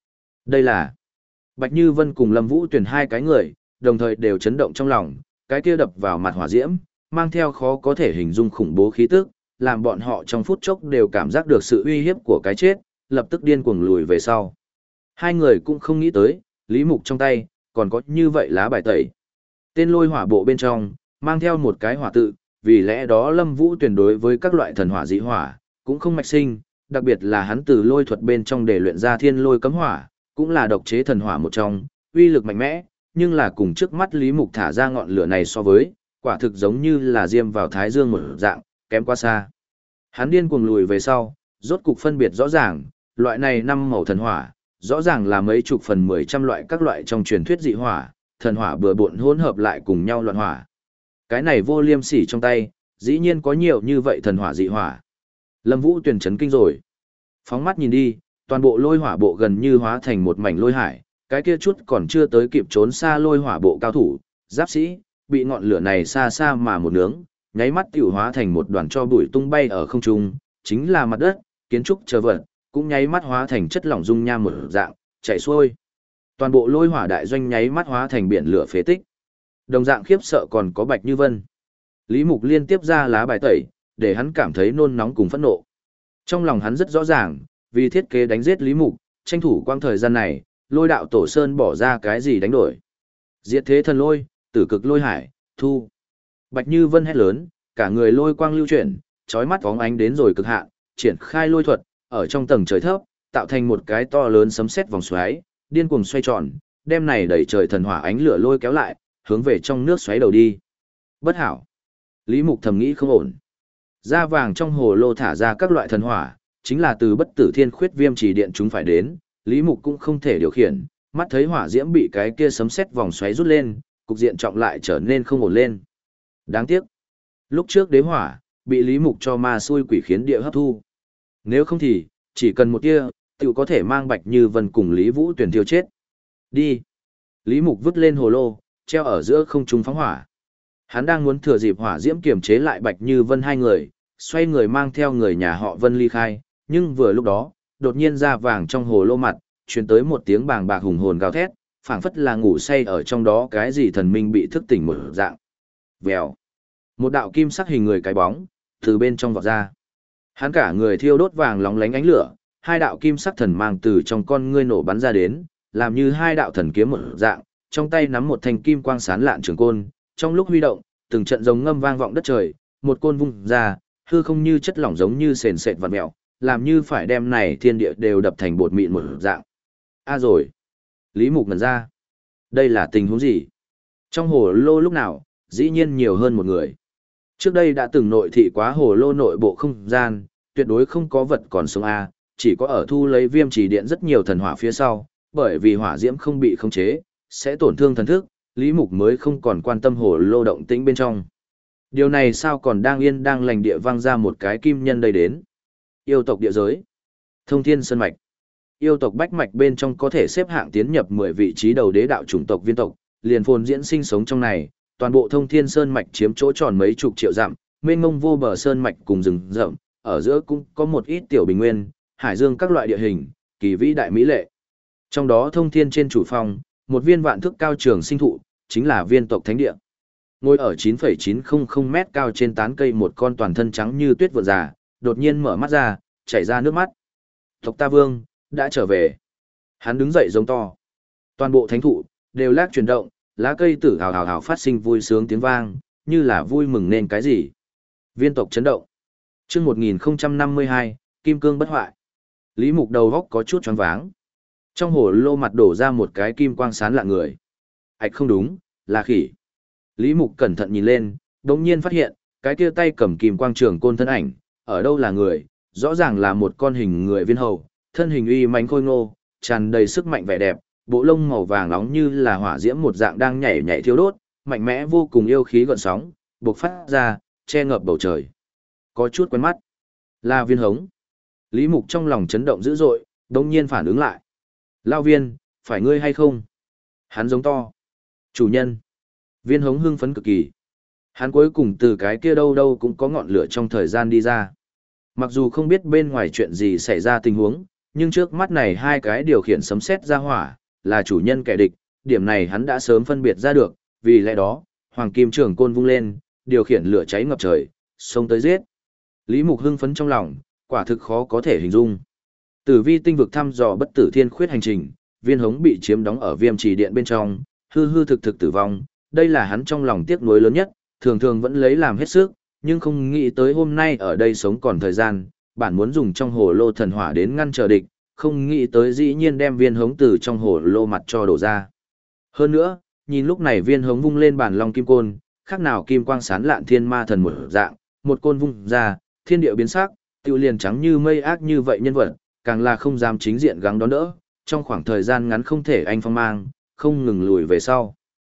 Đây là Bạch Như Vân cùng Lâm Vũ Tuyền hai cái người, đồng thời đều chấn động trong lòng, cái kia đập vào mặt hỏa diễm, mang theo khó có thể hình dung khủng bố khí tức, làm bọn họ trong phút chốc đều cảm giác được sự uy hiếp của cái chết, lập tức điên cuồng lùi về sau. Hai người cũng không nghĩ tới, Lý Mục trong tay, còn có như vậy lá bài tẩy. Tên lôi hỏa bộ bên trong, mang theo một cái hỏa tự, vì lẽ đó Lâm Vũ tuyển đối với các loại thần hỏa dị hỏa, cũng không mạch sinh, đặc biệt là hắn từ lôi thuật bên trong để luyện ra thiên lôi cấm hỏa, cũng là độc chế thần hỏa một trong, uy lực mạnh mẽ, nhưng là cùng trước mắt Lý Mục thả ra ngọn lửa này so với, quả thực giống như là diêm vào thái dương một dạng, kém quá xa. Hắn điên cuồng lùi về sau, rốt cục phân biệt rõ ràng, loại này năm màu thần hỏa, rõ ràng là mấy chục phần 100 loại các loại trong truyền thuyết dị hỏa, thần hỏa bừa bộn hỗn hợp lại cùng nhau loạn hỏa. Cái này vô liêm sỉ trong tay, dĩ nhiên có nhiều như vậy thần hỏa dị hỏa. Lâm Vũ Tuyền chấn kinh rồi. Phóng mắt nhìn đi, toàn bộ lôi hỏa bộ gần như hóa thành một mảnh lôi hải, cái kia chút còn chưa tới kịp trốn xa lôi hỏa bộ cao thủ, giáp sĩ, bị ngọn lửa này xa xa mà một nướng, nháy mắt tiểu hóa thành một đoàn tro bụi tung bay ở không trung, chính là mặt đất, kiến trúc chờ vật, cũng nháy mắt hóa thành chất lỏng dung nham một dạng, chảy xuôi. Toàn bộ lôi hỏa đại doanh nháy mắt hóa thành biển lửa phế tích. Đồng dạng khiếp sợ còn có Bạch Như Vân. Lý Mục liên tiếp ra lá bài tẩy, để hắn cảm thấy nôn nóng cùng phẫn nộ. Trong lòng hắn rất rõ ràng, vì thiết kế đánh giết Lý Mục, tranh thủ quang thời gian này, lôi đạo tổ sơn bỏ ra cái gì đánh đổi. Diệt thế thần lôi, tử cực lôi hải, thu. Bạch Như Vân hét lớn, cả người lôi quang lưu chuyển, chói mắt vóng ánh đến rồi cực hạn, triển khai lôi thuật, ở trong tầng trời thấp, tạo thành một cái to lớn sấm sét vòng xoáy, điên cuồng xoay tròn, đem này đẩy trời thần hỏa ánh lửa lôi kéo lại, hướng về trong nước xoáy đầu đi. Bất hảo. Lý Mục thầm nghĩ không ổn. Da vàng trong hồ lô thả ra các loại thần hỏa, chính là từ bất tử thiên khuyết viêm chỉ điện chúng phải đến, Lý Mục cũng không thể điều khiển, mắt thấy hỏa diễm bị cái kia sấm sét vòng xoáy rút lên, cục diện trọng lại trở nên không ổn lên. Đáng tiếc. Lúc trước đế hỏa, bị Lý Mục cho ma xui quỷ khiến địa hấp thu. Nếu không thì, chỉ cần một tia, tiểu có thể mang Bạch Như Vân cùng Lý Vũ Tuyển thiêu chết. Đi. Lý Mục vứt lên hồ lô, treo ở giữa không trung phóng hỏa. Hắn đang muốn thừa dịp hỏa diễm kiềm chế lại Bạch Như Vân hai người, xoay người mang theo người nhà họ Vân ly khai, nhưng vừa lúc đó, đột nhiên da vàng trong hồ lô mặt, truyền tới một tiếng bàng bạc hùng hồn gào thét, phảng phất là ngủ say ở trong đó cái gì thần minh bị thức tỉnh một dạng. Vèo. Một đạo kim sắc hình người cái bóng, từ bên trong vọt ra. Hắn cả người thiêu đốt vàng lóng lánh ánh lửa, hai đạo kim sắc thần mang từ trong con ngươi nổ bắn ra đến, làm như hai đạo thần kiếm một dạng, trong tay nắm một thanh kim quang sán lạn trường côn, trong lúc huy động, từng trận giống ngâm vang vọng đất trời, một côn vung ra, hư không như chất lỏng giống như sền sệt vặn mèo, làm như phải đem này thiên địa đều đập thành bột mịn một dạng. A rồi. Lý Mục ngẩn ra. Đây là tình huống gì? Trong hồ lô lúc nào, dĩ nhiên nhiều hơn một người. Trước đây đã từng nội thị quá hồ lô nội bộ không gian, tuyệt đối không có vật còn sống A, chỉ có ở thu lấy viêm chỉ điện rất nhiều thần hỏa phía sau, bởi vì hỏa diễm không bị khống chế, sẽ tổn thương thần thức, Lý Mục mới không còn quan tâm hồ lô động tĩnh bên trong. Điều này sao còn đang yên đang lành địa vang ra một cái kim nhân đây đến. Yêu tộc địa giới. Thông Thiên Sơn Mạch. Yêu tộc bách mạch bên trong có thể xếp hạng tiến nhập 10 vị trí đầu đế đạo chủng tộc viên tộc, liền phồn diễn sinh sống trong này, toàn bộ Thông Thiên Sơn Mạch chiếm chỗ tròn mấy chục triệu dặm, mênh mông vô bờ sơn mạch cùng rừng rậm, ở giữa cũng có một ít tiểu bình nguyên, hải dương các loại địa hình, kỳ vĩ đại mỹ lệ. Trong đó Thông Thiên trên chủ phong, một viên vạn thước cao trường sinh thụ, chính là viên tộc thánh địa. Ngồi ở 9,900 mét cao trên tán cây một con toàn thân trắng như tuyết vượn già, đột nhiên mở mắt ra, chảy ra nước mắt. Tộc ta vương, đã trở về. Hắn đứng dậy giống to. Toàn bộ thánh thụ, đều lác chuyển động, lá cây tử hào hào hào phát sinh vui sướng tiếng vang, như là vui mừng nên cái gì. Viên tộc chấn động. Trước 1052, Kim Cương bất hoại. Lý Mục đầu góc có chút choáng váng. Trong hồ lô mặt đổ ra một cái kim quang sán lạ người. Ảch không đúng, là khỉ. Lý Mục cẩn thận nhìn lên, đột nhiên phát hiện, cái kia tay cầm kim quang trường côn thân ảnh, ở đâu là người, rõ ràng là một con hình người viên hầu, thân hình uy mãnh khôi ngô, tràn đầy sức mạnh vẻ đẹp, bộ lông màu vàng nóng như là hỏa diễm một dạng đang nhảy nhảy thiêu đốt, mạnh mẽ vô cùng yêu khí gợn sóng, bộc phát ra, che ngập bầu trời. Có chút quen mắt, là Viên Hống. Lý Mục trong lòng chấn động dữ dội, đột nhiên phản ứng lại. Lao Viên, phải ngươi hay không? Hắn giống to. Chủ nhân. Viên Hống hưng phấn cực kỳ. Hắn cuối cùng từ cái kia đâu đâu cũng có ngọn lửa trong thời gian đi ra. Mặc dù không biết bên ngoài chuyện gì xảy ra tình huống, nhưng trước mắt này hai cái điều khiển sấm sét ra hỏa, là chủ nhân kẻ địch, điểm này hắn đã sớm phân biệt ra được, vì lẽ đó, Hoàng Kim Trường Côn vung lên, điều khiển lửa cháy ngập trời, xông tới giết. Lý Mục hưng phấn trong lòng, quả thực khó có thể hình dung. Tử vi tinh vực thăm dò bất tử thiên khuyết hành trình, Viên Hống bị chiếm đóng ở Viêm Trì Điện bên trong, hư hư thực thực tử vong, đây là hắn trong lòng tiếc nuối lớn nhất, thường thường vẫn lấy làm hết sức, nhưng không nghĩ tới hôm nay ở đây sống còn thời gian, bản muốn dùng trong hồ lô thần hỏa đến ngăn trở địch, không nghĩ tới dĩ nhiên đem Viên Hống từ trong hồ lô mặt cho đổ ra. Hơn nữa, nhìn lúc này Viên Hống vung lên bản long kim côn, khác nào kim quang sán lạn thiên ma thần một dạng, một côn vung ra, thiên địa biến sắc, tiêu liền trắng như mây ác như vậy nhân vật, càng là không dám chính diện gắng đón đỡ, trong khoảng thời gian ngắn không thể anh phong mang, không ngừng lùi về sau.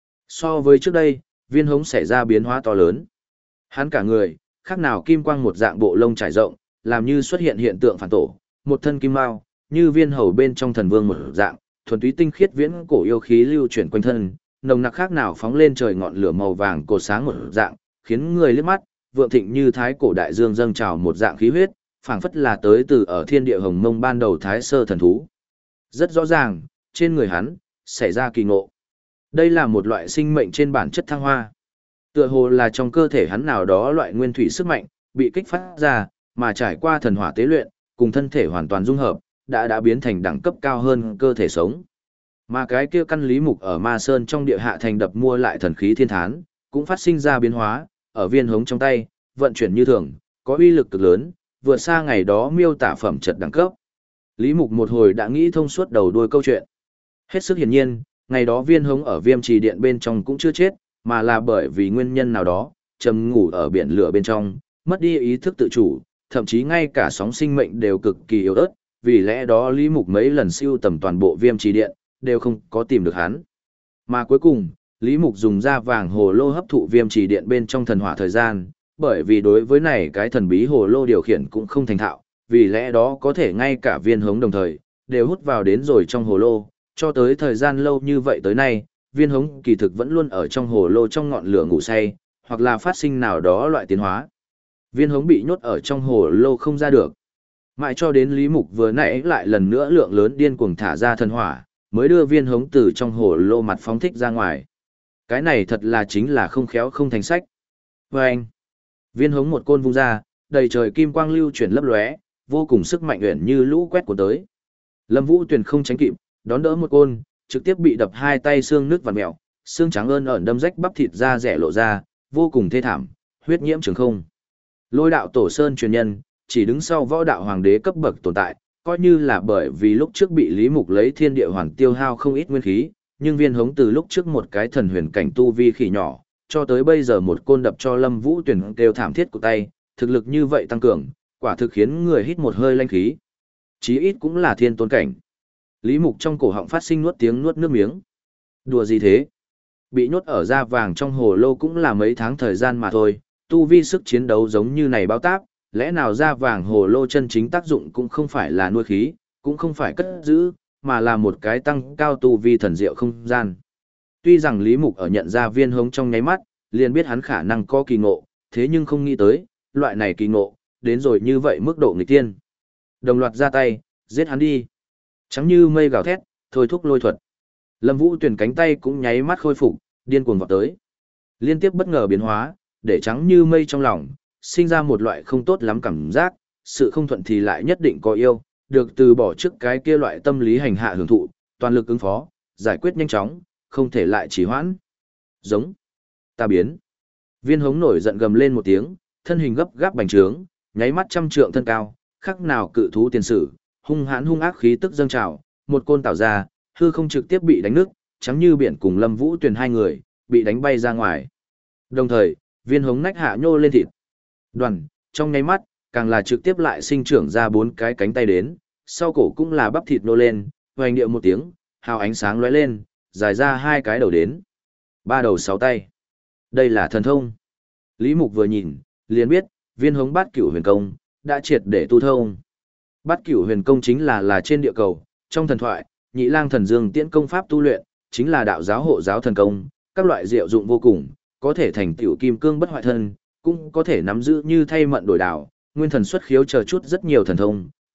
So với trước đây, Viên Hống xảy ra biến hóa to lớn. Hắn cả người, khác nào kim quang một dạng bộ lông trải rộng, làm như xuất hiện hiện tượng phản tổ, một thân kim mao, như viên hầu bên trong thần vương một dạng, thuần túy tinh khiết viễn cổ yêu khí lưu chuyển quanh thân, nồng nặc khác nào phóng lên trời ngọn lửa màu vàng cột sáng một dạng, khiến người liếc mắt, vượng thịnh như thái cổ đại dương dâng trào một dạng khí huyết, phảng phất là tới từ ở thiên địa hồng mông ban đầu thái sơ thần thú. Rất rõ ràng, trên người hắn xảy ra kỳ ngộ. Đây là một loại sinh mệnh trên bản chất thăng hoa. Tựa hồ là trong cơ thể hắn nào đó loại nguyên thủy sức mạnh bị kích phát ra, mà trải qua thần hỏa tế luyện, cùng thân thể hoàn toàn dung hợp, đã biến thành đẳng cấp cao hơn cơ thể sống. Mà cái kia căn Lý Mục ở Ma Sơn trong địa hạ thành đập mua lại thần khí thiên thán, cũng phát sinh ra biến hóa, ở Viên Hống trong tay, vận chuyển như thường, có uy lực cực lớn, vượt xa ngày đó miêu tả phẩm chất đẳng cấp. Lý Mục một hồi đã nghĩ thông suốt đầu đuôi câu chuyện. Hết sức hiển nhiên, ngày đó Viên Hống ở Viêm Trì Điện bên trong cũng chưa chết, mà là bởi vì nguyên nhân nào đó, trầm ngủ ở biển lửa bên trong, mất đi ý thức tự chủ, thậm chí ngay cả sóng sinh mệnh đều cực kỳ yếu ớt, vì lẽ đó Lý Mục mấy lần siêu tầm toàn bộ Viêm Trì Điện, đều không có tìm được hắn. Mà cuối cùng, Lý Mục dùng da vàng hồ lô hấp thụ Viêm Trì Điện bên trong thần hỏa thời gian, bởi vì đối với này cái thần bí hồ lô điều khiển cũng không thành thạo, vì lẽ đó có thể ngay cả Viên Hống đồng thời, đều hút vào đến rồi trong hồ lô, cho tới thời gian lâu như vậy tới nay, Viên Hống kỳ thực vẫn luôn ở trong hồ lô trong ngọn lửa ngủ say, hoặc là phát sinh nào đó loại tiến hóa. Viên Hống bị nhốt ở trong hồ lô không ra được. Mãi cho đến Lý Mục vừa nãy lại lần nữa lượng lớn điên cuồng thả ra thần hỏa, mới đưa Viên Hống từ trong hồ lô mặt phóng thích ra ngoài. Cái này thật là chính là không khéo không thành sách. Và anh, Viên Hống một côn vung ra, đầy trời kim quang lưu chuyển lấp lóe, vô cùng sức mạnh uyển như lũ quét của tới. Lâm Vũ Tuyền không tránh kịp, đón đỡ một côn, trực tiếp bị đập hai tay xương nước vằn mèo, xương trắng ơn ẩn đâm rách bắp thịt da rẻ lộ ra, vô cùng thê thảm, huyết nhiễm trường không. Lôi đạo tổ sơn truyền nhân, chỉ đứng sau võ đạo hoàng đế cấp bậc tồn tại, coi như là bởi vì lúc trước bị Lý Mục lấy thiên địa hoàn tiêu hao không ít nguyên khí, nhưng Viên Hống từ lúc trước một cái thần huyền cảnh tu vi khỉ nhỏ, cho tới bây giờ một côn đập cho Lâm Vũ Tuyền kêu thảm thiết của tay, thực lực như vậy tăng cường, quả thực khiến người hít một hơi lanh khí. Chí ít cũng là thiên tôn cảnh. Lý Mục trong cổ họng phát sinh nuốt tiếng nuốt nước miếng. Đùa gì thế? Bị nhốt ở da vàng trong hồ lô cũng là mấy tháng thời gian mà thôi, tu vi sức chiến đấu giống như này bao táp, lẽ nào da vàng hồ lô chân chính tác dụng cũng không phải là nuôi khí, cũng không phải cất giữ, mà là một cái tăng cao tu vi thần diệu không gian. Tuy rằng Lý Mục ở nhận ra Viên Hống trong nháy mắt, liền biết hắn khả năng có kỳ ngộ, thế nhưng không nghĩ tới, loại này kỳ ngộ, đến rồi như vậy mức độ nghịch tiên. Đồng loạt ra tay, giết hắn đi. Trắng như mây gào thét, thôi thúc lôi thuật. Lâm Vũ Tuyền cánh tay cũng nháy mắt khôi phục, điên cuồng vọt tới. Liên tiếp bất ngờ biến hóa, để trắng như mây trong lòng, sinh ra một loại không tốt lắm cảm giác, sự không thuận thì lại nhất định có yêu, được từ bỏ trước cái kia loại tâm lý hành hạ hưởng thụ, toàn lực ứng phó, giải quyết nhanh chóng, không thể lại trì hoãn. Giống. Ta biến. Viên Hống nổi giận gầm lên một tiếng, thân hình gấp gáp bành trướng, nháy mắt trăm trượng thân cao, khắc nào cự thú tiền sử, hung hãn hung ác khí tức dâng trào, một côn tạo ra, hư không trực tiếp bị đánh nứt, trắng như biển cùng Lâm Vũ Tuyền hai người, bị đánh bay ra ngoài. Đồng thời, Viên Hống nách hạ nhô lên thịt. Đoàn, trong nháy mắt, càng là trực tiếp lại sinh trưởng ra 4 cái cánh tay đến, sau cổ cũng là bắp thịt nô lên, hoành điệu một tiếng, hào ánh sáng lóe lên, dài ra 2 cái đầu đến. 3 đầu 6 tay. Đây là thần thông. Lý Mục vừa nhìn, liền biết, Viên Hống Bát Cửu Huyền Công đã triệt để tu thông. Bát Cửu Huyền Công chính là trên địa cầu, trong thần thoại, Nhị Lang Thần Dương Tiễn công pháp tu luyện, chính là đạo giáo hộ giáo thần công, các loại diệu dụng vô cùng, có thể thành tiểu kim cương bất hoại thân, cũng có thể nắm giữ như thay mận đổi đảo, nguyên thần xuất khiếu chờ chút rất nhiều thần thông,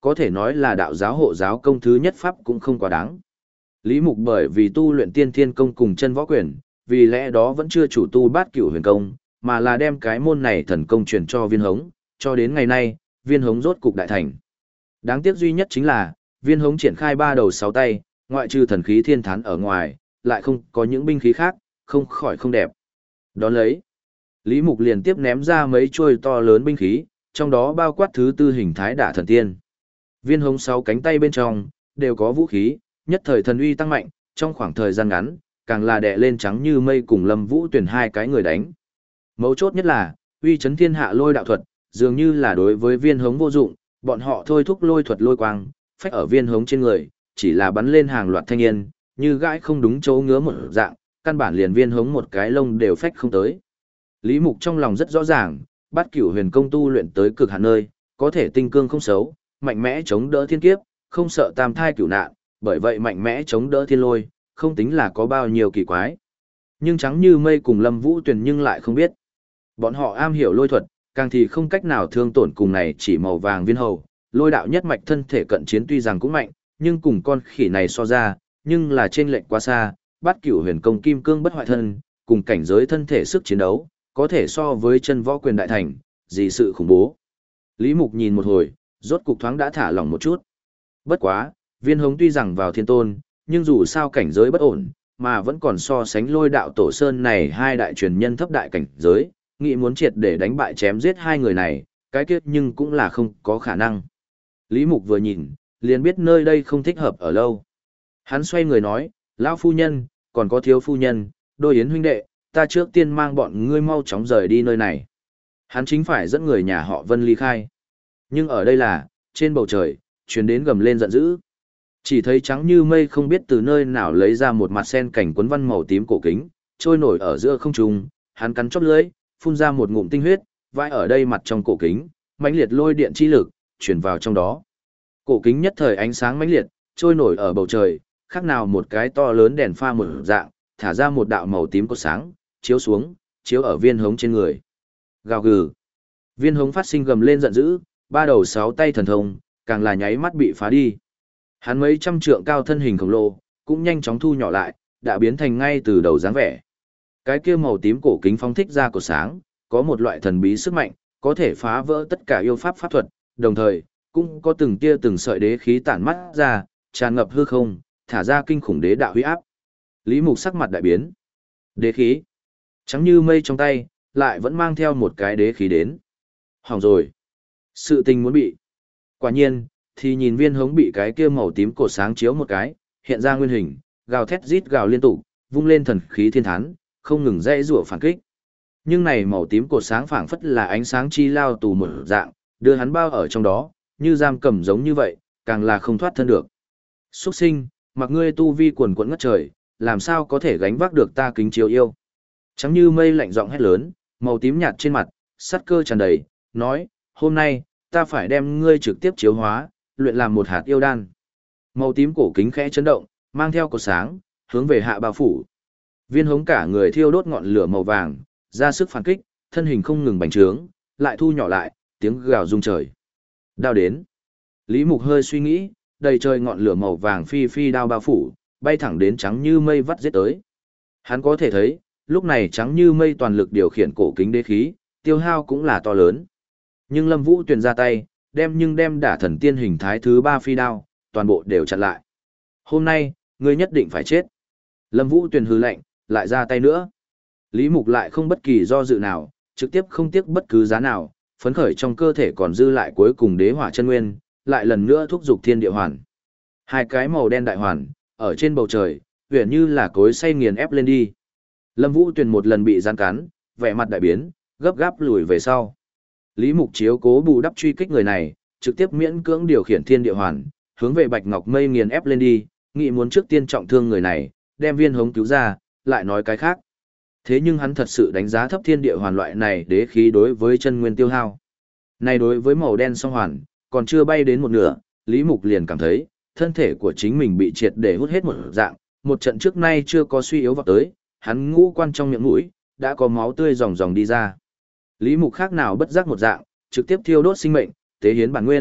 có thể nói là đạo giáo hộ giáo công thứ nhất pháp cũng không quá đáng. Lý Mục bởi vì tu luyện tiên thiên công cùng chân võ quyền, vì lẽ đó vẫn chưa chủ tu bát cửu huyền công, mà là đem cái môn này thần công truyền cho viên hống, cho đến ngày nay, viên hống rốt cục đại thành. Đáng tiếc duy nhất chính là, viên hống triển khai ba đầu sáu tay, ngoại trừ thần khí thiên thán ở ngoài, lại không có những binh khí khác, không khỏi không đẹp. Đón lấy, Lý Mục liền tiếp ném ra mấy chuôi to lớn binh khí, trong đó bao quát thứ tư hình thái đả thần tiên. Viên hống sáu cánh tay bên trong, đều có vũ khí, nhất thời thần uy tăng mạnh, trong khoảng thời gian ngắn, càng là đè lên trắng như mây cùng Lâm Vũ Tuyển hai cái người đánh. Mấu chốt nhất là, uy chấn thiên hạ lôi đạo thuật, dường như là đối với viên hống vô dụng, bọn họ thôi thúc lôi thuật lôi quang, phách ở viên hống trên người, chỉ là bắn lên hàng loạt thanh niên, như gãi không đúng chỗ ngứa một dạng, căn bản liền viên hống một cái lông đều phách không tới. Lý Mục trong lòng rất rõ ràng, bát cửu huyền công tu luyện tới cực hạn nơi, có thể tinh cương không xấu, mạnh mẽ chống đỡ thiên kiếp, không sợ tam thai cửu nạn, bởi vậy mạnh mẽ chống đỡ thiên lôi, không tính là có bao nhiêu kỳ quái. Nhưng trắng như mây cùng Lâm Vũ Tuyền nhưng lại không biết. Bọn họ am hiểu lôi thuật, càng thì không cách nào thương tổn cùng này chỉ màu vàng viên hầu, lôi đạo nhất mạch thân thể cận chiến tuy rằng cũng mạnh, nhưng cùng con khỉ này so ra, nhưng là trên lệnh quá xa, bát cửu huyền công kim cương bất hoại thân, cùng cảnh giới thân thể sức chiến đấu, có thể so với chân võ quyền đại thành, gì sự khủng bố. Lý Mục nhìn một hồi, rốt cục thoáng đã thả lỏng một chút. Bất quá, viên hống tuy rằng vào thiên tôn, nhưng dù sao cảnh giới bất ổn, mà vẫn còn so sánh lôi đạo tổ sơn này hai đại truyền nhân thấp đại cảnh giới, nghĩ muốn triệt để đánh bại chém giết hai người này, cái kết nhưng cũng là không có khả năng. Lý Mục vừa nhìn, liền biết nơi đây không thích hợp ở lâu. Hắn xoay người nói, lão phu nhân, còn có thiếu phu nhân, đôi yến huynh đệ, ta trước tiên mang bọn ngươi mau chóng rời đi nơi này. Hắn chính phải dẫn người nhà họ Vân ly khai. Nhưng ở đây là, trên bầu trời, truyền đến gầm lên giận dữ. Chỉ thấy trắng như mây không biết từ nơi nào lấy ra một mặt sen cảnh quấn văn màu tím cổ kính, trôi nổi ở giữa không trung, hắn cắn chóp lưỡi, phun ra một ngụm tinh huyết, vãi ở đây mặt trong cổ kính, mãnh liệt lôi điện chi lực truyền vào trong đó. Cổ kính nhất thời ánh sáng mãnh liệt, trôi nổi ở bầu trời, khác nào một cái to lớn đèn pha một dạng, thả ra một đạo màu tím cột sáng, chiếu xuống, chiếu ở viên hống trên người. Gào gừ. Viên hống phát sinh gầm lên giận dữ, ba đầu sáu tay thần thông, càng là nháy mắt bị phá đi. Hắn mấy trăm trượng cao thân hình khổng lồ, cũng nhanh chóng thu nhỏ lại, đã biến thành ngay từ đầu dáng vẻ. Cái kia màu tím cổ kính phóng thích ra cột sáng, có một loại thần bí sức mạnh, có thể phá vỡ tất cả yêu pháp pháp thuật, đồng thời, cũng có từng tia từng sợi đế khí tản mắt ra, tràn ngập hư không, thả ra kinh khủng đế đạo huy áp. Lý Mục sắc mặt đại biến. Đế khí. Trắng như mây trong tay, lại vẫn mang theo một cái đế khí đến. Hỏng rồi. Sự tình muốn bị. Quả nhiên, thì nhìn viên hống bị cái kia màu tím cột sáng chiếu một cái, hiện ra nguyên hình, gào thét rít gào liên tục, vung lên thần khí thiên thán, không ngừng dãy rủa phản kích. Nhưng này màu tím cột sáng phảng phất là ánh sáng chi lao tù một dạng, đưa hắn bao ở trong đó, như giam cầm giống như vậy, càng là không thoát thân được. Xuất sinh, mặc ngươi tu vi quần quẫn ngất trời, làm sao có thể gánh vác được ta kính chiếu yêu. Trắng như mây lạnh giọng hét lớn, màu tím nhạt trên mặt, sát cơ tràn đầy, nói, hôm nay, ta phải đem ngươi trực tiếp chiếu hóa, luyện làm một hạt yêu đan. Màu tím cổ kính khẽ chấn động, mang theo cột sáng, hướng về hạ bao phủ. Viên hống cả người thiêu đốt ngọn lửa màu vàng, ra sức phản kích, thân hình không ngừng bành trướng, lại thu nhỏ lại, tiếng gào rung trời. Đao đến. Lý Mục hơi suy nghĩ, đầy trời ngọn lửa màu vàng phi phi đao bao phủ, bay thẳng đến trắng như mây vắt giết tới. Hắn có thể thấy, lúc này trắng như mây toàn lực điều khiển cổ kính đế khí, tiêu hao cũng là to lớn. Nhưng Lâm Vũ Tuyền ra tay, đem đả thần tiên hình thái thứ 3 phi đao, toàn bộ đều chặn lại. Hôm nay, ngươi nhất định phải chết. Lâm Vũ Tuyền hừ lạnh, lại ra tay nữa. Lý Mục lại không bất kỳ do dự nào, trực tiếp không tiếc bất cứ giá nào, phấn khởi trong cơ thể còn dư lại cuối cùng đế hỏa chân nguyên, lại lần nữa thúc giục thiên địa hoàn. Hai cái màu đen đại hoàn, ở trên bầu trời, huyền như là cối xay nghiền ép lên đi. Lâm Vũ Tuyền một lần bị gian cắn, vẻ mặt đại biến, gấp gáp lùi về sau. Lý Mục chiếu cố bù đắp truy kích người này, trực tiếp miễn cưỡng điều khiển thiên địa hoàn, hướng về Bạch Ngọc Mây nghiền ép lên đi, nghĩ muốn trước tiên trọng thương người này, đem viên hống cứu ra, lại nói cái khác. Thế nhưng hắn thật sự đánh giá thấp thiên địa hoàn loại này đế khí đối với chân nguyên tiêu hao. Này đối với màu đen song hoàn, còn chưa bay đến một nửa, Lý Mục liền cảm thấy, thân thể của chính mình bị triệt để hút hết một dạng, một trận trước nay chưa có suy yếu vào tới, hắn ngũ quan trong miệng mũi, đã có máu tươi ròng ròng đi ra. Lý Mục khác nào bất giác một dạng, trực tiếp thiêu đốt sinh mệnh, tế hiến bản nguyên,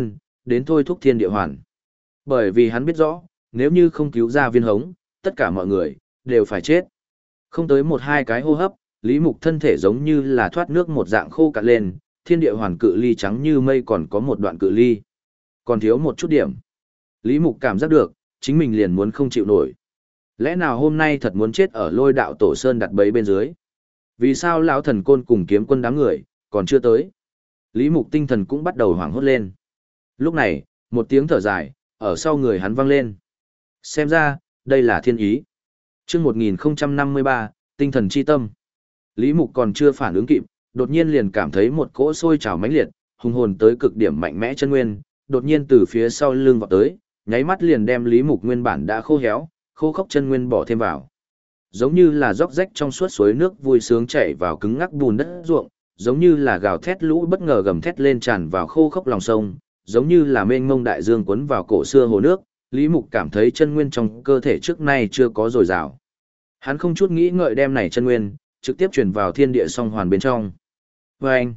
đến thôi thúc thiên địa hoàn. Bởi vì hắn biết rõ, nếu như không cứu ra viên hống, tất cả mọi người đều phải chết. Không tới một hai cái hô hấp, Lý Mục thân thể giống như là thoát nước một dạng khô cạn lên, thiên địa hoàn cự ly trắng như mây còn có một đoạn cự ly. Còn thiếu một chút điểm. Lý Mục cảm giác được, chính mình liền muốn không chịu nổi. Lẽ nào hôm nay thật muốn chết ở Lôi Đạo Tổ Sơn đặt bẫy bên dưới? Vì sao lão thần côn cùng kiếm quân đám người còn chưa tới? Lý Mục tinh thần cũng bắt đầu hoảng hốt lên. Lúc này, một tiếng thở dài ở sau người hắn vang lên. Xem ra, đây là thiên ý. Chương 1053, tinh thần chi tâm. Lý Mục còn chưa phản ứng kịp, đột nhiên liền cảm thấy một cỗ sôi trào mãnh liệt, hùng hồn tới cực điểm mạnh mẽ chân nguyên, đột nhiên từ phía sau lưng vọt tới, nháy mắt liền đem Lý Mục nguyên bản đã khô héo, khô khốc chân nguyên bỏ thêm vào. Giống như là róc rách trong suốt suối nước vui sướng chảy vào cứng ngắc bùn đất ruộng, giống như là gào thét lũ bất ngờ gầm thét lên tràn vào khô khốc lòng sông, giống như là mênh mông đại dương cuốn vào cổ xưa hồ nước, Lý Mục cảm thấy chân nguyên trong cơ thể trước nay chưa có dồi dào. Hắn không chút nghĩ ngợi đem này chân nguyên trực tiếp truyền vào thiên địa song hoàn bên trong. Oeng!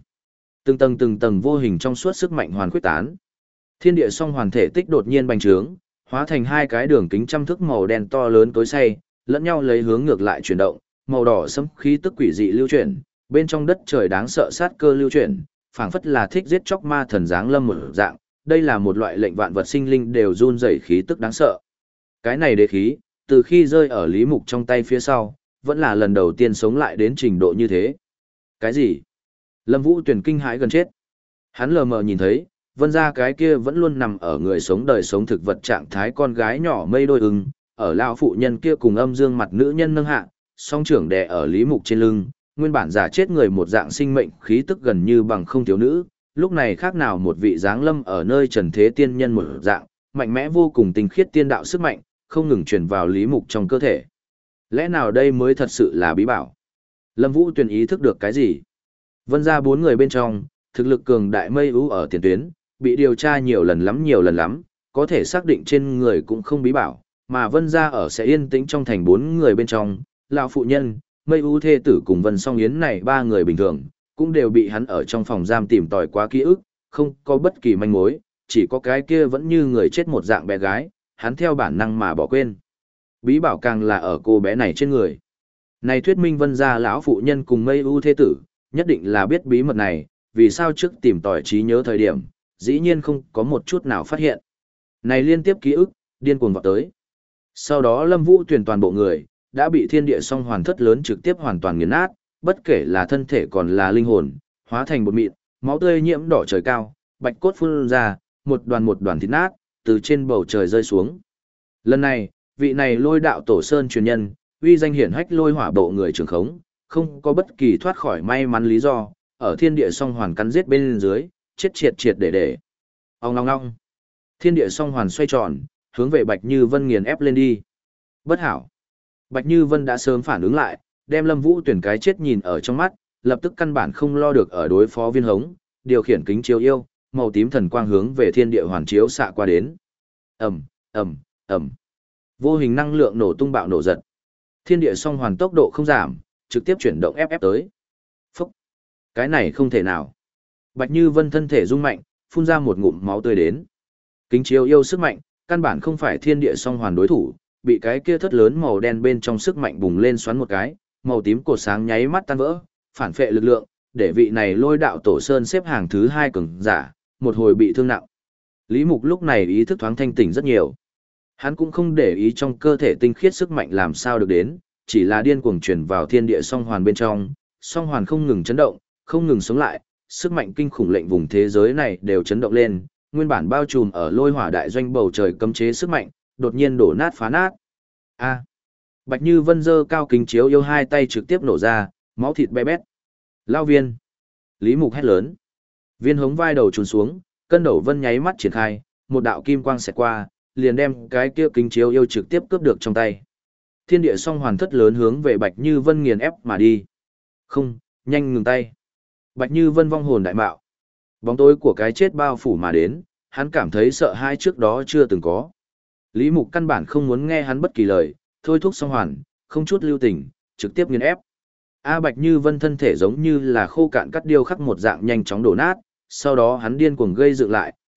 Từng tầng vô hình trong suốt sức mạnh hoàn quyết tán. Thiên địa song hoàn thể tích đột nhiên bành trướng, hóa thành hai cái đường kính trăm thước màu đen to lớn tối say, lẫn nhau lấy hướng ngược lại chuyển động, màu đỏ sẫm khí tức quỷ dị lưu chuyển, bên trong đất trời đáng sợ sát cơ lưu chuyển, phảng phất là thích giết chóc ma thần dáng lâm một dạng, đây là một loại lệnh vạn vật sinh linh đều run rẩy khí tức đáng sợ. Cái này đế khí, từ khi rơi ở Lý Mục trong tay phía sau, vẫn là lần đầu tiên sống lại đến trình độ như thế. Cái gì? Lâm Vũ Tuyền kinh hãi gần chết. Hắn lờ mờ nhìn thấy, vân ra cái kia vẫn luôn nằm ở người sống đời sống thực vật trạng thái con gái nhỏ mây đôi ưng, ở lão phụ nhân kia cùng âm dương mặt nữ nhân nâng hạ, song trưởng đè ở Lý Mục trên lưng, nguyên bản giả chết người một dạng sinh mệnh khí tức gần như bằng không thiếu nữ, lúc này khác nào một vị dáng lâm ở nơi trần thế tiên nhân một dạng, mạnh mẽ vô cùng tinh khiết tiên đạo sức mạnh, không ngừng truyền vào Lý Mục trong cơ thể. Lẽ nào đây mới thật sự là bí bảo? Lâm Vũ Tuyền ý thức được cái gì? Vân ra 4 người bên trong, thực lực cường đại mây ưu ở tiền tuyến, bị điều tra nhiều lần lắm, có thể xác định trên người cũng không bí bảo, mà Vân ra ở sẽ yên tĩnh trong thành 4 người bên trong, lão phụ nhân, mây ưu thê tử cùng Vân Song Yến này 3 người bình thường, cũng đều bị hắn ở trong phòng giam tìm tòi qua ký ức, không có bất kỳ manh mối, chỉ có cái kia vẫn như người chết một dạng bé gái, hắn theo bản năng mà bỏ quên. Bí bảo càng là ở cô bé này trên người. Này thuyết minh Vân gia lão phụ nhân cùng mây ưu thế tử, nhất định là biết bí mật này, vì sao trước tìm tòi trí nhớ thời điểm, dĩ nhiên không có một chút nào phát hiện. Này liên tiếp ký ức, điên cuồng vọt tới. Sau đó Lâm Vũ Tuyền toàn bộ người, đã bị thiên địa song hoàn thất lớn trực tiếp hoàn toàn nghiền nát, bất kể là thân thể còn là linh hồn, hóa thành bột mịn, máu tươi nhiễm đỏ trời cao, bạch cốt phun ra, một đoàn thịt nát, từ trên bầu trời rơi xuống. Lần này, vị này Lôi Đạo Tổ Sơn truyền nhân, uy danh hiển hách lôi hỏa bộ người trưởng khống, không có bất kỳ thoát khỏi may mắn lý do, ở thiên địa song hoàn cắn giết bên dưới, chết triệt để. Ong long long. Thiên địa song hoàn xoay tròn, hướng về Bạch Như Vân nghiền ép lên đi. Bất hảo. Bạch Như Vân đã sớm phản ứng lại, đem Lâm Vũ Tuyển cái chết nhìn ở trong mắt, lập tức căn bản không lo được ở đối phó viên hống, điều khiển kính chiếu yêu, màu tím thần quang hướng về thiên địa hoàn chiếu xạ qua đến. Ầm. Vô hình năng lượng nổ tung bạo nổ giật. Thiên địa song hoàn tốc độ không giảm, trực tiếp chuyển động ép tới. Phúc. Cái này không thể nào. Bạch Như Vân thân thể rung mạnh, phun ra một ngụm máu tươi đến. Kính chiếu yêu sức mạnh, căn bản không phải thiên địa song hoàn đối thủ, bị cái kia thất lớn màu đen bên trong sức mạnh bùng lên xoắn một cái, màu tím cột sáng nháy mắt tan vỡ, phản phệ lực lượng, để vị này Lôi Đạo Tổ Sơn xếp hàng thứ 2 cường giả, một hồi bị thương nặng. Lý Mục lúc này ý thức thoáng thanh tỉnh rất nhiều. Hắn cũng không để ý trong cơ thể tinh khiết sức mạnh làm sao được đến, chỉ là điên cuồng truyền vào thiên địa song hoàn bên trong, song hoàn không ngừng chấn động, không ngừng sống lại, sức mạnh kinh khủng lệnh vùng thế giới này đều chấn động lên, nguyên bản bao trùm ở lôi hỏa đại doanh bầu trời cấm chế sức mạnh, đột nhiên đổ nát phá nát. A. Bạch Như Vân giơ cao kính chiếu yêu hai tay trực tiếp nổ ra, máu thịt be bét. Lao viên. Lý Mục hét lớn. Viên hống vai đầu trùn xuống, cân đầu vân nháy mắt triển khai, một đạo kim quang xẹt qua, liền đem cái kia kính chiếu yêu trực tiếp cướp được trong tay. Thiên địa song hoàn thất lớn hướng về Bạch Như Vân nghiền ép mà đi. Không, nhanh ngừng tay. Bạch Như Vân vong hồn đại mạo. Bóng tối của cái chết bao phủ mà đến, hắn cảm thấy sợ hãi trước đó chưa từng có. Lý Mục căn bản không muốn nghe hắn bất kỳ lời, thôi thúc song hoàn, không chút lưu tình, trực tiếp nghiền ép. Bạch Như Vân thân thể giống như là khô cạn cắt điêu khắc một dạng nhanh chóng đổ nát, sau đó hắn điên cuồng gây dựng lại,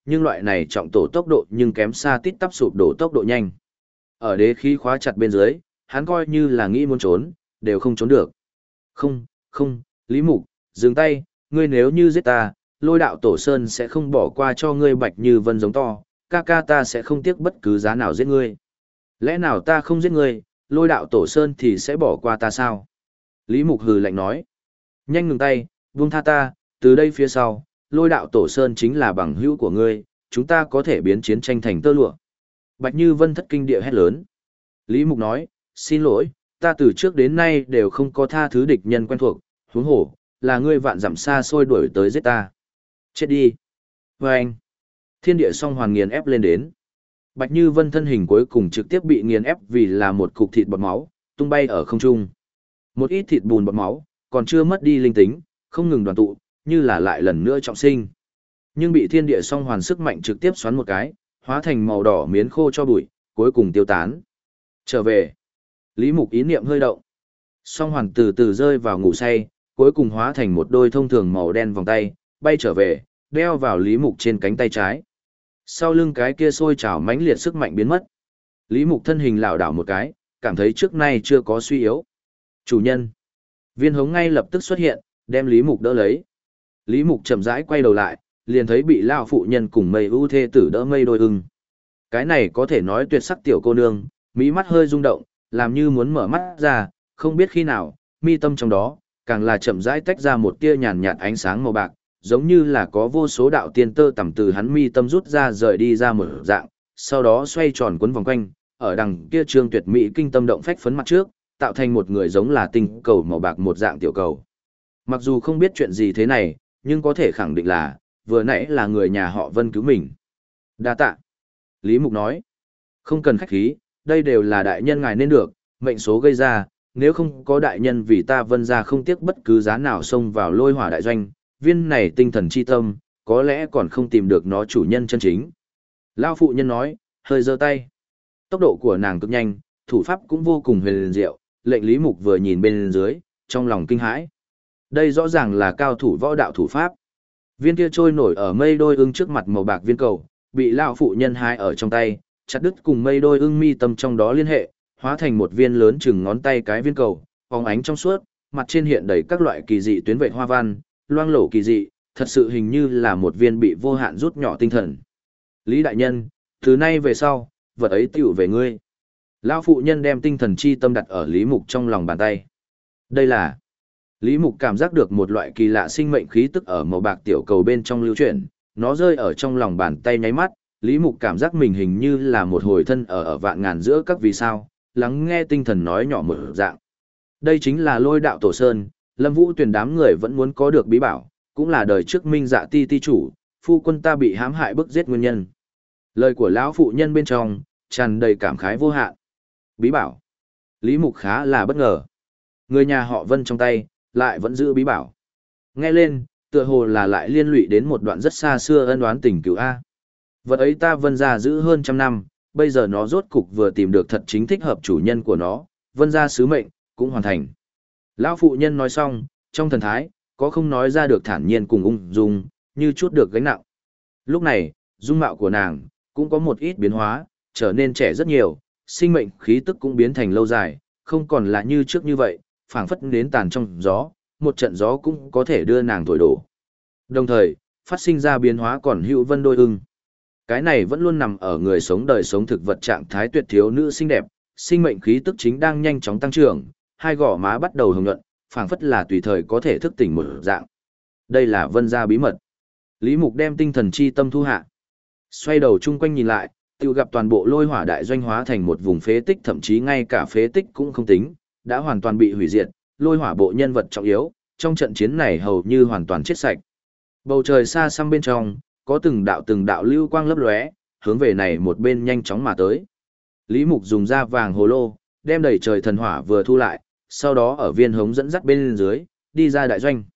nhưng loại này trọng tổ tốc độ nhưng kém xa tít tắp sụp đổ tốc độ nhanh. Ở đế khí khóa chặt bên dưới, hắn coi như là nghĩ muốn trốn, đều không trốn được. Không, không, Lý Mục, dừng tay, ngươi nếu như giết ta, Lôi đạo tổ sơn sẽ không bỏ qua cho ngươi Bạch Như Vân giống to, ca ca ta sẽ không tiếc bất cứ giá nào giết ngươi. Lẽ nào ta không giết ngươi, Lôi đạo tổ sơn thì sẽ bỏ qua ta sao? Lý Mục hừ lạnh nói. Nhanh ngừng tay, buông tha ta, từ đây phía sau, Lôi đạo tổ sơn chính là bằng hữu của ngươi, chúng ta có thể biến chiến tranh thành tơ lụa. Bạch Như Vân thất kinh địa hét lớn. Lý Mục nói, xin lỗi, ta từ trước đến nay đều không có tha thứ địch nhân quen thuộc, huống hổ, là ngươi vạn dặm xa xôi đuổi tới giết ta. Chết đi. Và anh, thiên địa song hoàn nghiền ép lên đến. Bạch Như Vân thân hình cuối cùng trực tiếp bị nghiền ép vì là một cục thịt bọt máu, tung bay ở không trung. Một ít thịt bùn bọt máu, còn chưa mất đi linh tính, không ngừng đoàn tụ, như là lại lần nữa trọng sinh. Nhưng bị thiên địa song hoàn sức mạnh trực tiếp xoắn một cái, hóa thành màu đỏ miến khô cho bụi, cuối cùng tiêu tán. Trở về. Lý Mục ý niệm hơi động. Song hoàn từ từ rơi vào ngủ say, cuối cùng hóa thành một đôi thông thường màu đen vòng tay, bay trở về, đeo vào Lý Mục trên cánh tay trái. Sau lưng cái kia sôi trào mãnh liệt sức mạnh biến mất. Lý Mục thân hình lảo đảo một cái, cảm thấy trước nay chưa có suy yếu. Chủ nhân. Viên hống ngay lập tức xuất hiện, đem Lý Mục đỡ lấy. Lý Mục chậm rãi quay đầu lại, liền thấy bị lão phụ nhân cùng mây ưu thê tử đỡ mây đôi ưng. Cái này có thể nói tuyệt sắc tiểu cô nương, mí mắt hơi rung động, làm như muốn mở mắt ra, không biết khi nào, mi tâm trong đó, càng là chậm rãi tách ra một tia nhàn nhạt ánh sáng màu bạc, giống như là có vô số đạo tiên tơ tầm từ hắn mi tâm rút ra rời đi ra một dạng, sau đó xoay tròn quấn vòng quanh, ở đằng kia trương tuyệt mỹ kinh tâm động phách phấn mặt trước, tạo thành một người giống là tinh cầu màu bạc một dạng tiểu cầu. Mặc dù không biết chuyện gì thế này, nhưng có thể khẳng định là, vừa nãy là người nhà họ Vân cứu mình. Đa tạ. Lý Mục nói, không cần khách khí, đây đều là đại nhân ngài nên được, mệnh số gây ra, nếu không có đại nhân vì ta Vân ra không tiếc bất cứ giá nào xông vào Lôi Hỏa đại doanh, viên này tinh thần chi tâm, có lẽ còn không tìm được nó chủ nhân chân chính. Lao phụ nhân nói, hơi giơ tay. Tốc độ của nàng cực nhanh, thủ pháp cũng vô cùng huyền diệu, lệnh Lý Mục vừa nhìn bên dưới, trong lòng kinh hãi. Đây rõ ràng là cao thủ võ đạo thủ pháp. Viên kia trôi nổi ở mây đôi ưng trước mặt màu bạc viên cầu, bị lão phụ nhân hái ở trong tay, chặt đứt cùng mây đôi ưng mi tâm trong đó liên hệ, hóa thành một viên lớn chừng ngón tay cái viên cầu, phóng ánh trong suốt, mặt trên hiện đầy các loại kỳ dị tuyến vệt hoa văn, loang lổ kỳ dị, thật sự hình như là một viên bị vô hạn rút nhỏ tinh thần. Lý đại nhân, từ nay về sau, vật ấy tiểu về ngươi. Lão phụ nhân đem tinh thần chi tâm đặt ở Lý Mục trong lòng bàn tay. Đây là... Lý Mục cảm giác được một loại kỳ lạ sinh mệnh khí tức ở màu bạc tiểu cầu bên trong lưu chuyển, nó rơi ở trong lòng bàn tay nháy mắt, Lý Mục cảm giác mình hình như là một hồi thân ở vạn ngàn giữa các vì sao, lắng nghe tinh thần nói nhỏ một dạng. Đây chính là Lôi đạo tổ sơn, Lâm Vũ Tuyền đám người vẫn muốn có được bí bảo, cũng là đời trước Minh Dạ Ti ti chủ, phu quân ta bị hãm hại bức giết nguyên nhân. Lời của lão phụ nhân bên trong tràn đầy cảm khái vô hạn. Bí bảo. Lý Mục khá là bất ngờ. Người nhà họ Vân trong tay lại vẫn giữ bí bảo. Nghe lên, tựa hồ là lại liên lụy đến một đoạn rất xa xưa ân oán tình cửu a. Vật ấy ta Vân gia giữ hơn trăm năm, bây giờ nó rốt cục vừa tìm được thật chính thích hợp chủ nhân của nó, Vân gia sứ mệnh cũng hoàn thành. Lão phụ nhân nói xong, trong thần thái có không nói ra được thản nhiên cùng ung dung, như chút được gánh nặng. Lúc này, dung mạo của nàng cũng có một ít biến hóa, trở nên trẻ rất nhiều, sinh mệnh khí tức cũng biến thành lâu dài, không còn là như trước như vậy, phảng phất đến tàn trong gió, một trận gió cũng có thể đưa nàng thổi đổ. Đồng thời, phát sinh ra biến hóa còn hữu vân đôi ưng. Cái này vẫn luôn nằm ở người sống đời sống thực vật trạng thái tuyệt thiếu nữ xinh đẹp, sinh mệnh khí tức chính đang nhanh chóng tăng trưởng, hai gò má bắt đầu hồng nhuận, phảng phất là tùy thời có thể thức tỉnh một dạng. Đây là Vân gia bí mật. Lý Mục đem tinh thần chi tâm thu hạ. Xoay đầu chung quanh nhìn lại, tự gặp toàn bộ Lôi Hỏa đại doanh hóa thành một vùng phế tích, thậm chí ngay cả phế tích cũng không tính, đã hoàn toàn bị hủy diệt, Lôi Hỏa bộ nhân vật trọng yếu, trong trận chiến này hầu như hoàn toàn chết sạch. Bầu trời xa xăm bên trong, có từng đạo lưu quang lấp lóe, hướng về này một bên nhanh chóng mà tới. Lý Mục dùng da vàng hồ lô, đem đầy trời thần hỏa vừa thu lại, sau đó ở viên hống dẫn dắt bên dưới, đi ra đại doanh.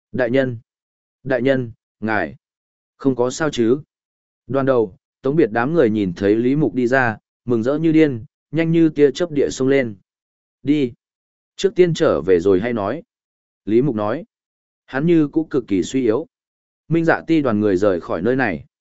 Đại nhân, ngài, không có sao chứ? Đoàn đầu, Tống Biệt đám người nhìn thấy Lý Mục đi ra, mừng rỡ như điên, nhanh như tia chớp địa xông lên. Đi. Trước tiên trở về rồi hay nói. Lý Mục nói. Hắn như cũng cực kỳ suy yếu. Minh Dạ Ti đoàn người rời khỏi nơi này.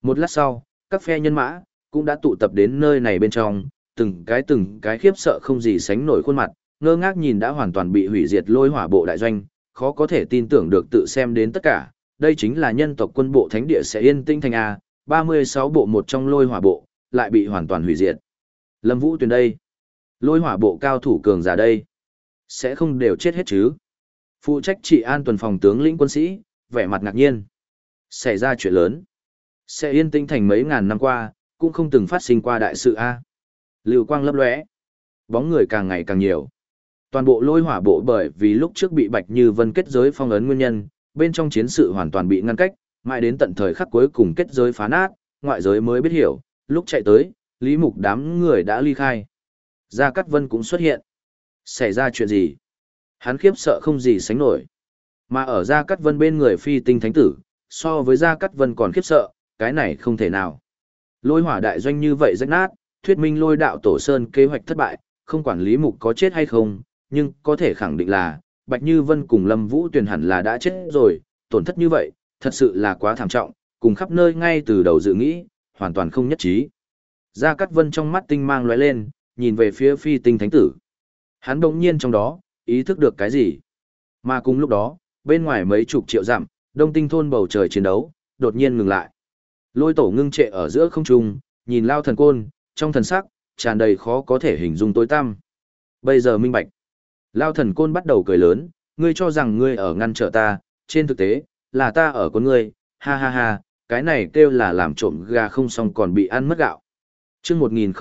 Một lát sau, các phe nhân mã cũng đã tụ tập đến nơi này bên trong, từng cái khiếp sợ không gì sánh nổi khuôn mặt, ngơ ngác nhìn đã hoàn toàn bị hủy diệt lôi hỏa bộ đại doanh, khó có thể tin tưởng được tự xem đến tất cả, đây chính là nhân tộc quân bộ thánh địa sẽ yên tinh thành A, 36 bộ một trong lôi hỏa bộ, lại bị hoàn toàn hủy diệt. Lâm Vũ Tuyền đây, lôi hỏa bộ cao thủ cường giả đây, sẽ không đều chết hết chứ? Phụ trách trị an tuần phòng tướng lĩnh quân sĩ, vẻ mặt ngạc nhiên. Xảy ra chuyện lớn. Sẽ yên tinh thành mấy ngàn năm qua, cũng không từng phát sinh qua đại sự A. Lưu quang lấp lóe, bóng người càng ngày càng nhiều. Toàn bộ lôi hỏa bộ bởi vì lúc trước bị Bạch Như Vân kết giới phong ấn nguyên nhân, bên trong chiến sự hoàn toàn bị ngăn cách, mãi đến tận thời khắc cuối cùng kết giới phá nát, ngoại giới mới biết hiểu, lúc chạy tới, Lý Mục đám người đã ly khai. Gia Cát Vân cũng xuất hiện. Xảy ra chuyện gì? Hắn khiếp sợ không gì sánh nổi. Mà ở Gia Cát Vân bên người phi tinh thánh tử, so với Gia Cát Vân còn khiếp sợ, cái này không thể nào. Lôi hỏa đại doanh như vậy rách nát, thuyết minh lôi đạo tổ sơn kế hoạch thất bại, không quản Lý Mục có chết hay không, nhưng có thể khẳng định là, Bạch Như Vân cùng Lâm Vũ Tuyền hẳn là đã chết rồi, tổn thất như vậy, thật sự là quá thảm trọng, cùng khắp nơi ngay từ đầu dự nghĩ, hoàn toàn không nhất trí. Gia Cát Vân trong mắt tinh mang lóe lên, nhìn về phía phi tinh thánh tử. Hắn đột nhiên trong đó, ý thức được cái gì. Mà cùng lúc đó, bên ngoài mấy chục triệu dặm, đông tinh thôn bầu trời chiến đấu, đột nhiên ngừng lại. Lôi tổ ngưng trệ ở giữa không trung, nhìn Lao Thần Côn, trong thần sắc, tràn đầy khó có thể hình dung tối tăm. Bây giờ minh bạch. Lao Thần Côn bắt đầu cười lớn, ngươi cho rằng ngươi ở ngăn trở ta, trên thực tế, là ta ở con ngươi, ha ha ha, cái này kêu là làm trộm gà không xong còn bị ăn mất gạo. Trước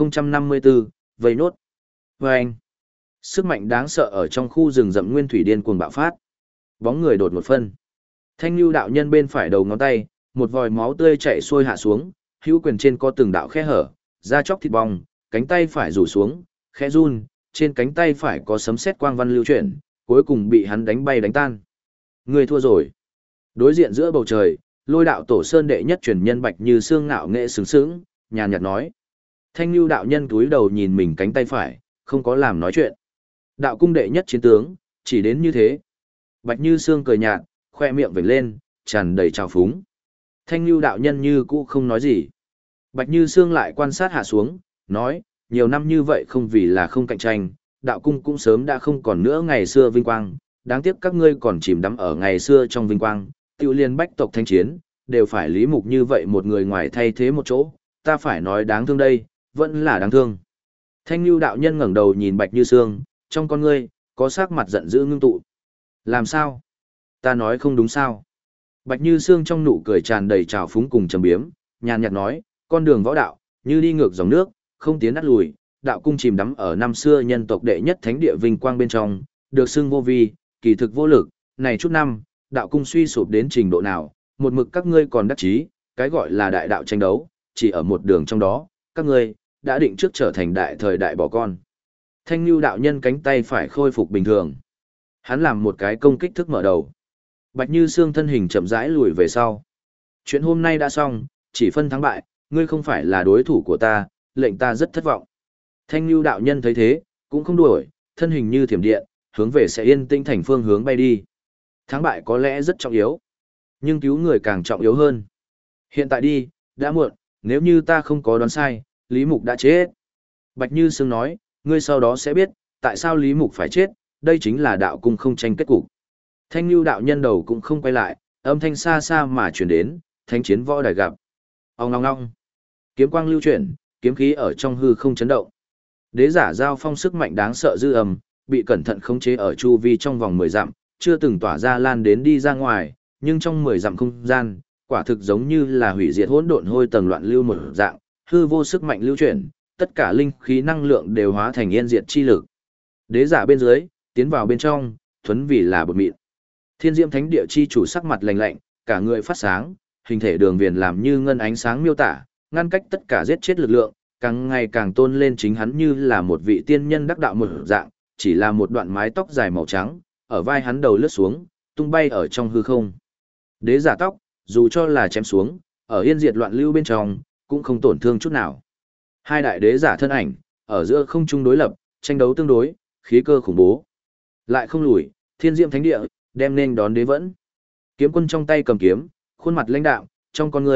1054, vây nốt. Và anh, sức mạnh đáng sợ ở trong khu rừng rậm nguyên thủy điên cuồng bạo phát. Bóng người đột một phân. Thanh lưu đạo nhân bên phải đầu ngón tay, một vòi máu tươi chảy xuôi hạ xuống, hữu quyền trên có từng đạo khe hở, da chóc thịt bong, cánh tay phải rủ xuống, khẽ run, trên cánh tay phải có sấm sét quang văn lưu chuyển, cuối cùng bị hắn đánh bay đánh tan. Người thua rồi. Đối diện giữa bầu trời, lôi đạo tổ sơn đệ nhất truyền nhân Bạch Như Sương ngạo nghệ sướng sướng, nhàn nhạt nói. Thanh lưu đạo nhân túi đầu nhìn mình cánh tay phải, không có làm nói chuyện. Đạo cung đệ nhất chiến tướng, chỉ đến như thế. Bạch Như Sương cười nhạt, khoe miệng vểnh lên, tràn đầy trào phúng. Thanh lưu đạo nhân như cũ không nói gì. Bạch Như Sương lại quan sát hạ xuống, nói, nhiều năm như vậy không vì là không cạnh tranh, đạo cung cũng sớm đã không còn nữa ngày xưa vinh quang, đáng tiếc các ngươi còn chìm đắm ở ngày xưa trong vinh quang, tiêu liên bách tộc thanh chiến, đều phải Lý Mục như vậy một người ngoài thay thế một chỗ, ta phải nói đáng thương đây, vẫn là đáng thương. Thanh lưu đạo nhân ngẩng đầu nhìn Bạch Như Sương, trong con ngươi, có sắc mặt giận dữ ngưng tụ. Làm sao? Ta nói không đúng sao? Bạch Như Sương trong nụ cười tràn đầy trào phúng cùng trầm biếm, nhàn nhạt nói, con đường võ đạo, như đi ngược dòng nước, không tiến đắt lùi, đạo cung chìm đắm ở năm xưa nhân tộc đệ nhất thánh địa vinh quang bên trong, được xưng vô vi, kỳ thực vô lực, này chút năm, đạo cung suy sụp đến trình độ nào, một mực các ngươi còn đắc chí, cái gọi là đại đạo tranh đấu, chỉ ở một đường trong đó, các ngươi đã định trước trở thành đại thời đại bỏ con. Thanh lưu đạo nhân cánh tay phải khôi phục bình thường. Hắn làm một cái công kích thức mở đầu. Bạch Như Sương thân hình chậm rãi lùi về sau. Chuyện hôm nay đã xong, chỉ phân thắng bại, ngươi không phải là đối thủ của ta, lệnh ta rất thất vọng. Thanh lưu đạo nhân thấy thế, cũng không đuổi, thân hình như thiểm điện, hướng về sẽ yên tinh thành phương hướng bay đi. Thắng bại có lẽ rất trọng yếu, nhưng cứu người càng trọng yếu hơn. Hiện tại đi, đã muộn, nếu như ta không có đoán sai, Lý Mục đã chết. Bạch Như Sương nói, ngươi sau đó sẽ biết, tại sao Lý Mục phải chết, đây chính là đạo cung không tranh kết cục. Thanh lưu đạo nhân đầu cũng không quay lại, âm thanh xa xa mà chuyển đến, thánh chiến võ đài gặp. Ong ong ong. Kiếm quang lưu chuyển, kiếm khí ở trong hư không chấn động. Đế giả giao phong sức mạnh đáng sợ dư âm, bị cẩn thận khống chế ở chu vi trong vòng 10 dặm, chưa từng tỏa ra lan đến đi ra ngoài, nhưng trong 10 dặm không gian, quả thực giống như là hủy diệt hỗn độn hôi tầng loạn lưu một dạng, hư vô sức mạnh lưu chuyển, tất cả linh khí năng lượng đều hóa thành yên diệt chi lực. Đế giả bên dưới, tiến vào bên trong, thuấn vì là bột mịn. Thiên Diễm Thánh Địa chi chủ sắc mặt lạnh lạnh, cả người phát sáng, hình thể đường viền làm như ngân ánh sáng miêu tả, ngăn cách tất cả giết chết lực lượng, càng ngày càng tôn lên chính hắn như là một vị tiên nhân đắc đạo một dạng, chỉ là một đoạn mái tóc dài màu trắng, ở vai hắn đầu lướt xuống, tung bay ở trong hư không. Đế giả tóc, dù cho là chém xuống, ở yên diệt loạn lưu bên trong, cũng không tổn thương chút nào. Hai đại đế giả thân ảnh, ở giữa không trung đối lập, tranh đấu tương đối, khí cơ khủng bố. Lại không lùi, Thiên Diễm Thánh Địa, đem nên đón đế vẫn. Kiếm quân trong tay cầm kiếm, khuôn mặt lãnh đạm, trong con người,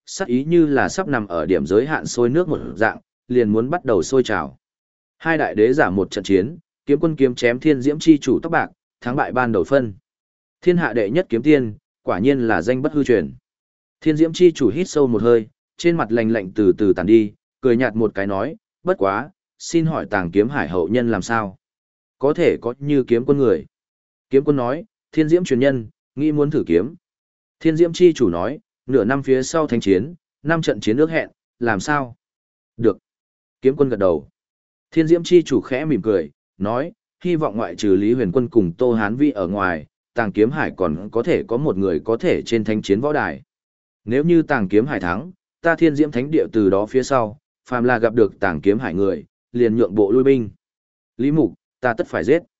sắc ý như là sắp nằm ở điểm giới hạn sôi nước một dạng, liền muốn bắt đầu sôi trào. Hai đại đế giả một trận chiến, kiếm quân kiếm chém thiên diễm chi chủ tóc bạc, thắng bại ban đầu phân. Thiên hạ đệ nhất kiếm tiên, quả nhiên là danh bất hư truyền. Thiên diễm chi chủ hít sâu một hơi, trên mặt lạnh lạnh từ từ tàn đi, cười nhạt một cái nói, bất quá, xin hỏi Tàng Kiếm Hải hậu nhân làm sao? Có thể có như kiếm quân người. Kiếm quân nói, thiên diễm truyền nhân, nghĩ muốn thử kiếm. Thiên diễm chi chủ nói, nửa năm phía sau thánh chiến, 5 trận chiến ước hẹn, làm sao? Được. Kiếm quân gật đầu. Thiên diễm chi chủ khẽ mỉm cười, nói, hy vọng ngoại trừ Lý Huyền Quân cùng Tô Hán Vi ở ngoài, Tàng Kiếm Hải còn có thể có một người có thể trên thánh chiến võ đài. Nếu như Tàng Kiếm Hải thắng, ta thiên diễm thánh địa từ đó phía sau, phàm là gặp được Tàng Kiếm Hải người, liền nhượng bộ lui binh. Lý Mục, ta tất phải giết.